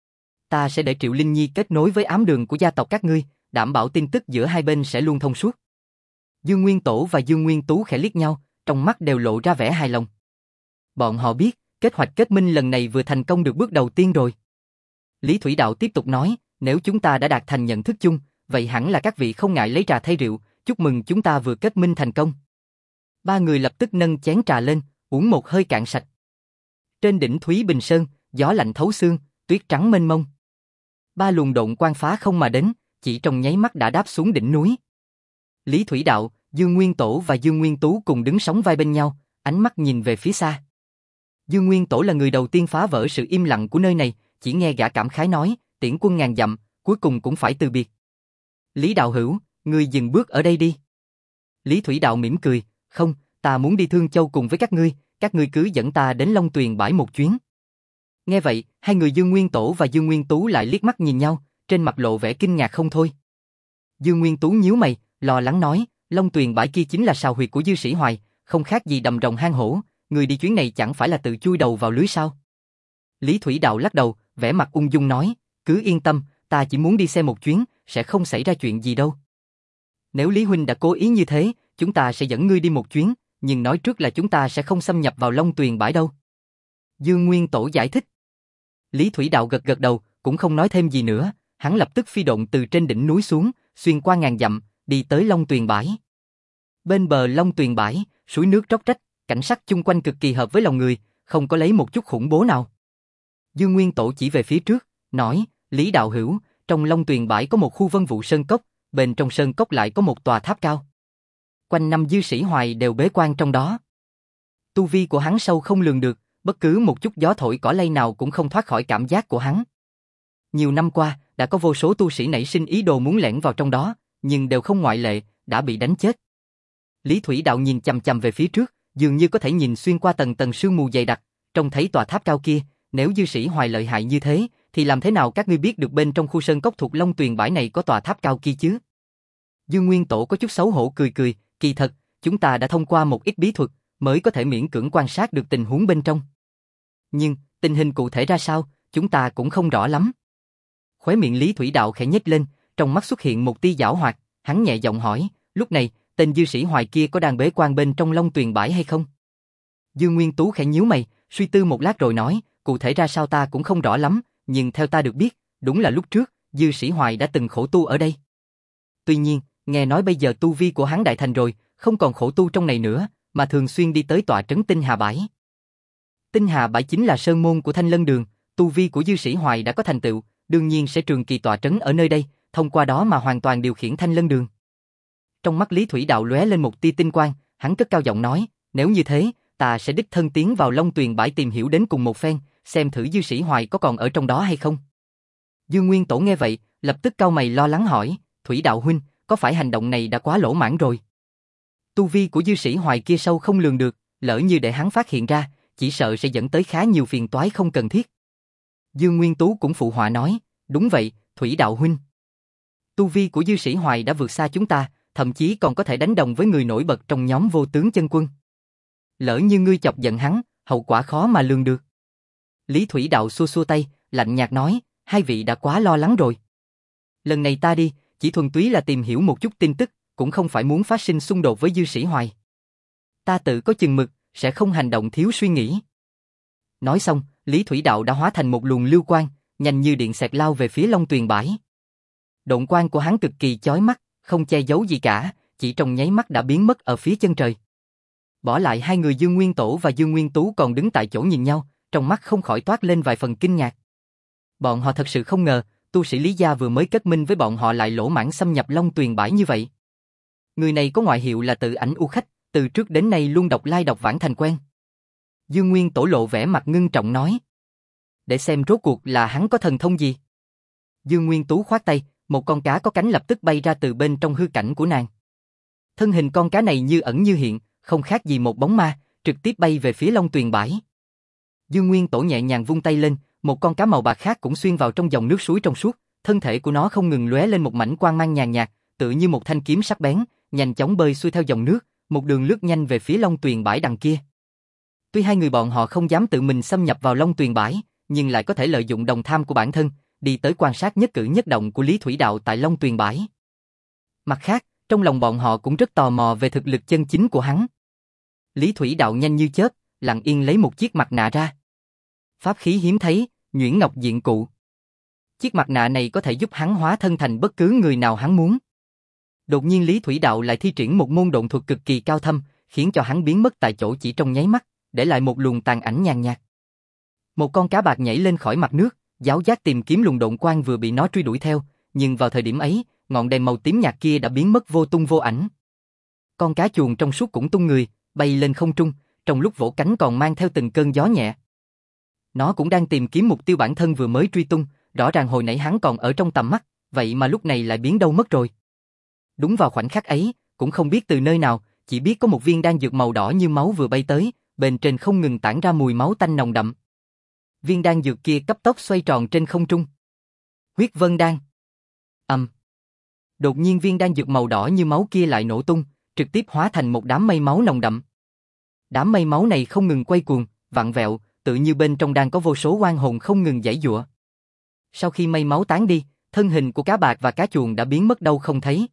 Ta sẽ để Triệu Linh Nhi kết nối với ám đường của gia tộc các ngươi, đảm bảo tin tức giữa hai bên sẽ luôn thông suốt. Dương Nguyên Tổ và Dương Nguyên Tú khẽ liếc nhau, trong mắt đều lộ ra vẻ hài lòng. Bọn họ biết, kế hoạch kết minh lần này vừa thành công được bước đầu tiên rồi. Lý Thủy Đạo tiếp tục nói, nếu chúng ta đã đạt thành nhận thức chung, vậy hẳn là các vị không ngại lấy trà thay rượu, chúc mừng chúng ta vừa kết minh thành công. Ba người lập tức nâng chén trà lên, uống một hơi cạn sạch. Trên đỉnh Thúy Bình Sơn, gió lạnh thấu xương, tuyết trắng mênh mông. Ba luồng độn quang phá không mà đến, chỉ trong nháy mắt đã đáp xuống đỉnh núi. Lý Thủy Đạo, Dương Nguyên Tổ và Dương Nguyên Tú cùng đứng sóng vai bên nhau, ánh mắt nhìn về phía xa. Dương Nguyên Tổ là người đầu tiên phá vỡ sự im lặng của nơi này, chỉ nghe gã cảm khái nói, tiễn quân ngàn dặm, cuối cùng cũng phải từ biệt. Lý Đạo Hữu, ngươi dừng bước ở đây đi. Lý Thủy Đạo mỉm cười, không, ta muốn đi Thương Châu cùng với các ngươi, các ngươi cứ dẫn ta đến Long Tuyền bãi một chuyến. Nghe vậy, hai người Dương Nguyên Tổ và Dương Nguyên Tú lại liếc mắt nhìn nhau, trên mặt lộ vẻ kinh ngạc không thôi. Dương Nguyên Tú nhíu mày, lo lắng nói, Long Tuyền bãi kia chính là sào huyệt của Dư Sĩ Hoài, không khác gì đầm rồng hang hổ, người đi chuyến này chẳng phải là tự chui đầu vào lưới sao? Lý Thủy Đạo lắc đầu, vẻ mặt ung dung nói, cứ yên tâm, ta chỉ muốn đi xem một chuyến, sẽ không xảy ra chuyện gì đâu. Nếu Lý Huynh đã cố ý như thế, chúng ta sẽ dẫn ngươi đi một chuyến, nhưng nói trước là chúng ta sẽ không xâm nhập vào Long Tuyền bãi đâu. Dương Nguyên Tổ giải thích. Lý Thủy Đạo gật gật đầu, cũng không nói thêm gì nữa, hắn lập tức phi độn từ trên đỉnh núi xuống, xuyên qua ngàn dặm, đi tới Long Tuyền bãi. Bên bờ Long Tuyền bãi, suối nước róc rách, cảnh sắc chung quanh cực kỳ hợp với lòng người, không có lấy một chút khủng bố nào. Dương Nguyên Tổ chỉ về phía trước, nói, Lý Đạo Hữu, trong Long Tuyền bãi có một khu vân vụ sơn cốc, bên trong sơn cốc lại có một tòa tháp cao. Quanh năm Dư Sĩ Hoài đều bế quan trong đó. Tu vi của hắn sâu không lường được, bất cứ một chút gió thổi cỏ lay nào cũng không thoát khỏi cảm giác của hắn. Nhiều năm qua, đã có vô số tu sĩ nảy sinh ý đồ muốn lẻn vào trong đó, nhưng đều không ngoại lệ, đã bị đánh chết. Lý Thủy Đạo nhìn chằm chằm về phía trước, dường như có thể nhìn xuyên qua tầng tầng sương mù dày đặc, trông thấy tòa tháp cao kia, nếu Dư Sĩ Hoài lợi hại như thế, thì làm thế nào các ngươi biết được bên trong khu sơn cốc thuộc Long Tuyền bãi này có tòa tháp cao kia chứ? Dương Nguyên Tổ có chút xấu hổ cười cười, kỳ thật, chúng ta đã thông qua một ít bí thuật, mới có thể miễn cưỡng quan sát được tình huống bên trong. Nhưng, tình hình cụ thể ra sao, chúng ta cũng không rõ lắm. Khóe miệng Lý Thủy Đạo khẽ nhếch lên, trong mắt xuất hiện một tia giảo hoạt, hắn nhẹ giọng hỏi, lúc này, tên Dư Sĩ Hoài kia có đang bế quan bên trong Long Tuyền bãi hay không? Dương Nguyên Tú khẽ nhíu mày, suy tư một lát rồi nói, cụ thể ra sao ta cũng không rõ lắm, nhưng theo ta được biết, đúng là lúc trước, Dư Sĩ Hoài đã từng khổ tu ở đây. Tuy nhiên, nghe nói bây giờ tu vi của hắn đại thành rồi, không còn khổ tu trong này nữa, mà thường xuyên đi tới tọa trấn Tinh Hà bãi. Tinh Hà bãi chính là sơn môn của Thanh Lân Đường, tu vi của Dư Sĩ Hoài đã có thành tựu, đương nhiên sẽ trường kỳ tọa trấn ở nơi đây, thông qua đó mà hoàn toàn điều khiển Thanh Lân Đường. Trong mắt Lý Thủy Đạo lóe lên một tia tinh quang, hắn cất cao giọng nói, nếu như thế, ta sẽ đích thân tiến vào Long Tuyền bãi tìm hiểu đến cùng một phen, xem thử Dư Sĩ Hoài có còn ở trong đó hay không. Dương Nguyên Tổ nghe vậy, lập tức cau mày lo lắng hỏi, Thủy Đạo huynh, có phải hành động này đã quá lỗ mãng rồi? Tu vi của Dư Sĩ Hoài kia sâu không lường được, lỡ như để hắn phát hiện ra, chỉ sợ sẽ dẫn tới khá nhiều phiền toái không cần thiết. Dương Nguyên Tú cũng phụ họa nói, đúng vậy, Thủy Đạo huynh. Tu vi của Dư Sĩ Hoài đã vượt xa chúng ta, thậm chí còn có thể đánh đồng với người nổi bật trong nhóm Vô Tướng Chân Quân. Lỡ như ngươi chọc giận hắn, hậu quả khó mà lường được. Lý Thủy Đạo xua xua tay, lạnh nhạt nói, hai vị đã quá lo lắng rồi. Lần này ta đi, chỉ thuần túy là tìm hiểu một chút tin tức, cũng không phải muốn phát sinh xung đột với Dư Sĩ Hoài. Ta tự có chừng mực, sẽ không hành động thiếu suy nghĩ. Nói xong, Lý Thủy Đạo đã hóa thành một luồng lưu quang, nhanh như điện xẹt lao về phía Long Tuyền bãi. Độn quang của hắn cực kỳ chói mắt, không che giấu gì cả, chỉ trong nháy mắt đã biến mất ở phía chân trời. Bỏ lại hai người Dương Nguyên Tổ và Dương Nguyên Tú còn đứng tại chỗ nhìn nhau, trong mắt không khỏi toát lên vài phần kinh ngạc. Bọn họ thật sự không ngờ, tu sĩ Lý gia vừa mới kết minh với bọn họ lại lỗ mãng xâm nhập Long Tuyền bãi như vậy. Người này có ngoại hiệu là Tự Ảnh U Khách, từ trước đến nay luôn độc lai độc vãng thành quen. Dương Nguyên Tổ lộ vẻ mặt ngưng trọng nói. Để xem rốt cuộc là hắn có thần thông gì. Dương Nguyên Tú khoát tay, một con cá có cánh lập tức bay ra từ bên trong hư cảnh của nàng. Thân hình con cá này như ẩn như hiện, không khác gì một bóng ma, trực tiếp bay về phía Long Tuyền bãi. Dương Nguyên Tổ nhẹ nhàng vung tay lên, một con cá màu bạc khác cũng xuyên vào trong dòng nước suối trong suốt, thân thể của nó không ngừng lóe lên một mảnh quang mang nhàn nhạt, tựa như một thanh kiếm sắc bén, nhanh chóng bơi xuôi theo dòng nước, một đường lướt nhanh về phía Long Tuyền bãi đằng kia. Tuy hai người bọn họ không dám tự mình xâm nhập vào Long Tuyền bãi, nhưng lại có thể lợi dụng đồng tham của bản thân, đi tới quan sát nhất cử nhất động của Lý Thủy Đạo tại Long Tuyền bãi. Mặt khác, trong lòng bọn họ cũng rất tò mò về thực lực chân chính của hắn. Lý Thủy Đạo nhanh như chớp, lặng yên lấy một chiếc mặt nạ ra. Pháp khí hiếm thấy, nhuyễn ngọc diện cụ. Chiếc mặt nạ này có thể giúp hắn hóa thân thành bất cứ người nào hắn muốn. Đột nhiên Lý Thủy Đạo lại thi triển một môn độn thuật cực kỳ cao thâm, khiến cho hắn biến mất tại chỗ chỉ trong nháy mắt, để lại một luồng tàn ảnh nhàn nhạt. Một con cá bạc nhảy lên khỏi mặt nước, giáo giác tìm kiếm luồng độn quang vừa bị nó truy đuổi theo, nhưng vào thời điểm ấy, ngọn đèn màu tím nhạt kia đã biến mất vô tung vô ảnh. Con cá chuồn trong suốt cũng tung người, bay lên không trung, trong lúc vỗ cánh còn mang theo từng cơn gió nhẹ. Nó cũng đang tìm kiếm mục tiêu bản thân vừa mới truy tung, rõ ràng hồi nãy hắn còn ở trong tầm mắt, vậy mà lúc này lại biến đâu mất rồi. Đúng vào khoảnh khắc ấy, cũng không biết từ nơi nào, chỉ biết có một viên đan dược màu đỏ như máu vừa bay tới, bên trên không ngừng tản ra mùi máu tanh nồng đậm. Viên đan dược kia cấp tốc xoay tròn trên không trung. Huyết Vân Đan. Ầm. Um. Đột nhiên viên đan dược màu đỏ như máu kia lại nổ tung, trực tiếp hóa thành một đám mây máu nồng đậm. Đám mây máu này không ngừng quay cuồng, vặn vẹo, tự như bên trong đang có vô số oan hồn không ngừng giãy giụa. Sau khi mây máu tán đi, thân hình của cá bạc và cá chuồn đã biến mất đâu không thấy.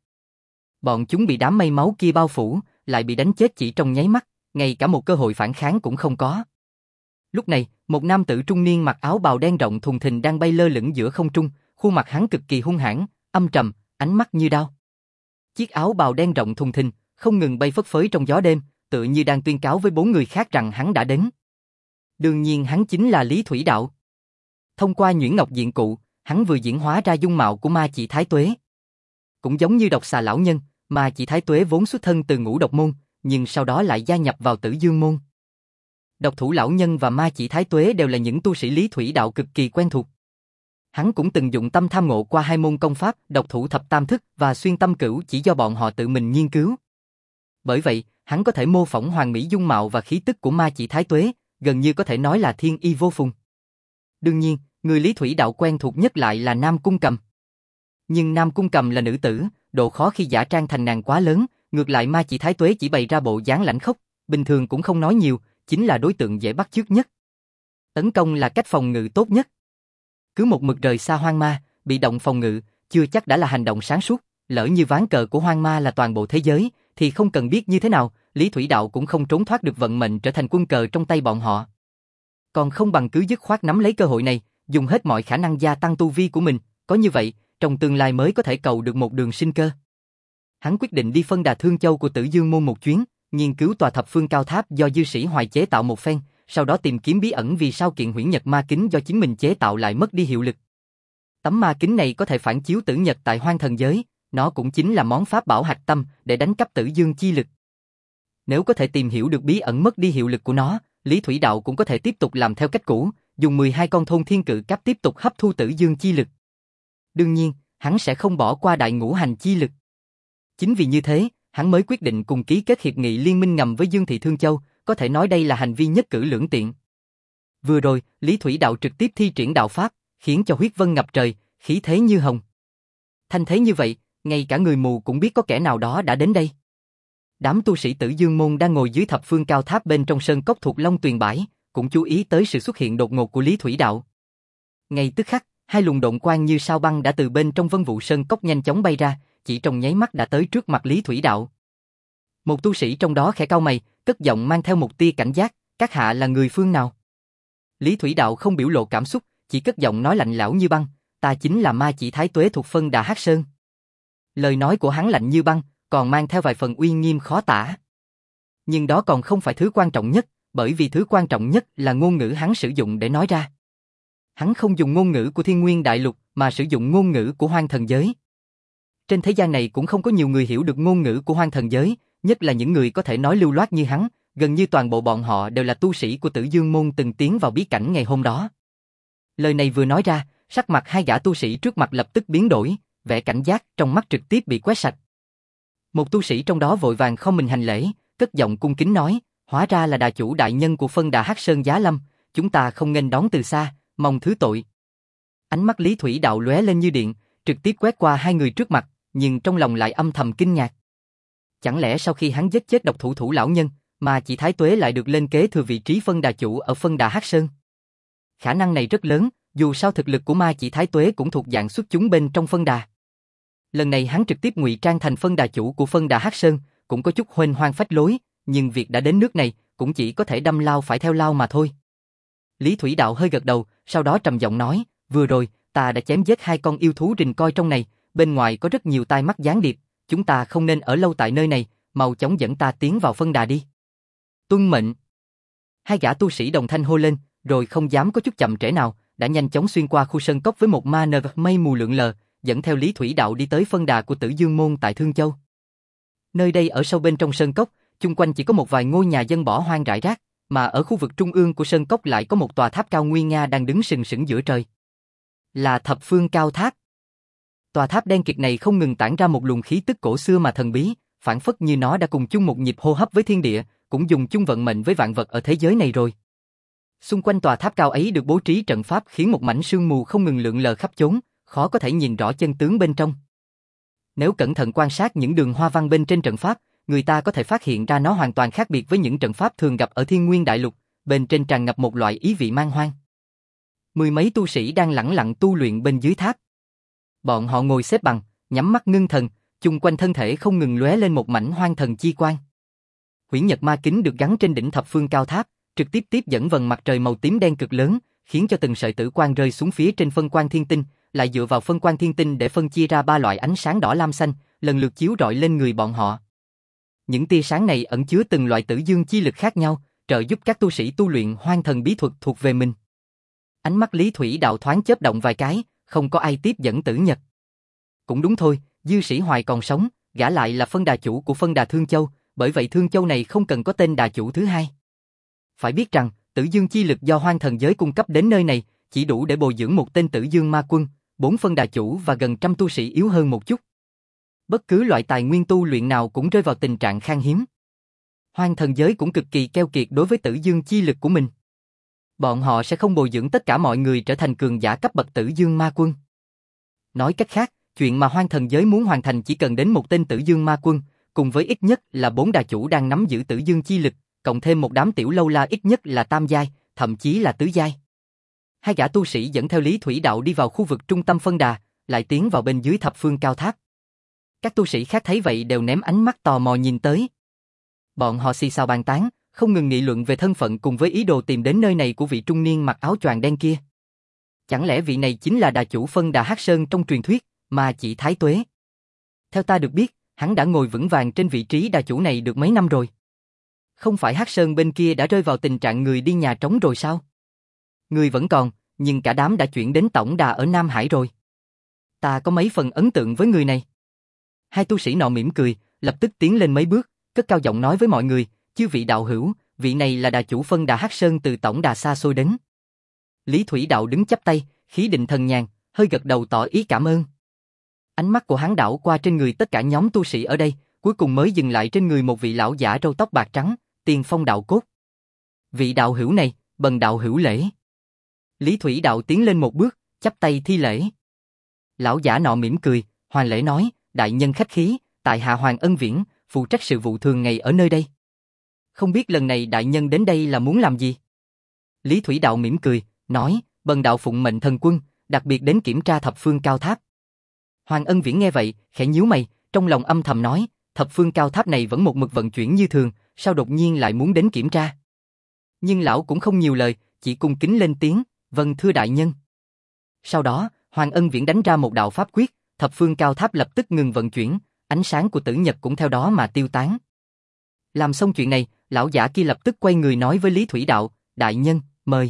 Bọn chúng bị đám mây máu kia bao phủ, lại bị đánh chết chỉ trong nháy mắt, ngay cả một cơ hội phản kháng cũng không có. Lúc này, một nam tử trung niên mặc áo bào đen rộng thùng thình đang bay lơ lửng giữa không trung, khuôn mặt hắn cực kỳ hung hãn, âm trầm, ánh mắt như đao. Chiếc áo bào đen rộng thùng thình, không ngừng bay phất phới trong gió đêm, tựa như đang tuyên cáo với bốn người khác rằng hắn đã đến. Đương nhiên hắn chính là Lý Thủy Đạo. Thông qua nhuyễn ngọc diện cụ, hắn vừa diễn hóa ra dung mạo của ma chỉ Thái Tuế. Cũng giống như độc xà lão nhân, ma chỉ Thái Tuế vốn xuất thân từ Ngũ Độc môn, nhưng sau đó lại gia nhập vào Tử Dương môn. Độc thủ lão nhân và ma chỉ Thái Tuế đều là những tu sĩ Lý Thủy Đạo cực kỳ quen thuộc. Hắn cũng từng dụng tâm tham ngộ qua hai môn công pháp, độc thủ thập tam thức và xuyên tâm cửu chỉ do bọn họ tự mình nghiên cứu. Bởi vậy, hắn có thể mô phỏng hoàn mỹ dung mạo và khí tức của ma chỉ Thái Tuế, gần như có thể nói là thiên y vô phùng. Đương nhiên, người Lý Thủy Đạo quen thuộc nhất lại là Nam Cung Cầm. Nhưng Nam Cung Cầm là nữ tử, độ khó khi giả trang thành nàng quá lớn, ngược lại ma chỉ Thái Tuế chỉ bày ra bộ dáng lãnh khốc, bình thường cũng không nói nhiều, chính là đối tượng dễ bắt chước nhất. Tấn công là cách phòng ngự tốt nhất. Cứ một mực rời xa hoang ma, bị động phòng ngự, chưa chắc đã là hành động sáng suốt, lỡ như ván cờ của hoang ma là toàn bộ thế giới, thì không cần biết như thế nào, Lý Thủy Đạo cũng không trốn thoát được vận mệnh trở thành quân cờ trong tay bọn họ. Còn không bằng cứ dứt khoát nắm lấy cơ hội này, dùng hết mọi khả năng gia tăng tu vi của mình, có như vậy, trong tương lai mới có thể cầu được một đường sinh cơ. Hắn quyết định đi phân đà Thương Châu của Tử Dương môn một chuyến, nghiên cứu tòa thập phương cao tháp do dư sĩ Hoài chế tạo một phen, sau đó tìm kiếm bí ẩn vì sao kiện huyễn nhật ma kính do chính mình chế tạo lại mất đi hiệu lực. Tấm ma kính này có thể phản chiếu tử nhật tại hoang thần giới, nó cũng chính là món pháp bảo hạch tâm để đánh cắp Tử Dương chi lực. Nếu có thể tìm hiểu được bí ẩn mất đi hiệu lực của nó, Lý Thủy Đạo cũng có thể tiếp tục làm theo cách cũ, dùng mười hai con thôn thiên cự cấp tiếp tục hấp thu Tử Dương chi lực. Đương nhiên, hắn sẽ không bỏ qua đại ngũ hành chi lực. Chính vì như thế, hắn mới quyết định cùng ký kết hiệp nghị liên minh ngầm với Dương thị Thương Châu, có thể nói đây là hành vi nhất cử lưỡng tiện. Vừa rồi, Lý Thủy Đạo trực tiếp thi triển đạo pháp, khiến cho huyết vân ngập trời, khí thế như hồng. Thanh thế như vậy, ngay cả người mù cũng biết có kẻ nào đó đã đến đây. Đám tu sĩ Tử Dương môn đang ngồi dưới thập phương cao tháp bên trong sơn cốc thuộc Long Tuyền bãi, cũng chú ý tới sự xuất hiện đột ngột của Lý Thủy Đạo. Ngay tức khắc, hai luồng độn quang như sao băng đã từ bên trong vân vụ sơn cốc nhanh chóng bay ra, chỉ trong nháy mắt đã tới trước mặt Lý Thủy Đạo. Một tu sĩ trong đó khẽ cau mày, cất giọng mang theo một tia cảnh giác, các hạ là người phương nào? Lý Thủy Đạo không biểu lộ cảm xúc, chỉ cất giọng nói lạnh lẽo như băng, ta chính là ma chỉ Thái Tuế thuộc phân Đà Hắc Sơn. Lời nói của hắn lạnh như băng, còn mang theo vài phần uy nghiêm khó tả. Nhưng đó còn không phải thứ quan trọng nhất, bởi vì thứ quan trọng nhất là ngôn ngữ hắn sử dụng để nói ra. Hắn không dùng ngôn ngữ của Thiên Nguyên Đại Lục, mà sử dụng ngôn ngữ của hoang thần giới. Trên thế gian này cũng không có nhiều người hiểu được ngôn ngữ của hoang thần giới, nhất là những người có thể nói lưu loát như hắn, gần như toàn bộ bọn họ đều là tu sĩ của Tử Dương môn từng tiến vào bí cảnh ngày hôm đó. Lời này vừa nói ra, sắc mặt hai gã tu sĩ trước mặt lập tức biến đổi, vẻ cảnh giác trong mắt trực tiếp bị quét sạch. Một tu sĩ trong đó vội vàng không mình hành lễ, cất giọng cung kính nói, hóa ra là đà chủ đại nhân của phân đà Hắc Sơn Giá Lâm, chúng ta không nghênh đón từ xa, mong thứ tội. Ánh mắt Lý Thủy Đạo lóe lên như điện, trực tiếp quét qua hai người trước mặt, nhưng trong lòng lại âm thầm kinh ngạc. Chẳng lẽ sau khi hắn giết chết độc thủ thủ lão nhân, mà chỉ Thái Tuế lại được lên kế thừa vị trí phân đà chủ ở phân đà Hắc Sơn? Khả năng này rất lớn, dù sao thực lực của ma chỉ Thái Tuế cũng thuộc dạng xuất chúng bên trong phân đà. Lần này hắn trực tiếp ngụy trang thành phân đà chủ của phân đà Hắc Sơn, cũng có chút huênh hoang phách lối, nhưng việc đã đến nước này, cũng chỉ có thể đâm lao phải theo lao mà thôi. Lý Thủy Đạo hơi gật đầu, sau đó trầm giọng nói, vừa rồi, ta đã chém giết hai con yêu thú rình coi trong này, bên ngoài có rất nhiều tai mắt gián điệp, chúng ta không nên ở lâu tại nơi này, mau chóng dẫn ta tiến vào phân đà đi. Tuân mệnh. Hai gã tu sĩ đồng thanh hô lên, rồi không dám có chút chậm trễ nào, đã nhanh chóng xuyên qua khu sơn cốc với một ma nơ mây mù lượn lờ, dẫn theo Lý Thủy Đạo đi tới phân đà của Tử Dương môn tại Thương Châu. Nơi đây ở sâu bên trong sơn cốc, chung quanh chỉ có một vài ngôi nhà dân bỏ hoang rải rác, mà ở khu vực trung ương của sơn cốc lại có một tòa tháp cao nguy nga đang đứng sừng sững giữa trời. Là Thập Phương Cao Tháp. Tòa tháp đen kịt này không ngừng tản ra một luồng khí tức cổ xưa mà thần bí, phảng phất như nó đã cùng chung một nhịp hô hấp với thiên địa, cũng dùng chung vận mệnh với vạn vật ở thế giới này rồi. Xung quanh tòa tháp cao ấy được bố trí trận pháp khiến một mảnh sương mù không ngừng lượn lờ khắp chốn, khó có thể nhìn rõ chân tướng bên trong. Nếu cẩn thận quan sát những đường hoa văn bên trên trận pháp, người ta có thể phát hiện ra nó hoàn toàn khác biệt với những trận pháp thường gặp ở Thiên Nguyên Đại Lục, bên trên tràn ngập một loại ý vị man hoang. Mười mấy tu sĩ đang lẳng lặng tu luyện bên dưới tháp. Bọn họ ngồi xếp bằng, nhắm mắt ngưng thần, chung quanh thân thể không ngừng lóe lên một mảnh hoang thần chi quang. Huyễn Nhật Ma Kính được gắn trên đỉnh Thập Phương Cao Tháp, trực tiếp tiếp dẫn vầng mặt trời màu tím đen cực lớn, khiến cho từng sợi tử quang rơi xuống phía trên phân quang thiên tinh, lại dựa vào phân quang thiên tinh để phân chia ra ba loại ánh sáng đỏ lam xanh, lần lượt chiếu rọi lên người bọn họ. Những tia sáng này ẩn chứa từng loại tử dương chi lực khác nhau, trợ giúp các tu sĩ tu luyện hoang thần bí thuật thuộc về mình. Ánh mắt Lý Thủy Đạo thoáng chớp động vài cái, không có ai tiếp dẫn Tử Nhật. Cũng đúng thôi, Dư Sĩ Hoài còn sống, gã lại là phân đà chủ của phân đà Thương Châu, bởi vậy Thương Châu này không cần có tên đà chủ thứ hai. Phải biết rằng, tử dương chi lực do hoang thần giới cung cấp đến nơi này, chỉ đủ để bồi dưỡng một tên tử dương ma quân, bốn phân đà chủ và gần trăm tu sĩ yếu hơn một chút. Bất cứ loại tài nguyên tu luyện nào cũng rơi vào tình trạng khan hiếm. Hoang thần giới cũng cực kỳ keo kiệt đối với tử dương chi lực của mình. Bọn họ sẽ không bồi dưỡng tất cả mọi người trở thành cường giả cấp bậc tử dương ma quân. Nói cách khác, chuyện mà hoang thần giới muốn hoàn thành chỉ cần đến một tên tử dương ma quân, cùng với ít nhất là bốn đà chủ đang nắm giữ tử dương chi lực, cộng thêm một đám tiểu lâu la ít nhất là tam giai, thậm chí là tứ giai. Hai gã tu sĩ dẫn theo Lý Thủy Đạo đi vào khu vực trung tâm phân đà, lại tiến vào bên dưới Thập Phương Cao Tháp. Các tu sĩ khác thấy vậy đều ném ánh mắt tò mò nhìn tới. Bọn họ xì xào bàn tán, không ngừng nghị luận về thân phận cùng với ý đồ tìm đến nơi này của vị trung niên mặc áo choàng đen kia. Chẳng lẽ vị này chính là đà chủ phân đà Hắc Sơn trong truyền thuyết, mà chỉ Thái Tuế? Theo ta được biết, hắn đã ngồi vững vàng trên vị trí đà chủ này được mấy năm rồi. Không phải Hắc Sơn bên kia đã rơi vào tình trạng người đi nhà trống rồi sao? Người vẫn còn, nhưng cả đám đã chuyển đến tổng đà ở Nam Hải rồi. Ta có mấy phần ấn tượng với người này. Hai tu sĩ nọ mỉm cười, lập tức tiến lên mấy bước, cất cao giọng nói với mọi người, chư vị đạo hữu, vị này là đà chủ phân đà Hắc Sơn từ tổng đà xa xôi đến. Lý Thủy Đạo đứng chắp tay, khí định thần nhàn, hơi gật đầu tỏ ý cảm ơn. Ánh mắt của hắn đảo qua trên người tất cả nhóm tu sĩ ở đây, cuối cùng mới dừng lại trên người một vị lão giả râu tóc bạc trắng, Tiền Phong đạo cốt. Vị đạo hữu này, bần đạo hữu lễ. Lý Thủy Đạo tiến lên một bước, chắp tay thi lễ. Lão giả nọ mỉm cười, hoàn lễ nói, đại nhân khách khí, tại hạ Hoàng Ân Viễn, phụ trách sự vụ thường ngày ở nơi đây. Không biết lần này đại nhân đến đây là muốn làm gì? Lý Thủy Đạo mỉm cười, nói, bần đạo phụng mệnh thần quân, đặc biệt đến kiểm tra Thập Phương Cao Tháp. Hoàng Ân Viễn nghe vậy, khẽ nhíu mày, trong lòng âm thầm nói, Thập Phương Cao Tháp này vẫn một mực vận chuyển như thường, sao đột nhiên lại muốn đến kiểm tra? Nhưng lão cũng không nhiều lời, chỉ cung kính lên tiếng, vâng thưa đại nhân. Sau đó, Hoàng Ân Viễn đánh ra một đạo pháp quyết, Thập Phương Cao Tháp lập tức ngừng vận chuyển, ánh sáng của Tử Nhật cũng theo đó mà tiêu tán. Làm xong chuyện này, lão giả kia lập tức quay người nói với Lý Thủy Đạo, đại nhân, mời.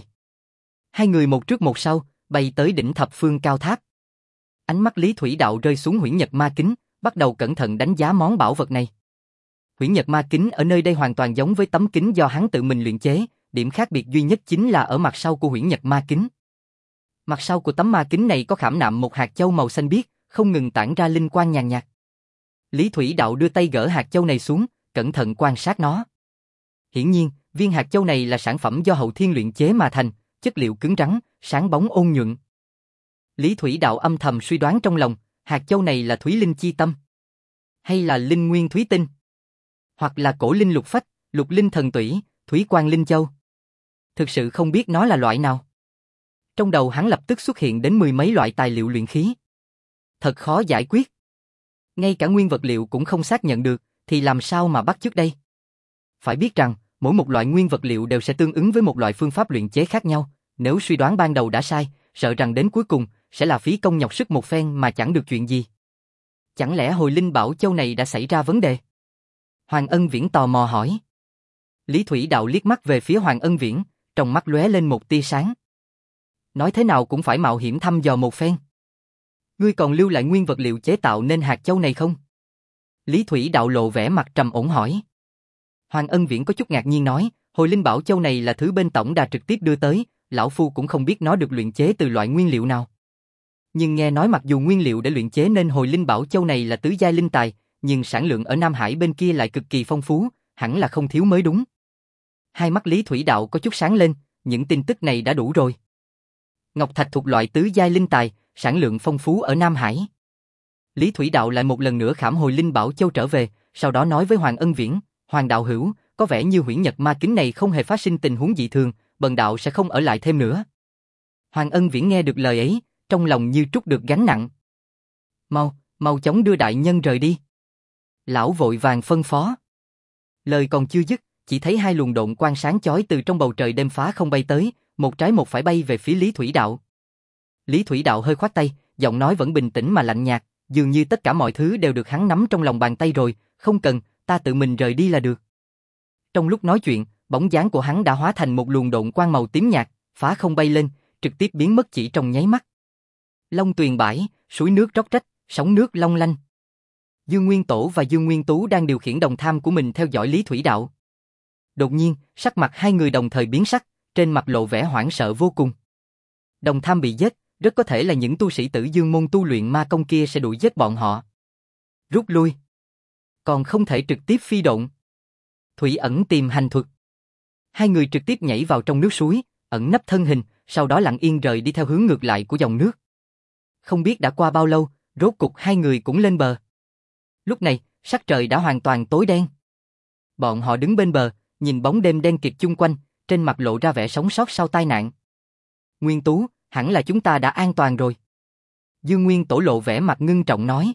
Hai người một trước một sau, bay tới đỉnh Thập Phương Cao Tháp. Ánh mắt Lý Thủy Đạo rơi xuống Huyễn Nhật Ma Kính, bắt đầu cẩn thận đánh giá món bảo vật này. Huyễn Nhật Ma Kính ở nơi đây hoàn toàn giống với tấm kính do hắn tự mình luyện chế, điểm khác biệt duy nhất chính là ở mặt sau của Huyễn Nhật Ma Kính. Mặt sau của tấm ma kính này có khảm nạm một hạt châu màu xanh biếc, không ngừng tản ra linh quang nhàn nhạt. Lý Thủy Đạo đưa tay gỡ hạt châu này xuống, cẩn thận quan sát nó. Hiển nhiên, viên hạt châu này là sản phẩm do Hậu Thiên luyện chế mà thành, chất liệu cứng rắn, sáng bóng ôn nhuận. Lý Thủy Đạo âm thầm suy đoán trong lòng, hạt châu này là Thúy Linh Chi Tâm, hay là Linh Nguyên Thúy Tinh, hoặc là Cổ Linh Lục Phách, Lục Linh Thần Tủy, Thúy Quang Linh Châu. Thực sự không biết nó là loại nào. Trong đầu hắn lập tức xuất hiện đến mười mấy loại tài liệu luyện khí. Thật khó giải quyết. Ngay cả nguyên vật liệu cũng không xác nhận được, thì làm sao mà bắt chước đây? Phải biết rằng, mỗi một loại nguyên vật liệu đều sẽ tương ứng với một loại phương pháp luyện chế khác nhau. Nếu suy đoán ban đầu đã sai, sợ rằng đến cuối cùng sẽ là phí công nhọc sức một phen mà chẳng được chuyện gì. Chẳng lẽ hồi linh bảo châu này đã xảy ra vấn đề? Hoàng Ân Viễn tò mò hỏi. Lý Thủy Đạo liếc mắt về phía Hoàng Ân Viễn, trong mắt lóe lên một tia sáng. Nói thế nào cũng phải mạo hiểm thăm dò một phen. Ngươi còn lưu lại nguyên vật liệu chế tạo nên hạt châu này không? Lý Thủy Đạo lộ vẻ mặt trầm ổn hỏi. Hoàng Ân Viễn có chút ngạc nhiên nói, hồi linh bảo châu này là thứ bên tổng đà trực tiếp đưa tới, lão phu cũng không biết nó được luyện chế từ loại nguyên liệu nào. Nhưng nghe nói mặc dù nguyên liệu để luyện chế nên hồi linh bảo châu này là tứ giai linh tài, nhưng sản lượng ở Nam Hải bên kia lại cực kỳ phong phú, hẳn là không thiếu mới đúng. Hai mắt Lý Thủy Đạo có chút sáng lên, những tin tức này đã đủ rồi. Ngọc thạch thuộc loại tứ giai linh tài, sản lượng phong phú ở Nam Hải. Lý Thủy Đạo lại một lần nữa khảm hồi linh bảo châu trở về, sau đó nói với Hoàng Ân Viễn, Hoàng đạo hữu, có vẻ như Huyễn Nhật Ma Kính này không hề phát sinh tình huống dị thường, bần đạo sẽ không ở lại thêm nữa. Hoàng Ân Viễn nghe được lời ấy, trong lòng như trút được gánh nặng. Mau, mau chóng đưa đại nhân rời đi. Lão vội vàng phân phó. Lời còn chưa dứt, chỉ thấy hai luồng độn quang sáng chói từ trong bầu trời đêm phá không bay tới, một trái một phải bay về phía Lý Thủy Đạo. Lý Thủy Đạo hơi khoát tay, giọng nói vẫn bình tĩnh mà lạnh nhạt, dường như tất cả mọi thứ đều được hắn nắm trong lòng bàn tay rồi, không cần, ta tự mình rời đi là được. Trong lúc nói chuyện, bóng dáng của hắn đã hóa thành một luồng độn quang màu tím nhạt, phá không bay lên, trực tiếp biến mất chỉ trong nháy mắt. Long tuyền bãi, suối nước róc rách, sóng nước long lanh. Dương Nguyên Tổ và Dương Nguyên Tú đang điều khiển đồng tham của mình theo dõi Lý Thủy Đạo. Đột nhiên, sắc mặt hai người đồng thời biến sắc, trên mặt lộ vẻ hoảng sợ vô cùng. Đồng tham bị giết, rất có thể là những tu sĩ Tử Dương môn tu luyện ma công kia sẽ đuổi giết bọn họ. Rút lui. Còn không thể trực tiếp phi độn. Thủy ẩn tìm hành thuật. Hai người trực tiếp nhảy vào trong nước suối, ẩn nấp thân hình, sau đó lặng yên rời đi theo hướng ngược lại của dòng nước. Không biết đã qua bao lâu, rốt cục hai người cũng lên bờ. Lúc này, sắc trời đã hoàn toàn tối đen. Bọn họ đứng bên bờ, nhìn bóng đêm đen kịt chung quanh, trên mặt lộ ra vẻ sống sót sau tai nạn. Nguyên Tú, hẳn là chúng ta đã an toàn rồi. Dương Nguyên Tổ lộ vẻ mặt ngưng trọng nói.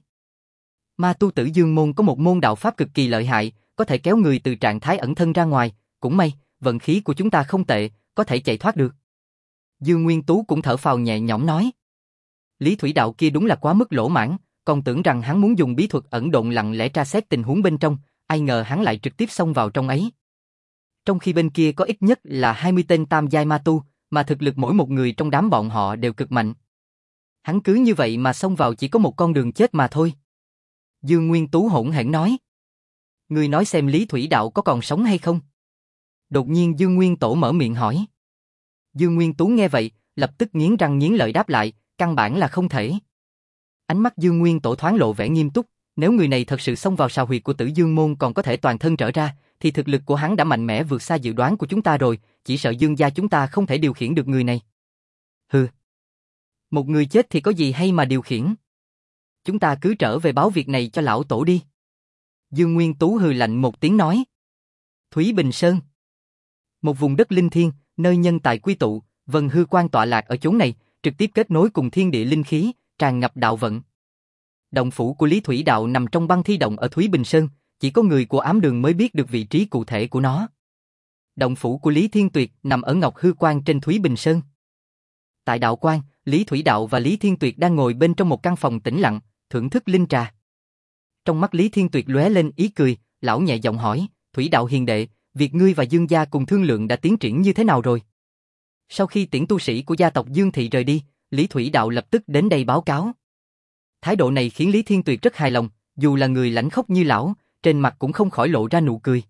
Ma tu Tử Dương môn có một môn đạo pháp cực kỳ lợi hại, có thể kéo người từ trạng thái ẩn thân ra ngoài, cũng may, vận khí của chúng ta không tệ, có thể chạy thoát được. Dương Nguyên Tú cũng thở phào nhẹ nhõm nói. Lý Thủy Đạo kia đúng là quá mức lỗ mãn, còn tưởng rằng hắn muốn dùng bí thuật ẩn độn lặng lẽ tra xét tình huống bên trong, ai ngờ hắn lại trực tiếp xông vào trong ấy. Trong khi bên kia có ít nhất là hai mươi tên tam giai ma tu, mà thực lực mỗi một người trong đám bọn họ đều cực mạnh. Hắn cứ như vậy mà xông vào chỉ có một con đường chết mà thôi. Dương Nguyên Tú hỗn hển nói. Ngươi nói xem Lý Thủy Đạo có còn sống hay không? Đột nhiên Dương Nguyên Tổ mở miệng hỏi. Dương Nguyên Tú nghe vậy, lập tức nghiến răng nghiến lợi đáp lại, căn bản là không thể. Ánh mắt Dương Nguyên Tổ thoáng lộ vẻ nghiêm túc, nếu người này thật sự xông vào sào huyệt của Tử Dương môn còn có thể toàn thân trở ra, thì thực lực của hắn đã mạnh mẽ vượt xa dự đoán của chúng ta rồi, chỉ sợ Dương gia chúng ta không thể điều khiển được người này. Hừ. Một người chết thì có gì hay mà điều khiển? Chúng ta cứ trở về báo việc này cho lão tổ đi. Dương Nguyên Tú hừ lạnh một tiếng nói. Thúy Bình Sơn. Một vùng đất linh thiêng, nơi nhân tài quy tụ, Vân Hư Quan tọa lạc ở chốn này, trực tiếp kết nối cùng thiên địa linh khí, tràn ngập đạo vận. Động phủ của Lý Thủy Đạo nằm trong băng thi động ở Thúy Bình Sơn, chỉ có người của ám đường mới biết được vị trí cụ thể của nó. Động phủ của Lý Thiên Tuyệt nằm ở Ngọc Hư Quan trên Thúy Bình Sơn. Tại đạo quan, Lý Thủy Đạo và Lý Thiên Tuyệt đang ngồi bên trong một căn phòng tĩnh lặng, thưởng thức linh trà. Trong mắt Lý Thiên Tuyệt lóe lên ý cười, lão nhẹ giọng hỏi, Thủy Đạo hiền đệ, việc ngươi và Dương gia cùng thương lượng đã tiến triển như thế nào rồi? Sau khi tiễn tu sĩ của gia tộc Dương Thị rời đi, Lý Thủy Đạo lập tức đến đây báo cáo. Thái độ này khiến Lý Thiên Tuyệt rất hài lòng, dù là người lãnh khốc như lão, trên mặt cũng không khỏi lộ ra nụ cười.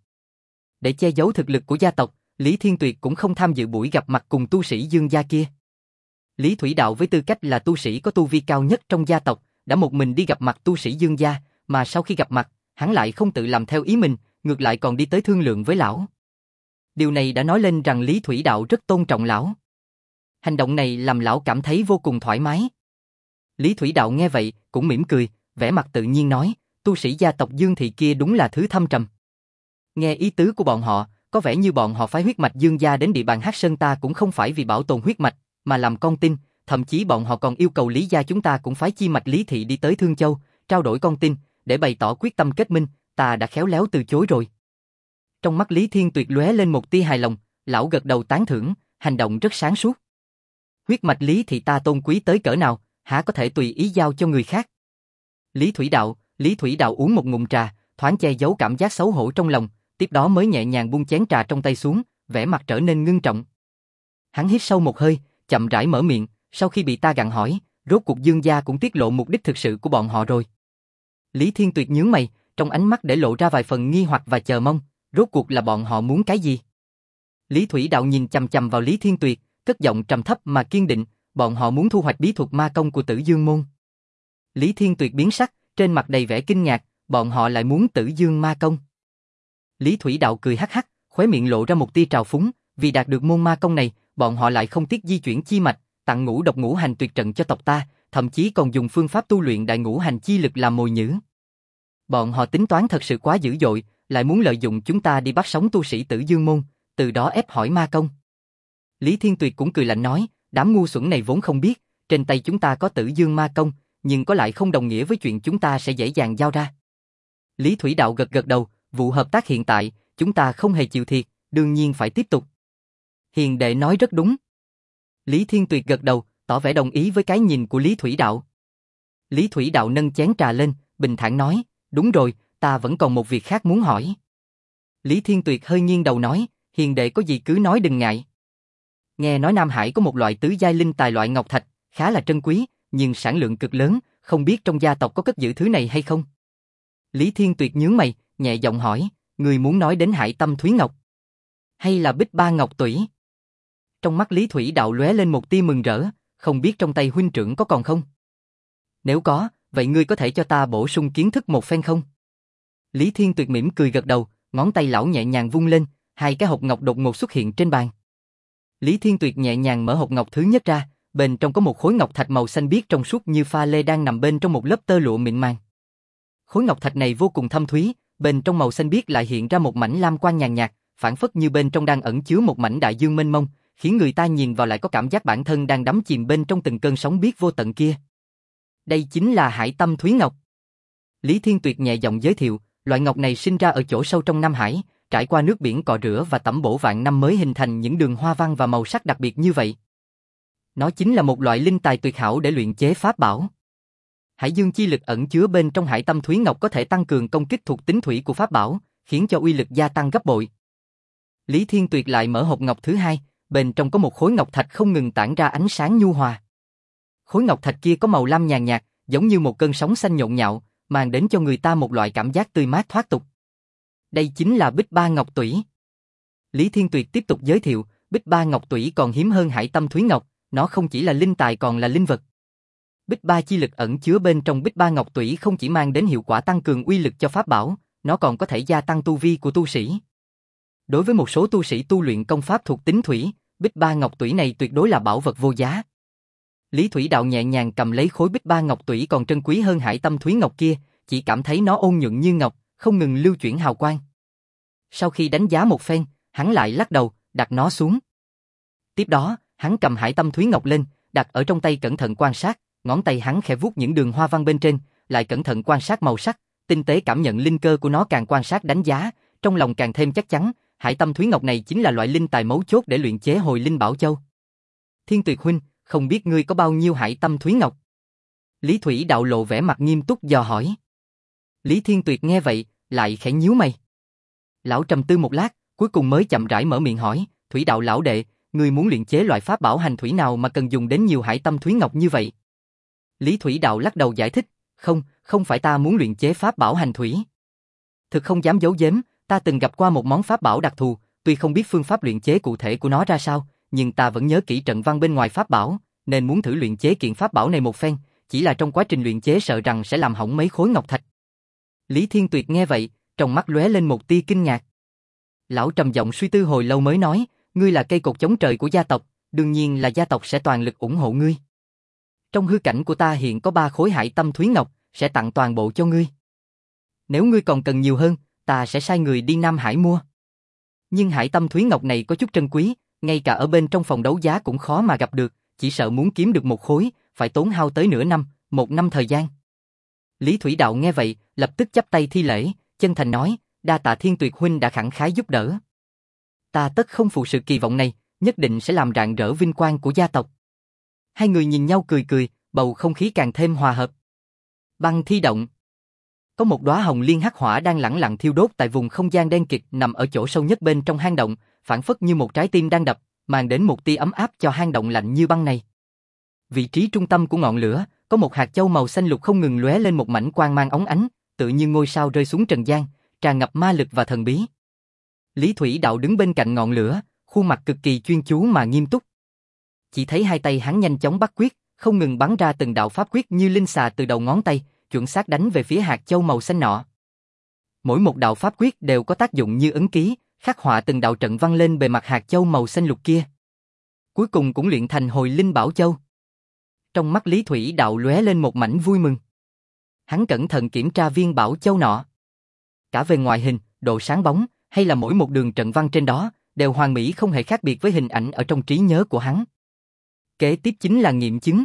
Để che giấu thực lực của gia tộc, Lý Thiên Tuyệt cũng không tham dự buổi gặp mặt cùng tu sĩ Dương gia kia. Lý Thủy Đạo với tư cách là tu sĩ có tu vi cao nhất trong gia tộc, đã một mình đi gặp mặt tu sĩ Dương gia, mà sau khi gặp mặt, hắn lại không tự làm theo ý mình, ngược lại còn đi tới thương lượng với lão. Điều này đã nói lên rằng Lý Thủy Đạo rất tôn trọng lão. Hành động này làm lão cảm thấy vô cùng thoải mái. Lý Thủy Đạo nghe vậy, cũng mỉm cười, vẻ mặt tự nhiên nói, tu sĩ gia tộc Dương thị kia đúng là thứ thâm trầm. Nghe ý tứ của bọn họ, có vẻ như bọn họ phái huyết mạch Dương gia đến địa bàn Hắc Sơn ta cũng không phải vì bảo tồn huyết mạch, mà làm con tin, thậm chí bọn họ còn yêu cầu Lý gia chúng ta cũng phái chi mạch Lý thị đi tới Thương Châu, trao đổi con tin, để bày tỏ quyết tâm kết minh, ta đã khéo léo từ chối rồi. Trong mắt Lý Thiên Tuyệt lóe lên một tia hài lòng, lão gật đầu tán thưởng, hành động rất sáng suốt. Huyết mạch Lý thị ta tôn quý tới cỡ nào, há có thể tùy ý giao cho người khác. Lý Thủy Đạo, Lý Thủy Đạo uống một ngụm trà, thoáng che giấu cảm giác xấu hổ trong lòng, tiếp đó mới nhẹ nhàng buông chén trà trong tay xuống, vẻ mặt trở nên ngưng trọng. Hắn hít sâu một hơi, chậm rãi mở miệng, sau khi bị ta gặng hỏi, rốt cuộc Dương gia cũng tiết lộ mục đích thực sự của bọn họ rồi. Lý Thiên Tuyệt nhướng mày, trong ánh mắt để lộ ra vài phần nghi hoặc và chờ mong, rốt cuộc là bọn họ muốn cái gì? Lý Thủy Đạo nhìn chằm chằm vào Lý Thiên Tuyệt, cất giọng trầm thấp mà kiên định, bọn họ muốn thu hoạch bí thuật ma công của Tử Dương môn. Lý Thiên Tuyệt biến sắc, trên mặt đầy vẻ kinh ngạc, bọn họ lại muốn Tử Dương ma công. Lý Thủy Đạo cười hắc hắc, khóe miệng lộ ra một tia trào phúng, vì đạt được môn ma công này, bọn họ lại không tiếc di chuyển chi mạch, tặng ngũ độc ngũ hành tuyệt trận cho tộc ta, thậm chí còn dùng phương pháp tu luyện đại ngũ hành chi lực làm mồi nhử. Bọn họ tính toán thật sự quá dữ dội, lại muốn lợi dụng chúng ta đi bắt sống tu sĩ Tử Dương môn, từ đó ép hỏi ma công. Lý Thiên Tuyệt cũng cười lạnh nói, đám ngu xuẩn này vốn không biết, trên tay chúng ta có Tử Dương ma công, nhưng có lại không đồng nghĩa với chuyện chúng ta sẽ dễ dàng giao ra. Lý Thủy Đạo gật gật đầu, vụ hợp tác hiện tại, chúng ta không hề chịu thiệt, đương nhiên phải tiếp tục. Hiền đệ nói rất đúng. Lý Thiên Tuyệt gật đầu, tỏ vẻ đồng ý với cái nhìn của Lý Thủy Đạo. Lý Thủy Đạo nâng chén trà lên, bình thản nói, đúng rồi, ta vẫn còn một việc khác muốn hỏi. Lý Thiên Tuyệt hơi nghiêng đầu nói, hiền đệ có gì cứ nói đừng ngại. Nghe nói Nam Hải có một loại tứ giai linh tài loại ngọc thạch, khá là trân quý, nhưng sản lượng cực lớn, không biết trong gia tộc có cất giữ thứ này hay không? Lý Thiên Tuyệt nhướng mày, nhẹ giọng hỏi, người muốn nói đến Hải Tâm Thúy Ngọc? Hay là Bích Ba Ngọc Tủy? Trong mắt Lý Thủy Đạo lóe lên một tia mừng rỡ, không biết trong tay huynh trưởng có còn không? Nếu có, vậy ngươi có thể cho ta bổ sung kiến thức một phen không? Lý Thiên Tuyệt mỉm cười gật đầu, ngón tay lão nhẹ nhàng vung lên, hai cái hộp ngọc đột ngột xuất hiện trên bàn. Lý Thiên Tuyệt nhẹ nhàng mở hộp ngọc thứ nhất ra, bên trong có một khối ngọc thạch màu xanh biếc trong suốt như pha lê đang nằm bên trong một lớp tơ lụa mịn màng. Khối ngọc thạch này vô cùng thâm thúy, bên trong màu xanh biếc lại hiện ra một mảnh lam quang nhàn nhạt, phảng phất như bên trong đang ẩn chứa một mảnh đại dương mênh mông, khiến người ta nhìn vào lại có cảm giác bản thân đang đắm chìm bên trong từng cơn sóng biếc vô tận kia. Đây chính là Hải Tâm Thúy Ngọc. Lý Thiên Tuyệt nhẹ giọng giới thiệu, loại ngọc này sinh ra ở chỗ sâu trong Nam Hải, trải qua nước biển cọ rửa và tẩm bổ vạn năm mới hình thành những đường hoa văn và màu sắc đặc biệt như vậy. Nó chính là một loại linh tài tuyệt hảo để luyện chế pháp bảo. Hải dương chi lực ẩn chứa bên trong Hải Tâm Thúy Ngọc có thể tăng cường công kích thuộc tính thủy của pháp bảo, khiến cho uy lực gia tăng gấp bội. Lý Thiên Tuyệt lại mở hộp ngọc thứ hai, bên trong có một khối ngọc thạch không ngừng tản ra ánh sáng nhu hòa. Khối ngọc thạch kia có màu lam nhàn nhạt, giống như một cơn sóng xanh nhộn nhạo, mang đến cho người ta một loại cảm giác tươi mát thoát tục. Đây chính là Bích Ba Ngọc Tủy. Lý Thiên Tuyệt tiếp tục giới thiệu, Bích Ba Ngọc Tủy còn hiếm hơn Hải Tâm Thúy Ngọc, nó không chỉ là linh tài còn là linh vật. Bích Ba chi lực ẩn chứa bên trong Bích Ba Ngọc Tủy không chỉ mang đến hiệu quả tăng cường uy lực cho pháp bảo, nó còn có thể gia tăng tu vi của tu sĩ. Đối với một số tu sĩ tu luyện công pháp thuộc tính thủy, Bích Ba Ngọc Tủy này tuyệt đối là bảo vật vô giá. Lý Thủy Đạo nhẹ nhàng cầm lấy khối Bích Ba Ngọc Tủy còn trân quý hơn Hải Tâm Thúy Ngọc kia, chỉ cảm thấy nó ôn nhuận như ngọc, không ngừng lưu chuyển hào quang. Sau khi đánh giá một phen, hắn lại lắc đầu, đặt nó xuống. Tiếp đó, hắn cầm Hải Tâm Thúy Ngọc lên, đặt ở trong tay cẩn thận quan sát, ngón tay hắn khẽ vuốt những đường hoa văn bên trên, lại cẩn thận quan sát màu sắc, tinh tế cảm nhận linh cơ của nó, càng quan sát đánh giá, trong lòng càng thêm chắc chắn, Hải Tâm Thúy Ngọc này chính là loại linh tài mấu chốt để luyện chế Hồi Linh Bảo Châu. Thiên Tuyệt huynh, không biết ngươi có bao nhiêu Hải Tâm Thúy Ngọc? Lý Thủy Đạo lộ vẻ mặt nghiêm túc dò hỏi. Lý Thiên Tuyệt nghe vậy, lại khẽ nhíu mày. Lão trầm tư một lát, cuối cùng mới chậm rãi mở miệng hỏi, Thủy Đạo lão đệ, ngươi muốn luyện chế loại pháp bảo hành thủy nào mà cần dùng đến nhiều Hải Tâm Thúy Ngọc như vậy? Lý Thủy Đạo lắc đầu giải thích, không, không phải ta muốn luyện chế pháp bảo hành thủy. Thực không dám giấu giếm, ta từng gặp qua một món pháp bảo đặc thù, tuy không biết phương pháp luyện chế cụ thể của nó ra sao, nhưng ta vẫn nhớ kỹ trận văn bên ngoài pháp bảo, nên muốn thử luyện chế kiện pháp bảo này một phen, chỉ là trong quá trình luyện chế sợ rằng sẽ làm hỏng mấy khối ngọc thạch. Lý Thiên Tuyệt nghe vậy, trong mắt lóe lên một tia kinh ngạc. Lão trầm giọng suy tư hồi lâu mới nói, ngươi là cây cột chống trời của gia tộc, đương nhiên là gia tộc sẽ toàn lực ủng hộ ngươi. Trong hư cảnh của ta hiện có ba khối Hải Tâm Thúy Ngọc, sẽ tặng toàn bộ cho ngươi. Nếu ngươi còn cần nhiều hơn, ta sẽ sai người đi Nam Hải mua. Nhưng Hải Tâm Thúy Ngọc này có chút trân quý, ngay cả ở bên trong phòng đấu giá cũng khó mà gặp được, chỉ sợ muốn kiếm được một khối, phải tốn hao tới nửa năm, một năm thời gian. Lý Thủy Đạo nghe vậy, lập tức chắp tay thi lễ, chân thành nói, đa tạ Thiên Tuyệt huynh đã khẳng khái giúp đỡ. Ta tất không phụ sự kỳ vọng này, nhất định sẽ làm rạng rỡ vinh quang của gia tộc. Hai người nhìn nhau cười cười, bầu không khí càng thêm hòa hợp. Băng Thi Động. Có một đóa hồng liên hắc hỏa đang lẳng lặng thiêu đốt tại vùng không gian đen kịt nằm ở chỗ sâu nhất bên trong hang động, phảng phất như một trái tim đang đập, mang đến một tia ấm áp cho hang động lạnh như băng này. Vị trí trung tâm của ngọn lửa, có một hạt châu màu xanh lục không ngừng lóe lên một mảnh quang mang óng ánh, tự như ngôi sao rơi xuống trần gian, tràn ngập ma lực và thần bí. Lý Thủy Đạo đứng bên cạnh ngọn lửa, khuôn mặt cực kỳ chuyên chú mà nghiêm túc. Chỉ thấy hai tay hắn nhanh chóng bắt quyết, không ngừng bắn ra từng đạo pháp quyết như linh xà từ đầu ngón tay, chuẩn xác đánh về phía hạt châu màu xanh nọ. Mỗi một đạo pháp quyết đều có tác dụng như ấn ký, khắc họa từng đạo trận văn lên bề mặt hạt châu màu xanh lục kia. Cuối cùng cũng luyện thành Hồi Linh Bảo Châu. Trong mắt Lý Thủy Đạo lóe lên một mảnh vui mừng. Hắn cẩn thận kiểm tra viên bảo châu nọ. Cả về ngoại hình, độ sáng bóng, hay là mỗi một đường trận văn trên đó, đều hoàn mỹ không hề khác biệt với hình ảnh ở trong trí nhớ của hắn. Kế tiếp chính là nghiệm chứng.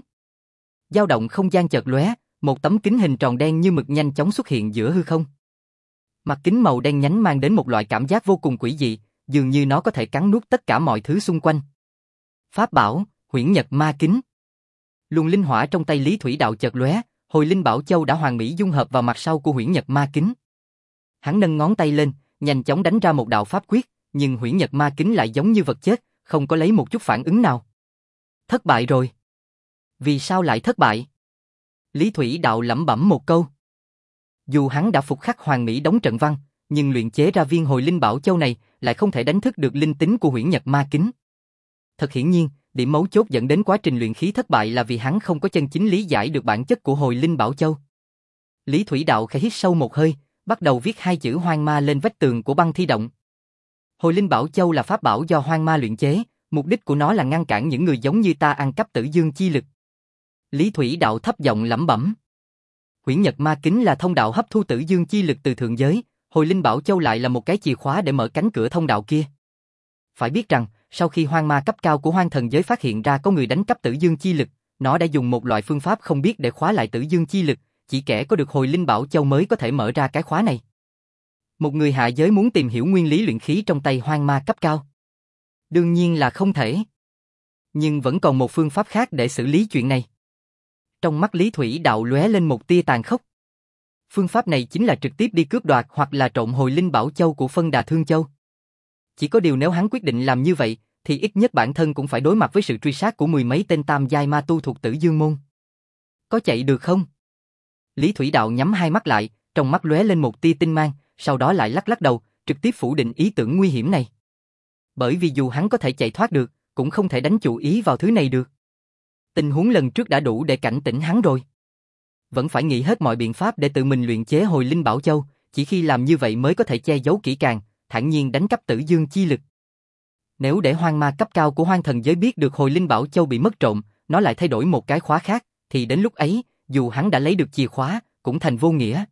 Dao động không gian chợt lóe, một tấm kính hình tròn đen như mực nhanh chóng xuất hiện giữa hư không. Mặt kính màu đen nhánh mang đến một loại cảm giác vô cùng quỷ dị, dường như nó có thể cắn nuốt tất cả mọi thứ xung quanh. Pháp bảo, Huyễn Nhật Ma Kính. Luồng linh hỏa trong tay Lý Thủy Đạo chợt lóe, Hồi Linh Bảo Châu đã hoàn mỹ dung hợp vào mặt sau của Huyễn Nhật Ma Kính. Hắn nâng ngón tay lên, nhanh chóng đánh ra một đạo pháp quyết, nhưng Huyễn Nhật Ma Kính lại giống như vật chết, không có lấy một chút phản ứng nào. Thất bại rồi. Vì sao lại thất bại? Lý Thủy Đạo lẩm bẩm một câu. Dù hắn đã phục khắc hoàn mỹ đống trận văn, nhưng luyện chế ra viên Hồi Linh Bảo Châu này lại không thể đánh thức được linh tính của Huyễn Nhật Ma Kính. Thật hiển nhiên, điểm mấu chốt dẫn đến quá trình luyện khí thất bại là vì hắn không có chân chính lý giải được bản chất của Hồi Linh Bảo Châu. Lý Thủy Đạo khẽ hít sâu một hơi, bắt đầu viết hai chữ Hoang Ma lên vách tường của băng thi động. Hồi Linh Bảo Châu là pháp bảo do Hoang Ma luyện chế, mục đích của nó là ngăn cản những người giống như ta ăn cắp Tử Dương chi lực. Lý Thủy Đạo thấp giọng lẩm bẩm. Huyễn Nhật Ma Kính là thông đạo hấp thu Tử Dương chi lực từ thượng giới, Hồi Linh Bảo Châu lại là một cái chìa khóa để mở cánh cửa thông đạo kia. Phải biết rằng, sau khi Hoang Ma cấp cao của Hoang Thần giới phát hiện ra có người đánh cắp Tử Dương chi lực, nó đã dùng một loại phương pháp không biết để khóa lại Tử Dương chi lực, chỉ kẻ có được Hồi Linh Bảo Châu mới có thể mở ra cái khóa này. Một người hạ giới muốn tìm hiểu nguyên lý luyện khí trong tay Hoang Ma cấp cao, đương nhiên là không thể. Nhưng vẫn còn một phương pháp khác để xử lý chuyện này. Trong mắt Lý Thủy Đạo lóe lên một tia tàn khốc. Phương pháp này chính là trực tiếp đi cướp đoạt hoặc là trộm Hồi Linh Bảo Châu của Phân Đà Thương Châu. Chỉ có điều nếu hắn quyết định làm như vậy, thì ít nhất bản thân cũng phải đối mặt với sự truy sát của mười mấy tên tam giai ma tu thuộc Tử Dương môn. Có chạy được không? Lý Thủy Đạo nhắm hai mắt lại, trong mắt lóe lên một tia tinh mang, sau đó lại lắc lắc đầu, trực tiếp phủ định ý tưởng nguy hiểm này. Bởi vì dù hắn có thể chạy thoát được, cũng không thể đánh chủ ý vào thứ này được. Tình huống lần trước đã đủ để cảnh tỉnh hắn rồi. Vẫn phải nghĩ hết mọi biện pháp để tự mình luyện chế Hồi Linh Bảo Châu, chỉ khi làm như vậy mới có thể che giấu kỹ càng, thản nhiên đánh cắp Tử Dương chi lực. Nếu để Hoang Ma cấp cao của Hoang Thần giới biết được Hồi Linh Bảo Châu bị mất trộm, nó lại thay đổi một cái khóa khác, thì đến lúc ấy, dù hắn đã lấy được chìa khóa, cũng thành vô nghĩa.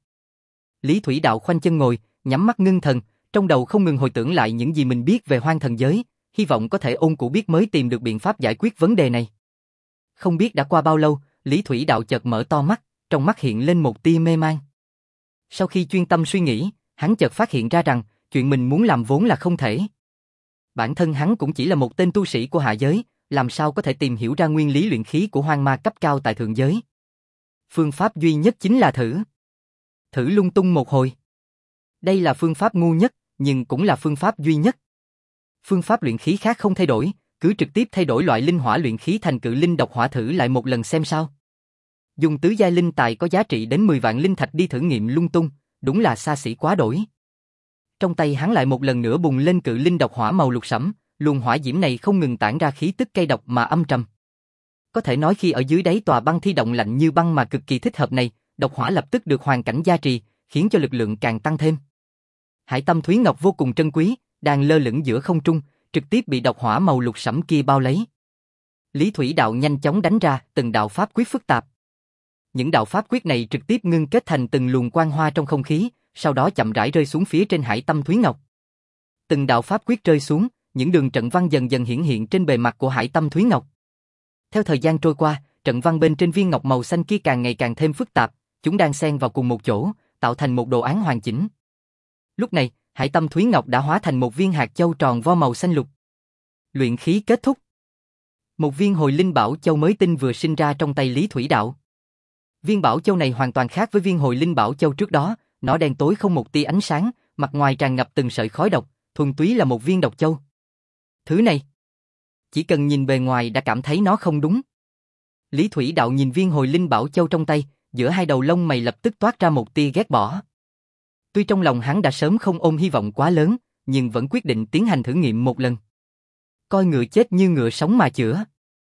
Lý Thủy Đạo khoanh chân ngồi, nhắm mắt ngưng thần, trong đầu không ngừng hồi tưởng lại những gì mình biết về Hoang Thần giới, hy vọng có thể ôn cũ biết mới tìm được biện pháp giải quyết vấn đề này. Không biết đã qua bao lâu, Lý Thủy Đạo chợt mở to mắt, trong mắt hiện lên một tia mê man. Sau khi chuyên tâm suy nghĩ, hắn chợt phát hiện ra rằng, chuyện mình muốn làm vốn là không thể. Bản thân hắn cũng chỉ là một tên tu sĩ của hạ giới, làm sao có thể tìm hiểu ra nguyên lý luyện khí của Hoang Ma cấp cao tại thượng giới. Phương pháp duy nhất chính là thử. Thử lung tung một hồi. Đây là phương pháp ngu nhất, nhưng cũng là phương pháp duy nhất. Phương pháp luyện khí khác không thay đổi, cứ trực tiếp thay đổi loại linh hỏa luyện khí thành cự linh độc hỏa thử lại một lần xem sao. Dùng tứ giai linh tài có giá trị đến mười vạn linh thạch đi thử nghiệm lung tung, đúng là xa xỉ quá đổi. Trong tay hắn lại một lần nữa bùng lên cự linh độc hỏa màu lục sẫm, luồng hỏa diễm này không ngừng tản ra khí tức cay độc mà âm trầm. Có thể nói khi ở dưới đáy tòa băng thi động lạnh như băng mà cực kỳ thích hợp này, độc hỏa lập tức được hoàn cảnh gia trì, khiến cho lực lượng càng tăng thêm. Hải Tâm Thúy Ngọc vô cùng trân quý, đang lơ lửng giữa không trung, trực tiếp bị độc hỏa màu lục sẫm kia bao lấy. Lý Thủy Đạo nhanh chóng đánh ra từng đạo pháp quyết phức tạp. Những đạo pháp quyết này trực tiếp ngưng kết thành từng luồng quang hoa trong không khí, sau đó chậm rãi rơi xuống phía trên Hải Tâm Thúy Ngọc. Từng đạo pháp quyết rơi xuống, những đường trận văn dần dần hiển hiện trên bề mặt của Hải Tâm Thúy Ngọc. Theo thời gian trôi qua, trận văn bên trên viên ngọc màu xanh kia càng ngày càng thêm phức tạp, chúng đang xen vào cùng một chỗ, tạo thành một đồ án hoàn chỉnh. Lúc này, Hải Tâm Thúy Ngọc đã hóa thành một viên hạt châu tròn vo màu xanh lục. Luyện khí kết thúc. Một viên hồi linh bảo châu mới tinh vừa sinh ra trong tay Lý Thủy Đạo. Viên bảo châu này hoàn toàn khác với viên hồi linh bảo châu trước đó, nó đen tối không một tia ánh sáng, mặt ngoài tràn ngập từng sợi khói độc, thuần túy là một viên độc châu. Thứ này, chỉ cần nhìn bề ngoài đã cảm thấy nó không đúng. Lý Thủy Đạo nhìn viên hồi linh bảo châu trong tay, giữa hai đầu lông mày lập tức toát ra một tia ghét bỏ. Tuy trong lòng hắn đã sớm không ôm hy vọng quá lớn, nhưng vẫn quyết định tiến hành thử nghiệm một lần. Coi ngựa chết như ngựa sống mà chữa.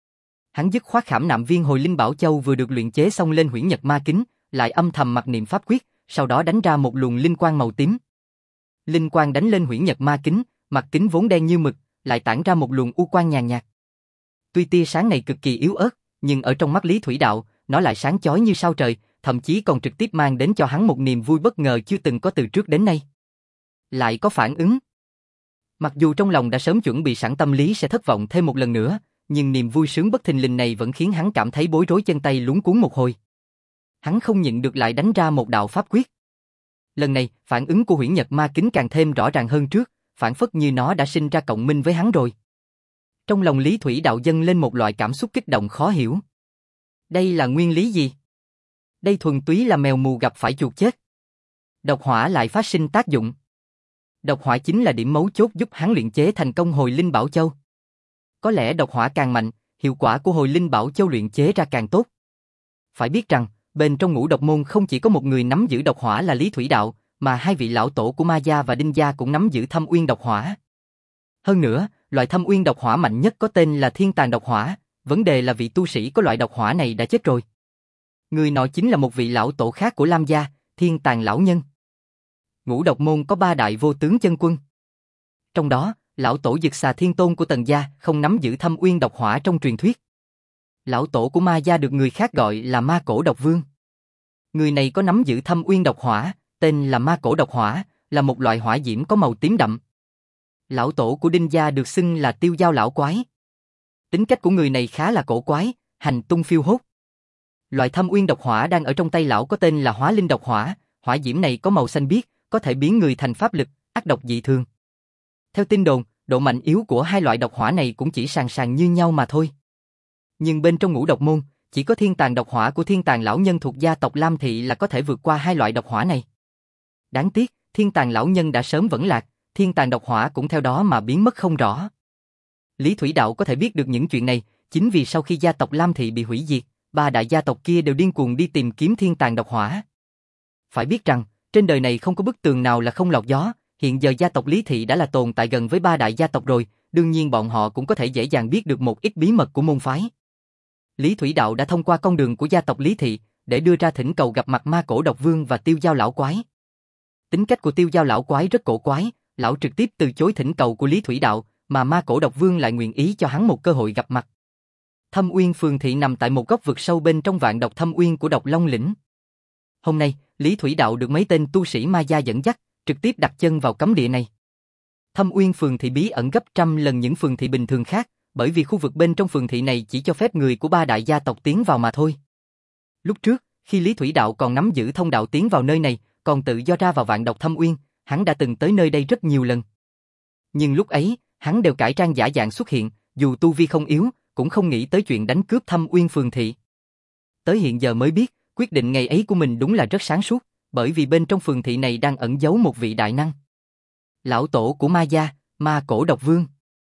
Hắn dứt khoát khảm nạm viên hồi linh bảo châu vừa được luyện chế xong lên huyễn nhật ma kính, lại âm thầm mặc niệm pháp quyết, sau đó đánh ra một luồng linh quang màu tím. Linh quang đánh lên huyễn nhật ma kính, mặt kính vốn đen như mực, lại tản ra một luồng u quang nhàn nhạt. Tuy tia sáng này cực kỳ yếu ớt, nhưng ở trong mắt Lý Thủy Đạo, nó lại sáng chói như sao trời, thậm chí còn trực tiếp mang đến cho hắn một niềm vui bất ngờ chưa từng có từ trước đến nay. Lại có phản ứng. Mặc dù trong lòng đã sớm chuẩn bị sẵn tâm lý sẽ thất vọng thêm một lần nữa, nhưng niềm vui sướng bất thình lình này vẫn khiến hắn cảm thấy bối rối chân tay luống cuống một hồi. Hắn không nhịn được lại đánh ra một đạo pháp quyết. Lần này, phản ứng của huyễn nhật ma kính càng thêm rõ ràng hơn trước, phản phất như nó đã sinh ra cộng minh với hắn rồi. Trong lòng Lý Thủy Đạo dâng lên một loại cảm xúc kích động khó hiểu. Đây là nguyên lý gì? Đây thuần túy là mèo mù gặp phải chuột chết. Độc hỏa lại phát sinh tác dụng. Độc hỏa chính là điểm mấu chốt giúp hắn luyện chế thành công hồi linh bảo châu. Có lẽ độc hỏa càng mạnh, hiệu quả của hồi linh bảo châu luyện chế ra càng tốt. Phải biết rằng, bên trong ngũ độc môn không chỉ có một người nắm giữ độc hỏa là Lý Thủy Đạo, mà hai vị lão tổ của Ma Gia và Đinh Gia cũng nắm giữ thâm uyên độc hỏa. Hơn nữa, loại thâm uyên độc hỏa mạnh nhất có tên là thiên tàng độc hỏa, vấn đề là vị tu sĩ có loại độc hỏa này đã chết rồi. Người nọ chính là một vị lão tổ khác của Lam Gia, Thiên Tàng Lão Nhân. Ngũ độc môn có ba đại vô tướng chân quân. Trong đó, lão tổ Dực Xà Thiên Tôn của Tần Gia không nắm giữ thâm uyên độc hỏa trong truyền thuyết. Lão tổ của Ma Gia được người khác gọi là Ma Cổ Độc Vương. Người này có nắm giữ thâm uyên độc hỏa, tên là Ma Cổ Độc Hỏa, là một loại hỏa diễm có màu tím đậm. Lão tổ của Đinh Gia được xưng là Tiêu Dao Lão Quái. Tính cách của người này khá là cổ quái, hành tung phiêu hốt. Loại thâm uyên độc hỏa đang ở trong tay lão có tên là Hóa Linh độc hỏa, hỏa diễm này có màu xanh biếc, có thể biến người thành pháp lực, ác độc dị thường. Theo tin đồn, độ mạnh yếu của hai loại độc hỏa này cũng chỉ sàn sàn như nhau mà thôi. Nhưng bên trong ngũ độc môn, chỉ có thiên tàng độc hỏa của thiên tàng lão nhân thuộc gia tộc Lam Thị là có thể vượt qua hai loại độc hỏa này. Đáng tiếc, thiên tàng lão nhân đã sớm vẫn lạc, thiên tàng độc hỏa cũng theo đó mà biến mất không rõ. Lý Thủy Đạo có thể biết được những chuyện này, chính vì sau khi gia tộc Lam Thị bị hủy diệt, ba đại gia tộc kia đều điên cuồng đi tìm kiếm thiên tàng độc hỏa. Phải biết rằng, trên đời này không có bức tường nào là không lọt gió, hiện giờ gia tộc Lý Thị đã là tồn tại gần với ba đại gia tộc rồi, đương nhiên bọn họ cũng có thể dễ dàng biết được một ít bí mật của môn phái. Lý Thủy Đạo đã thông qua con đường của gia tộc Lý Thị, để đưa ra thỉnh cầu gặp mặt Ma Cổ Độc Vương và Tiêu Dao Lão Quái. Tính cách của Tiêu Dao Lão Quái rất cổ quái, lão trực tiếp từ chối thỉnh cầu của Lý Thủy Đạo, mà Ma Cổ Độc Vương lại nguyện ý cho hắn một cơ hội gặp mặt. Thâm Uyên Phường Thị nằm tại một góc vực sâu bên trong vạn độc Thâm Uyên của Độc Long Lĩnh. Hôm nay, Lý Thủy Đạo được mấy tên tu sĩ Ma Gia dẫn dắt, trực tiếp đặt chân vào cấm địa này. Thâm Uyên Phường Thị bí ẩn gấp trăm lần những phường thị bình thường khác, bởi vì khu vực bên trong phường thị này chỉ cho phép người của ba đại gia tộc tiến vào mà thôi. Lúc trước, khi Lý Thủy Đạo còn nắm giữ thông đạo tiến vào nơi này, còn tự do ra vào vạn độc Thâm Uyên, hắn đã từng tới nơi đây rất nhiều lần. Nhưng lúc ấy, hắn đều cải trang giả dạng xuất hiện, dù tu vi không yếu, cũng không nghĩ tới chuyện đánh cướp Thâm Uyên Phường Thị. Tới hiện giờ mới biết, quyết định ngày ấy của mình đúng là rất sáng suốt, bởi vì bên trong phường thị này đang ẩn giấu một vị đại năng. Lão tổ của Ma Gia, Ma Cổ Độc Vương.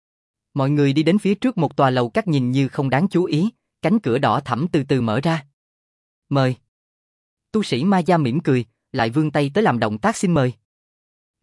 Mọi người đi đến phía trước một tòa lầu các nhìn như không đáng chú ý, cánh cửa đỏ thẫm từ từ mở ra. Mời. Tu sĩ Ma Gia mỉm cười, lại vươn tay tới làm động tác xin mời.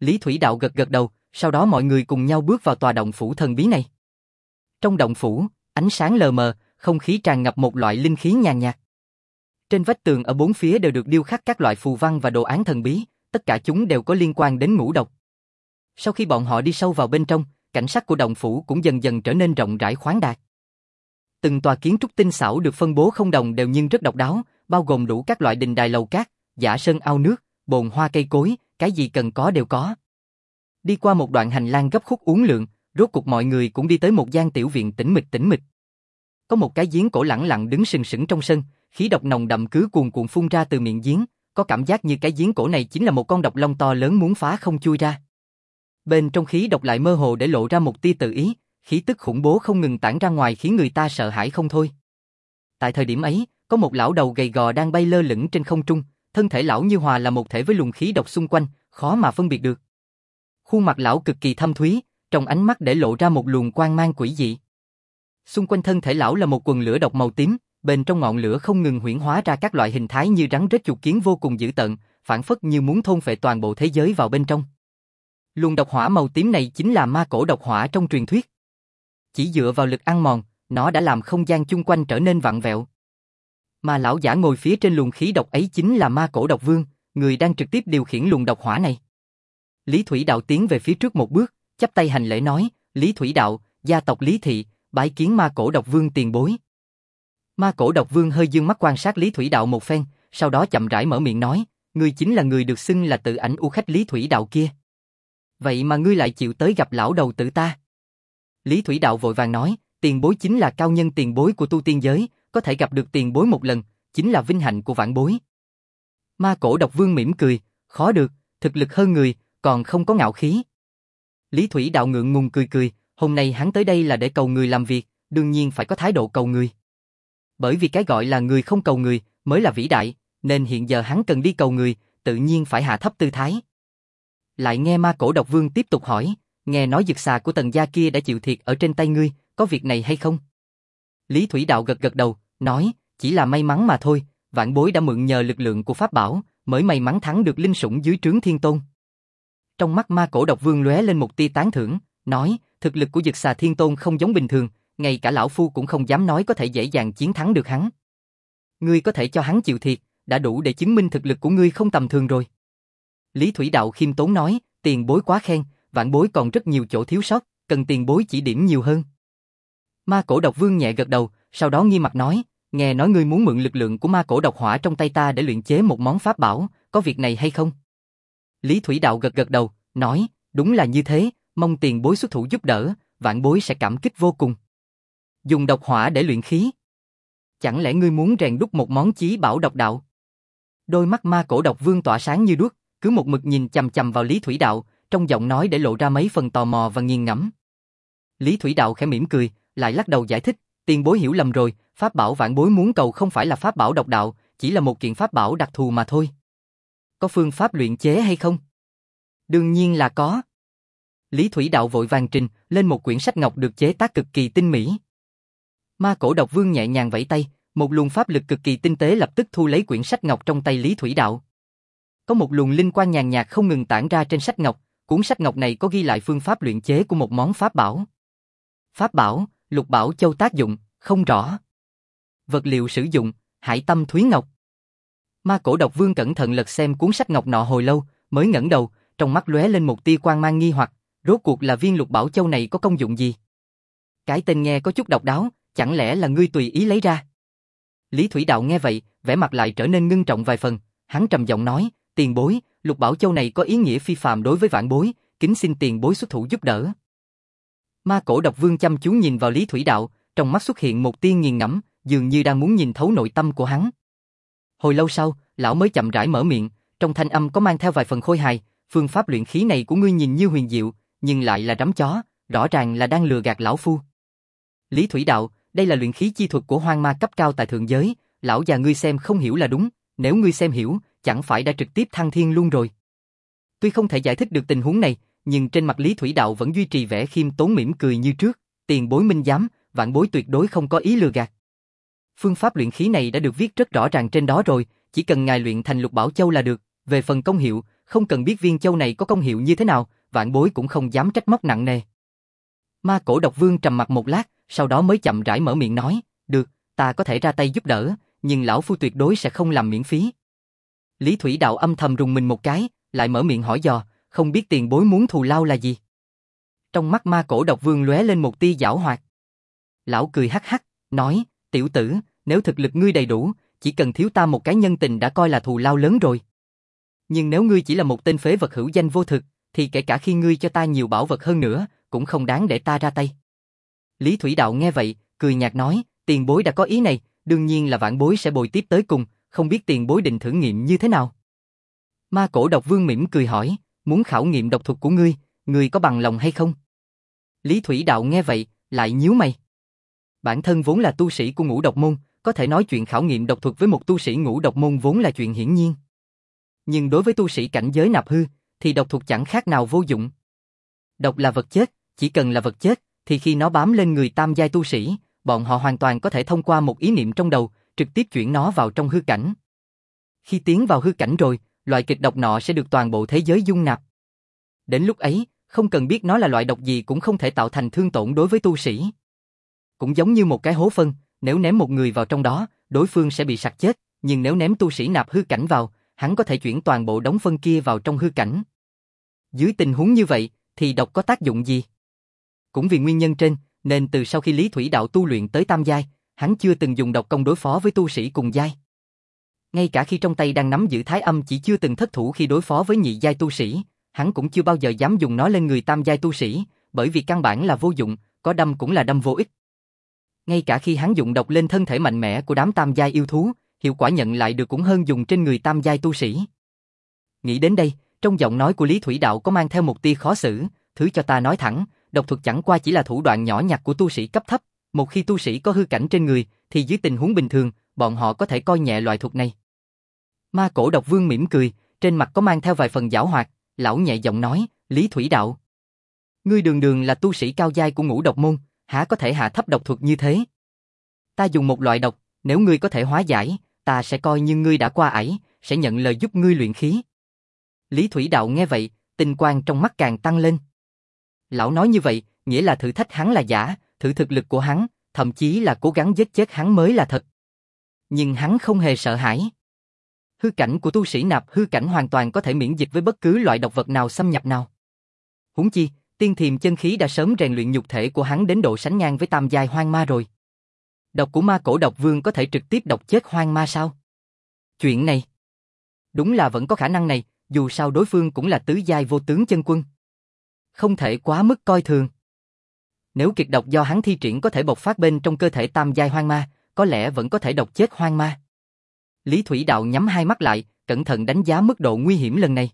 Lý Thủy Đạo gật gật đầu, sau đó mọi người cùng nhau bước vào tòa động phủ thần bí này. Trong động phủ, ánh sáng lờ mờ, không khí tràn ngập một loại linh khí nhàn nhạt. Trên vách tường ở bốn phía đều được điêu khắc các loại phù văn và đồ án thần bí, tất cả chúng đều có liên quan đến ngũ độc. Sau khi bọn họ đi sâu vào bên trong, cảnh sắc của động phủ cũng dần dần trở nên rộng rãi khoáng đạt. Từng tòa kiến trúc tinh xảo được phân bố không đồng đều nhưng rất độc đáo, bao gồm đủ các loại đình đài lầu cát, giả sơn ao nước, bồn hoa cây cối, cái gì cần có đều có. Đi qua một đoạn hành lang gấp khúc uốn lượn, rốt cuộc mọi người cũng đi tới một gian tiểu viện tĩnh mịch tĩnh mịch. Có một cái giếng cổ lẳng lặng đứng sừng sững trong sân, khí độc nồng đậm cứ cuồn cuộn phun ra từ miệng giếng, có cảm giác như cái giếng cổ này chính là một con độc long to lớn muốn phá không chui ra. Bên trong khí độc lại mơ hồ để lộ ra một tia tự ý, khí tức khủng bố không ngừng tản ra ngoài khiến người ta sợ hãi không thôi. Tại thời điểm ấy, có một lão đầu gầy gò đang bay lơ lửng trên không trung, thân thể lão như hòa là một thể với luồng khí độc xung quanh, khó mà phân biệt được. Khuôn mặt lão cực kỳ thâm thúy, trong ánh mắt để lộ ra một luồng quang mang quỷ dị. Xung quanh thân thể lão là một quần lửa độc màu tím, bên trong ngọn lửa không ngừng huyễn hóa ra các loại hình thái như rắn rết chuột kiến vô cùng dữ tợn, phảng phất như muốn thôn phệ toàn bộ thế giới vào bên trong. Luồng độc hỏa màu tím này chính là ma cổ độc hỏa trong truyền thuyết. Chỉ dựa vào lực ăn mòn, nó đã làm không gian chung quanh trở nên vặn vẹo. Mà lão giả ngồi phía trên luồng khí độc ấy chính là ma cổ độc vương, người đang trực tiếp điều khiển luồng độc hỏa này. Lý Thủy Đạo tiến về phía trước một bước, chắp tay hành lễ nói, Lý Thủy Đạo, gia tộc Lý Thị, bái kiến ma cổ độc vương tiền bối. Ma cổ độc vương hơi dương mắt quan sát Lý Thủy Đạo một phen, sau đó chậm rãi mở miệng nói, ngươi chính là người được xưng là tự ảnh u khách Lý Thủy Đạo kia. Vậy mà ngươi lại chịu tới gặp lão đầu tử ta. Lý Thủy Đạo vội vàng nói, tiền bối chính là cao nhân tiền bối của tu tiên giới, có thể gặp được tiền bối một lần, chính là vinh hạnh của vãn bối. Ma cổ độc vương mỉm cười, khó được, thực lực hơn người, còn không có ngạo khí. Lý Thủy Đạo ngượng ngùng cười cười, hôm nay hắn tới đây là để cầu người làm việc, đương nhiên phải có thái độ cầu người. Bởi vì cái gọi là người không cầu người mới là vĩ đại, nên hiện giờ hắn cần đi cầu người, tự nhiên phải hạ thấp tư thái. Lại nghe ma cổ độc vương tiếp tục hỏi, nghe nói dược xà của Tần gia kia đã chịu thiệt ở trên tay ngươi, có việc này hay không? Lý Thủy Đạo gật gật đầu, nói, chỉ là may mắn mà thôi, vãn bối đã mượn nhờ lực lượng của pháp bảo, mới may mắn thắng được linh sủng dưới trướng Thiên Tôn. Trong mắt ma cổ độc vương lóe lên một tia tán thưởng, nói, thực lực của dược xà Thiên Tôn không giống bình thường, ngay cả lão phu cũng không dám nói có thể dễ dàng chiến thắng được hắn. Ngươi có thể cho hắn chịu thiệt, đã đủ để chứng minh thực lực của ngươi không tầm thường rồi. Lý Thủy Đạo khiêm tốn nói, tiền bối quá khen, vãn bối còn rất nhiều chỗ thiếu sót, cần tiền bối chỉ điểm nhiều hơn. Ma cổ độc vương nhẹ gật đầu, sau đó nghiêm mặt nói, nghe nói ngươi muốn mượn lực lượng của ma cổ độc hỏa trong tay ta để luyện chế một món pháp bảo, có việc này hay không? Lý Thủy Đạo gật gật đầu, nói, đúng là như thế, mong tiền bối xuất thủ giúp đỡ, vãn bối sẽ cảm kích vô cùng. Dùng độc hỏa để luyện khí. Chẳng lẽ ngươi muốn rèn đúc một món chí bảo độc đạo? Đôi mắt ma cổ độc vương tỏa sáng như đuốc, cứ một mực nhìn chằm chằm vào Lý Thủy Đạo, trong giọng nói để lộ ra mấy phần tò mò và nghiền ngẫm. Lý Thủy Đạo khẽ mỉm cười, lại lắc đầu giải thích, tiền bối hiểu lầm rồi, pháp bảo vãn bối muốn cầu không phải là pháp bảo độc đạo, chỉ là một kiện pháp bảo đặc thù mà thôi. Có phương pháp luyện chế hay không? Đương nhiên là có. Lý Thủy Đạo vội vàng trình lên một quyển sách ngọc được chế tác cực kỳ tinh mỹ. Ma cổ độc vương nhẹ nhàng vẫy tay, một luồng pháp lực cực kỳ tinh tế lập tức thu lấy quyển sách ngọc trong tay Lý Thủy Đạo. Có một luồng linh quang nhàn nhạt không ngừng tản ra trên sách ngọc, cuốn sách ngọc này có ghi lại phương pháp luyện chế của một món pháp bảo. Pháp bảo, Lục Bảo Châu tác dụng, không rõ. Vật liệu sử dụng, Hải Tâm Thúy Ngọc. Ma cổ độc vương cẩn thận lật xem cuốn sách ngọc nọ hồi lâu, mới ngẩng đầu, trong mắt lóe lên một tia quang mang nghi hoặc, rốt cuộc là viên Lục Bảo Châu này có công dụng gì? Cái tên nghe có chút độc đáo, chẳng lẽ là ngươi tùy ý lấy ra? Lý Thủy Đạo nghe vậy, vẻ mặt lại trở nên ngưng trọng vài phần, hắn trầm giọng nói, tiền bối, Lục Bảo Châu này có ý nghĩa phi phàm đối với vãn bối, kính xin tiền bối xuất thủ giúp đỡ. Ma cổ độc vương chăm chú nhìn vào Lý Thủy Đạo, trong mắt xuất hiện một tia nghiền ngẫm, dường như đang muốn nhìn thấu nội tâm của hắn. Hồi lâu sau, lão mới chậm rãi mở miệng, trong thanh âm có mang theo vài phần khôi hài, phương pháp luyện khí này của ngươi nhìn như huyền diệu, nhưng lại là rắm chó, rõ ràng là đang lừa gạt lão phu. Lý Thủy Đạo, đây là luyện khí chi thuật của hoang ma cấp cao tại thượng giới, lão già ngươi xem không hiểu là đúng, nếu ngươi xem hiểu, chẳng phải đã trực tiếp thăng thiên luôn rồi. Tuy không thể giải thích được tình huống này, nhưng trên mặt Lý Thủy Đạo vẫn duy trì vẻ khiêm tốn mỉm cười như trước, tiền bối minh giám, vãn bối tuyệt đối không có ý lừa gạt. Phương pháp luyện khí này đã được viết rất rõ ràng trên đó rồi, chỉ cần ngài luyện thành Lục Bảo Châu là được, về phần công hiệu, không cần biết viên châu này có công hiệu như thế nào, vạn bối cũng không dám trách móc nặng nề. Ma Cổ Độc Vương trầm mặt một lát, sau đó mới chậm rãi mở miệng nói, được, ta có thể ra tay giúp đỡ, nhưng lão phu tuyệt đối sẽ không làm miễn phí. Lý Thủy Đạo âm thầm rùng mình một cái, lại mở miệng hỏi dò, không biết tiền bối muốn thù lao là gì? Trong mắt Ma Cổ Độc Vương lóe lên một tia giảo hoạt. Lão cười hắc hắc, nói, tiểu tử, nếu thực lực ngươi đầy đủ, chỉ cần thiếu ta một cái nhân tình đã coi là thù lao lớn rồi. Nhưng nếu ngươi chỉ là một tên phế vật hữu danh vô thực, thì kể cả khi ngươi cho ta nhiều bảo vật hơn nữa, cũng không đáng để ta ra tay. Lý Thủy Đạo nghe vậy, cười nhạt nói, tiền bối đã có ý này, đương nhiên là vãn bối sẽ bồi tiếp tới cùng, không biết tiền bối định thử nghiệm như thế nào. Ma Cổ Độc Vương mỉm cười hỏi, muốn khảo nghiệm độc thuật của ngươi, ngươi có bằng lòng hay không? Lý Thủy Đạo nghe vậy, lại nhíu mày. Bản thân vốn là tu sĩ của Ngũ Độc Môn, có thể nói chuyện khảo nghiệm độc thuật với một tu sĩ Ngũ Độc Môn vốn là chuyện hiển nhiên. Nhưng đối với tu sĩ cảnh giới nạp hư, thì độc thuật chẳng khác nào vô dụng. Độc là vật chết, chỉ cần là vật chết, thì khi nó bám lên người tam giai tu sĩ, bọn họ hoàn toàn có thể thông qua một ý niệm trong đầu, trực tiếp chuyển nó vào trong hư cảnh. Khi tiến vào hư cảnh rồi, loại kịch độc nọ sẽ được toàn bộ thế giới dung nạp. Đến lúc ấy, không cần biết nó là loại độc gì cũng không thể tạo thành thương tổn đối với tu sĩ. Cũng giống như một cái hố phân, nếu ném một người vào trong đó, đối phương sẽ bị sặc chết, nhưng nếu ném tu sĩ nạp hư cảnh vào, hắn có thể chuyển toàn bộ đống phân kia vào trong hư cảnh. Dưới tình huống như vậy, thì độc có tác dụng gì? Cũng vì nguyên nhân trên, nên từ sau khi Lý Thủy Đạo tu luyện tới tam giai, hắn chưa từng dùng độc công đối phó với tu sĩ cùng giai. Ngay cả khi trong tay đang nắm giữ thái âm chỉ chưa từng thất thủ khi đối phó với nhị giai tu sĩ, hắn cũng chưa bao giờ dám dùng nó lên người tam giai tu sĩ, bởi vì căn bản là vô dụng, có đâm cũng là đâm vô ích. Ngay cả khi hắn dụng độc lên thân thể mạnh mẽ của đám tam giai yêu thú, hiệu quả nhận lại được cũng hơn dùng trên người tam giai tu sĩ. Nghĩ đến đây, trong giọng nói của Lý Thủy Đạo có mang theo một tia khó xử, thứ cho ta nói thẳng, độc thuật chẳng qua chỉ là thủ đoạn nhỏ nhặt của tu sĩ cấp thấp, một khi tu sĩ có hư cảnh trên người, thì dưới tình huống bình thường, bọn họ có thể coi nhẹ loại thuật này. Ma Cổ Độc Vương mỉm cười, trên mặt có mang theo vài phần giảo hoạt, lão nhẹ giọng nói, Lý Thủy Đạo. Ngươi đường đường là tu sĩ cao giai của Ngũ Độc Môn, há có thể hạ thấp độc thuật như thế? Ta dùng một loại độc, nếu ngươi có thể hóa giải, ta sẽ coi như ngươi đã qua ải, sẽ nhận lời giúp ngươi luyện khí. Lý Thủy Đạo nghe vậy, tinh quang trong mắt càng tăng lên. Lão nói như vậy, nghĩa là thử thách hắn là giả, thử thực lực của hắn, thậm chí là cố gắng giết chết hắn mới là thật. Nhưng hắn không hề sợ hãi. Hư cảnh của tu sĩ nạp hư cảnh hoàn toàn có thể miễn dịch với bất cứ loại độc vật nào xâm nhập nào. Huống chi, tiên thiềm chân khí đã sớm rèn luyện nhục thể của hắn đến độ sánh ngang với tam giai hoang ma rồi. Độc của Ma Cổ Độc Vương có thể trực tiếp độc chết hoang ma sao? Chuyện này, đúng là vẫn có khả năng này, dù sao đối phương cũng là tứ giai vô tướng chân quân. Không thể quá mức coi thường. Nếu kịch độc do hắn thi triển có thể bộc phát bên trong cơ thể tam giai hoang ma, có lẽ vẫn có thể độc chết hoang ma. Lý Thủy Đạo nhắm hai mắt lại, cẩn thận đánh giá mức độ nguy hiểm lần này.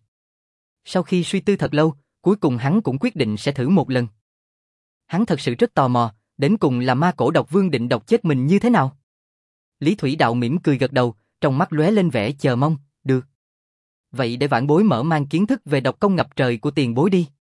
Sau khi suy tư thật lâu, cuối cùng hắn cũng quyết định sẽ thử một lần. Hắn thật sự rất tò mò, đến cùng là Ma Cổ Độc Vương định độc chết mình như thế nào? Lý Thủy Đạo mỉm cười gật đầu, trong mắt lóe lên vẻ chờ mong, được. Vậy để vãn bối mở mang kiến thức về độc công ngập trời của tiền bối đi.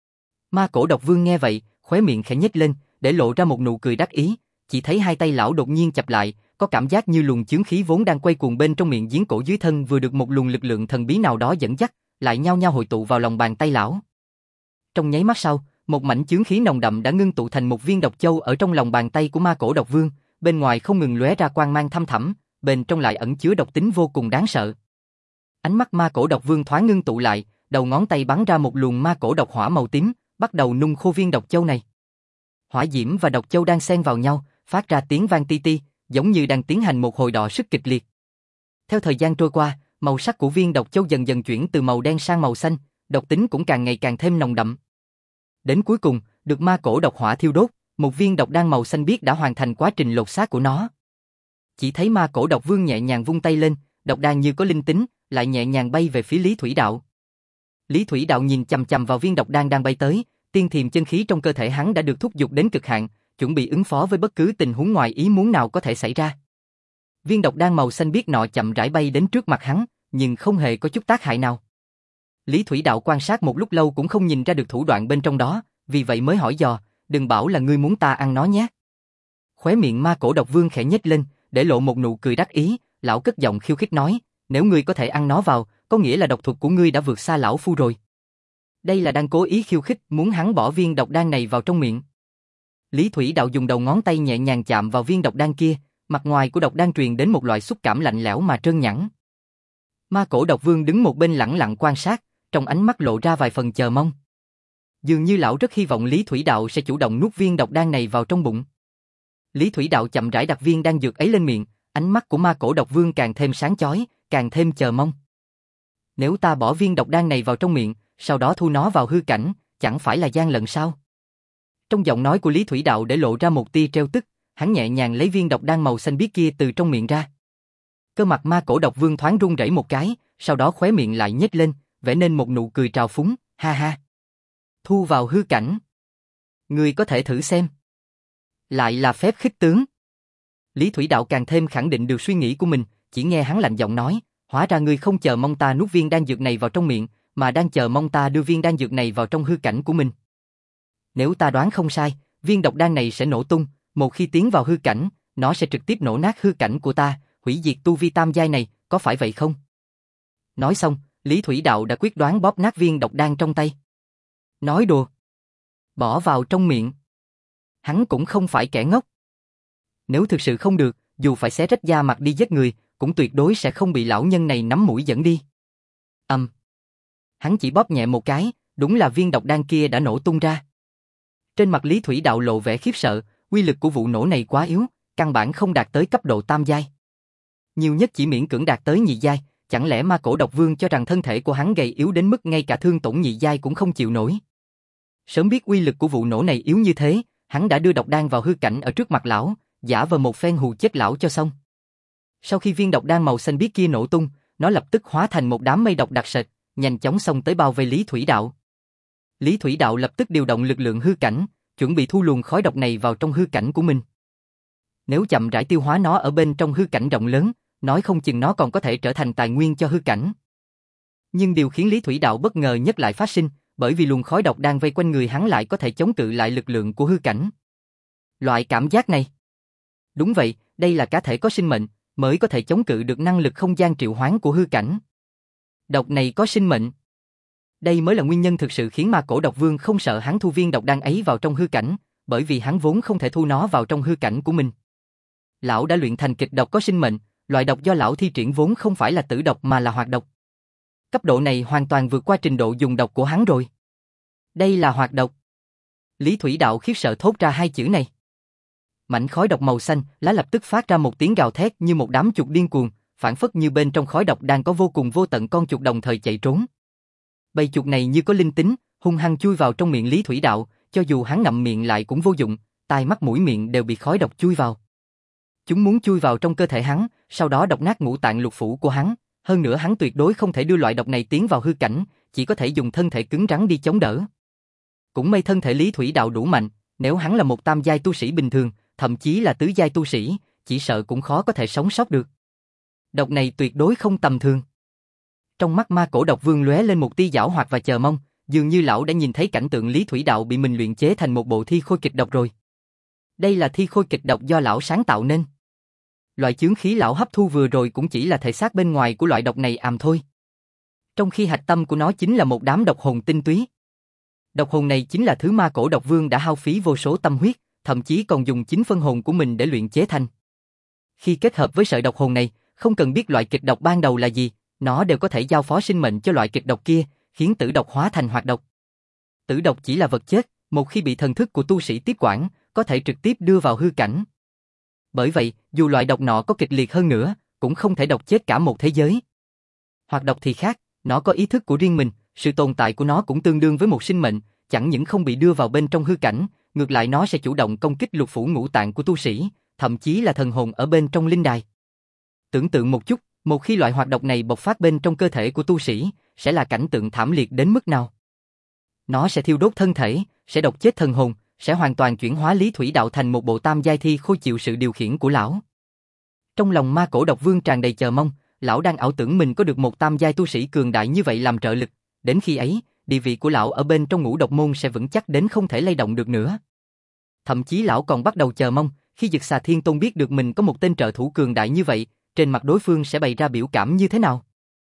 Ma Cổ Độc Vương nghe vậy, khóe miệng khẽ nhếch lên, để lộ ra một nụ cười đắc ý, chỉ thấy hai tay lão đột nhiên chập lại, có cảm giác như luồng chướng khí vốn đang quay cuồng bên trong miệng giếng cổ dưới thân vừa được một luồng lực lượng thần bí nào đó dẫn dắt, lại nhao nhao hội tụ vào lòng bàn tay lão. Trong nháy mắt sau, một mảnh chướng khí nồng đậm đã ngưng tụ thành một viên độc châu ở trong lòng bàn tay của Ma Cổ Độc Vương, bên ngoài không ngừng lóe ra quang mang thâm thẳm, bên trong lại ẩn chứa độc tính vô cùng đáng sợ. Ánh mắt Ma Cổ Độc Vương thoáng ngưng tụ lại, đầu ngón tay bắn ra một luồng ma cổ độc hỏa màu tím, bắt đầu nung khô viên độc châu này. Hỏa diễm và độc châu đang xen vào nhau, phát ra tiếng vang ti ti, giống như đang tiến hành một hồi đọ sức kịch liệt. Theo thời gian trôi qua, màu sắc của viên độc châu dần dần chuyển từ màu đen sang màu xanh, độc tính cũng càng ngày càng thêm nồng đậm. Đến cuối cùng, được ma cổ độc hỏa thiêu đốt, một viên độc đan màu xanh biếc đã hoàn thành quá trình lột xác của nó. Chỉ thấy ma cổ độc vương nhẹ nhàng vung tay lên, độc đan như có linh tính, lại nhẹ nhàng bay về phía Lý Thủy Đạo. Lý Thủy Đạo nhìn chằm chằm vào viên độc đan đang bay tới, tiên thiềm chân khí trong cơ thể hắn đã được thúc giục đến cực hạn, chuẩn bị ứng phó với bất cứ tình huống ngoài ý muốn nào có thể xảy ra. Viên độc đan màu xanh biếc nọ chậm rãi bay đến trước mặt hắn, nhưng không hề có chút tác hại nào. Lý Thủy Đạo quan sát một lúc lâu cũng không nhìn ra được thủ đoạn bên trong đó, vì vậy mới hỏi dò, đừng bảo là ngươi muốn ta ăn nó nhé. Khóe miệng ma cổ độc vương khẽ nhếch lên, để lộ một nụ cười đắc ý, lão cất giọng khiêu khích nói, nếu ngươi có thể ăn nó vào, có nghĩa là độc thuật của ngươi đã vượt xa lão phu rồi. Đây là đang cố ý khiêu khích, muốn hắn bỏ viên độc đan này vào trong miệng. Lý Thủy Đạo dùng đầu ngón tay nhẹ nhàng chạm vào viên độc đan kia, mặt ngoài của độc đan truyền đến một loại xúc cảm lạnh lẽo mà trơn nhẵn. Ma Cổ Độc Vương đứng một bên lẳng lặng quan sát, trong ánh mắt lộ ra vài phần chờ mong. Dường như lão rất hy vọng Lý Thủy Đạo sẽ chủ động nuốt viên độc đan này vào trong bụng. Lý Thủy Đạo chậm rãi đặt viên đan dược ấy lên miệng, ánh mắt của Ma Cổ Độc Vương càng thêm sáng chói, càng thêm chờ mong. Nếu ta bỏ viên độc đan này vào trong miệng, sau đó thu nó vào hư cảnh, chẳng phải là gian lận sao? Trong giọng nói của Lý Thủy Đạo để lộ ra một tia trêu tức, hắn nhẹ nhàng lấy viên độc đan màu xanh biếc kia từ trong miệng ra. Cơ mặt Ma Cổ Độc Vương thoáng run rẩy một cái, sau đó khóe miệng lại nhếch lên, vẽ nên một nụ cười trào phúng, ha ha. Thu vào hư cảnh. Ngươi có thể thử xem. Lại là phép khích tướng. Lý Thủy Đạo càng thêm khẳng định được suy nghĩ của mình, chỉ nghe hắn lạnh giọng nói, hóa ra ngươi không chờ mong ta nuốt viên đan dược này vào trong miệng, mà đang chờ mong ta đưa viên đan dược này vào trong hư cảnh của mình. Nếu ta đoán không sai, viên độc đan này sẽ nổ tung, một khi tiến vào hư cảnh, nó sẽ trực tiếp nổ nát hư cảnh của ta, hủy diệt tu vi tam giai này, có phải vậy không? Nói xong, Lý Thủy Đạo đã quyết đoán bóp nát viên độc đan trong tay. Nói đùa. Bỏ vào trong miệng. Hắn cũng không phải kẻ ngốc. Nếu thực sự không được, dù phải xé rách da mặt đi giết người, cũng tuyệt đối sẽ không bị lão nhân này nắm mũi dẫn đi. Âm. Um. Hắn chỉ bóp nhẹ một cái, đúng là viên độc đan kia đã nổ tung ra. Trên mặt Lý Thủy Đạo lộ vẻ khiếp sợ, uy lực của vụ nổ này quá yếu, căn bản không đạt tới cấp độ tam giai. Nhiều nhất chỉ miễn cưỡng đạt tới nhị giai, chẳng lẽ Ma Cổ Độc Vương cho rằng thân thể của hắn gầy yếu đến mức ngay cả thương tổn nhị giai cũng không chịu nổi. Sớm biết uy lực của vụ nổ này yếu như thế, hắn đã đưa độc đan vào hư cảnh ở trước mặt lão, giả vờ một phen hù chết lão cho xong. Sau khi viên độc đan màu xanh biếc kia nổ tung, nó lập tức hóa thành một đám mây độc đặc sệt, nhanh chóng xông tới bao vây Lý Thủy Đạo. Lý Thủy Đạo lập tức điều động lực lượng hư cảnh, chuẩn bị thu luồng khói độc này vào trong hư cảnh của mình. Nếu chậm rãi tiêu hóa nó ở bên trong hư cảnh rộng lớn, nói không chừng nó còn có thể trở thành tài nguyên cho hư cảnh. Nhưng điều khiến Lý Thủy Đạo bất ngờ nhất lại phát sinh, bởi vì luồng khói độc đang vây quanh người hắn lại có thể chống cự lại lực lượng của hư cảnh. Loại cảm giác này. Đúng vậy, đây là cá thể có sinh mệnh, mới có thể chống cự được năng lực không gian triệu hoán của hư cảnh. Độc này có sinh mệnh. Đây mới là nguyên nhân thực sự khiến Ma Cổ Độc Vương không sợ hắn thu viên độc đan ấy vào trong hư cảnh, bởi vì hắn vốn không thể thu nó vào trong hư cảnh của mình. Lão đã luyện thành kịch độc có sinh mệnh, loại độc do lão thi triển vốn không phải là tử độc mà là hoạt độc. Cấp độ này hoàn toàn vượt qua trình độ dùng độc của hắn rồi. Đây là hoạt độc. Lý Thủy Đạo khiếp sợ thốt ra hai chữ này. Mảnh khói độc màu xanh, lá lập tức phát ra một tiếng gào thét như một đám chuột điên cuồng, phản phất như bên trong khói độc đang có vô cùng vô tận con chuột đồng thời chạy trốn. Bầy chuột này như có linh tính, hung hăng chui vào trong miệng Lý Thủy Đạo, cho dù hắn ngậm miệng lại cũng vô dụng, tai mắt mũi miệng đều bị khói độc chui vào. Chúng muốn chui vào trong cơ thể hắn, sau đó độc nát ngũ tạng lục phủ của hắn, hơn nữa hắn tuyệt đối không thể đưa loại độc này tiến vào hư cảnh, chỉ có thể dùng thân thể cứng rắn đi chống đỡ. Cũng may thân thể Lý Thủy Đạo đủ mạnh, nếu hắn là một tam giai tu sĩ bình thường, thậm chí là tứ giai tu sĩ, chỉ sợ cũng khó có thể sống sót được. Độc này tuyệt đối không tầm thường. Trong mắt Ma Cổ Độc Vương lóe lên một tia giảo hoạt và chờ mong, dường như lão đã nhìn thấy cảnh tượng Lý Thủy Đạo bị mình luyện chế thành một bộ thi khôi kịch độc rồi. Đây là thi khôi kịch độc do lão sáng tạo nên. Loại chướng khí lão hấp thu vừa rồi cũng chỉ là thể xác bên ngoài của loại độc này àm thôi. Trong khi hạch tâm của nó chính là một đám độc hồn tinh túy. Độc hồn này chính là thứ Ma Cổ Độc Vương đã hao phí vô số tâm huyết, thậm chí còn dùng chính phân hồn của mình để luyện chế thành. Khi kết hợp với sợi độc hồn này, không cần biết loại kịch độc ban đầu là gì, nó đều có thể giao phó sinh mệnh cho loại kịch độc kia, khiến tử độc hóa thành hoạt độc. Tử độc chỉ là vật chết, một khi bị thần thức của tu sĩ tiếp quản, có thể trực tiếp đưa vào hư cảnh. Bởi vậy, dù loại độc nọ có kịch liệt hơn nữa, cũng không thể độc chết cả một thế giới. Hoạt độc thì khác, nó có ý thức của riêng mình, sự tồn tại của nó cũng tương đương với một sinh mệnh, chẳng những không bị đưa vào bên trong hư cảnh, ngược lại nó sẽ chủ động công kích lục phủ ngũ tạng của tu sĩ, thậm chí là thần hồn ở bên trong linh đài. Tưởng tượng một chút, một khi loại hoạt độc này bộc phát bên trong cơ thể của tu sĩ, sẽ là cảnh tượng thảm liệt đến mức nào? Nó sẽ thiêu đốt thân thể, sẽ độc chết thần hồn, sẽ hoàn toàn chuyển hóa Lý Thủy Đạo thành một bộ tam giai thi khôi chịu sự điều khiển của lão. Trong lòng Ma Cổ Độc Vương tràn đầy chờ mong, lão đang ảo tưởng mình có được một tam giai tu sĩ cường đại như vậy làm trợ lực, đến khi ấy, địa vị của lão ở bên trong ngũ độc môn sẽ vững chắc đến không thể lay động được nữa. Thậm chí lão còn bắt đầu chờ mong, khi Dực Xà Thiên Tôn biết được mình có một tên trợ thủ cường đại như vậy, trên mặt đối phương sẽ bày ra biểu cảm như thế nào.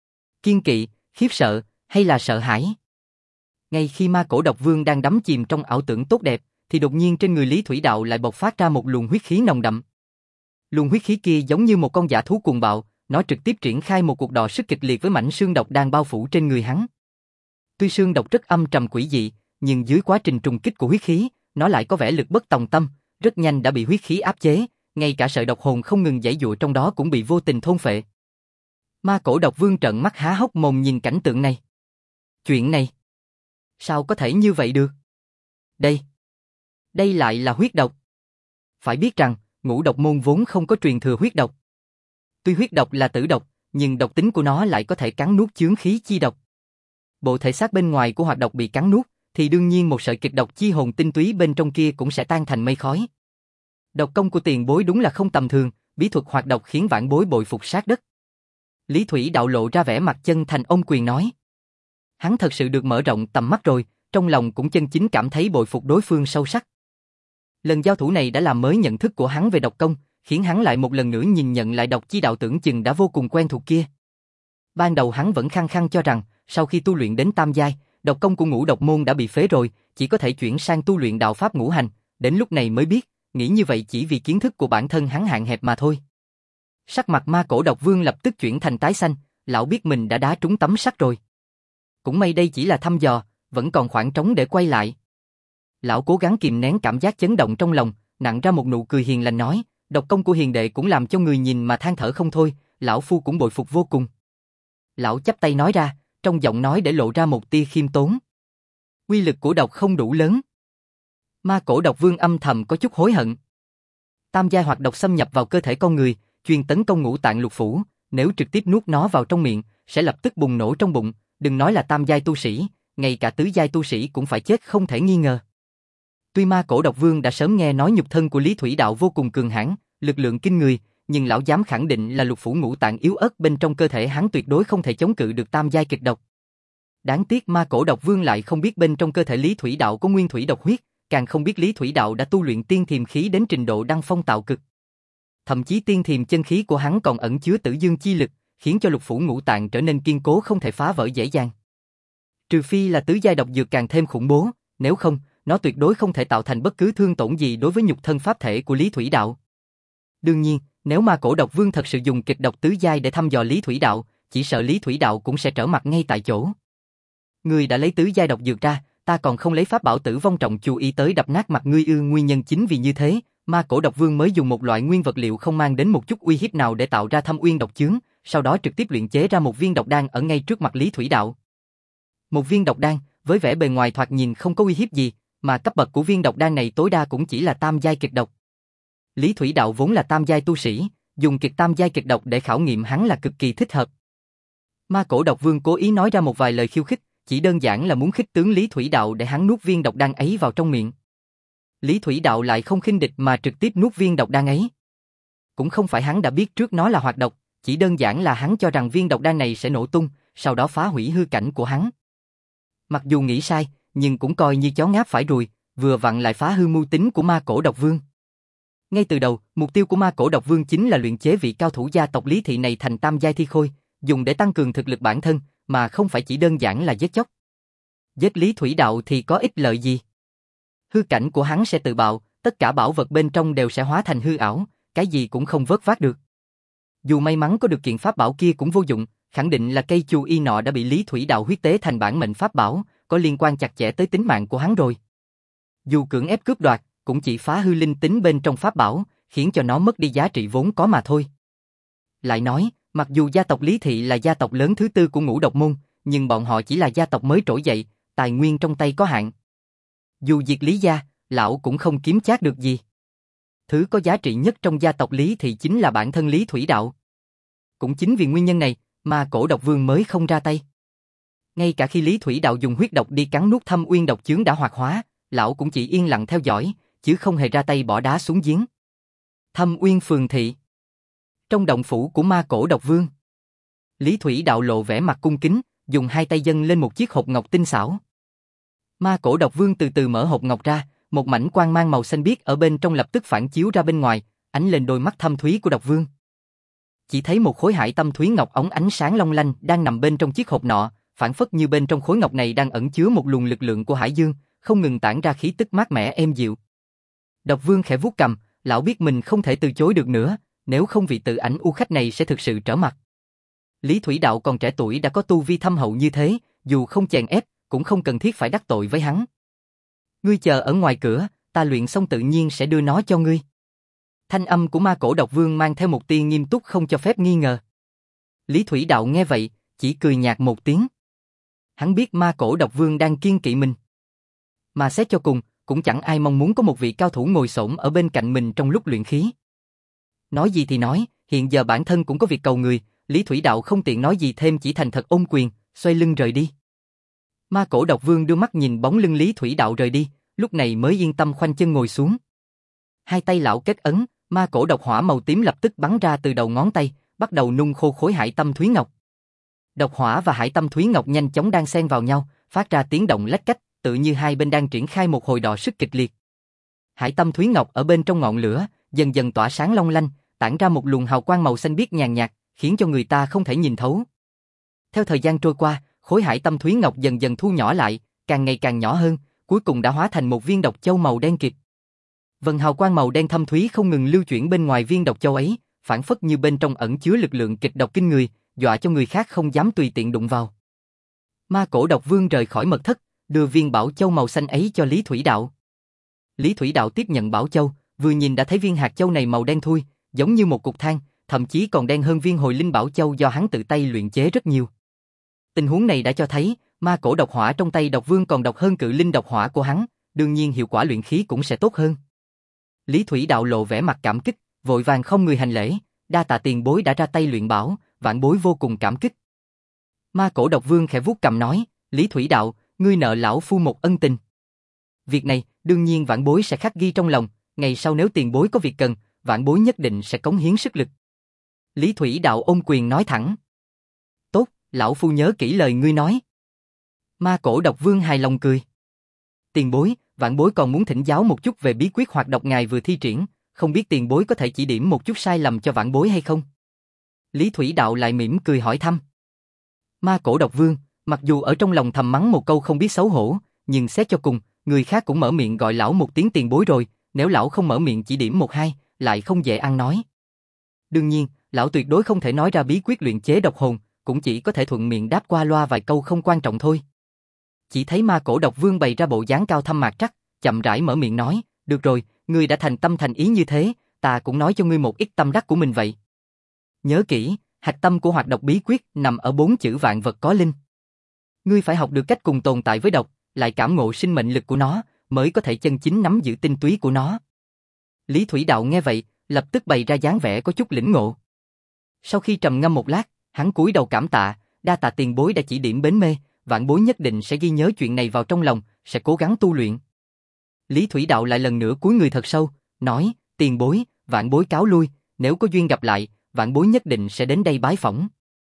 kiên kỵ, khiếp sợ, hay là sợ hãi? Ngay khi ma cổ độc vương đang đắm chìm trong ảo tưởng tốt đẹp, thì đột nhiên trên người Lý Thủy Đạo lại bộc phát ra một luồng huyết khí nồng đậm. Luồng huyết khí kia giống như một con dã thú cuồng bạo, nó trực tiếp triển khai một cuộc đọ sức kịch liệt với mảnh xương độc đang bao phủ trên người hắn. Tuy xương độc rất âm trầm quỷ dị, nhưng dưới quá trình trùng kích của huyết khí, nó lại có vẻ lực bất tòng tâm, rất nhanh đã bị huyết khí áp chế, ngay cả sợi độc hồn không ngừng giãy giụa trong đó cũng bị vô tình thôn phệ. Ma cổ độc vương trợn mắt há hốc mồm nhìn cảnh tượng này. Chuyện này, sao có thể như vậy được? Đây, đây lại là huyết độc. Phải biết rằng, ngũ độc môn vốn không có truyền thừa huyết độc. Tuy huyết độc là tử độc, nhưng độc tính của nó lại có thể cắn nuốt chướng khí chi độc. Bộ thể xác bên ngoài của hoạt độc bị cắn nuốt, thì đương nhiên một sợi kịch độc chi hồn tinh túy bên trong kia cũng sẽ tan thành mây khói. Độc công của tiền bối đúng là không tầm thường, bí thuật hoạt độc khiến vãn bối bội phục sát đất. Lý Thủy Đạo lộ ra vẻ mặt chân thành ôm quyền nói. Hắn thật sự được mở rộng tầm mắt rồi, trong lòng cũng chân chính cảm thấy bội phục đối phương sâu sắc. Lần giao thủ này đã làm mới nhận thức của hắn về độc công, khiến hắn lại một lần nữa nhìn nhận lại độc chi đạo tưởng chừng đã vô cùng quen thuộc kia. Ban đầu hắn vẫn khăng khăng cho rằng, sau khi tu luyện đến tam giai, độc công của ngũ độc môn đã bị phế rồi, chỉ có thể chuyển sang tu luyện đạo pháp ngũ hành, đến lúc này mới biết, nghĩ như vậy chỉ vì kiến thức của bản thân hắn hạn hẹp mà thôi. Sắc mặt ma cổ độc vương lập tức chuyển thành tái xanh, lão biết mình đã đá trúng tấm sắt rồi. Cũng may đây chỉ là thăm dò, vẫn còn khoảng trống để quay lại. Lão cố gắng kìm nén cảm giác chấn động trong lòng, nặn ra một nụ cười hiền lành nói, độc công của hiền đệ cũng làm cho người nhìn mà than thở không thôi, lão phu cũng bội phục vô cùng. Lão chắp tay nói ra, trong giọng nói để lộ ra một tia khiêm tốn. Uy lực của độc không đủ lớn. Ma cổ độc vương âm thầm có chút hối hận. Tam giai hoạt độc xâm nhập vào cơ thể con người, chuyên tấn công ngũ tạng lục phủ, nếu trực tiếp nuốt nó vào trong miệng, sẽ lập tức bùng nổ trong bụng, đừng nói là tam giai tu sĩ, ngay cả tứ giai tu sĩ cũng phải chết không thể nghi ngờ. Tuy ma cổ độc vương đã sớm nghe nói nhục thân của Lý Thủy Đạo vô cùng cường hãn, lực lượng kinh người, nhưng lão dám khẳng định là lục phủ ngũ tạng yếu ớt bên trong cơ thể hắn tuyệt đối không thể chống cự được tam giai kịch độc. Đáng tiếc ma cổ độc vương lại không biết bên trong cơ thể Lý Thủy Đạo có nguyên thủy độc huyết, càng không biết Lý Thủy Đạo đã tu luyện tiên thiềm khí đến trình độ đăng phong tạo cực. Thậm chí tiên thiềm chân khí của hắn còn ẩn chứa tử dương chi lực, khiến cho lục phủ ngũ tạng trở nên kiên cố không thể phá vỡ dễ dàng. Trừ phi là tứ giai độc dược càng thêm khủng bố, nếu không, nó tuyệt đối không thể tạo thành bất cứ thương tổn gì đối với nhục thân pháp thể của Lý Thủy Đạo. Đương nhiên, nếu ma cổ độc vương thật sự dùng kịch độc tứ giai để thăm dò Lý Thủy Đạo, chỉ sợ Lý Thủy Đạo cũng sẽ trở mặt ngay tại chỗ. Ngươi đã lấy tứ giai độc dược ra, ta còn không lấy pháp bảo tử vong trọng chú ý tới đập nát mặt ngươi ư? Nguyên nhân chính vì như thế, ma cổ độc vương mới dùng một loại nguyên vật liệu không mang đến một chút uy hiếp nào để tạo ra thâm uyên độc chướng, sau đó trực tiếp luyện chế ra một viên độc đan ở ngay trước mặt Lý Thủy Đạo. Một viên độc đan, với vẻ bề ngoài thoạt nhìn không có uy hiếp gì, mà cấp bậc của viên độc đan này tối đa cũng chỉ là tam giai kịch độc. Lý Thủy Đạo vốn là tam giai tu sĩ, dùng kịch tam giai kịch độc để khảo nghiệm hắn là cực kỳ thích hợp. Ma cổ độc vương cố ý nói ra một vài lời khiêu khích, chỉ đơn giản là muốn khích tướng Lý Thủy Đạo để hắn nuốt viên độc đan ấy vào trong miệng. Lý Thủy Đạo lại không khinh địch mà trực tiếp nuốt viên độc đan ấy. Cũng không phải hắn đã biết trước nó là hoạt độc, chỉ đơn giản là hắn cho rằng viên độc đan này sẽ nổ tung, sau đó phá hủy hư cảnh của hắn. Mặc dù nghĩ sai, nhưng cũng coi như chó ngáp phải ruồi, vừa vặn lại phá hư mưu tính của ma cổ độc vương. Ngay từ đầu, mục tiêu của ma cổ độc vương chính là luyện chế vị cao thủ gia tộc Lý Thị này thành tam giai thi khôi, dùng để tăng cường thực lực bản thân, mà không phải chỉ đơn giản là giết chóc. Giết Lý Thủy Đạo thì có ích lợi gì? Hư cảnh của hắn sẽ tự bạo, tất cả bảo vật bên trong đều sẽ hóa thành hư ảo, cái gì cũng không vớt vát được. Dù may mắn có được kiện pháp bảo kia cũng vô dụng, khẳng định là cây chu y nọ đã bị Lý Thủy Đạo huyết tế thành bản mệnh pháp bảo, có liên quan chặt chẽ tới tính mạng của hắn rồi. Dù cưỡng ép cướp đoạt, cũng chỉ phá hư linh tính bên trong pháp bảo, khiến cho nó mất đi giá trị vốn có mà thôi. Lại nói, mặc dù gia tộc Lý Thị là gia tộc lớn thứ tư của ngũ độc môn, nhưng bọn họ chỉ là gia tộc mới trỗi dậy, tài nguyên trong tay có hạn. Dù diệt Lý gia, lão cũng không kiếm chác được gì. Thứ có giá trị nhất trong gia tộc Lý Thị chính là bản thân Lý Thủy Đạo. Cũng chính vì nguyên nhân này, mà cổ độc vương mới không ra tay. Ngay cả khi Lý Thủy Đạo dùng huyết độc đi cắn nuốt thâm uyên độc chướng đã hoạt hóa, lão cũng chỉ yên lặng theo dõi, chứ không hề ra tay bỏ đá xuống giếng. Thâm Uyên Phường Thị. Trong động phủ của ma cổ độc vương, Lý Thủy Đạo lộ vẻ mặt cung kính, dùng hai tay dâng lên một chiếc hộp ngọc tinh xảo. Ma cổ độc vương từ từ mở hộp ngọc ra, một mảnh quang mang màu xanh biếc ở bên trong lập tức phản chiếu ra bên ngoài, ánh lên đôi mắt thâm thúy của độc vương. Chỉ thấy một khối hải tâm thúy ngọc óng ánh sáng long lanh đang nằm bên trong chiếc hộp nọ, phảng phất như bên trong khối ngọc này đang ẩn chứa một luồng lực lượng của hải dương, không ngừng tản ra khí tức mát mẻ êm dịu. Độc Vương khẽ vuốt cằm, lão biết mình không thể từ chối được nữa, nếu không vị tự ảnh u khách này sẽ thực sự trở mặt. Lý Thủy Đạo còn trẻ tuổi đã có tu vi thâm hậu như thế, dù không chèn ép, cũng không cần thiết phải đắc tội với hắn. Ngươi chờ ở ngoài cửa, ta luyện xong tự nhiên sẽ đưa nó cho ngươi. Thanh âm của Ma Cổ Độc Vương mang theo một tia nghiêm túc không cho phép nghi ngờ. Lý Thủy Đạo nghe vậy, chỉ cười nhạt một tiếng. Hắn biết Ma Cổ Độc Vương đang kiêng kỵ mình. Mà xét cho cùng, cũng chẳng ai mong muốn có một vị cao thủ ngồi xổm ở bên cạnh mình trong lúc luyện khí. Nói gì thì nói, hiện giờ bản thân cũng có việc cầu người, Lý Thủy Đạo không tiện nói gì thêm, chỉ thành thật ôm quyền, xoay lưng rời đi. Ma Cổ Độc Vương đưa mắt nhìn bóng lưng Lý Thủy Đạo rời đi, lúc này mới yên tâm khoanh chân ngồi xuống. Hai tay lão kết ấn, ma cổ độc hỏa màu tím lập tức bắn ra từ đầu ngón tay, bắt đầu nung khô khối hải tâm thúy ngọc. Độc hỏa và hải tâm thúy ngọc nhanh chóng đan xen vào nhau, phát ra tiếng động lách cách, tự như hai bên đang triển khai một hồi đọ sức kịch liệt. Hải tâm thúy ngọc ở bên trong ngọn lửa, dần dần tỏa sáng long lanh, tản ra một luồng hào quang màu xanh biếc nhàn nhạt, khiến cho người ta không thể nhìn thấu. Theo thời gian trôi qua, khối hải tâm thúy ngọc dần dần thu nhỏ lại, càng ngày càng nhỏ hơn, cuối cùng đã hóa thành một viên độc châu màu đen kịt. Vầng hào quang màu đen thâm thúy không ngừng lưu chuyển bên ngoài viên độc châu ấy, phản phất như bên trong ẩn chứa lực lượng kịch độc kinh người, dọa cho người khác không dám tùy tiện đụng vào. Ma Cổ Độc Vương rời khỏi mật thất, đưa viên bảo châu màu xanh ấy cho Lý Thủy Đạo. Lý Thủy Đạo tiếp nhận bảo châu, vừa nhìn đã thấy viên hạt châu này màu đen thui, giống như một cục than, thậm chí còn đen hơn viên hồi linh bảo châu do hắn tự tay luyện chế rất nhiều. Tình huống này đã cho thấy, ma cổ độc hỏa trong tay Độc Vương còn độc hơn cự linh độc hỏa của hắn, đương nhiên hiệu quả luyện khí cũng sẽ tốt hơn. Lý Thủy Đạo lộ vẻ mặt cảm kích, vội vàng không người hành lễ, đa tạ tiền bối đã ra tay luyện bảo, vãn bối vô cùng cảm kích. Ma cổ Độc Vương khẽ vuốt cằm nói, Lý Thủy Đạo, ngươi nợ lão phu một ân tình. Việc này, đương nhiên vãn bối sẽ khắc ghi trong lòng, ngày sau nếu tiền bối có việc cần, vãn bối nhất định sẽ cống hiến sức lực. Lý Thủy Đạo ôm quyền nói thẳng. Tốt, lão phu nhớ kỹ lời ngươi nói. Ma cổ Độc Vương hài lòng cười. Tiền bối, vãn bối còn muốn thỉnh giáo một chút về bí quyết hoạt độc ngài vừa thi triển, không biết tiền bối có thể chỉ điểm một chút sai lầm cho vãn bối hay không? Lý Thủy Đạo lại mỉm cười hỏi thăm. Ma cổ Độc Vương, mặc dù ở trong lòng thầm mắng một câu không biết xấu hổ, nhưng xét cho cùng, người khác cũng mở miệng gọi lão một tiếng tiền bối rồi, nếu lão không mở miệng chỉ điểm một hai, lại không dễ ăn nói. Đương nhiên, lão tuyệt đối không thể nói ra bí quyết luyện chế độc hồn, cũng chỉ có thể thuận miệng đáp qua loa vài câu không quan trọng thôi. Chỉ thấy ma cổ Độc Vương bày ra bộ dáng cao thâm mạc trắc, chậm rãi mở miệng nói, được rồi, ngươi đã thành tâm thành ý như thế, ta cũng nói cho ngươi một ít tâm đắc của mình vậy. Nhớ kỹ, hạch tâm của hoạt độc bí quyết nằm ở bốn chữ vạn vật có linh. Ngươi phải học được cách cùng tồn tại với độc, lại cảm ngộ sinh mệnh lực của nó, mới có thể chân chính nắm giữ tinh túy của nó. Lý Thủy Đạo nghe vậy, lập tức bày ra dáng vẻ có chút lĩnh ngộ. Sau khi trầm ngâm một lát, hắn cúi đầu cảm tạ, đa tạ tiền bối đã chỉ điểm bến mê, vạn bối nhất định sẽ ghi nhớ chuyện này vào trong lòng, sẽ cố gắng tu luyện. Lý Thủy Đạo lại lần nữa cúi người thật sâu, nói, tiền bối, vạn bối cáo lui, nếu có duyên gặp lại, vạn bối nhất định sẽ đến đây bái phỏng.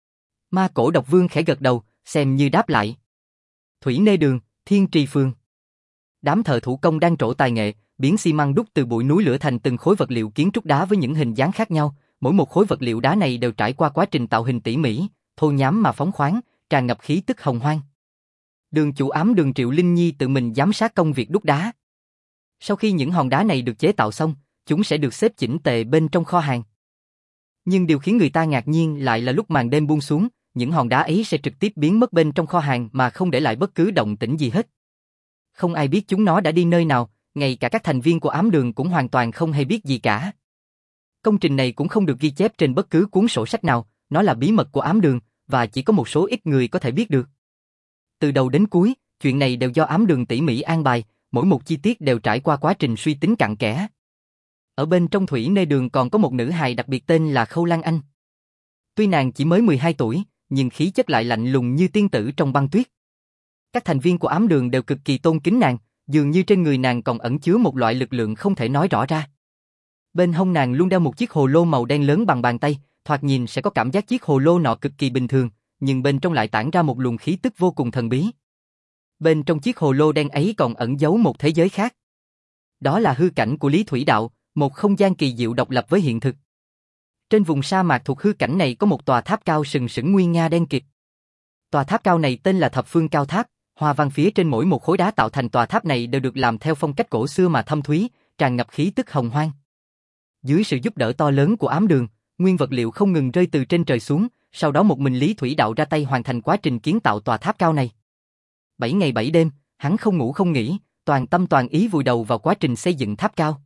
Ma cổ Độc Vương khẽ gật đầu, xem như đáp lại. Thủy Nê Đường, Thiên Trì Phương. Đám thợ thủ công đang trổ tài nghệ, biến xi măng đúc từ bụi núi lửa thành từng khối vật liệu kiến trúc đá với những hình dáng khác nhau, mỗi một khối vật liệu đá này đều trải qua quá trình tạo hình tỉ mỉ, thô nhám mà phóng khoáng, tràn ngập khí tức hồng hoang. Đường chủ ám Đường Triệu Linh Nhi tự mình giám sát công việc đúc đá. Sau khi những hòn đá này được chế tạo xong, chúng sẽ được xếp chỉnh tề bên trong kho hàng. Nhưng điều khiến người ta ngạc nhiên lại là lúc màn đêm buông xuống, những hòn đá ấy sẽ trực tiếp biến mất bên trong kho hàng mà không để lại bất cứ động tĩnh gì hết. Không ai biết chúng nó đã đi nơi nào, ngay cả các thành viên của ám đường cũng hoàn toàn không hay biết gì cả. Công trình này cũng không được ghi chép trên bất cứ cuốn sổ sách nào, nó là bí mật của ám đường, và chỉ có một số ít người có thể biết được. Từ đầu đến cuối, chuyện này đều do ám đường tỉ mỉ an bài, mỗi một chi tiết đều trải qua quá trình suy tính cặn kẽ. Ở bên trong Thủy Nê Đường còn có một nữ hài đặc biệt tên là Khâu Lan Anh. Tuy nàng chỉ mới mười hai tuổi, nhưng khí chất lại lạnh lùng như tiên tử trong băng tuyết. Các thành viên của ám đường đều cực kỳ tôn kính nàng, dường như trên người nàng còn ẩn chứa một loại lực lượng không thể nói rõ ra. Bên hông nàng luôn đeo một chiếc hồ lô màu đen lớn bằng bàn tay, thoạt nhìn sẽ có cảm giác chiếc hồ lô nọ cực kỳ bình thường, nhưng bên trong lại tản ra một luồng khí tức vô cùng thần bí. Bên trong chiếc hồ lô đen ấy còn ẩn giấu một thế giới khác. Đó là hư cảnh của Lý Thủy Đạo, một không gian kỳ diệu độc lập với hiện thực. Trên vùng sa mạc thuộc hư cảnh này có một tòa tháp cao sừng sững nguy nga đen kịt. Tòa tháp cao này tên là Thập Phương Cao Tháp, hoa văn phía trên mỗi một khối đá tạo thành tòa tháp này đều được làm theo phong cách cổ xưa mà thâm thúy, tràn ngập khí tức hồng hoang. Dưới sự giúp đỡ to lớn của ám đường, nguyên vật liệu không ngừng rơi từ trên trời xuống, sau đó một mình Lý Thủy Đạo ra tay hoàn thành quá trình kiến tạo tòa tháp cao này. Bảy ngày bảy đêm, hắn không ngủ không nghỉ, toàn tâm toàn ý vùi đầu vào quá trình xây dựng tháp cao.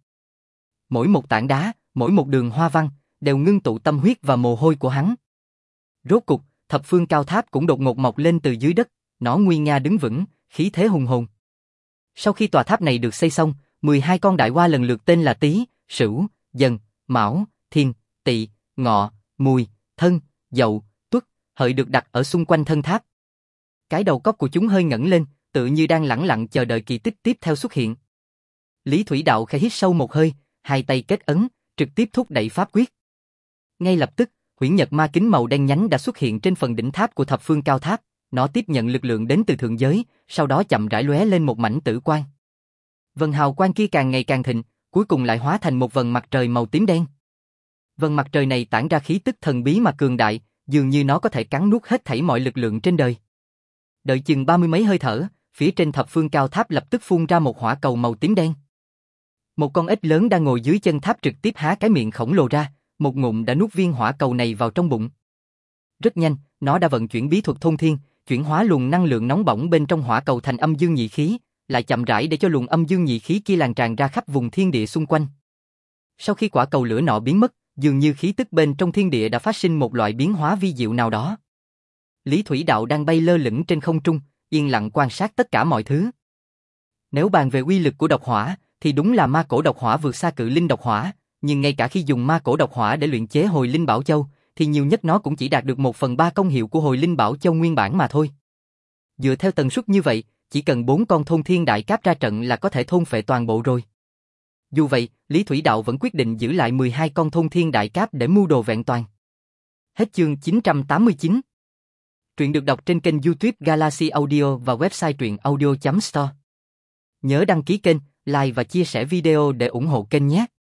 Mỗi một tảng đá, mỗi một đường hoa văn, đều ngưng tụ tâm huyết và mồ hôi của hắn. Rốt cục, Thập Phương Cao Tháp cũng đột ngột mọc lên từ dưới đất, nó nguy nga đứng vững, khí thế hùng hồn. Sau khi tòa tháp này được xây xong, mười hai con đại hoa lần lượt tên là Tý, Sửu, Dần, Mão, Thiên, Tỵ, Ngọ, Mùi, Thân, Dậu, Tuất, Hợi được đặt ở xung quanh thân tháp. Cái đầu cóc của chúng hơi ngẩng lên, tự như đang lẳng lặng chờ đợi kỳ tích tiếp theo xuất hiện. Lý Thủy Đạo khẽ hít sâu một hơi, hai tay kết ấn, trực tiếp thúc đẩy pháp quyết. Ngay lập tức, huyễn nhật ma kính màu đen nhánh đã xuất hiện trên phần đỉnh tháp của Thập Phương Cao Tháp, nó tiếp nhận lực lượng đến từ thượng giới, sau đó chậm rãi lóe lên một mảnh tử quang. Vầng hào quang kia càng ngày càng thịnh, cuối cùng lại hóa thành một vầng mặt trời màu tím đen. Vầng mặt trời này tản ra khí tức thần bí mà cường đại, dường như nó có thể cắn nuốt hết thảy mọi lực lượng trên đời. Đợi chừng ba mươi mấy hơi thở, phía trên Thập Phương Cao Tháp lập tức phun ra một hỏa cầu màu tím đen. Một con ếch lớn đang ngồi dưới chân tháp trực tiếp há cái miệng khổng lồ ra, một ngụm đã nuốt viên hỏa cầu này vào trong bụng. Rất nhanh, nó đã vận chuyển bí thuật thôn thiên, chuyển hóa luồng năng lượng nóng bỏng bên trong hỏa cầu thành âm dương nhị khí, lại chậm rãi để cho luồng âm dương nhị khí kia lan tràn ra khắp vùng thiên địa xung quanh. Sau khi quả cầu lửa nọ biến mất, dường như khí tức bên trong thiên địa đã phát sinh một loại biến hóa vi diệu nào đó. Lý Thủy Đạo đang bay lơ lửng trên không trung, yên lặng quan sát tất cả mọi thứ. Nếu bàn về uy lực của độc hỏa, thì đúng là ma cổ độc hỏa vượt xa cự linh độc hỏa, nhưng ngay cả khi dùng ma cổ độc hỏa để luyện chế hồi linh bảo châu, thì nhiều nhất nó cũng chỉ đạt được một phần ba công hiệu của hồi linh bảo châu nguyên bản mà thôi. Dựa theo tần suất như vậy, chỉ cần bốn con thôn thiên đại cáp ra trận là có thể thôn phệ toàn bộ rồi. Dù vậy, Lý Thủy Đạo vẫn quyết định giữ lại mười hai con thôn thiên đại cáp để mưu đồ vẹn toàn. Hết chương chín trăm tám mươi chín. Truyện được đọc trên kênh YouTube Galaxy Audio và website truyện audio chấm store. Nhớ đăng ký kênh, like và chia sẻ video để ủng hộ kênh nhé.